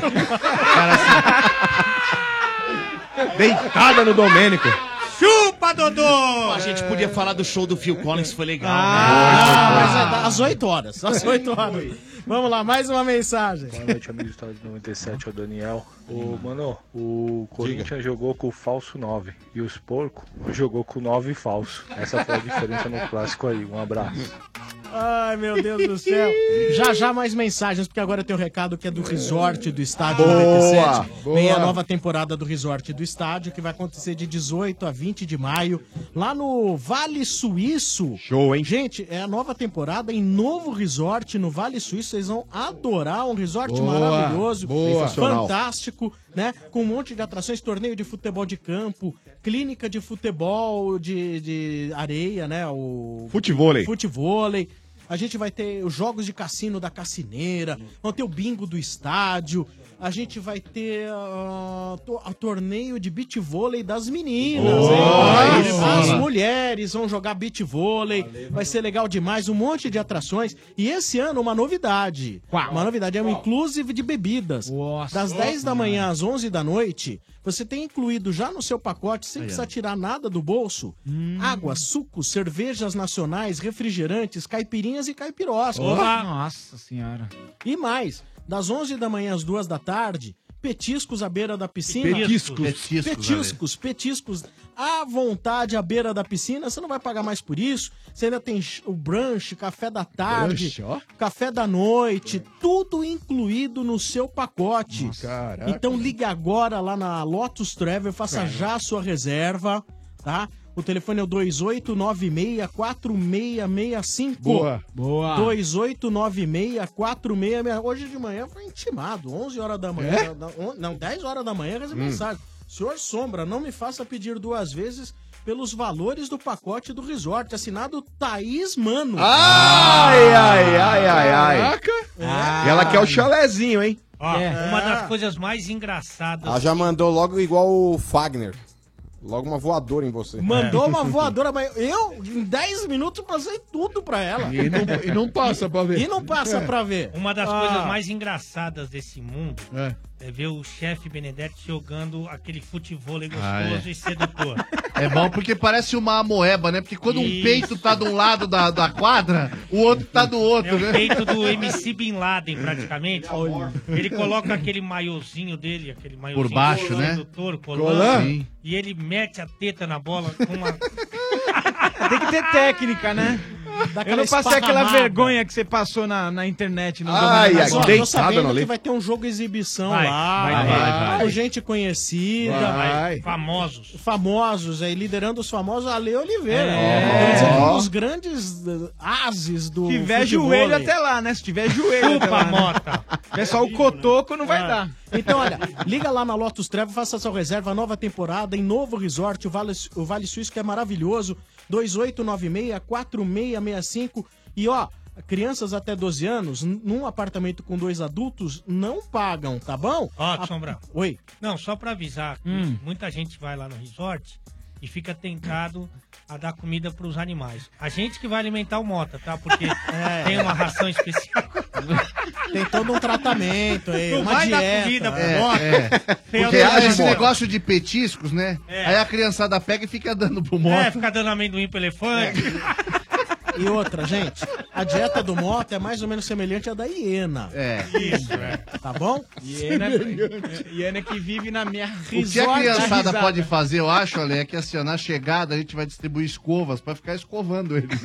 [SPEAKER 14] Sensacional.
[SPEAKER 22] Deitada no Domênico.
[SPEAKER 21] Chupa, Dodô!
[SPEAKER 5] A gente podia falar do show do Phil Collins, foi legal.
[SPEAKER 14] Mas é às 8 horas. Às 8 horas. Vamos lá, mais uma mensagem.
[SPEAKER 1] Boa noite, amigo do Estado de 97, é o Daniel. Mano, o Corinthians jogou com o falso 9 e os porcos jogou com o 9 falso. Essa foi a diferença no clássico aí. Um abraço.
[SPEAKER 14] Ai, meu Deus do céu. Já mais mensagens, porque agora tem um recado que é do Resort do Estádio
[SPEAKER 22] Boa,
[SPEAKER 14] 97. Vem a
[SPEAKER 22] boa.
[SPEAKER 14] nova temporada do Resort do Estádio, que vai acontecer de 18 a 20 de maio, lá no Vale Suíço.
[SPEAKER 22] Show, hein?
[SPEAKER 14] Gente, é a nova temporada em novo resort no Vale Suíço. Vocês vão adorar, um resort
[SPEAKER 22] Boa,
[SPEAKER 14] maravilhoso,
[SPEAKER 22] boa.
[SPEAKER 14] fantástico, né? Com um monte de atrações, torneio de futebol de campo, clínica de futebol de areia, né? O
[SPEAKER 22] Futevôlei.
[SPEAKER 14] Futevôlei. A gente vai ter os jogos de cassino da Cassineira, vão ter o bingo do estádio, a gente vai ter o torneio de beach vôlei das meninas. As mulheres vão jogar beach vôlei, vai ser legal demais, um monte de atrações. E esse ano uma novidade. Uma novidade, é um inclusive de bebidas. Das 10 da manhã às 11 da noite, você tem incluído já no seu pacote, sem precisar tirar nada do bolso, água, sucos, cervejas nacionais, refrigerantes, caipirinhas e caipiroscas.
[SPEAKER 2] Nossa senhora.
[SPEAKER 14] E mais, das 11 da manhã às 2 da tarde, petiscos à beira da piscina. Petiscos à vontade à beira da piscina. Você não vai pagar mais por isso. Você ainda tem o brunch, café da tarde, café da noite, tudo incluído no seu pacote.
[SPEAKER 22] Caraca.
[SPEAKER 14] Então ligue agora lá na Lotus Travel, faça já a sua reserva, tá? O telefone é o 2896-4665.
[SPEAKER 22] Boa.
[SPEAKER 14] 2896-4665. Hoje de manhã foi intimado, 11 horas da manhã. Não, 10 horas da manhã, recebi mensagem. Senhor Sombra, não me faça pedir 2 vezes pelos valores do pacote do resort. Assinado Thaís Mano.
[SPEAKER 22] Ai.
[SPEAKER 2] Caraca.
[SPEAKER 22] E ela quer o chalézinho, hein?
[SPEAKER 21] Ó, uma das coisas mais engraçadas.
[SPEAKER 18] Ela já mandou logo igual o Fagner. Logo uma voadora em você.
[SPEAKER 14] Mandou uma voadora, mas eu, em 10 minutos, passei tudo pra ela.
[SPEAKER 19] E não passa pra ver.
[SPEAKER 14] E não passa pra ver.
[SPEAKER 21] Uma das coisas mais engraçadas desse mundo é ver o chefe Benedetti jogando aquele futevôlei gostoso e sedutor.
[SPEAKER 16] É bom porque parece uma amoeba, né? Porque quando um peito tá de um lado da quadra, o outro tá do outro, né?
[SPEAKER 21] É o peito do MC Bin Laden, praticamente. Ele coloca aquele maiozinho dele, aquele maiozinho
[SPEAKER 16] Por baixo, né?
[SPEAKER 21] sedutor,
[SPEAKER 22] Colã.
[SPEAKER 21] colando, e ele mete a teta na bola com uma...
[SPEAKER 2] Tem que ter técnica, né? Eu não passei aquela
[SPEAKER 14] esparramada.
[SPEAKER 2] vergonha que você passou na internet. No
[SPEAKER 22] Ai,
[SPEAKER 2] domingo.
[SPEAKER 22] ai,
[SPEAKER 14] Mas, ó, tô
[SPEAKER 22] deitada
[SPEAKER 14] sabendo
[SPEAKER 22] no
[SPEAKER 14] que
[SPEAKER 22] leito.
[SPEAKER 14] vai ter um jogo exibição
[SPEAKER 21] Vai,
[SPEAKER 14] lá.
[SPEAKER 21] vai.
[SPEAKER 14] Com gente conhecida.
[SPEAKER 22] Vai.
[SPEAKER 21] Famosos.
[SPEAKER 14] Famosos, aí liderando os famosos, Ale Oliveira.
[SPEAKER 2] É.
[SPEAKER 14] Quer dizer, um dos grandes ases do
[SPEAKER 2] Se tiver
[SPEAKER 14] futevôlei.
[SPEAKER 2] joelho até lá, né? Se tiver joelho até
[SPEAKER 21] Chupa,
[SPEAKER 2] lá, né?
[SPEAKER 21] Mota.
[SPEAKER 2] Se tiver só o cotoco, não vai dar.
[SPEAKER 14] Então, olha, liga lá na Lotus Travel, faça sua reserva, nova temporada, em novo resort, o Vale Suíço, que é maravilhoso, 2896-4665. E, ó, crianças até 12 anos, num apartamento com 2 adultos, não pagam, tá bom?
[SPEAKER 21] Ó, Sombra.
[SPEAKER 14] Oi.
[SPEAKER 21] Não, só pra avisar que muita gente vai lá no resort e fica tentado a dar comida pros animais. A gente que vai alimentar o Mota, tá? Porque tem uma ração especial.
[SPEAKER 14] Tem todo um tratamento aí,
[SPEAKER 21] Não
[SPEAKER 14] uma
[SPEAKER 21] vai dar
[SPEAKER 14] dieta.
[SPEAKER 21] comida pro Mota.
[SPEAKER 16] Porque esse negócio de petiscos, né? Aí a criançada pega e fica dando pro Mota.
[SPEAKER 21] Fica dando amendoim pro elefante.
[SPEAKER 14] E outra, gente, a dieta do Mota é mais ou menos semelhante à da hiena.
[SPEAKER 21] Isso,
[SPEAKER 14] Tá bom?
[SPEAKER 2] Hiena que vive na minha
[SPEAKER 16] O que a criançada pode fazer, eu acho, Ale, é que assim, na chegada a gente vai distribuir escovas pra ficar escovando eles.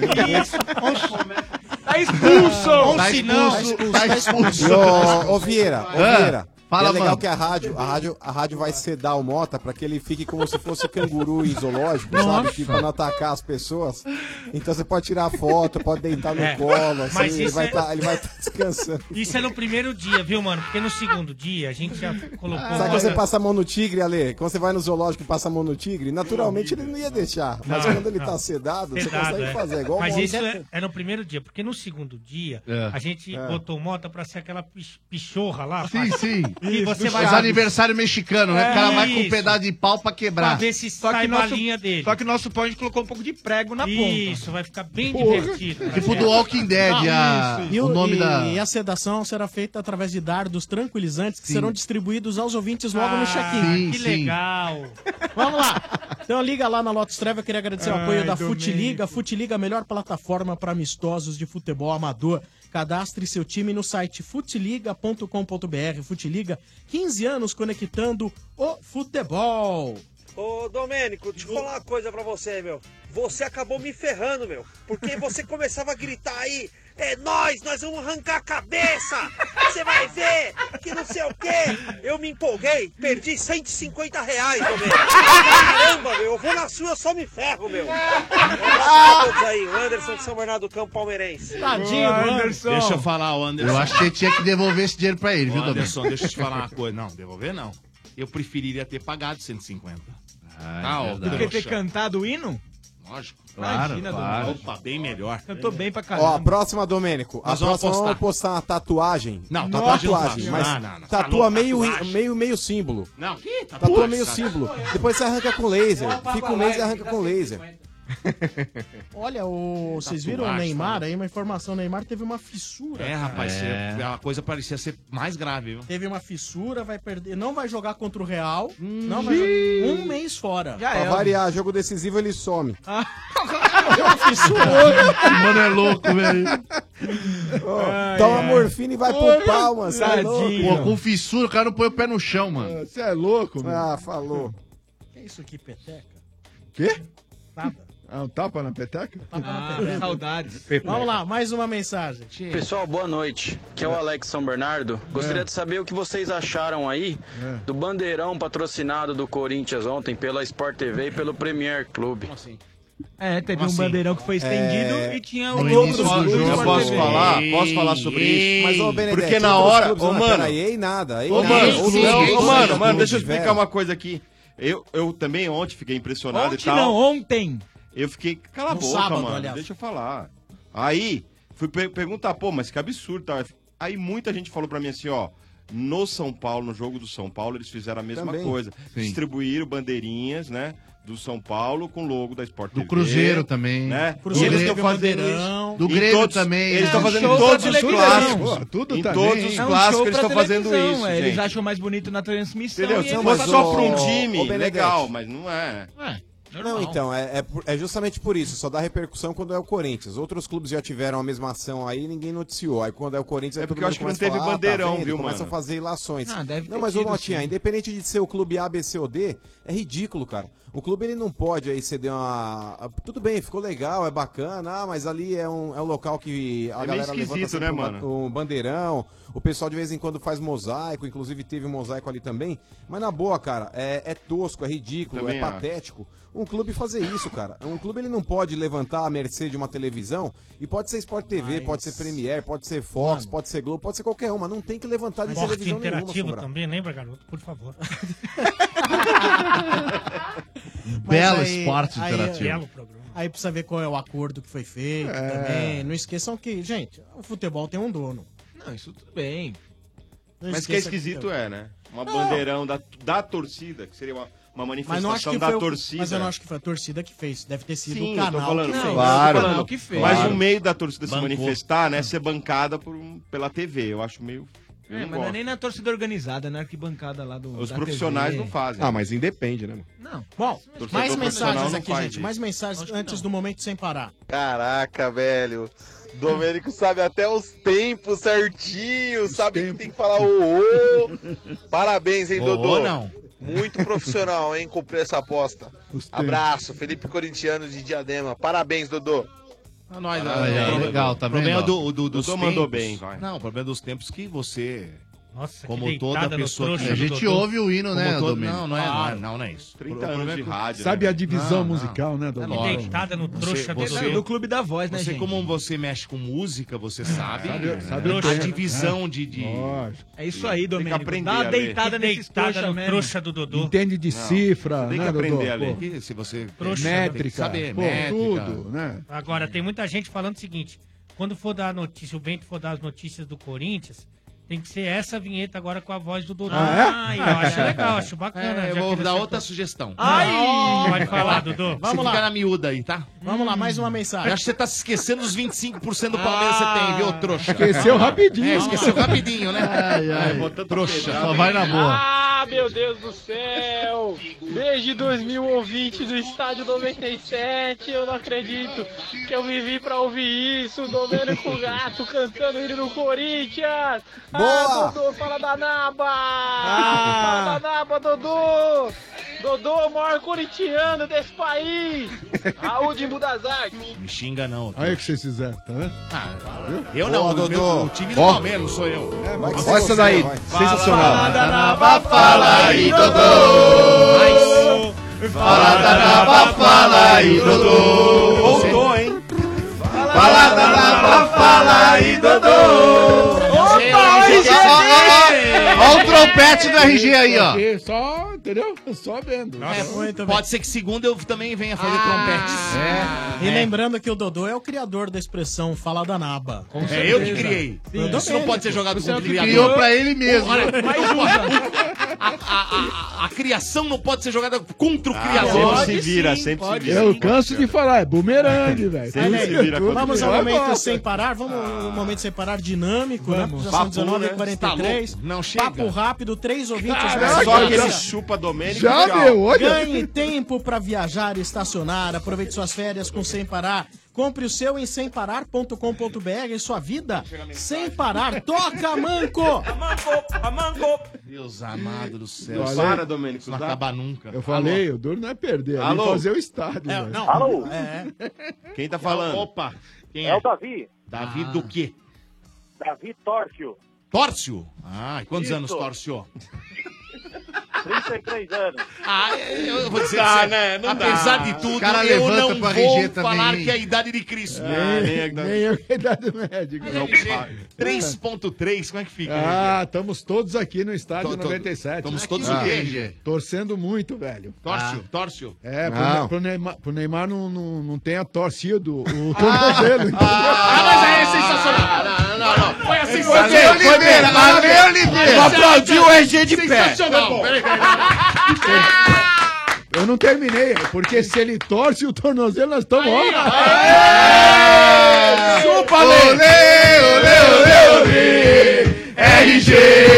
[SPEAKER 2] Tá expulso!
[SPEAKER 21] Ou se não...
[SPEAKER 16] Tá expulso.
[SPEAKER 18] E, ô Vieira,
[SPEAKER 16] Fala,
[SPEAKER 18] é legal
[SPEAKER 16] mano.
[SPEAKER 18] que a rádio vai sedar o Mota pra que ele fique como se fosse canguru em zoológico, sabe? Que pra não atacar as pessoas. Então você pode tirar foto, pode deitar no colo, assim,
[SPEAKER 21] mas
[SPEAKER 18] ele
[SPEAKER 21] isso
[SPEAKER 18] vai
[SPEAKER 21] é-
[SPEAKER 18] estar descansando.
[SPEAKER 21] Isso é no primeiro dia, viu, mano? Porque no segundo dia a gente já colocou...
[SPEAKER 18] Sabe quando você passa a mão no tigre, Ale? Quando você vai no zoológico e passa a mão no tigre, naturalmente ele não ia deixar. Mas quando ele tá sedado, você consegue fazer. Igual
[SPEAKER 21] Mas
[SPEAKER 18] o
[SPEAKER 21] isso
[SPEAKER 18] Mota.
[SPEAKER 21] é no primeiro dia, porque no segundo dia a gente botou o Mota pra ser aquela pichorra lá.
[SPEAKER 16] Sim, sim.
[SPEAKER 21] E você vai
[SPEAKER 16] Os aniversários mexicanos, né? O cara vai com um
[SPEAKER 21] Isso.
[SPEAKER 16] pedaço de pau pra quebrar.
[SPEAKER 21] Pra ver se sai balinha dele.
[SPEAKER 2] Só que o nosso pão a gente colocou um pouco de prego na ponta.
[SPEAKER 21] Isso, vai ficar bem divertido.
[SPEAKER 16] Tipo do Walking Dead,
[SPEAKER 14] E
[SPEAKER 16] o nome da...
[SPEAKER 14] E a sedação será feita através de dardos tranquilizantes que
[SPEAKER 16] Sim.
[SPEAKER 14] serão distribuídos aos ouvintes logo no check-in.
[SPEAKER 21] Que legal.
[SPEAKER 14] Vamos lá. Então liga lá na Lotus Treva, eu queria agradecer o apoio da
[SPEAKER 2] Domênico.
[SPEAKER 14] Futiliga. Futiliga, a melhor plataforma para amistosos de futebol amador. Cadastre seu time no site futiliga.com.br. Futiliga, 15 anos conectando o futebol.
[SPEAKER 11] Ô, Domênico, deixa eu falar uma coisa pra você, meu. Você acabou me ferrando, meu. Porque você começava a gritar aí, é nós vamos arrancar a cabeça! Você vai ver, que não sei o quê! Eu me empolguei, perdi R$150, Domênico. Caramba, meu, eu vou na sua, eu só me ferro, meu. Um abraço pra todos aí, o Anderson de São Bernardo do Campo Palmeirense.
[SPEAKER 14] Tadinho,
[SPEAKER 5] Deixa eu falar, o Anderson.
[SPEAKER 16] Eu acho que você tinha que devolver esse dinheiro pra ele, viu, Domênico?
[SPEAKER 5] Anderson, deixa eu te falar uma coisa. Não, devolver não. Eu preferiria ter pagado 150.
[SPEAKER 2] Do que ter cantado o hino?
[SPEAKER 5] Lógico.
[SPEAKER 2] Imagina, Domênico.
[SPEAKER 5] Opa, bem melhor.
[SPEAKER 2] Cantou bem pra
[SPEAKER 18] Ó,
[SPEAKER 2] caramba.
[SPEAKER 18] a próxima, Domênico. A
[SPEAKER 5] Nós vamos
[SPEAKER 18] próxima vamos
[SPEAKER 5] apostar.
[SPEAKER 18] postar uma tatuagem.
[SPEAKER 5] Não,
[SPEAKER 18] tatuagem.
[SPEAKER 5] tatuagem não
[SPEAKER 18] Mas
[SPEAKER 5] faço. Não.
[SPEAKER 18] tatua
[SPEAKER 5] Falou
[SPEAKER 18] meio,
[SPEAKER 5] tatuagem.
[SPEAKER 18] meio símbolo.
[SPEAKER 5] Não, que
[SPEAKER 18] Tatua meio símbolo. Depois você arranca com laser. Fica um mês e arranca com laser.
[SPEAKER 14] Olha, vocês viram o
[SPEAKER 5] baixo,
[SPEAKER 14] Neymar aí? Uma informação, o Neymar teve uma fissura.
[SPEAKER 5] É, rapaz, a coisa parecia ser mais grave, viu?
[SPEAKER 14] Teve uma fissura, vai perder, não vai jogar contra o Real, não vai jogar, um mês fora.
[SPEAKER 18] Pra variar, jogo decisivo ele some.
[SPEAKER 14] Uma fissura.
[SPEAKER 16] Mano, é louco, velho.
[SPEAKER 18] Toma morfina e vai pro pau, mano. Você é louco.
[SPEAKER 16] Pô, com fissura, o cara não põe o pé no chão, mano.
[SPEAKER 19] Você é louco, meu.
[SPEAKER 18] Ah, falou.
[SPEAKER 14] Que isso aqui, peteca?
[SPEAKER 19] Quê?
[SPEAKER 14] Nada.
[SPEAKER 19] Ah, um tapa na peteca?
[SPEAKER 2] Saudades.
[SPEAKER 14] Vamos lá, mais uma mensagem.
[SPEAKER 13] Pessoal, boa noite. Aqui é o Alex São Bernardo. Gostaria de saber o que vocês acharam aí do bandeirão patrocinado do Corinthians ontem pela Sport TV e pelo Premier Clube.
[SPEAKER 5] Como assim?
[SPEAKER 2] É, teve
[SPEAKER 5] Como
[SPEAKER 2] um
[SPEAKER 5] assim?
[SPEAKER 2] bandeirão que foi estendido e tinha o
[SPEAKER 16] No
[SPEAKER 2] logo
[SPEAKER 16] início
[SPEAKER 2] do
[SPEAKER 16] do jogo.
[SPEAKER 2] Sport
[SPEAKER 17] Eu posso
[SPEAKER 2] TV.
[SPEAKER 17] falar? Posso falar sobre isso?
[SPEAKER 18] Mas, ô, Benedetti,
[SPEAKER 17] Porque na
[SPEAKER 18] outros
[SPEAKER 17] hora...
[SPEAKER 18] clubes,
[SPEAKER 17] Ô,
[SPEAKER 18] não,
[SPEAKER 17] mano...
[SPEAKER 18] peraí, ei nada. Ei
[SPEAKER 17] Ô,
[SPEAKER 18] nada.
[SPEAKER 17] mano,
[SPEAKER 18] Outros
[SPEAKER 17] não,
[SPEAKER 18] clubes,
[SPEAKER 17] ô, mano,
[SPEAKER 18] clubes
[SPEAKER 17] deixa eu
[SPEAKER 18] tiveram.
[SPEAKER 17] explicar uma coisa aqui. Eu também ontem fiquei impressionado
[SPEAKER 2] Ontem
[SPEAKER 17] e tal.
[SPEAKER 2] não, ontem.
[SPEAKER 17] Eu fiquei, cala a
[SPEAKER 14] No
[SPEAKER 17] boca,
[SPEAKER 14] sábado,
[SPEAKER 17] mano,
[SPEAKER 14] aliás.
[SPEAKER 17] deixa eu falar. Aí, fui perguntar, pô, mas que absurdo, tá? Aí muita gente falou pra mim assim, ó, no São Paulo, no jogo do São Paulo, eles fizeram a mesma
[SPEAKER 18] Também.
[SPEAKER 17] coisa.
[SPEAKER 16] Sim.
[SPEAKER 17] Distribuíram bandeirinhas, né, do São Paulo com o logo da Sport
[SPEAKER 16] Do
[SPEAKER 17] TV.
[SPEAKER 16] Cruzeiro também.
[SPEAKER 17] Né?
[SPEAKER 14] Cruzeiro
[SPEAKER 17] E eles
[SPEAKER 14] teve
[SPEAKER 17] estão fazendo
[SPEAKER 14] bandeirão.
[SPEAKER 17] isso.
[SPEAKER 16] Do
[SPEAKER 17] em
[SPEAKER 16] Grêmio
[SPEAKER 17] todos-
[SPEAKER 16] também.
[SPEAKER 17] Eles estão
[SPEAKER 16] É.
[SPEAKER 17] fazendo
[SPEAKER 2] show
[SPEAKER 17] em todos
[SPEAKER 2] pra
[SPEAKER 17] os
[SPEAKER 2] televisão.
[SPEAKER 17] clássicos.
[SPEAKER 19] Pô, tudo
[SPEAKER 17] em
[SPEAKER 19] também,
[SPEAKER 17] todos
[SPEAKER 19] hein?
[SPEAKER 17] os
[SPEAKER 2] É um
[SPEAKER 17] clássicos
[SPEAKER 2] show
[SPEAKER 17] eles
[SPEAKER 2] pra
[SPEAKER 17] estão fazendo
[SPEAKER 2] televisão,
[SPEAKER 17] isso,
[SPEAKER 2] Eles
[SPEAKER 17] gente.
[SPEAKER 2] acham mais bonito na transmissão.
[SPEAKER 17] Entendeu?
[SPEAKER 2] e
[SPEAKER 17] Se
[SPEAKER 2] eles
[SPEAKER 17] fosse
[SPEAKER 2] fazem
[SPEAKER 17] só
[SPEAKER 2] um
[SPEAKER 17] pra um
[SPEAKER 2] show.
[SPEAKER 17] time,
[SPEAKER 18] Ô, Benedetti.
[SPEAKER 17] legal, mas não é.
[SPEAKER 18] Não, então, é justamente por isso, só dá repercussão quando é o Corinthians. Outros clubes já tiveram a mesma ação aí e ninguém noticiou. Aí quando é o Corinthians,
[SPEAKER 17] É
[SPEAKER 18] aí
[SPEAKER 17] porque
[SPEAKER 18] todo
[SPEAKER 17] eu
[SPEAKER 18] mundo
[SPEAKER 17] acho que não
[SPEAKER 18] começa a
[SPEAKER 17] teve
[SPEAKER 18] falar,
[SPEAKER 17] bandeirão,
[SPEAKER 18] vendo?
[SPEAKER 17] viu,
[SPEAKER 18] Começam a
[SPEAKER 17] mano?
[SPEAKER 18] fazer ilações.
[SPEAKER 2] Ah, deve ter
[SPEAKER 18] Não, mas, ô
[SPEAKER 2] tido,
[SPEAKER 18] Motinha,
[SPEAKER 2] sim.
[SPEAKER 18] independente de ser o clube A, B, C ou D, é ridículo, cara. O clube ele não pode aí ceder uma... Tudo bem, ficou legal, é bacana, mas ali é um local que a
[SPEAKER 17] meio
[SPEAKER 18] galera levanta
[SPEAKER 17] esquisito,
[SPEAKER 18] sempre
[SPEAKER 17] né, mano?
[SPEAKER 18] um bandeirão, o pessoal de vez em quando faz mosaico, inclusive teve um mosaico ali também, mas na boa, cara, é tosco, é ridículo,
[SPEAKER 17] Também
[SPEAKER 18] é
[SPEAKER 17] acho.
[SPEAKER 18] patético. Um clube fazer isso, cara. Um clube ele não pode levantar a mercê de uma televisão e pode ser Sport TV,
[SPEAKER 14] Mas-
[SPEAKER 18] pode ser Premiere, pode ser Fox, pode ser Globo, pode ser qualquer uma. Não tem que levantar de
[SPEAKER 21] Esporte
[SPEAKER 18] televisão nenhuma,
[SPEAKER 21] interativo
[SPEAKER 18] Sombra.
[SPEAKER 21] também, lembra, garoto? Por favor.
[SPEAKER 16] Belo
[SPEAKER 14] aí-
[SPEAKER 16] esporte
[SPEAKER 14] aí-
[SPEAKER 16] interativo.
[SPEAKER 21] Belo programa.
[SPEAKER 14] Aí precisa ver qual é o acordo que foi feito também. Não esqueçam que, gente, o futebol tem um dono.
[SPEAKER 2] Não, isso tudo bem.
[SPEAKER 14] Não
[SPEAKER 17] Mas que é
[SPEAKER 14] esqueça
[SPEAKER 17] esquisito é, né? Uma
[SPEAKER 14] Não.
[SPEAKER 17] bandeirão da torcida, que seria uma
[SPEAKER 14] Mas não acho
[SPEAKER 17] manifestação
[SPEAKER 14] que
[SPEAKER 17] da
[SPEAKER 14] foi
[SPEAKER 17] torcida.
[SPEAKER 14] mas eu não acho que foi a torcida que fez. Deve ter sido
[SPEAKER 17] Sim,
[SPEAKER 14] o
[SPEAKER 17] eu
[SPEAKER 14] canal
[SPEAKER 17] tô falando,
[SPEAKER 14] que fez.
[SPEAKER 17] claro.
[SPEAKER 14] O canal que fez.
[SPEAKER 17] Mas o meio da torcida se
[SPEAKER 16] Bancou.
[SPEAKER 17] manifestar, né, ser bancada pela TV, eu acho meio... eu
[SPEAKER 2] É,
[SPEAKER 17] não
[SPEAKER 2] mas não é
[SPEAKER 17] gosto.
[SPEAKER 2] nem na torcida organizada, na arquibancada lá do.
[SPEAKER 17] Os
[SPEAKER 2] da
[SPEAKER 17] profissionais
[SPEAKER 2] TV.
[SPEAKER 17] não fazem.
[SPEAKER 12] Ah, mas independe, né, mano?
[SPEAKER 2] Não.
[SPEAKER 14] Bom,
[SPEAKER 17] Torcedor
[SPEAKER 14] mais
[SPEAKER 17] profissional
[SPEAKER 14] mensagens
[SPEAKER 17] não
[SPEAKER 14] aqui,
[SPEAKER 17] faz
[SPEAKER 14] gente.
[SPEAKER 17] isso.
[SPEAKER 14] Mais mensagens antes do momento sem parar.
[SPEAKER 15] Caraca, velho. Domênico sabe até os tempos certinho, sabe que tem que falar ô. Parabéns, hein,
[SPEAKER 16] Ô,
[SPEAKER 15] Dodô?
[SPEAKER 16] ô, não.
[SPEAKER 15] Muito profissional, hein, cumprir essa aposta. Abraço, Felipe Corintiano de Diadema. Parabéns, Dodô.
[SPEAKER 5] A nós,
[SPEAKER 16] legal, tá
[SPEAKER 5] O problema
[SPEAKER 16] vendo?
[SPEAKER 5] dos
[SPEAKER 17] Dodô mandou
[SPEAKER 5] tempos.
[SPEAKER 17] bem, vai.
[SPEAKER 5] Não, o problema é dos tempos que você...
[SPEAKER 21] Nossa,
[SPEAKER 5] como
[SPEAKER 21] que
[SPEAKER 5] toda
[SPEAKER 21] deitada no
[SPEAKER 5] pessoa
[SPEAKER 21] trouxa
[SPEAKER 5] que...
[SPEAKER 16] A
[SPEAKER 21] do
[SPEAKER 16] gente
[SPEAKER 21] Dodô.
[SPEAKER 16] ouve o hino, né,
[SPEAKER 5] Como todo-
[SPEAKER 16] Domênico?
[SPEAKER 5] não é isso.
[SPEAKER 17] 30
[SPEAKER 5] O problema
[SPEAKER 17] anos
[SPEAKER 5] é
[SPEAKER 17] de
[SPEAKER 5] que-
[SPEAKER 17] rádio,
[SPEAKER 19] Sabe
[SPEAKER 17] né?
[SPEAKER 19] a divisão
[SPEAKER 5] Não, não.
[SPEAKER 19] musical, né,
[SPEAKER 5] É
[SPEAKER 19] Dodô?
[SPEAKER 5] lógico.
[SPEAKER 21] Deitada no trouxa do
[SPEAKER 5] Você-
[SPEAKER 21] Dodô.
[SPEAKER 2] Do Clube da Voz, né,
[SPEAKER 5] Você,
[SPEAKER 2] gente?
[SPEAKER 5] como você mexe com música, você sabe,
[SPEAKER 19] sabe
[SPEAKER 5] a
[SPEAKER 19] o tempo,
[SPEAKER 5] divisão de...
[SPEAKER 19] Lógico.
[SPEAKER 2] É isso aí, Domênico.
[SPEAKER 17] aprender
[SPEAKER 2] Dá uma
[SPEAKER 17] a ler.
[SPEAKER 2] deitada nesses
[SPEAKER 21] Deitada
[SPEAKER 2] trouxa
[SPEAKER 21] no
[SPEAKER 2] mesmo.
[SPEAKER 21] trouxa do Dodô.
[SPEAKER 19] Entende de cifra,
[SPEAKER 17] tem que
[SPEAKER 19] né,
[SPEAKER 17] aprender
[SPEAKER 19] Dodô?
[SPEAKER 17] a ler.
[SPEAKER 19] Pô,
[SPEAKER 5] Que se você...
[SPEAKER 21] Trouxa,
[SPEAKER 19] métrica,
[SPEAKER 5] saber,
[SPEAKER 19] pô,
[SPEAKER 5] métrica.
[SPEAKER 19] tudo, né?
[SPEAKER 21] Agora, tem muita gente falando o seguinte: quando for dar a notícia, o Bento for dar as notícias do Corinthians, Tem que ser essa vinheta agora com a voz do Dodô.
[SPEAKER 22] Ah,
[SPEAKER 21] Eu acho legal, acho bacana.
[SPEAKER 16] Eu
[SPEAKER 21] já
[SPEAKER 16] vou
[SPEAKER 21] que ele
[SPEAKER 16] dar
[SPEAKER 21] acertou.
[SPEAKER 16] outra sugestão.
[SPEAKER 21] Pode falar, Dodô.
[SPEAKER 16] Você fica na miúda aí, tá?
[SPEAKER 14] Vamos lá, mais uma mensagem.
[SPEAKER 16] Eu acho que você tá se esquecendo dos 25% do Palmeiras que você tem, viu, trouxa?
[SPEAKER 22] Esqueceu rapidinho.
[SPEAKER 16] Esqueceu rapidinho, né? Trouxa. Só vai na boa.
[SPEAKER 3] Ah, meu Deus do céu! Desde 2000 ouvintes do Estádio 97, eu não acredito que eu vivi pra ouvir isso. Domênico Gato cantando ele no Corinthians.
[SPEAKER 18] Boa!
[SPEAKER 3] Ah, Dodô, fala da Naba! Fala da Naba, Dodô! Dodô, o maior corintiano desse país! Raul de das Artes!
[SPEAKER 16] Me xinga não.
[SPEAKER 19] Olha o que vocês fizeram, tá vendo?
[SPEAKER 16] Eu não, o time do Palmeiras, não sou eu.
[SPEAKER 22] Olha essa daí, sensacional.
[SPEAKER 16] Fala da Naba, fala aí, Dodô! Fala da Naba, fala aí, Dodô!
[SPEAKER 17] Voltou, hein?
[SPEAKER 16] Fala da Naba, fala aí, Dodô!
[SPEAKER 21] Opa, RG!
[SPEAKER 16] Olha o trompete do RG aí, ó.
[SPEAKER 19] Só, entendeu? Só vendo.
[SPEAKER 16] Pode ser que segunda eu também venha fazer trompetes.
[SPEAKER 14] E lembrando que o Dodô é o criador da expressão Fala da Naba.
[SPEAKER 16] É eu que criei.
[SPEAKER 14] Sim.
[SPEAKER 16] Isso não pode ser jogado com o criador.
[SPEAKER 14] criou pra ele mesmo.
[SPEAKER 16] Olha, a criação não pode ser jogada contra o criador.
[SPEAKER 17] Sempre se vira, sempre se vira.
[SPEAKER 19] Eu canso de falar, é bumerangue, velho.
[SPEAKER 17] Sempre se vira contra
[SPEAKER 14] Vamos
[SPEAKER 17] o
[SPEAKER 14] ao
[SPEAKER 17] criador.
[SPEAKER 14] momento sem parar, vamos ao momento sem parar dinâmico, né? Já são
[SPEAKER 17] Papo,
[SPEAKER 14] 19h43.
[SPEAKER 16] Tá louco? Não chega.
[SPEAKER 14] Papo rápido, 3 ouvintes.
[SPEAKER 17] Caraca, só aquele chupa Domênico.
[SPEAKER 19] Já
[SPEAKER 17] tchau.
[SPEAKER 19] deu, olha.
[SPEAKER 14] Ganhe tempo para viajar e estacionar. Aproveite suas férias com Sem Parar. Compre o seu em semparar.com.br. Sua vida sem parar. Toca, Manco!
[SPEAKER 16] Deus amado do céu.
[SPEAKER 19] Olha,
[SPEAKER 17] Para, Domênico.
[SPEAKER 16] Isso não
[SPEAKER 17] dá.
[SPEAKER 16] acaba nunca.
[SPEAKER 19] Eu falei, o duro não é perder, é
[SPEAKER 17] Alô?
[SPEAKER 19] fazer o estádio. velho.
[SPEAKER 14] Não,
[SPEAKER 3] Alô?
[SPEAKER 17] Quem tá falando?
[SPEAKER 16] Opa. Quem
[SPEAKER 3] É
[SPEAKER 16] é?
[SPEAKER 3] o Davi.
[SPEAKER 16] Davi do quê?
[SPEAKER 3] Davi Tórcio.
[SPEAKER 16] Tórcio? Ah, e quantos
[SPEAKER 3] Isso.
[SPEAKER 16] anos Tórcio?
[SPEAKER 3] 33 anos.
[SPEAKER 16] Ah, eu vou dizer
[SPEAKER 17] Dá,
[SPEAKER 16] que você,
[SPEAKER 17] né? Não
[SPEAKER 16] apesar
[SPEAKER 17] dá.
[SPEAKER 16] de tudo,
[SPEAKER 17] O cara
[SPEAKER 16] eu
[SPEAKER 17] levanta
[SPEAKER 16] não
[SPEAKER 17] pro
[SPEAKER 16] vou
[SPEAKER 17] RG também,
[SPEAKER 16] falar
[SPEAKER 17] hein?
[SPEAKER 16] que é a idade de Cristo.
[SPEAKER 19] Nem eu que é idade médica.
[SPEAKER 16] 3.3, como é que fica?
[SPEAKER 19] Ah, estamos todos aqui no estádio
[SPEAKER 16] Tô-
[SPEAKER 19] 97.
[SPEAKER 16] estamos
[SPEAKER 19] Aqui,
[SPEAKER 16] todos o quê,
[SPEAKER 19] ah,
[SPEAKER 16] RG?
[SPEAKER 19] Torcendo muito, velho.
[SPEAKER 16] Tórcio, Tórcio.
[SPEAKER 19] É,
[SPEAKER 22] Não.
[SPEAKER 19] pro Neymar não tenha torcido o tornozelo.
[SPEAKER 16] mas aí é sensacional. Não. Foi assim, foi bem.
[SPEAKER 17] Ale Oliveira. Vou aplaudir o RG de pé.
[SPEAKER 16] Sensacional. Peraí.
[SPEAKER 19] Eu não terminei, porque se ele torce o tornozelo, nós estamos...
[SPEAKER 17] Chupa, Ale.
[SPEAKER 16] RG.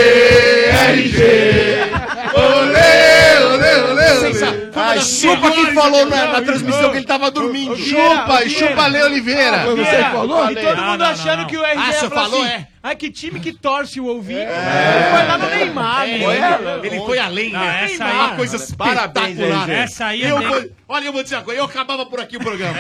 [SPEAKER 17] Chupa quem falou na transmissão que ele tava dormindo.
[SPEAKER 16] Chupa Lê Oliveira.
[SPEAKER 19] Foi você que falou?
[SPEAKER 2] E todo mundo achando que o RG
[SPEAKER 16] Ah, você
[SPEAKER 2] ia falar
[SPEAKER 16] falou,
[SPEAKER 2] assim,
[SPEAKER 16] é?
[SPEAKER 2] ai, que time que torce o ouvinte. Ele foi lá no Neymar,
[SPEAKER 16] Ele foi além,
[SPEAKER 21] Não,
[SPEAKER 16] né?
[SPEAKER 21] essa aí-
[SPEAKER 16] Uma coisa espetacular.
[SPEAKER 21] Essa aí
[SPEAKER 16] Eu
[SPEAKER 21] é
[SPEAKER 16] vou- Olha, eu vou dizer uma coisa. Eu acabava por aqui o programa.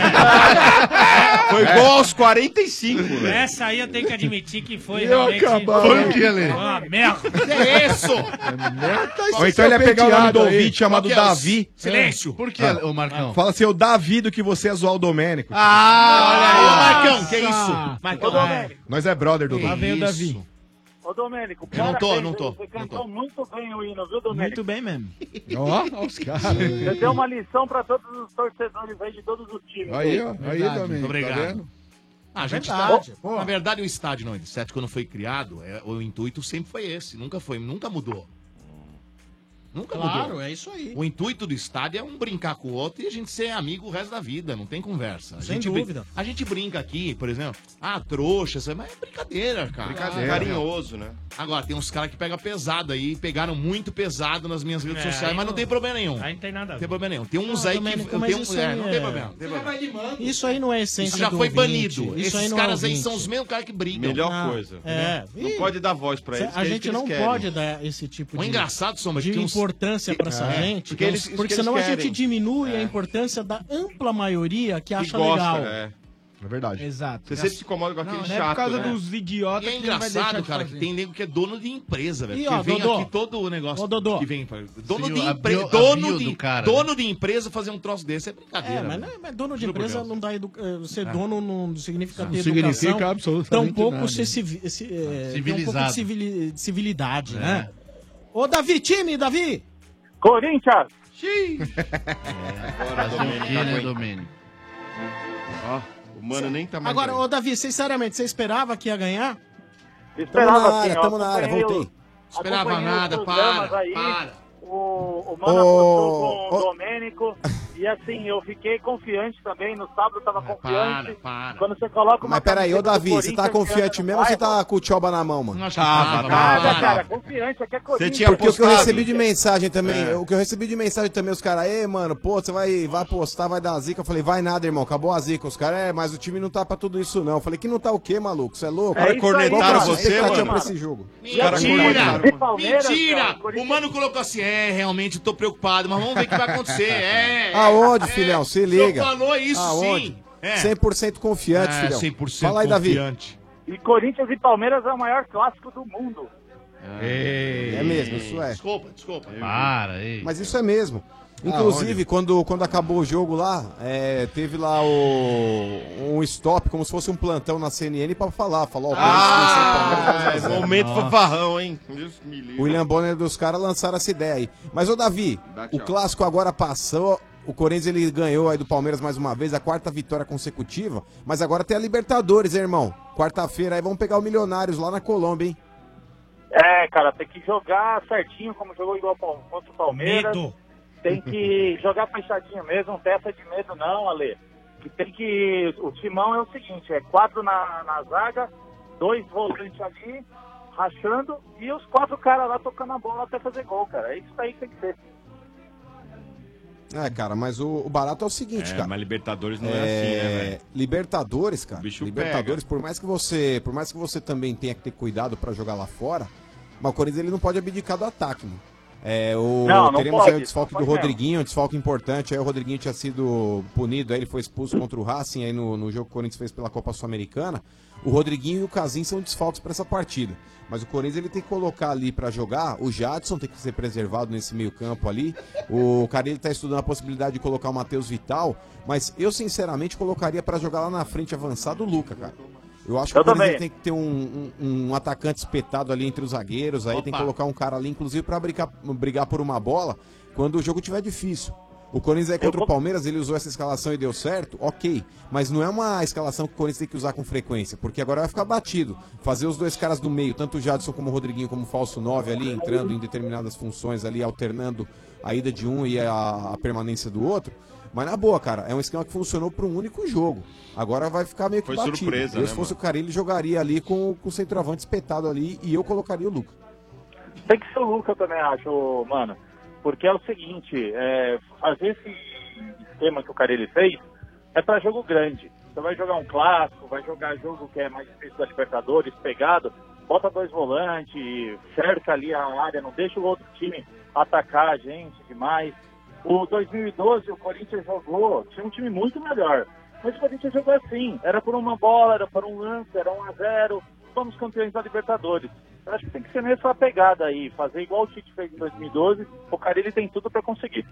[SPEAKER 17] Foi gol aos 45, velho.
[SPEAKER 21] Essa aí eu tenho que admitir que foi
[SPEAKER 19] Eu
[SPEAKER 21] realmente
[SPEAKER 19] acabava.
[SPEAKER 16] Foi o que, Ale?
[SPEAKER 21] uma merda.
[SPEAKER 16] Que é isso?
[SPEAKER 22] Ou então ele ia pegar o nome do ouvinte chamado
[SPEAKER 16] Qual que é o-
[SPEAKER 22] Davi.
[SPEAKER 16] Silêncio.
[SPEAKER 22] Por
[SPEAKER 16] quê, ô Marcão?
[SPEAKER 22] Fala assim, eu Davi do que você é zoar o Domênico.
[SPEAKER 16] Olha aí, ô Marcão, que isso? Marcão,
[SPEAKER 22] Nós é brother do
[SPEAKER 19] Lá vem o Davi.
[SPEAKER 3] Ô, Domênico,
[SPEAKER 16] Eu não tô,
[SPEAKER 3] parabéns,
[SPEAKER 16] não tô,
[SPEAKER 3] Você
[SPEAKER 16] não
[SPEAKER 3] cantou
[SPEAKER 16] tô.
[SPEAKER 3] muito bem o hino, viu, Domênico?
[SPEAKER 2] Muito bem mesmo.
[SPEAKER 19] Ó, os caras.
[SPEAKER 3] Você deu uma lição pra todos os torcedores aí de todos os times.
[SPEAKER 19] Aí, ó. Aí,
[SPEAKER 16] Verdade,
[SPEAKER 19] Domênico.
[SPEAKER 16] obrigado.
[SPEAKER 19] Tá vendo?
[SPEAKER 16] A gente
[SPEAKER 14] Verdade,
[SPEAKER 16] tá... Na verdade, o estádio 97, quando foi criado, o intuito sempre foi esse. Nunca mudou. Nunca
[SPEAKER 14] Claro,
[SPEAKER 16] mudou.
[SPEAKER 14] é isso aí.
[SPEAKER 16] O intuito do estádio é um brincar com o outro e a gente ser amigo o resto da vida, não tem conversa.
[SPEAKER 14] Sem
[SPEAKER 16] gente
[SPEAKER 14] dúvida.
[SPEAKER 16] A gente brinca aqui, por exemplo, trouxa, mas é brincadeira, cara.
[SPEAKER 17] Brincadeira. Carinhoso, né?
[SPEAKER 16] Agora, tem uns caras que pegam pesado aí, pegaram muito pesado nas minhas redes
[SPEAKER 21] É,
[SPEAKER 16] sociais,
[SPEAKER 21] aí
[SPEAKER 16] mas não tem problema nenhum.
[SPEAKER 21] Aí não tem nada a
[SPEAKER 16] Não
[SPEAKER 21] ver.
[SPEAKER 16] tem problema nenhum. Tem uns
[SPEAKER 14] Não,
[SPEAKER 16] aí
[SPEAKER 14] Domênico,
[SPEAKER 16] que.
[SPEAKER 14] mas isso aí
[SPEAKER 16] não
[SPEAKER 14] é-
[SPEAKER 16] tem problema. Não tem problema.
[SPEAKER 14] Isso aí não é essência
[SPEAKER 16] Isso já
[SPEAKER 14] do
[SPEAKER 16] foi
[SPEAKER 14] ouvinte.
[SPEAKER 16] banido.
[SPEAKER 14] Isso aí
[SPEAKER 16] Esses
[SPEAKER 14] não é
[SPEAKER 16] caras aí
[SPEAKER 14] ouvinte.
[SPEAKER 16] são os mesmos caras que brigam.
[SPEAKER 17] Melhor coisa.
[SPEAKER 14] É.
[SPEAKER 17] Não pode dar voz pra eles. que
[SPEAKER 14] A
[SPEAKER 17] é isso
[SPEAKER 14] gente
[SPEAKER 17] que eles
[SPEAKER 14] não
[SPEAKER 17] querem.
[SPEAKER 14] pode dar esse tipo
[SPEAKER 16] O
[SPEAKER 14] de,
[SPEAKER 16] engraçado, Sombra,
[SPEAKER 14] de
[SPEAKER 16] que uns-
[SPEAKER 14] importância pra essa gente,
[SPEAKER 17] porque eles- isso
[SPEAKER 14] porque
[SPEAKER 17] que eles
[SPEAKER 14] senão a gente
[SPEAKER 17] querem.
[SPEAKER 14] diminui a importância da ampla maioria que acha
[SPEAKER 17] gosta,
[SPEAKER 14] legal.
[SPEAKER 17] é.
[SPEAKER 22] É verdade.
[SPEAKER 2] Exato.
[SPEAKER 17] Você sempre se incomoda com aquele
[SPEAKER 2] Não é
[SPEAKER 17] chato,
[SPEAKER 2] por causa
[SPEAKER 17] né?
[SPEAKER 2] dos idiotas
[SPEAKER 16] E é
[SPEAKER 2] que ele vai deixar
[SPEAKER 16] engraçado,
[SPEAKER 2] de
[SPEAKER 16] cara,
[SPEAKER 2] fazer.
[SPEAKER 16] que tem nego que é dono de empresa, velho.
[SPEAKER 14] E,
[SPEAKER 16] Porque
[SPEAKER 14] ó,
[SPEAKER 16] vem
[SPEAKER 14] Dodô.
[SPEAKER 16] aqui todo o negócio
[SPEAKER 14] Ô, Dodô.
[SPEAKER 16] que vem. Dono Sim, de a empresa. bio- a Dono bio de, do cara, dono de empresa fazer um troço desse é brincadeira.
[SPEAKER 14] É, mas,
[SPEAKER 16] velho.
[SPEAKER 14] mas dono de
[SPEAKER 16] Juro por
[SPEAKER 14] empresa
[SPEAKER 16] Deus.
[SPEAKER 14] não dá ser dono não significa ter
[SPEAKER 19] significa
[SPEAKER 14] educação,
[SPEAKER 19] absolutamente
[SPEAKER 14] tampouco
[SPEAKER 19] nada.
[SPEAKER 14] ser ter um pouco
[SPEAKER 16] Civilizado.
[SPEAKER 14] de civilidade, né? Ô, Davi, time, Davi!
[SPEAKER 3] Corinthians!
[SPEAKER 17] Agora, Domênico, tá aguenta.
[SPEAKER 16] Domênico?
[SPEAKER 17] Ó, o mano nem tá mais
[SPEAKER 14] Agora,
[SPEAKER 17] aí.
[SPEAKER 14] ô, Davi, sinceramente, você esperava que ia ganhar?
[SPEAKER 4] Esperava,
[SPEAKER 22] na área,
[SPEAKER 4] assim, ó,
[SPEAKER 22] tamo na área,
[SPEAKER 4] acompanhei
[SPEAKER 22] voltei.
[SPEAKER 2] Esperava
[SPEAKER 4] acompanhei
[SPEAKER 2] nada,
[SPEAKER 4] os programas
[SPEAKER 2] para,
[SPEAKER 4] aí.
[SPEAKER 2] para.
[SPEAKER 4] O Mano apostou com o Domênico. E assim, eu fiquei confiante também. No sábado eu tava confiante.
[SPEAKER 2] para.
[SPEAKER 4] Quando você coloca uma
[SPEAKER 22] Mas peraí, ô
[SPEAKER 4] camiseta do
[SPEAKER 22] Davi, você tá
[SPEAKER 4] Corinthians
[SPEAKER 22] confiante
[SPEAKER 4] ganhando
[SPEAKER 22] mesmo ou você
[SPEAKER 4] bairro,
[SPEAKER 22] tá com o tchoba na mão, mano?
[SPEAKER 4] Nada, cara, confiante, aqui é Corinthians.
[SPEAKER 22] Porque o que eu recebi de mensagem também, o que eu recebi de mensagem também, os caras, mano, pô, você vai apostar, vai dar zica. Eu falei, vai nada, irmão, acabou a zica. Os caras, mas o time não tá pra tudo isso, não. Eu falei, que não tá o quê, maluco? Você é louco?
[SPEAKER 17] Cara, cornetaram você, mano.
[SPEAKER 22] Pra esse jogo.
[SPEAKER 16] Mentira! Mentira! O mano colocou assim, realmente eu tô preocupado, mas vamos ver o que vai acontecer.
[SPEAKER 22] Aonde, filhão? Se liga.
[SPEAKER 16] O senhor falou isso,
[SPEAKER 22] aonde?
[SPEAKER 16] sim.
[SPEAKER 22] 100% confiante, filhão.
[SPEAKER 16] 100%
[SPEAKER 22] Fala aí, Davi.
[SPEAKER 4] E Corinthians e Palmeiras é o maior clássico do mundo.
[SPEAKER 22] É mesmo, isso é.
[SPEAKER 16] Desculpa.
[SPEAKER 22] Para, ei. Mas isso é mesmo. Inclusive, quando acabou o jogo lá, teve lá um stop, como se fosse um plantão na CNN pra falar. Falou,
[SPEAKER 17] momento fanfarrão, hein? Deus me livre.
[SPEAKER 22] O William Bonner dos caras lançaram essa ideia aí. Mas, ô Davi, o clássico agora passou. O Corinthians ele ganhou aí do Palmeiras mais uma vez, a 4ª vitória consecutiva. Mas agora tem a Libertadores, hein, irmão? Quarta-feira aí vamos pegar o Milionários lá na Colômbia, hein?
[SPEAKER 4] Cara, tem que jogar certinho, como jogou igual contra o Palmeiras.
[SPEAKER 22] Medo.
[SPEAKER 4] Tem que jogar fechadinho mesmo, não tem essa de medo não, Ale. O timão é o seguinte, 4 na zaga, 2 volantes ali, rachando, e os 4 caras lá tocando a bola até fazer gol, cara. É isso aí que tem que ser.
[SPEAKER 22] Cara, mas o barato é o seguinte, cara.
[SPEAKER 17] Mas Libertadores não é assim, né, velho?
[SPEAKER 22] Libertadores, cara.
[SPEAKER 17] Bicho
[SPEAKER 22] Libertadores, por mais que você também tenha que ter cuidado pra jogar lá fora, mas o Corinthians ele não pode abdicar do ataque, mano. Teremos
[SPEAKER 4] pode,
[SPEAKER 22] aí o desfalque do Rodriguinho, um desfalque importante. Aí o Rodriguinho tinha sido punido, aí ele foi expulso contra o Racing aí no jogo que o Corinthians fez pela Copa Sul-Americana. O Rodriguinho e o Casim são desfalques para essa partida. Mas o Corinthians ele tem que colocar ali para jogar. O Jadson tem que ser preservado nesse meio campo ali. O Carille tá estudando a possibilidade de colocar o Matheus Vital. Mas eu sinceramente colocaria para jogar lá na frente avançado o Luca, cara. Eu acho que o Corinthians tem que ter um atacante espetado ali entre os zagueiros, aí tem que colocar um cara ali, inclusive, pra brigar por uma bola quando o jogo tiver difícil. O Corinthians aí contra o Palmeiras, ele usou essa escalação e deu certo, ok. Mas não é uma escalação que o Corinthians tem que usar com frequência, porque agora vai ficar batido. Fazer os dois caras do meio, tanto o Jadson como o Rodriguinho, como o falso 9 ali, entrando em determinadas funções ali, alternando a ida de um e a permanência do outro. Mas na boa, cara, é um esquema que funcionou para um único jogo. Agora vai ficar meio que
[SPEAKER 17] Foi
[SPEAKER 22] batido.
[SPEAKER 17] surpresa,
[SPEAKER 22] Se fosse o Carille, ele jogaria ali com o centroavante espetado ali e eu colocaria o Luca.
[SPEAKER 4] Tem que ser o Luca, eu também acho, mano. Porque é o seguinte, fazer esse esquema que o Carille fez é para jogo grande. Você vai jogar um clássico, vai jogar jogo que é mais difícil da Libertadores, pegado, bota 2 volantes, cerca ali a área, não deixa o outro time atacar a gente demais. O 2012 o Corinthians jogou, tinha um time muito melhor, mas o Corinthians jogou assim, era por uma bola, era por um lance, era 1-0, somos campeões da Libertadores. Eu acho que tem que ser nessa pegada aí, fazer igual o Tite fez em 2012, o Carille tem tudo pra conseguir.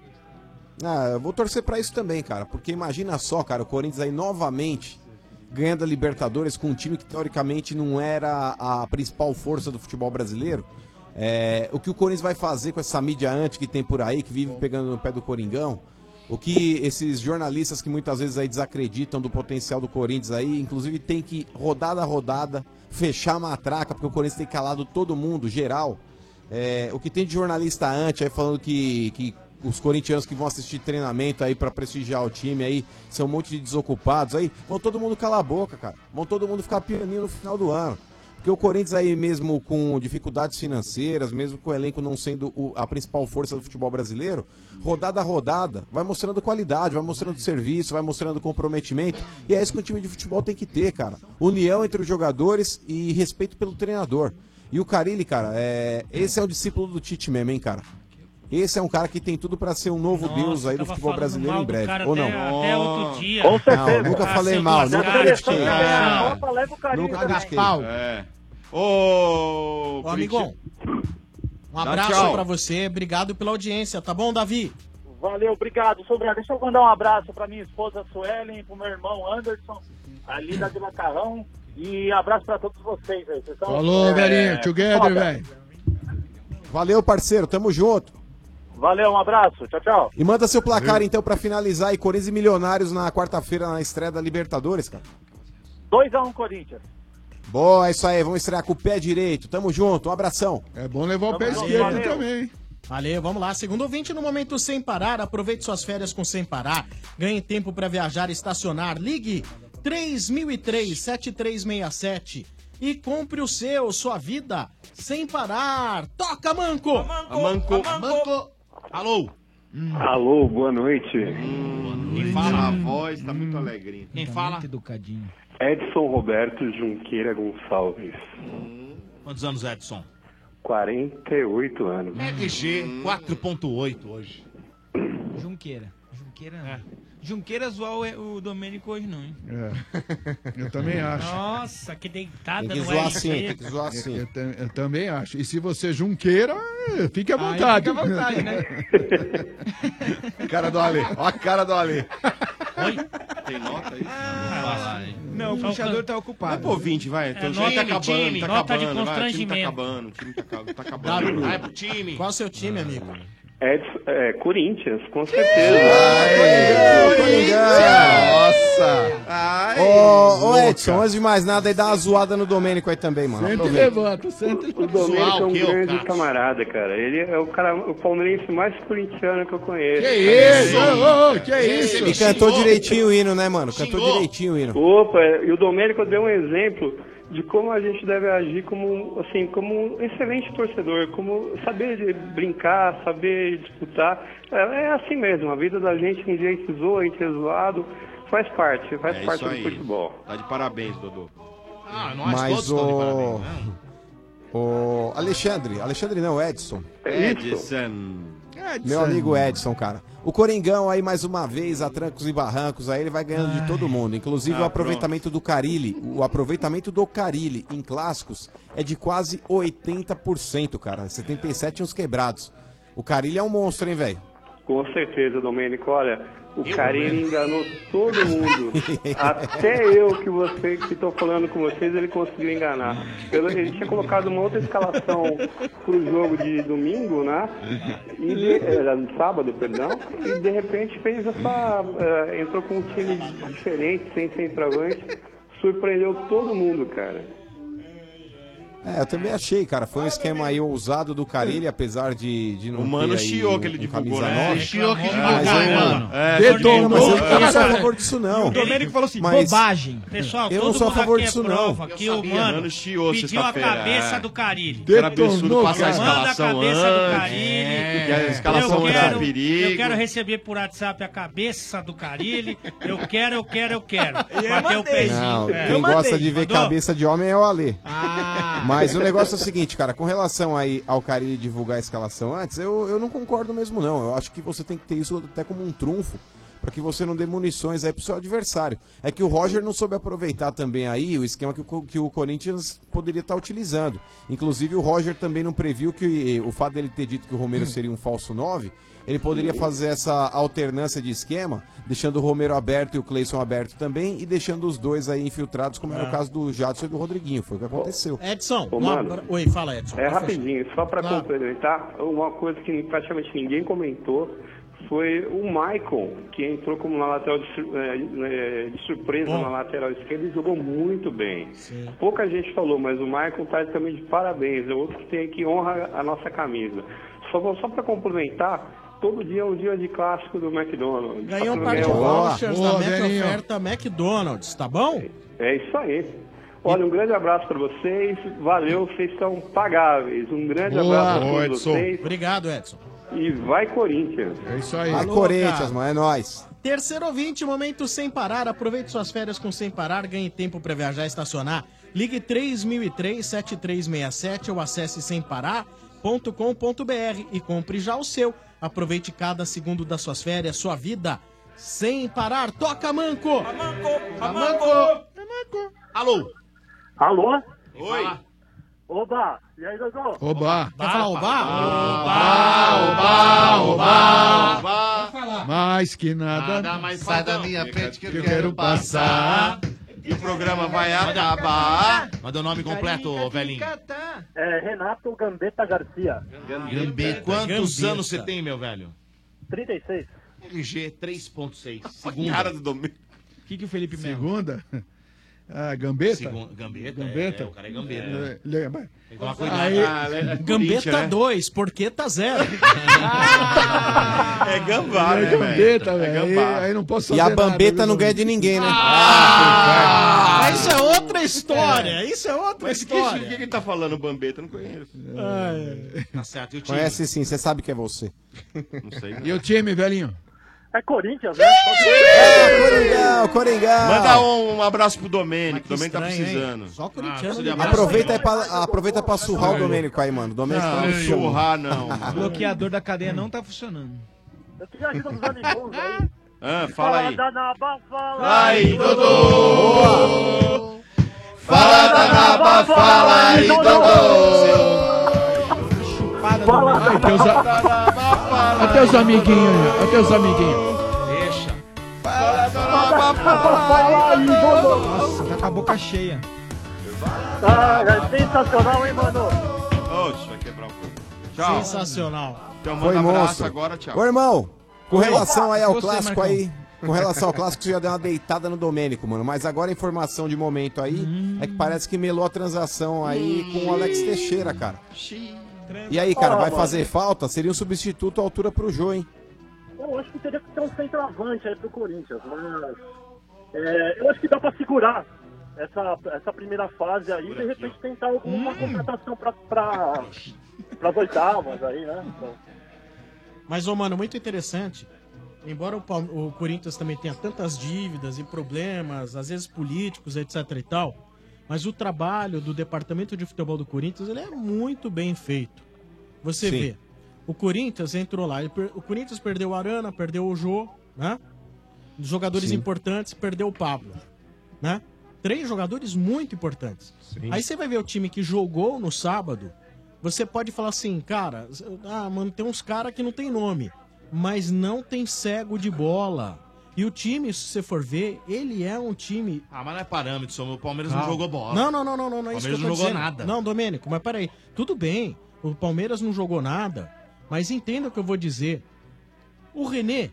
[SPEAKER 22] Eu vou torcer pra isso também, cara, porque imagina só, cara, o Corinthians aí novamente ganhando a Libertadores com um time que teoricamente não era a principal força do futebol brasileiro. O que o Corinthians vai fazer com essa mídia anti que tem por aí, que vive pegando no pé do Coringão, o que esses jornalistas que muitas vezes aí desacreditam do potencial do Corinthians aí, inclusive tem que, rodada a rodada, fechar a matraca, porque o Corinthians tem calado todo mundo, geral. O que tem de jornalista anti aí falando que os corintianos que vão assistir treinamento aí pra prestigiar o time aí, são um monte de desocupados aí, vão todo mundo calar a boca, cara. Vão todo mundo ficar pianinho no final do ano. Porque o Corinthians aí mesmo com dificuldades financeiras, mesmo com o elenco não sendo a principal força do futebol brasileiro, rodada a rodada, vai mostrando qualidade, vai mostrando serviço, vai mostrando comprometimento. E é isso que o time de futebol tem que ter, cara. União entre os jogadores e respeito pelo treinador. E o Carille, cara, esse é um discípulo do Tite mesmo, hein, cara? Esse é um cara que tem tudo pra ser um novo deus aí do futebol brasileiro em breve, ou não?
[SPEAKER 21] Até outro dia.
[SPEAKER 22] Com certeza. Não, nunca falei mal, nunca critiquei.
[SPEAKER 4] Nunca
[SPEAKER 22] critiquei.
[SPEAKER 14] Ô, amigão, um abraço pra você, obrigado pela audiência, tá bom, Davi?
[SPEAKER 4] Valeu, obrigado, Sobrar. Deixa eu mandar um abraço pra minha esposa Suelen, pro meu irmão Anderson, ali da Vila Carrão, e abraço pra todos vocês aí. Vocês
[SPEAKER 19] Falou, velhinho, together, velho.
[SPEAKER 22] Valeu, parceiro, tamo junto.
[SPEAKER 4] Valeu, um abraço, tchau, tchau.
[SPEAKER 22] E manda seu placar então pra finalizar aí, Corinthians e Milionários na quarta-feira na estreia da Libertadores, cara.
[SPEAKER 4] 2-1 Corinthians.
[SPEAKER 18] Boa, é isso aí. Vamos estrear com o pé direito. Tamo junto, um abração.
[SPEAKER 19] É bom levar o pé esquerdo também.
[SPEAKER 14] Valeu, vamos lá. Segundo ouvinte, no momento Sem Parar, aproveite suas férias com Sem Parar. Ganhe tempo para viajar e estacionar. Ligue 3003-7367 e compre o seu, sua vida, sem parar. Toca, Manco!
[SPEAKER 5] Manco. Alô?
[SPEAKER 8] Alô, boa noite.
[SPEAKER 5] Quem fala? A voz tá muito alegrinha.
[SPEAKER 2] Quem fala? Educadinho.
[SPEAKER 8] Edson Roberto Junqueira Gonçalves.
[SPEAKER 5] Quantos anos, Edson?
[SPEAKER 8] 48 anos.
[SPEAKER 5] RG 4.8 hoje.
[SPEAKER 2] Junqueira. Junqueira zoar o Domênico hoje não, hein?
[SPEAKER 19] Eu também acho.
[SPEAKER 21] Nossa, que deitada
[SPEAKER 18] Tem que
[SPEAKER 21] no
[SPEAKER 18] zoar
[SPEAKER 21] RG.
[SPEAKER 18] assim, tem que zoar assim.
[SPEAKER 19] Eu também acho. E se você Junqueira, fique à vontade.
[SPEAKER 2] Fica à vontade, né?
[SPEAKER 22] Cara do Ale. Ó a cara do Ale.
[SPEAKER 17] Tem nota aí?
[SPEAKER 2] Não, o puxador tá ocupado.
[SPEAKER 17] Vai pô, 20, vai.
[SPEAKER 21] É, nota de time, nota de
[SPEAKER 17] vai, o time tá
[SPEAKER 21] constrangimento.
[SPEAKER 17] acabando, o time tá acabando.
[SPEAKER 14] Vai
[SPEAKER 5] pro time.
[SPEAKER 14] Qual é o seu time, amigo?
[SPEAKER 8] Corinthians, com certeza.
[SPEAKER 18] Nossa! Ô Edson, antes de mais nada, aí dá uma zoada no Domênico aí também, mano.
[SPEAKER 19] Sempre
[SPEAKER 18] Aproveita.
[SPEAKER 19] levanta, sempre
[SPEAKER 8] O Domênico é um grande camarada, cara. Ele é o palmeirense mais corintiano que eu conheço.
[SPEAKER 19] Que isso? Que isso?
[SPEAKER 18] E cantou direitinho o hino, né, mano? Cantou direitinho o hino.
[SPEAKER 8] Opa, e o Domênico deu um exemplo de como a gente deve agir como um excelente torcedor, como saber brincar, saber disputar. É assim mesmo, a vida da gente, um dia a gente zoa, a gente é zoado, faz parte
[SPEAKER 17] isso
[SPEAKER 8] do
[SPEAKER 17] aí.
[SPEAKER 8] futebol.
[SPEAKER 17] Tá de parabéns, Dodô.
[SPEAKER 18] Mas o Alexandre não, Edson. Meu amigo Edson, cara. O Coringão aí, mais uma vez, a trancos e barrancos, aí ele vai ganhando de todo mundo. Inclusive o aproveitamento do Carille. O aproveitamento do Carille em clássicos é de quase 80%, cara. 77 uns quebrados. O Carille é um monstro, hein, velho?
[SPEAKER 8] Com certeza, Domênico. Olha, o Carille enganou todo mundo. Até eu que estou falando com vocês, ele conseguiu enganar. Ele tinha colocado uma outra escalação pro jogo de domingo, né? Era no sábado, perdão. E de repente fez entrou com um time diferente, sem centroavante. Surpreendeu todo mundo, cara.
[SPEAKER 18] Eu também achei, cara. Foi um esquema aí ousado do Carille, apesar de não
[SPEAKER 17] O Mano
[SPEAKER 18] ter aí
[SPEAKER 17] chiou que ele divulgou, né?
[SPEAKER 18] Chiou que
[SPEAKER 17] divulgou,
[SPEAKER 18] mano.
[SPEAKER 19] Detonou.
[SPEAKER 18] Mas eu não sou a favor disso, não.
[SPEAKER 2] O Domênico falou assim,
[SPEAKER 18] Mas-
[SPEAKER 2] bobagem.
[SPEAKER 21] Pessoal,
[SPEAKER 18] Eu
[SPEAKER 21] todo
[SPEAKER 18] não sou a
[SPEAKER 21] mundo
[SPEAKER 18] favor
[SPEAKER 21] aqui
[SPEAKER 18] disso,
[SPEAKER 21] é prova
[SPEAKER 18] não.
[SPEAKER 21] que o Mano
[SPEAKER 17] chiou
[SPEAKER 21] pediu a
[SPEAKER 17] sexta-feira,
[SPEAKER 21] cabeça
[SPEAKER 17] é.
[SPEAKER 21] do Carille.
[SPEAKER 17] Era absurdo passar a
[SPEAKER 21] Manda a
[SPEAKER 17] escalação
[SPEAKER 21] cabeça do
[SPEAKER 17] antes,
[SPEAKER 21] Carille.
[SPEAKER 17] porque a escalação
[SPEAKER 21] eu
[SPEAKER 17] era
[SPEAKER 21] quero,
[SPEAKER 17] perigo.
[SPEAKER 21] eu quero receber por WhatsApp a cabeça do Carille. Eu quero. Bater o pezinho.
[SPEAKER 18] Não,
[SPEAKER 21] É.
[SPEAKER 18] quem gosta de ver
[SPEAKER 21] Mandou?
[SPEAKER 18] cabeça de homem é o Ale. Mas o negócio é o seguinte, cara, com relação aí ao Carille divulgar a escalação antes, eu não concordo mesmo não. Eu acho que você tem que ter isso até como um trunfo, para que você não dê munições aí pro seu adversário. É que o Roger não soube aproveitar também aí o esquema que o Corinthians poderia estar utilizando. Inclusive o Roger também não previu que o fato dele ter dito que o Romero seria um falso 9, ele poderia fazer essa alternância de esquema, deixando o Romero aberto e o Cleison aberto também, e deixando os dois aí infiltrados, como era o caso do Jadson e do Rodriguinho. Foi o que aconteceu.
[SPEAKER 14] Edson,
[SPEAKER 8] Mano,
[SPEAKER 14] oi, fala, Edson.
[SPEAKER 8] É
[SPEAKER 14] Pode
[SPEAKER 8] rapidinho, só para
[SPEAKER 14] Claro.
[SPEAKER 8] complementar, uma coisa que praticamente ninguém comentou foi o Maicon, que entrou como na lateral de surpresa na lateral esquerda e jogou muito bem. Pouca gente falou, mas o Maicon tá também de parabéns, é outro que honra a nossa camisa. Só para complementar, todo dia é um dia de clássico do McDonald's.
[SPEAKER 14] Ganhou um
[SPEAKER 8] Tá
[SPEAKER 14] par de
[SPEAKER 8] tudo bem?
[SPEAKER 14] vouchers da Mega Oferta McDonald's, tá bom?
[SPEAKER 8] É isso aí. Olha, um grande abraço para vocês. Valeu, vocês são pagáveis. Um grande abraço para todos vocês.
[SPEAKER 14] Obrigado, Edson.
[SPEAKER 8] E vai Corinthians.
[SPEAKER 19] É isso aí.
[SPEAKER 18] Vai Corinthians, mano, é nóis.
[SPEAKER 14] Terceiro ouvinte, momento Sem Parar. Aproveite suas férias com Sem Parar, ganhe tempo para viajar e estacionar. Ligue 3003-7367 ou acesse semparar.com.br e compre já o seu. Aproveite cada segundo das suas férias, sua vida sem parar. Toca, Manco!
[SPEAKER 5] Manco! Alô?
[SPEAKER 8] Alô?
[SPEAKER 5] Oi?
[SPEAKER 8] Oba! E aí, Dodô?
[SPEAKER 19] Oba!
[SPEAKER 14] Quer falar oba?
[SPEAKER 5] Oba!
[SPEAKER 19] Mais que nada.
[SPEAKER 5] Nada mais sai da minha frente que eu
[SPEAKER 19] quero passar.
[SPEAKER 17] E o programa vai acabar.
[SPEAKER 5] Manda o nome completo, velhinho.
[SPEAKER 8] Renato Gambetta Garcia.
[SPEAKER 5] Gambetta. Quantos
[SPEAKER 14] Gambetta.
[SPEAKER 5] anos você tem, meu velho?
[SPEAKER 8] 36.
[SPEAKER 5] LG 3.6.
[SPEAKER 17] Cara do Domênico.
[SPEAKER 2] O que o Felipe Melo?
[SPEAKER 19] Segunda? Ah, Gambetta?
[SPEAKER 5] Gambetta,
[SPEAKER 19] Gambetta?
[SPEAKER 5] o cara é Gambetta.
[SPEAKER 19] Tem
[SPEAKER 5] que tomar cuidado.
[SPEAKER 14] Aí, Gambetta
[SPEAKER 5] né?
[SPEAKER 14] 2, Porqueta 0.
[SPEAKER 17] É gambá, né,
[SPEAKER 19] Gambetta,
[SPEAKER 17] velho?
[SPEAKER 19] velho. Aí não posso
[SPEAKER 18] E a
[SPEAKER 19] fazer nada,
[SPEAKER 18] Bambetta
[SPEAKER 19] viu,
[SPEAKER 18] não ganha de ninguém, né?
[SPEAKER 14] Mas isso é outra história. Isso é outra
[SPEAKER 17] Mas
[SPEAKER 14] história.
[SPEAKER 17] o que ele tá falando, Bambetta? Eu não conheço.
[SPEAKER 5] Tá certo, e o time?
[SPEAKER 18] Conhece sim, você sabe que é você.
[SPEAKER 17] Não sei.
[SPEAKER 19] E o time, velhinho?
[SPEAKER 4] É Corinthians, né?
[SPEAKER 18] Coringão.
[SPEAKER 17] Manda um abraço pro Domênico. O Domênico tá
[SPEAKER 14] estranho, hein?
[SPEAKER 17] precisando.
[SPEAKER 14] Só corintiano.
[SPEAKER 18] Aproveita pra surrar o Domênico aí, mano. O Domênico tá no chão.
[SPEAKER 17] Surrar, não.
[SPEAKER 2] O bloqueador da cadeia não tá funcionando.
[SPEAKER 4] Eu queria ajuda dos amigos aí.
[SPEAKER 17] Fala aí.
[SPEAKER 4] Fala da naba, fala
[SPEAKER 17] Aí, Dodô! Fala da naba, fala aí, Dodô!
[SPEAKER 19] Até os amiguinhos, até os amiguinhos.
[SPEAKER 2] Deixa.
[SPEAKER 17] Fala da naba, fala aí, Dodô!
[SPEAKER 2] Nossa, tá com a boca cheia.
[SPEAKER 4] É sensacional, hein, mano?
[SPEAKER 17] Oxe, vai quebrar o corpo. Tchau.
[SPEAKER 14] Sensacional.
[SPEAKER 17] Então
[SPEAKER 18] Foi
[SPEAKER 17] manda abraço
[SPEAKER 18] monstro.
[SPEAKER 17] agora, tchau.
[SPEAKER 18] Ô, irmão, com relação aí ao
[SPEAKER 2] Você,
[SPEAKER 18] clássico
[SPEAKER 2] Marcão.
[SPEAKER 18] aí... Com relação ao clássico, você já deu uma deitada no Domênico, mano. Mas agora a informação de momento aí é que parece que melou a transação aí com o Alex Teixeira, cara. E aí, cara, vai fazer falta? Seria um substituto à altura pro Jô, hein?
[SPEAKER 4] Eu acho que teria que ter um centroavante aí pro Corinthians, mas eu acho que dá pra segurar essa primeira fase aí e de repente tentar alguma contratação pras oitavas aí, né? Então,
[SPEAKER 14] Mas, ô, mano, muito interessante. Embora o Corinthians também tenha tantas dívidas e problemas, às vezes políticos, etc e tal, mas o trabalho do departamento de futebol do Corinthians ele é muito bem feito. Você
[SPEAKER 18] Sim.
[SPEAKER 14] vê, o Corinthians entrou lá, o Corinthians perdeu o Arana, perdeu o Jô, né? Jogadores
[SPEAKER 18] Sim.
[SPEAKER 14] importantes, perdeu o Pablo, né? 3 jogadores muito importantes. Aí você vai ver o time que jogou no sábado, você pode falar assim, cara, mano, tem uns caras que não tem nome, mas não tem cego de bola. E o time, se você for ver, ele é um time...
[SPEAKER 5] Ah, mas não é parâmetro, o Palmeiras não jogou bola.
[SPEAKER 14] Não é
[SPEAKER 5] O
[SPEAKER 14] isso que eu
[SPEAKER 5] Palmeiras
[SPEAKER 14] tô
[SPEAKER 5] não jogou
[SPEAKER 14] dizendo.
[SPEAKER 5] nada.
[SPEAKER 14] Não, Domênico, mas peraí. Tudo bem, o Palmeiras não jogou nada, mas entenda o que eu vou dizer. O René,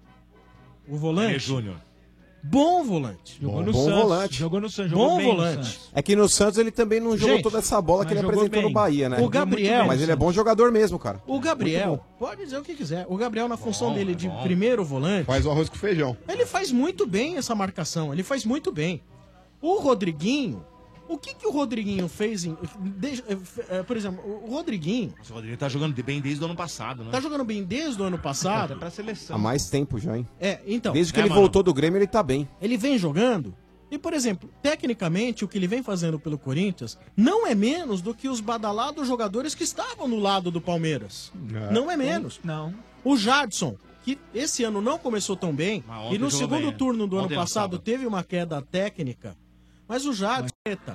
[SPEAKER 14] o volante...
[SPEAKER 5] René Júnior.
[SPEAKER 14] Bom volante.
[SPEAKER 18] Jogou no Santos. Volante.
[SPEAKER 2] Jogou no Santos. Jogou
[SPEAKER 14] Bom
[SPEAKER 2] bem no
[SPEAKER 14] volante.
[SPEAKER 2] Santos.
[SPEAKER 18] É que no Santos ele também não jogou
[SPEAKER 14] Gente,
[SPEAKER 18] toda essa bola que
[SPEAKER 2] mas
[SPEAKER 18] ele
[SPEAKER 2] jogou
[SPEAKER 18] apresentou
[SPEAKER 2] bem.
[SPEAKER 18] no Bahia, né?
[SPEAKER 14] O Gabriel...
[SPEAKER 18] Mas ele é bom jogador mesmo, cara.
[SPEAKER 14] O Gabriel, pode dizer o que quiser. O Gabriel, na função dele de
[SPEAKER 5] bom.
[SPEAKER 14] primeiro volante,
[SPEAKER 22] Faz o arroz com feijão.
[SPEAKER 14] ele faz muito bem essa marcação. Ele faz muito bem. O Rodriguinho, o que o Rodriguinho fez por exemplo, o Rodriguinho
[SPEAKER 5] Nossa, o Rodrigo tá jogando bem desde o ano passado, né?
[SPEAKER 14] tá jogando bem desde o ano passado.
[SPEAKER 2] Pra seleção.
[SPEAKER 18] Há mais tempo já, hein?
[SPEAKER 14] Então,
[SPEAKER 18] Desde que ele
[SPEAKER 5] mano?
[SPEAKER 18] voltou do Grêmio, ele tá bem.
[SPEAKER 14] ele vem jogando. E, por exemplo, tecnicamente, o que ele vem fazendo pelo Corinthians não é menos do que os badalados jogadores que estavam no lado do Palmeiras. Não é menos.
[SPEAKER 2] Não.
[SPEAKER 14] O Jadson, que esse ano não começou tão bem,
[SPEAKER 5] Mas ontem
[SPEAKER 14] e no
[SPEAKER 5] jogou
[SPEAKER 14] segundo
[SPEAKER 5] bem, né?
[SPEAKER 14] turno do ano
[SPEAKER 5] Ontem no
[SPEAKER 14] passado
[SPEAKER 5] sábado.
[SPEAKER 14] teve uma queda técnica, mas o Jadson,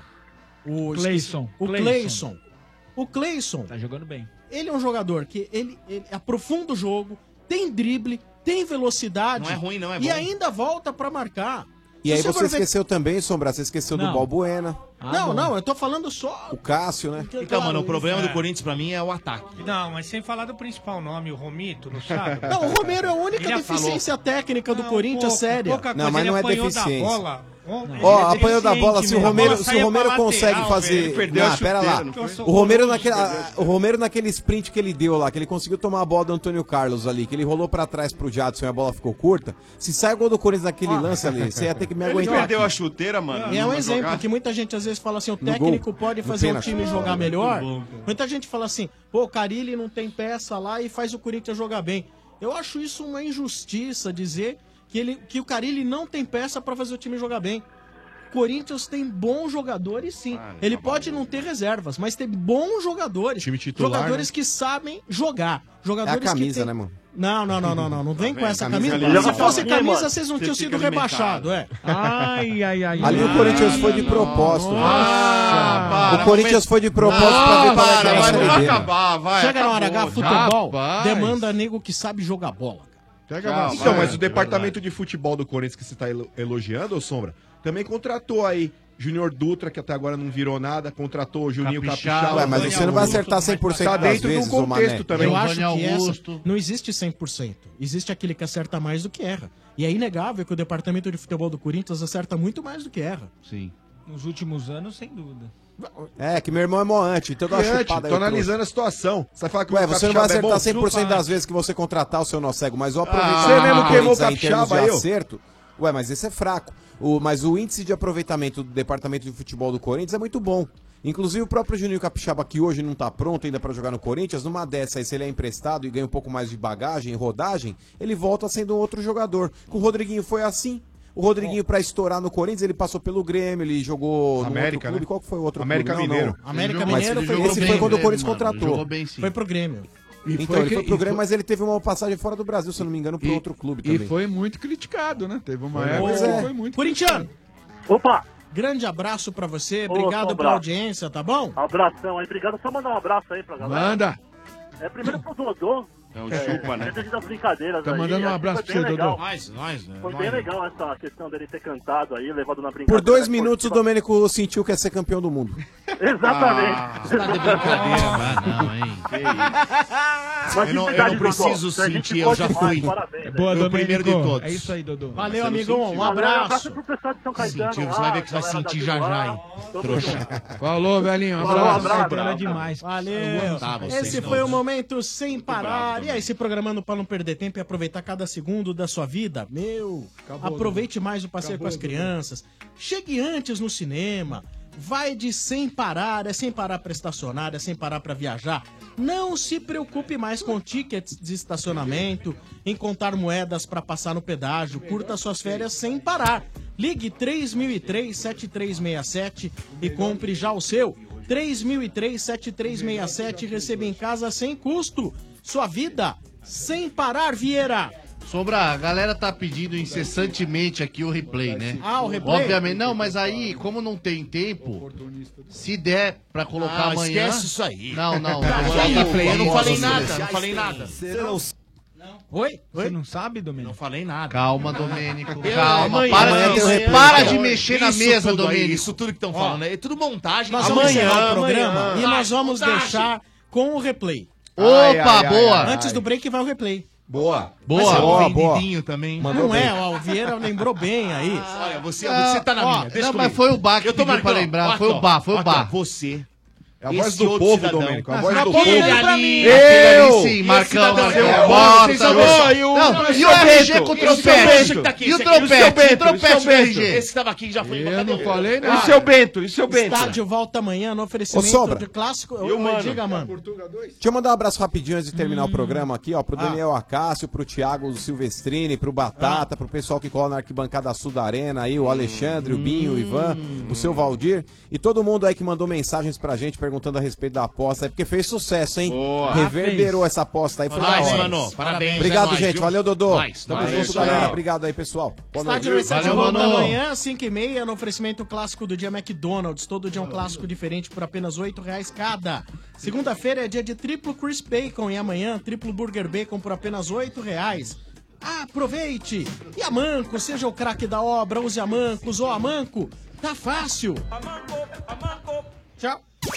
[SPEAKER 14] o
[SPEAKER 2] Cleison.
[SPEAKER 14] Cleison, o Cleison,
[SPEAKER 2] Tá jogando bem.
[SPEAKER 14] ele é um jogador que ele aprofunda o jogo, tem drible, tem velocidade.
[SPEAKER 5] Não é ruim, não, é
[SPEAKER 14] E
[SPEAKER 5] bom.
[SPEAKER 14] ainda volta pra marcar.
[SPEAKER 18] E
[SPEAKER 14] Se
[SPEAKER 18] aí
[SPEAKER 14] for
[SPEAKER 18] você
[SPEAKER 14] ver-
[SPEAKER 18] esqueceu também, Sombra, você esqueceu do
[SPEAKER 2] Não.
[SPEAKER 18] Balbuena,
[SPEAKER 14] Não, eu tô falando só.
[SPEAKER 18] o Cássio, né?
[SPEAKER 5] Então, mano, o problema do
[SPEAKER 21] É.
[SPEAKER 5] Corinthians pra mim é o ataque.
[SPEAKER 21] Não, mas sem falar do principal nome, o Romito, no sábado.
[SPEAKER 14] Não, o Romero é a única
[SPEAKER 21] Ele
[SPEAKER 14] deficiência técnica do
[SPEAKER 21] Não,
[SPEAKER 14] Corinthians
[SPEAKER 21] pouco,
[SPEAKER 14] séria.
[SPEAKER 21] pouca
[SPEAKER 18] Não,
[SPEAKER 21] coisa,
[SPEAKER 18] mas
[SPEAKER 21] ele
[SPEAKER 18] não é
[SPEAKER 21] apanhou da
[SPEAKER 18] deficiência.
[SPEAKER 21] bola.
[SPEAKER 18] Ó, apanhou da bola, se o Romero, se o Romero
[SPEAKER 21] pra
[SPEAKER 18] consegue
[SPEAKER 21] lateral,
[SPEAKER 18] fazer.
[SPEAKER 21] velho. Ele perdeu
[SPEAKER 18] Não,
[SPEAKER 21] a
[SPEAKER 18] pera lá.
[SPEAKER 21] chuteira, não foi?
[SPEAKER 18] O Romero naquele sprint que ele deu lá, que ele conseguiu tomar a bola do Antônio Carlos ali, que ele rolou pra trás pro Jadson e a bola ficou curta. Se sai o gol do Corinthians naquele lance ali, você ia ter que me
[SPEAKER 17] Ele
[SPEAKER 18] aguentar.
[SPEAKER 17] perdeu a chuteira, mano.
[SPEAKER 14] É
[SPEAKER 17] não
[SPEAKER 14] um
[SPEAKER 17] vai
[SPEAKER 14] exemplo
[SPEAKER 17] jogar?
[SPEAKER 14] que muita gente às vezes fala assim, o
[SPEAKER 18] No
[SPEAKER 14] técnico
[SPEAKER 18] gol,
[SPEAKER 14] pode
[SPEAKER 18] no
[SPEAKER 14] fazer o
[SPEAKER 18] pênalti.
[SPEAKER 14] time jogar melhor.
[SPEAKER 5] bom,
[SPEAKER 14] Muita gente fala assim, pô, o Carille não tem peça lá e faz o Corinthians jogar bem. Eu acho isso uma injustiça dizer que o Carille não tem peça pra fazer o time jogar bem. Corinthians tem bons jogadores, sim. Ele pode não ter reservas, mas tem bons jogadores.
[SPEAKER 22] Time titular,
[SPEAKER 14] jogadores
[SPEAKER 22] né?
[SPEAKER 14] que sabem jogar.
[SPEAKER 18] É a
[SPEAKER 14] Jogadores
[SPEAKER 18] camisa,
[SPEAKER 14] que tem...
[SPEAKER 18] né, mano?
[SPEAKER 14] Não. Não vem com essa
[SPEAKER 18] Camisa
[SPEAKER 14] camisa.
[SPEAKER 18] alimenta.
[SPEAKER 14] Se fosse
[SPEAKER 4] Mano,
[SPEAKER 14] camisa, vocês não
[SPEAKER 17] você
[SPEAKER 14] tinham
[SPEAKER 17] fica
[SPEAKER 14] sido
[SPEAKER 17] alimentado.
[SPEAKER 14] rebaixados, é.
[SPEAKER 2] Ai.
[SPEAKER 18] Ali o Corinthians foi de propósito.
[SPEAKER 17] para,
[SPEAKER 18] O Corinthians foi de propósito pra ver qual é que era a
[SPEAKER 17] vai,
[SPEAKER 18] Série
[SPEAKER 17] vamos
[SPEAKER 18] B.
[SPEAKER 17] acabar, vai.
[SPEAKER 14] Chega na hora H,
[SPEAKER 17] acabou,
[SPEAKER 14] futebol
[SPEAKER 22] Rapaz.
[SPEAKER 14] demanda nego que sabe jogar bola.
[SPEAKER 17] Tchau,
[SPEAKER 22] Então,
[SPEAKER 17] vai,
[SPEAKER 22] mas o departamento de futebol do Corinthians que você tá elogiando, ô Sombra, também contratou aí Júnior Dutra, que até agora não virou nada, contratou o Juninho Capixaba.
[SPEAKER 18] Ué, mas você não vai acertar 100%
[SPEAKER 22] Tá
[SPEAKER 18] das
[SPEAKER 22] dentro de um
[SPEAKER 18] vezes, ô
[SPEAKER 22] contexto
[SPEAKER 18] Mané.
[SPEAKER 22] também.
[SPEAKER 14] Eu acho
[SPEAKER 16] Giovanni
[SPEAKER 14] que
[SPEAKER 16] Augusto.
[SPEAKER 14] não existe 100%. Existe aquele que acerta mais do que erra. E é inegável que o departamento de futebol do Corinthians acerta muito mais do que erra.
[SPEAKER 16] Sim.
[SPEAKER 2] Nos últimos anos, sem dúvida.
[SPEAKER 18] É, que meu irmão é moante, então eu dou uma
[SPEAKER 22] Moante,
[SPEAKER 18] chupada aí,
[SPEAKER 22] tô
[SPEAKER 18] eu
[SPEAKER 22] analisando
[SPEAKER 18] trouxe.
[SPEAKER 22] a situação. Você vai falar que
[SPEAKER 18] Ué,
[SPEAKER 22] o
[SPEAKER 18] você não vai
[SPEAKER 22] Capixaba é
[SPEAKER 18] acertar
[SPEAKER 22] bom?
[SPEAKER 18] 100% das vezes que você contratar o seu nó cego, mas o
[SPEAKER 22] você
[SPEAKER 18] aproveitamento
[SPEAKER 22] mesmo queimou o
[SPEAKER 18] em termos de
[SPEAKER 22] Capixaba aí, ó.
[SPEAKER 18] acerto... Ué, mas esse é fraco. Mas o índice de aproveitamento do departamento de futebol do Corinthians é muito bom. Inclusive o próprio Juninho Capixaba, que hoje não tá pronto ainda pra jogar no Corinthians, numa dessa aí, se ele é emprestado e ganha um pouco mais de bagagem, rodagem, ele volta sendo um outro jogador. Com o Rodriguinho foi assim. O Rodriguinho, pra estourar no Corinthians, ele passou pelo Grêmio, ele jogou
[SPEAKER 22] América,
[SPEAKER 18] no outro clube.
[SPEAKER 22] né?
[SPEAKER 18] Qual que foi o outro
[SPEAKER 22] América
[SPEAKER 18] clube?
[SPEAKER 22] Mineiro.
[SPEAKER 14] América
[SPEAKER 18] Mas
[SPEAKER 14] Mineiro foi
[SPEAKER 18] esse foi quando o Corinthians
[SPEAKER 14] Grêmio, mano.
[SPEAKER 18] contratou.
[SPEAKER 14] Jogou bem, sim. Foi pro Grêmio.
[SPEAKER 18] Então, ele foi pro Grêmio, mas ele teve uma passagem fora do Brasil, se eu não me engano, pro outro clube também.
[SPEAKER 19] E foi muito criticado, né? Teve uma
[SPEAKER 18] Foi,
[SPEAKER 19] época
[SPEAKER 18] pois
[SPEAKER 19] que
[SPEAKER 18] é.
[SPEAKER 19] foi muito
[SPEAKER 14] Corintiano.
[SPEAKER 9] Opa!
[SPEAKER 14] Grande abraço pra você,
[SPEAKER 9] Ô,
[SPEAKER 14] obrigado
[SPEAKER 9] Sombra.
[SPEAKER 14] pela audiência, tá bom?
[SPEAKER 9] Abração aí, obrigado. Só mandar um abraço aí pra galera.
[SPEAKER 22] Manda.
[SPEAKER 9] Primeiro pro Dodô.
[SPEAKER 17] É o chupa, né?
[SPEAKER 9] Dentro das brincadeiras
[SPEAKER 22] Tá
[SPEAKER 9] aí.
[SPEAKER 22] mandando um
[SPEAKER 9] acho que
[SPEAKER 22] abraço
[SPEAKER 9] foi
[SPEAKER 22] pra
[SPEAKER 9] bem
[SPEAKER 22] você,
[SPEAKER 9] legal.
[SPEAKER 22] Dodô.
[SPEAKER 17] Nós, né?
[SPEAKER 9] Foi bem legal essa questão dele ter cantado aí, levado na brincadeira.
[SPEAKER 18] Por 2 minutos o Domênico sentiu que ia ser campeão do mundo.
[SPEAKER 9] Exatamente.
[SPEAKER 5] Tá de brincadeira, não, hein?
[SPEAKER 9] Mas
[SPEAKER 5] Eu não
[SPEAKER 9] verdade,
[SPEAKER 5] preciso
[SPEAKER 9] Dodô, a gente
[SPEAKER 5] sentir, eu já
[SPEAKER 9] pode mais,
[SPEAKER 5] fui.
[SPEAKER 9] parabéns.
[SPEAKER 2] Boa,
[SPEAKER 5] Fui o primeiro de
[SPEAKER 2] Domênico.
[SPEAKER 5] todos.
[SPEAKER 2] É isso aí, Dodô.
[SPEAKER 14] Valeu,
[SPEAKER 5] Você não
[SPEAKER 14] amigão.
[SPEAKER 5] sentiu?
[SPEAKER 14] Um abraço.
[SPEAKER 9] abraço pro pessoal de São Caetano.
[SPEAKER 5] Sentiu,
[SPEAKER 9] lá,
[SPEAKER 5] você vai ver que vai
[SPEAKER 9] galera da
[SPEAKER 5] sentir
[SPEAKER 9] Vila
[SPEAKER 5] já já,
[SPEAKER 9] lá.
[SPEAKER 5] hein?
[SPEAKER 9] Todo
[SPEAKER 5] Trouxa.
[SPEAKER 9] mundo.
[SPEAKER 22] Falou, velhinho. Um
[SPEAKER 9] Falou,
[SPEAKER 22] abraço.
[SPEAKER 9] abraço.
[SPEAKER 2] É demais.
[SPEAKER 14] Valeu.
[SPEAKER 5] Tá, vocês
[SPEAKER 14] Esse
[SPEAKER 5] não.
[SPEAKER 14] foi o momento sem parar.
[SPEAKER 5] bravo
[SPEAKER 14] E aí, se programando para não perder tempo e aproveitar cada segundo da sua vida, aproveite mais o passeio com as crianças. Chegue antes no cinema. Vai de sem parar, é sem parar para estacionar, é sem parar para viajar. Não se preocupe mais com tickets de estacionamento, em contar moedas para passar no pedágio. Curta suas férias sem parar. Ligue 3003-7367 e compre já o seu. 3003-7367 e receba em casa sem custo. Sua vida sem parar, Vieira.
[SPEAKER 16] Sombra, a galera tá pedindo incessantemente aqui o replay, né?
[SPEAKER 14] Ah, o replay?
[SPEAKER 16] Obviamente, não, mas aí, como não tem tempo, se der pra colocar amanhã...
[SPEAKER 5] esquece isso aí.
[SPEAKER 16] Não, não.
[SPEAKER 5] Eu não falei nada, não falei nada.
[SPEAKER 14] Oi?
[SPEAKER 2] Você não sabe, Domênico?
[SPEAKER 5] Não falei nada.
[SPEAKER 16] Calma, Domênico,
[SPEAKER 5] Eu-
[SPEAKER 16] calma.
[SPEAKER 5] amanhã
[SPEAKER 16] Para de
[SPEAKER 5] então,
[SPEAKER 16] mexer na
[SPEAKER 5] isso
[SPEAKER 16] mesa,
[SPEAKER 5] tudo aí,
[SPEAKER 16] Domênico.
[SPEAKER 5] isso tudo que estão falando aí, é tudo montagem.
[SPEAKER 14] Nós vamos encerrar o programa e nós vamos deixar com o replay.
[SPEAKER 16] Opa, boa.
[SPEAKER 14] Antes do break vai o replay.
[SPEAKER 22] Boa.
[SPEAKER 16] Boa.
[SPEAKER 5] Vendidinho também.
[SPEAKER 14] Não é, ó, o Vieira lembrou bem aí.
[SPEAKER 5] Olha, você tá na minha. Deixa
[SPEAKER 16] Não,
[SPEAKER 5] comigo.
[SPEAKER 16] mas foi o Bar que
[SPEAKER 5] Eu tô
[SPEAKER 16] pediu pra
[SPEAKER 5] marcando.
[SPEAKER 16] lembrar.
[SPEAKER 5] Ó,
[SPEAKER 16] Foi
[SPEAKER 5] aqui,
[SPEAKER 16] o Bar,
[SPEAKER 5] ó.
[SPEAKER 16] foi o
[SPEAKER 5] Aqui, ó,
[SPEAKER 16] Bar.
[SPEAKER 5] Você.
[SPEAKER 22] É a voz
[SPEAKER 5] esse
[SPEAKER 22] do
[SPEAKER 5] outro
[SPEAKER 22] povo,
[SPEAKER 5] cidadão.
[SPEAKER 22] Domênico. É a voz do
[SPEAKER 14] bota
[SPEAKER 22] povo.
[SPEAKER 14] aí pra mim.
[SPEAKER 16] Eu! Sim, Marcão, Marcão. Bota,
[SPEAKER 22] E o
[SPEAKER 16] RG com o trompete? E o trompete? O trompete do RG?
[SPEAKER 5] Esse tava aqui já foi.
[SPEAKER 22] Eu não falei
[SPEAKER 19] E
[SPEAKER 22] nada.
[SPEAKER 19] o seu Bento? E o seu Bento?
[SPEAKER 14] Estádio volta amanhã no
[SPEAKER 18] Ô,
[SPEAKER 14] oferecimento
[SPEAKER 18] Sombra.
[SPEAKER 14] de clássico.
[SPEAKER 22] E o mano?
[SPEAKER 14] Diga, mano.
[SPEAKER 22] Portuga 2?
[SPEAKER 18] Deixa eu mandar um abraço rapidinho antes de terminar o programa aqui, ó, pro Daniel Acácio, pro Thiago Silvestrini, pro Batata, pro pessoal que cola na arquibancada sul da arena aí, o Alexandre, o Binho, o Ivan, o seu Valdir e todo mundo aí que mandou mensagens pra gente perguntando a respeito da aposta aí, porque fez sucesso, hein?
[SPEAKER 17] Boa.
[SPEAKER 18] Reverberou essa aposta aí, foi da
[SPEAKER 5] Parabéns,
[SPEAKER 18] hora.
[SPEAKER 5] mano. Parabéns.
[SPEAKER 18] Obrigado,
[SPEAKER 5] é nóis,
[SPEAKER 18] gente.
[SPEAKER 5] viu?
[SPEAKER 18] Valeu, Dodô.
[SPEAKER 5] Nós.
[SPEAKER 18] Tamo
[SPEAKER 17] Valeu,
[SPEAKER 18] junto,
[SPEAKER 17] tchau.
[SPEAKER 18] galera. Obrigado aí, pessoal. Boa noite.
[SPEAKER 14] Estádio 7
[SPEAKER 16] Valeu,
[SPEAKER 14] volta
[SPEAKER 16] mano.
[SPEAKER 14] amanhã, 5h30, no oferecimento clássico do dia McDonald's. Todo dia um clássico diferente por apenas R$8 cada. Segunda-feira é dia de triplo Chris Bacon e amanhã triplo Burger Bacon por apenas R$8. Aproveite! E a Manco, seja o craque da obra, use a Mancos ou a Manco. Tá fácil. Tchau.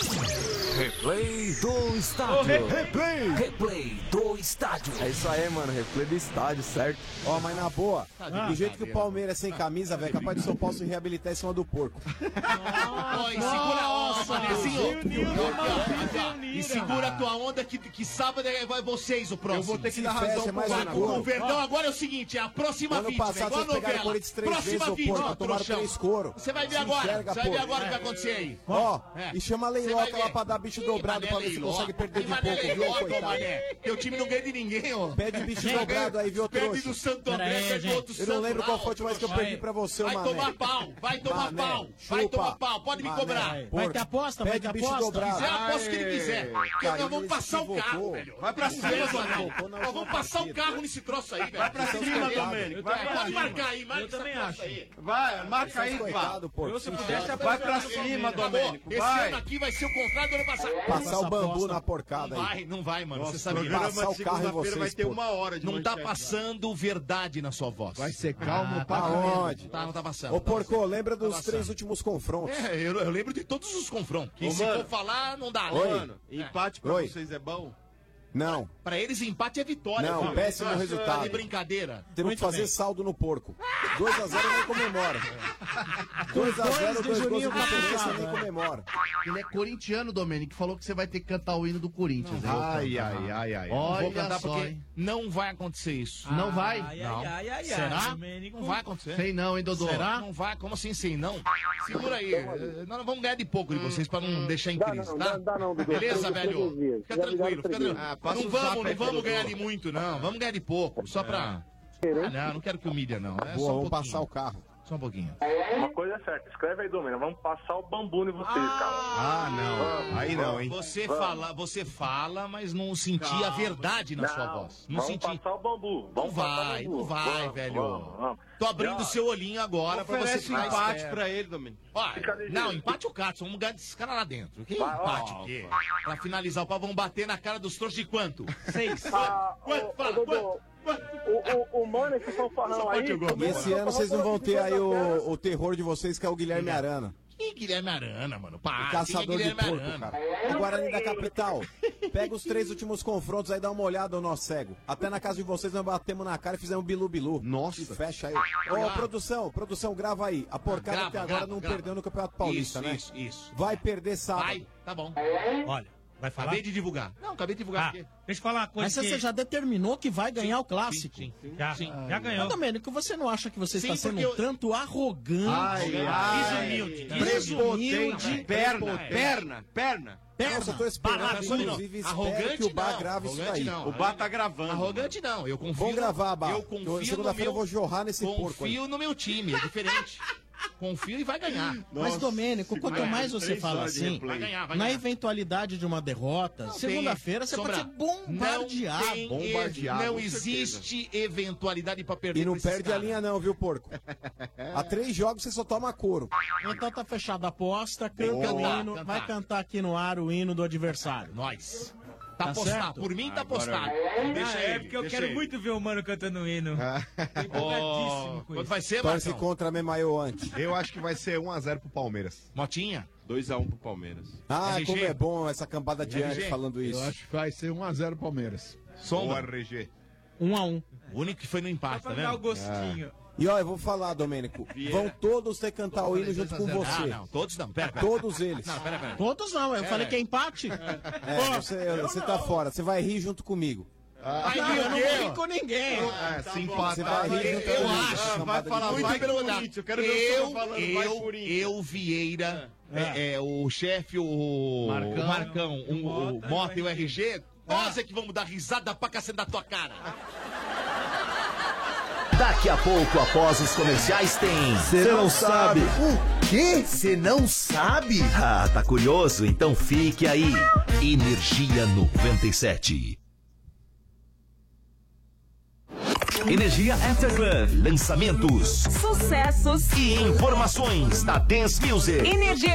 [SPEAKER 10] Replay do estádio. Replay do estádio.
[SPEAKER 18] É isso aí, mano. Replay do estádio, certo? Ó, mas na boa, do jeito que o Palmeiras é sem camisa, velho, capaz de São Paulo se reabilitar em cima do porco.
[SPEAKER 5] Oi, segura a onda, Manezinho. E segura a tua onda que sábado vai vocês o próximo.
[SPEAKER 22] Eu vou ter que dar
[SPEAKER 18] fecha,
[SPEAKER 22] razão
[SPEAKER 18] é mais
[SPEAKER 22] pro
[SPEAKER 18] um
[SPEAKER 22] Marcão.
[SPEAKER 18] gol.
[SPEAKER 5] O Verdão agora é o seguinte, é a próxima
[SPEAKER 18] Ano
[SPEAKER 5] vítima,
[SPEAKER 18] passado
[SPEAKER 5] igual a
[SPEAKER 18] vocês pegaram o
[SPEAKER 5] novela.
[SPEAKER 18] Corinthians 3 vezes,
[SPEAKER 5] Próxima
[SPEAKER 18] ô
[SPEAKER 5] vítima,
[SPEAKER 18] porco,
[SPEAKER 5] ó,
[SPEAKER 18] tomaram
[SPEAKER 5] trouxão.
[SPEAKER 18] 3 couro.
[SPEAKER 5] Você vai ver
[SPEAKER 18] Se
[SPEAKER 5] agora,
[SPEAKER 18] enxerga,
[SPEAKER 5] você vai ver
[SPEAKER 18] pô.
[SPEAKER 5] agora o que vai acontecer aí.
[SPEAKER 18] Ó,
[SPEAKER 5] É.
[SPEAKER 18] e chama a
[SPEAKER 5] Você vai
[SPEAKER 18] Leiloca
[SPEAKER 5] ver.
[SPEAKER 18] lá pra dar bicho dobrado pra ver se consegue perder de pouco, viu,
[SPEAKER 5] Leiloca,
[SPEAKER 18] coitado?
[SPEAKER 5] mané. Teu time não ganha de ninguém, ó.
[SPEAKER 18] Pede bicho dobrado aí, viu,
[SPEAKER 5] Perde
[SPEAKER 18] trouxa?
[SPEAKER 5] do Santo André,
[SPEAKER 14] Pera aí,
[SPEAKER 5] perde do
[SPEAKER 14] gente.
[SPEAKER 5] outro
[SPEAKER 18] Eu não
[SPEAKER 5] Santo
[SPEAKER 18] lembro
[SPEAKER 5] lá,
[SPEAKER 18] qual foi a última vez que eu
[SPEAKER 5] trouxa.
[SPEAKER 18] perdi pra você,
[SPEAKER 5] Vai
[SPEAKER 18] mané.
[SPEAKER 5] tomar pau, vai tomar
[SPEAKER 18] Mané,
[SPEAKER 5] pau, vai
[SPEAKER 18] chupa.
[SPEAKER 5] tomar pau, pode me
[SPEAKER 18] Mané,
[SPEAKER 5] cobrar.
[SPEAKER 14] Vai
[SPEAKER 18] porco.
[SPEAKER 14] ter aposta, vai
[SPEAKER 18] Pede
[SPEAKER 14] ter
[SPEAKER 18] bicho
[SPEAKER 14] aposta.
[SPEAKER 18] dobrado.
[SPEAKER 5] quiser, aposto que ele quiser. Porque
[SPEAKER 18] Cara,
[SPEAKER 5] nós vamos
[SPEAKER 18] ele
[SPEAKER 5] passar o
[SPEAKER 18] se
[SPEAKER 5] carro,
[SPEAKER 18] equivocou.
[SPEAKER 5] velho.
[SPEAKER 17] Vai pra cima,
[SPEAKER 5] Nós
[SPEAKER 17] Domênico.
[SPEAKER 5] vamos passar o carro nesse troço aí, velho.
[SPEAKER 17] Vai pra cima, Domênico. Vai pra
[SPEAKER 5] Pode
[SPEAKER 17] cima.
[SPEAKER 5] marcar aí, marca essa
[SPEAKER 2] também
[SPEAKER 5] troça
[SPEAKER 2] acho.
[SPEAKER 5] aí.
[SPEAKER 17] Vai, marca aí, pá.
[SPEAKER 18] Coitado, porco.
[SPEAKER 2] Se eu pudesse,
[SPEAKER 17] Vai pra cima, Domênico.
[SPEAKER 5] Esse
[SPEAKER 17] Vai.
[SPEAKER 5] ano aqui vai ser o contrário do ano passado.
[SPEAKER 18] Passar o bambu na porcada aí.
[SPEAKER 5] Não vai, mano. Você
[SPEAKER 17] Nossa,
[SPEAKER 5] sabe
[SPEAKER 17] o programa
[SPEAKER 18] passar o
[SPEAKER 17] de
[SPEAKER 18] carro em
[SPEAKER 17] segunda-feira vai
[SPEAKER 18] vocês,
[SPEAKER 17] ter
[SPEAKER 18] pô.
[SPEAKER 17] uma hora de
[SPEAKER 5] Não tá
[SPEAKER 17] manchete.
[SPEAKER 5] passando verdade na sua voz.
[SPEAKER 19] Vai ser calmo pra
[SPEAKER 18] Aonde?
[SPEAKER 5] Não tá passando.
[SPEAKER 18] Ô, porco, lembra dos
[SPEAKER 5] passando.
[SPEAKER 18] 3 últimos confrontos.
[SPEAKER 5] É, eu lembro de todos os confrontos. Que
[SPEAKER 17] Ô,
[SPEAKER 5] se
[SPEAKER 17] mano.
[SPEAKER 5] for falar, não dá, né?
[SPEAKER 18] Oi.
[SPEAKER 17] Mano, empate pra
[SPEAKER 18] Oi.
[SPEAKER 17] vocês é bom?
[SPEAKER 18] Não.
[SPEAKER 5] Pra eles, empate é vitória.
[SPEAKER 18] Não,
[SPEAKER 5] filho.
[SPEAKER 18] péssimo
[SPEAKER 5] Tá
[SPEAKER 18] resultado.
[SPEAKER 5] de brincadeira.
[SPEAKER 18] Temos que fazer saldo no porco. 2x0 nem comemora. 2x0, 2 gols de diferença nem comemora.
[SPEAKER 16] Ele é corintiano, Domênico, que falou que você vai ter que cantar o hino do Corinthians. hein?
[SPEAKER 5] Não vou
[SPEAKER 16] Olha
[SPEAKER 5] cantar
[SPEAKER 16] só,
[SPEAKER 5] porque
[SPEAKER 16] hein?
[SPEAKER 5] não vai acontecer isso.
[SPEAKER 16] Não vai?
[SPEAKER 5] Não. Será? Não vai acontecer.
[SPEAKER 16] Sei não, hein, Dodô?
[SPEAKER 5] Será? Não vai? Como assim sei não? Segura aí. Nós não vamos ganhar de pouco de vocês pra não deixar em crise, tá?
[SPEAKER 9] Dá não, Dudu.
[SPEAKER 5] Beleza, velho? Fica tranquilo, fica tranquilo.
[SPEAKER 17] passa
[SPEAKER 5] Não
[SPEAKER 17] o zap
[SPEAKER 5] vamos,
[SPEAKER 17] aí
[SPEAKER 5] não vamos
[SPEAKER 17] pro
[SPEAKER 5] ganhar
[SPEAKER 17] Dodô.
[SPEAKER 5] de muito, não. Vamos ganhar de pouco, só pra... não quero que humilha, não. É
[SPEAKER 18] Boa,
[SPEAKER 5] só um
[SPEAKER 18] vamos
[SPEAKER 5] pouquinho.
[SPEAKER 18] passar o carro.
[SPEAKER 5] Só um pouquinho.
[SPEAKER 9] Uma coisa é certa, escreve aí, Domênio. Vamos passar o bambu em vocês, cara.
[SPEAKER 12] não. Aí não, hein?
[SPEAKER 5] Você fala, mas não senti a verdade na sua voz. Não
[SPEAKER 9] Vamos
[SPEAKER 5] senti.
[SPEAKER 9] passar o bambu.
[SPEAKER 5] Não
[SPEAKER 9] Vamos passar o
[SPEAKER 5] vai,
[SPEAKER 9] bambu.
[SPEAKER 5] não vai,
[SPEAKER 9] Vamos,
[SPEAKER 5] velho.
[SPEAKER 9] vamos.
[SPEAKER 5] Tô abrindo o seu olhinho agora pra você
[SPEAKER 17] Oferece
[SPEAKER 5] ficar
[SPEAKER 17] empate
[SPEAKER 5] esperto.
[SPEAKER 17] pra ele, Domênico.
[SPEAKER 5] Olha, não, empate o Cato, vamos ganhar desses caras lá dentro. Que empate o quê? Pra finalizar o pau, vamos bater na cara dos trouxas de quanto? 6. Quanto? Fala, quanto?
[SPEAKER 9] O mano, esse fanfarrão aí...
[SPEAKER 18] E esse ano vocês não vão ter aí o terror de vocês, que é o Guilherme Arana.
[SPEAKER 5] Quem é Guilherme Arana, mano?
[SPEAKER 18] O
[SPEAKER 5] Para,
[SPEAKER 18] caçador
[SPEAKER 5] quem é
[SPEAKER 18] de
[SPEAKER 5] Guilherme
[SPEAKER 18] porco,
[SPEAKER 5] Arana?
[SPEAKER 18] cara. O Guarani da capital. Pega os 3 últimos confrontos aí, dá uma olhada, ô nosso cego. Até na casa de vocês nós batemos na cara e fizemos bilu-bilu.
[SPEAKER 12] Nossa.
[SPEAKER 18] E fecha aí. Ô, produção, grava aí. A porcada até agora não perdeu no Campeonato Paulista, né?
[SPEAKER 5] Isso.
[SPEAKER 18] Vai perder sábado.
[SPEAKER 5] Vai, tá bom.
[SPEAKER 21] Olha, vai falar?
[SPEAKER 5] Acabei de divulgar. Não, acabei de divulgar. Porque...
[SPEAKER 21] Deixa eu falar uma coisa.
[SPEAKER 14] Mas você já determinou que vai ganhar o clássico?
[SPEAKER 21] Já ganhou.
[SPEAKER 14] Mas, Domênico, você não acha que você
[SPEAKER 5] Sim,
[SPEAKER 14] está sendo
[SPEAKER 5] porque
[SPEAKER 14] um tanto arrogante?
[SPEAKER 21] Desumilde.
[SPEAKER 17] Perna.
[SPEAKER 18] Nossa, eu tô esperando, inclusive, espero que o Bar grave isso daí.
[SPEAKER 17] O Bar tá gravando.
[SPEAKER 5] Arrogante não, eu confio.
[SPEAKER 18] Vamos gravar, Bar.
[SPEAKER 5] Eu confio
[SPEAKER 18] Segunda-feira eu vou jorrar nesse porco aí.
[SPEAKER 5] Confio no meu time, é diferente. Confio e vai ganhar.
[SPEAKER 14] Mas, Domênico, quanto mais você fala assim,
[SPEAKER 5] vai ganhar.
[SPEAKER 14] na eventualidade de uma derrota, segunda-feira você pode ser bombardeado.
[SPEAKER 5] Não existe eventualidade pra perder.
[SPEAKER 18] E não
[SPEAKER 5] pra esses
[SPEAKER 18] perde a
[SPEAKER 5] caras.
[SPEAKER 18] linha não, viu, porco? Há 3 jogos você só toma couro.
[SPEAKER 14] Então tá fechada a aposta, canta o hino, vai cantar aqui no ar o hino do adversário.
[SPEAKER 5] Nós. Tá
[SPEAKER 14] Tá
[SPEAKER 5] postado,
[SPEAKER 14] certo?
[SPEAKER 5] por mim tá postado.
[SPEAKER 2] Deixa aí, porque eu quero muito ver o mano cantando o hino. Empolgadíssimo com
[SPEAKER 5] Quanto
[SPEAKER 2] isso.
[SPEAKER 5] vai ser,
[SPEAKER 18] Torce
[SPEAKER 5] Marcão?
[SPEAKER 18] contra a Memaio antes.
[SPEAKER 12] Eu acho que vai ser 1x0 pro Palmeiras.
[SPEAKER 5] Motinha?
[SPEAKER 17] 2x1 pro Palmeiras.
[SPEAKER 18] Ah,
[SPEAKER 5] RG.
[SPEAKER 18] como é bom essa cambada de
[SPEAKER 5] RG.
[SPEAKER 18] antes falando isso.
[SPEAKER 19] Eu acho que vai ser 1x0 Palmeiras.
[SPEAKER 5] Sombra.
[SPEAKER 12] O RG.
[SPEAKER 14] 1x1.
[SPEAKER 5] O único que foi no empate,
[SPEAKER 2] Só
[SPEAKER 5] tá
[SPEAKER 2] pra dar o
[SPEAKER 5] vendo?
[SPEAKER 2] gostinho.
[SPEAKER 18] E ó, eu vou falar, Domênico. Vão todos ter que cantar o hino junto com você.
[SPEAKER 5] Ah, não, todos não. Pera.
[SPEAKER 18] Todos eles.
[SPEAKER 5] Não, pera.
[SPEAKER 14] Todos não, eu falei que é empate.
[SPEAKER 18] Você tá fora. Você vai rir junto comigo.
[SPEAKER 14] Não, eu não ri com ninguém.
[SPEAKER 12] Se empatar,
[SPEAKER 18] Você vai rir junto
[SPEAKER 5] Eu
[SPEAKER 18] comigo.
[SPEAKER 5] acho.
[SPEAKER 17] Vai falar,
[SPEAKER 5] Muito
[SPEAKER 17] vai
[SPEAKER 5] pelo
[SPEAKER 17] Corinthians. Eu quero ver o senhor falando, vai Corinthians.
[SPEAKER 5] eu, Vieira, o chefe, o Marcão, o Mota e o RG, nós é que vamos dar risada pra cacete da tua cara.
[SPEAKER 10] Daqui a pouco, após os comerciais, tem...
[SPEAKER 6] Você não sabe.
[SPEAKER 10] O quê? Você não sabe? Ah, tá curioso? Então fique aí. Energia 97. Energia Afterclub. Lançamentos.
[SPEAKER 20] Sucessos.
[SPEAKER 10] E informações da Dance Music.
[SPEAKER 20] Energia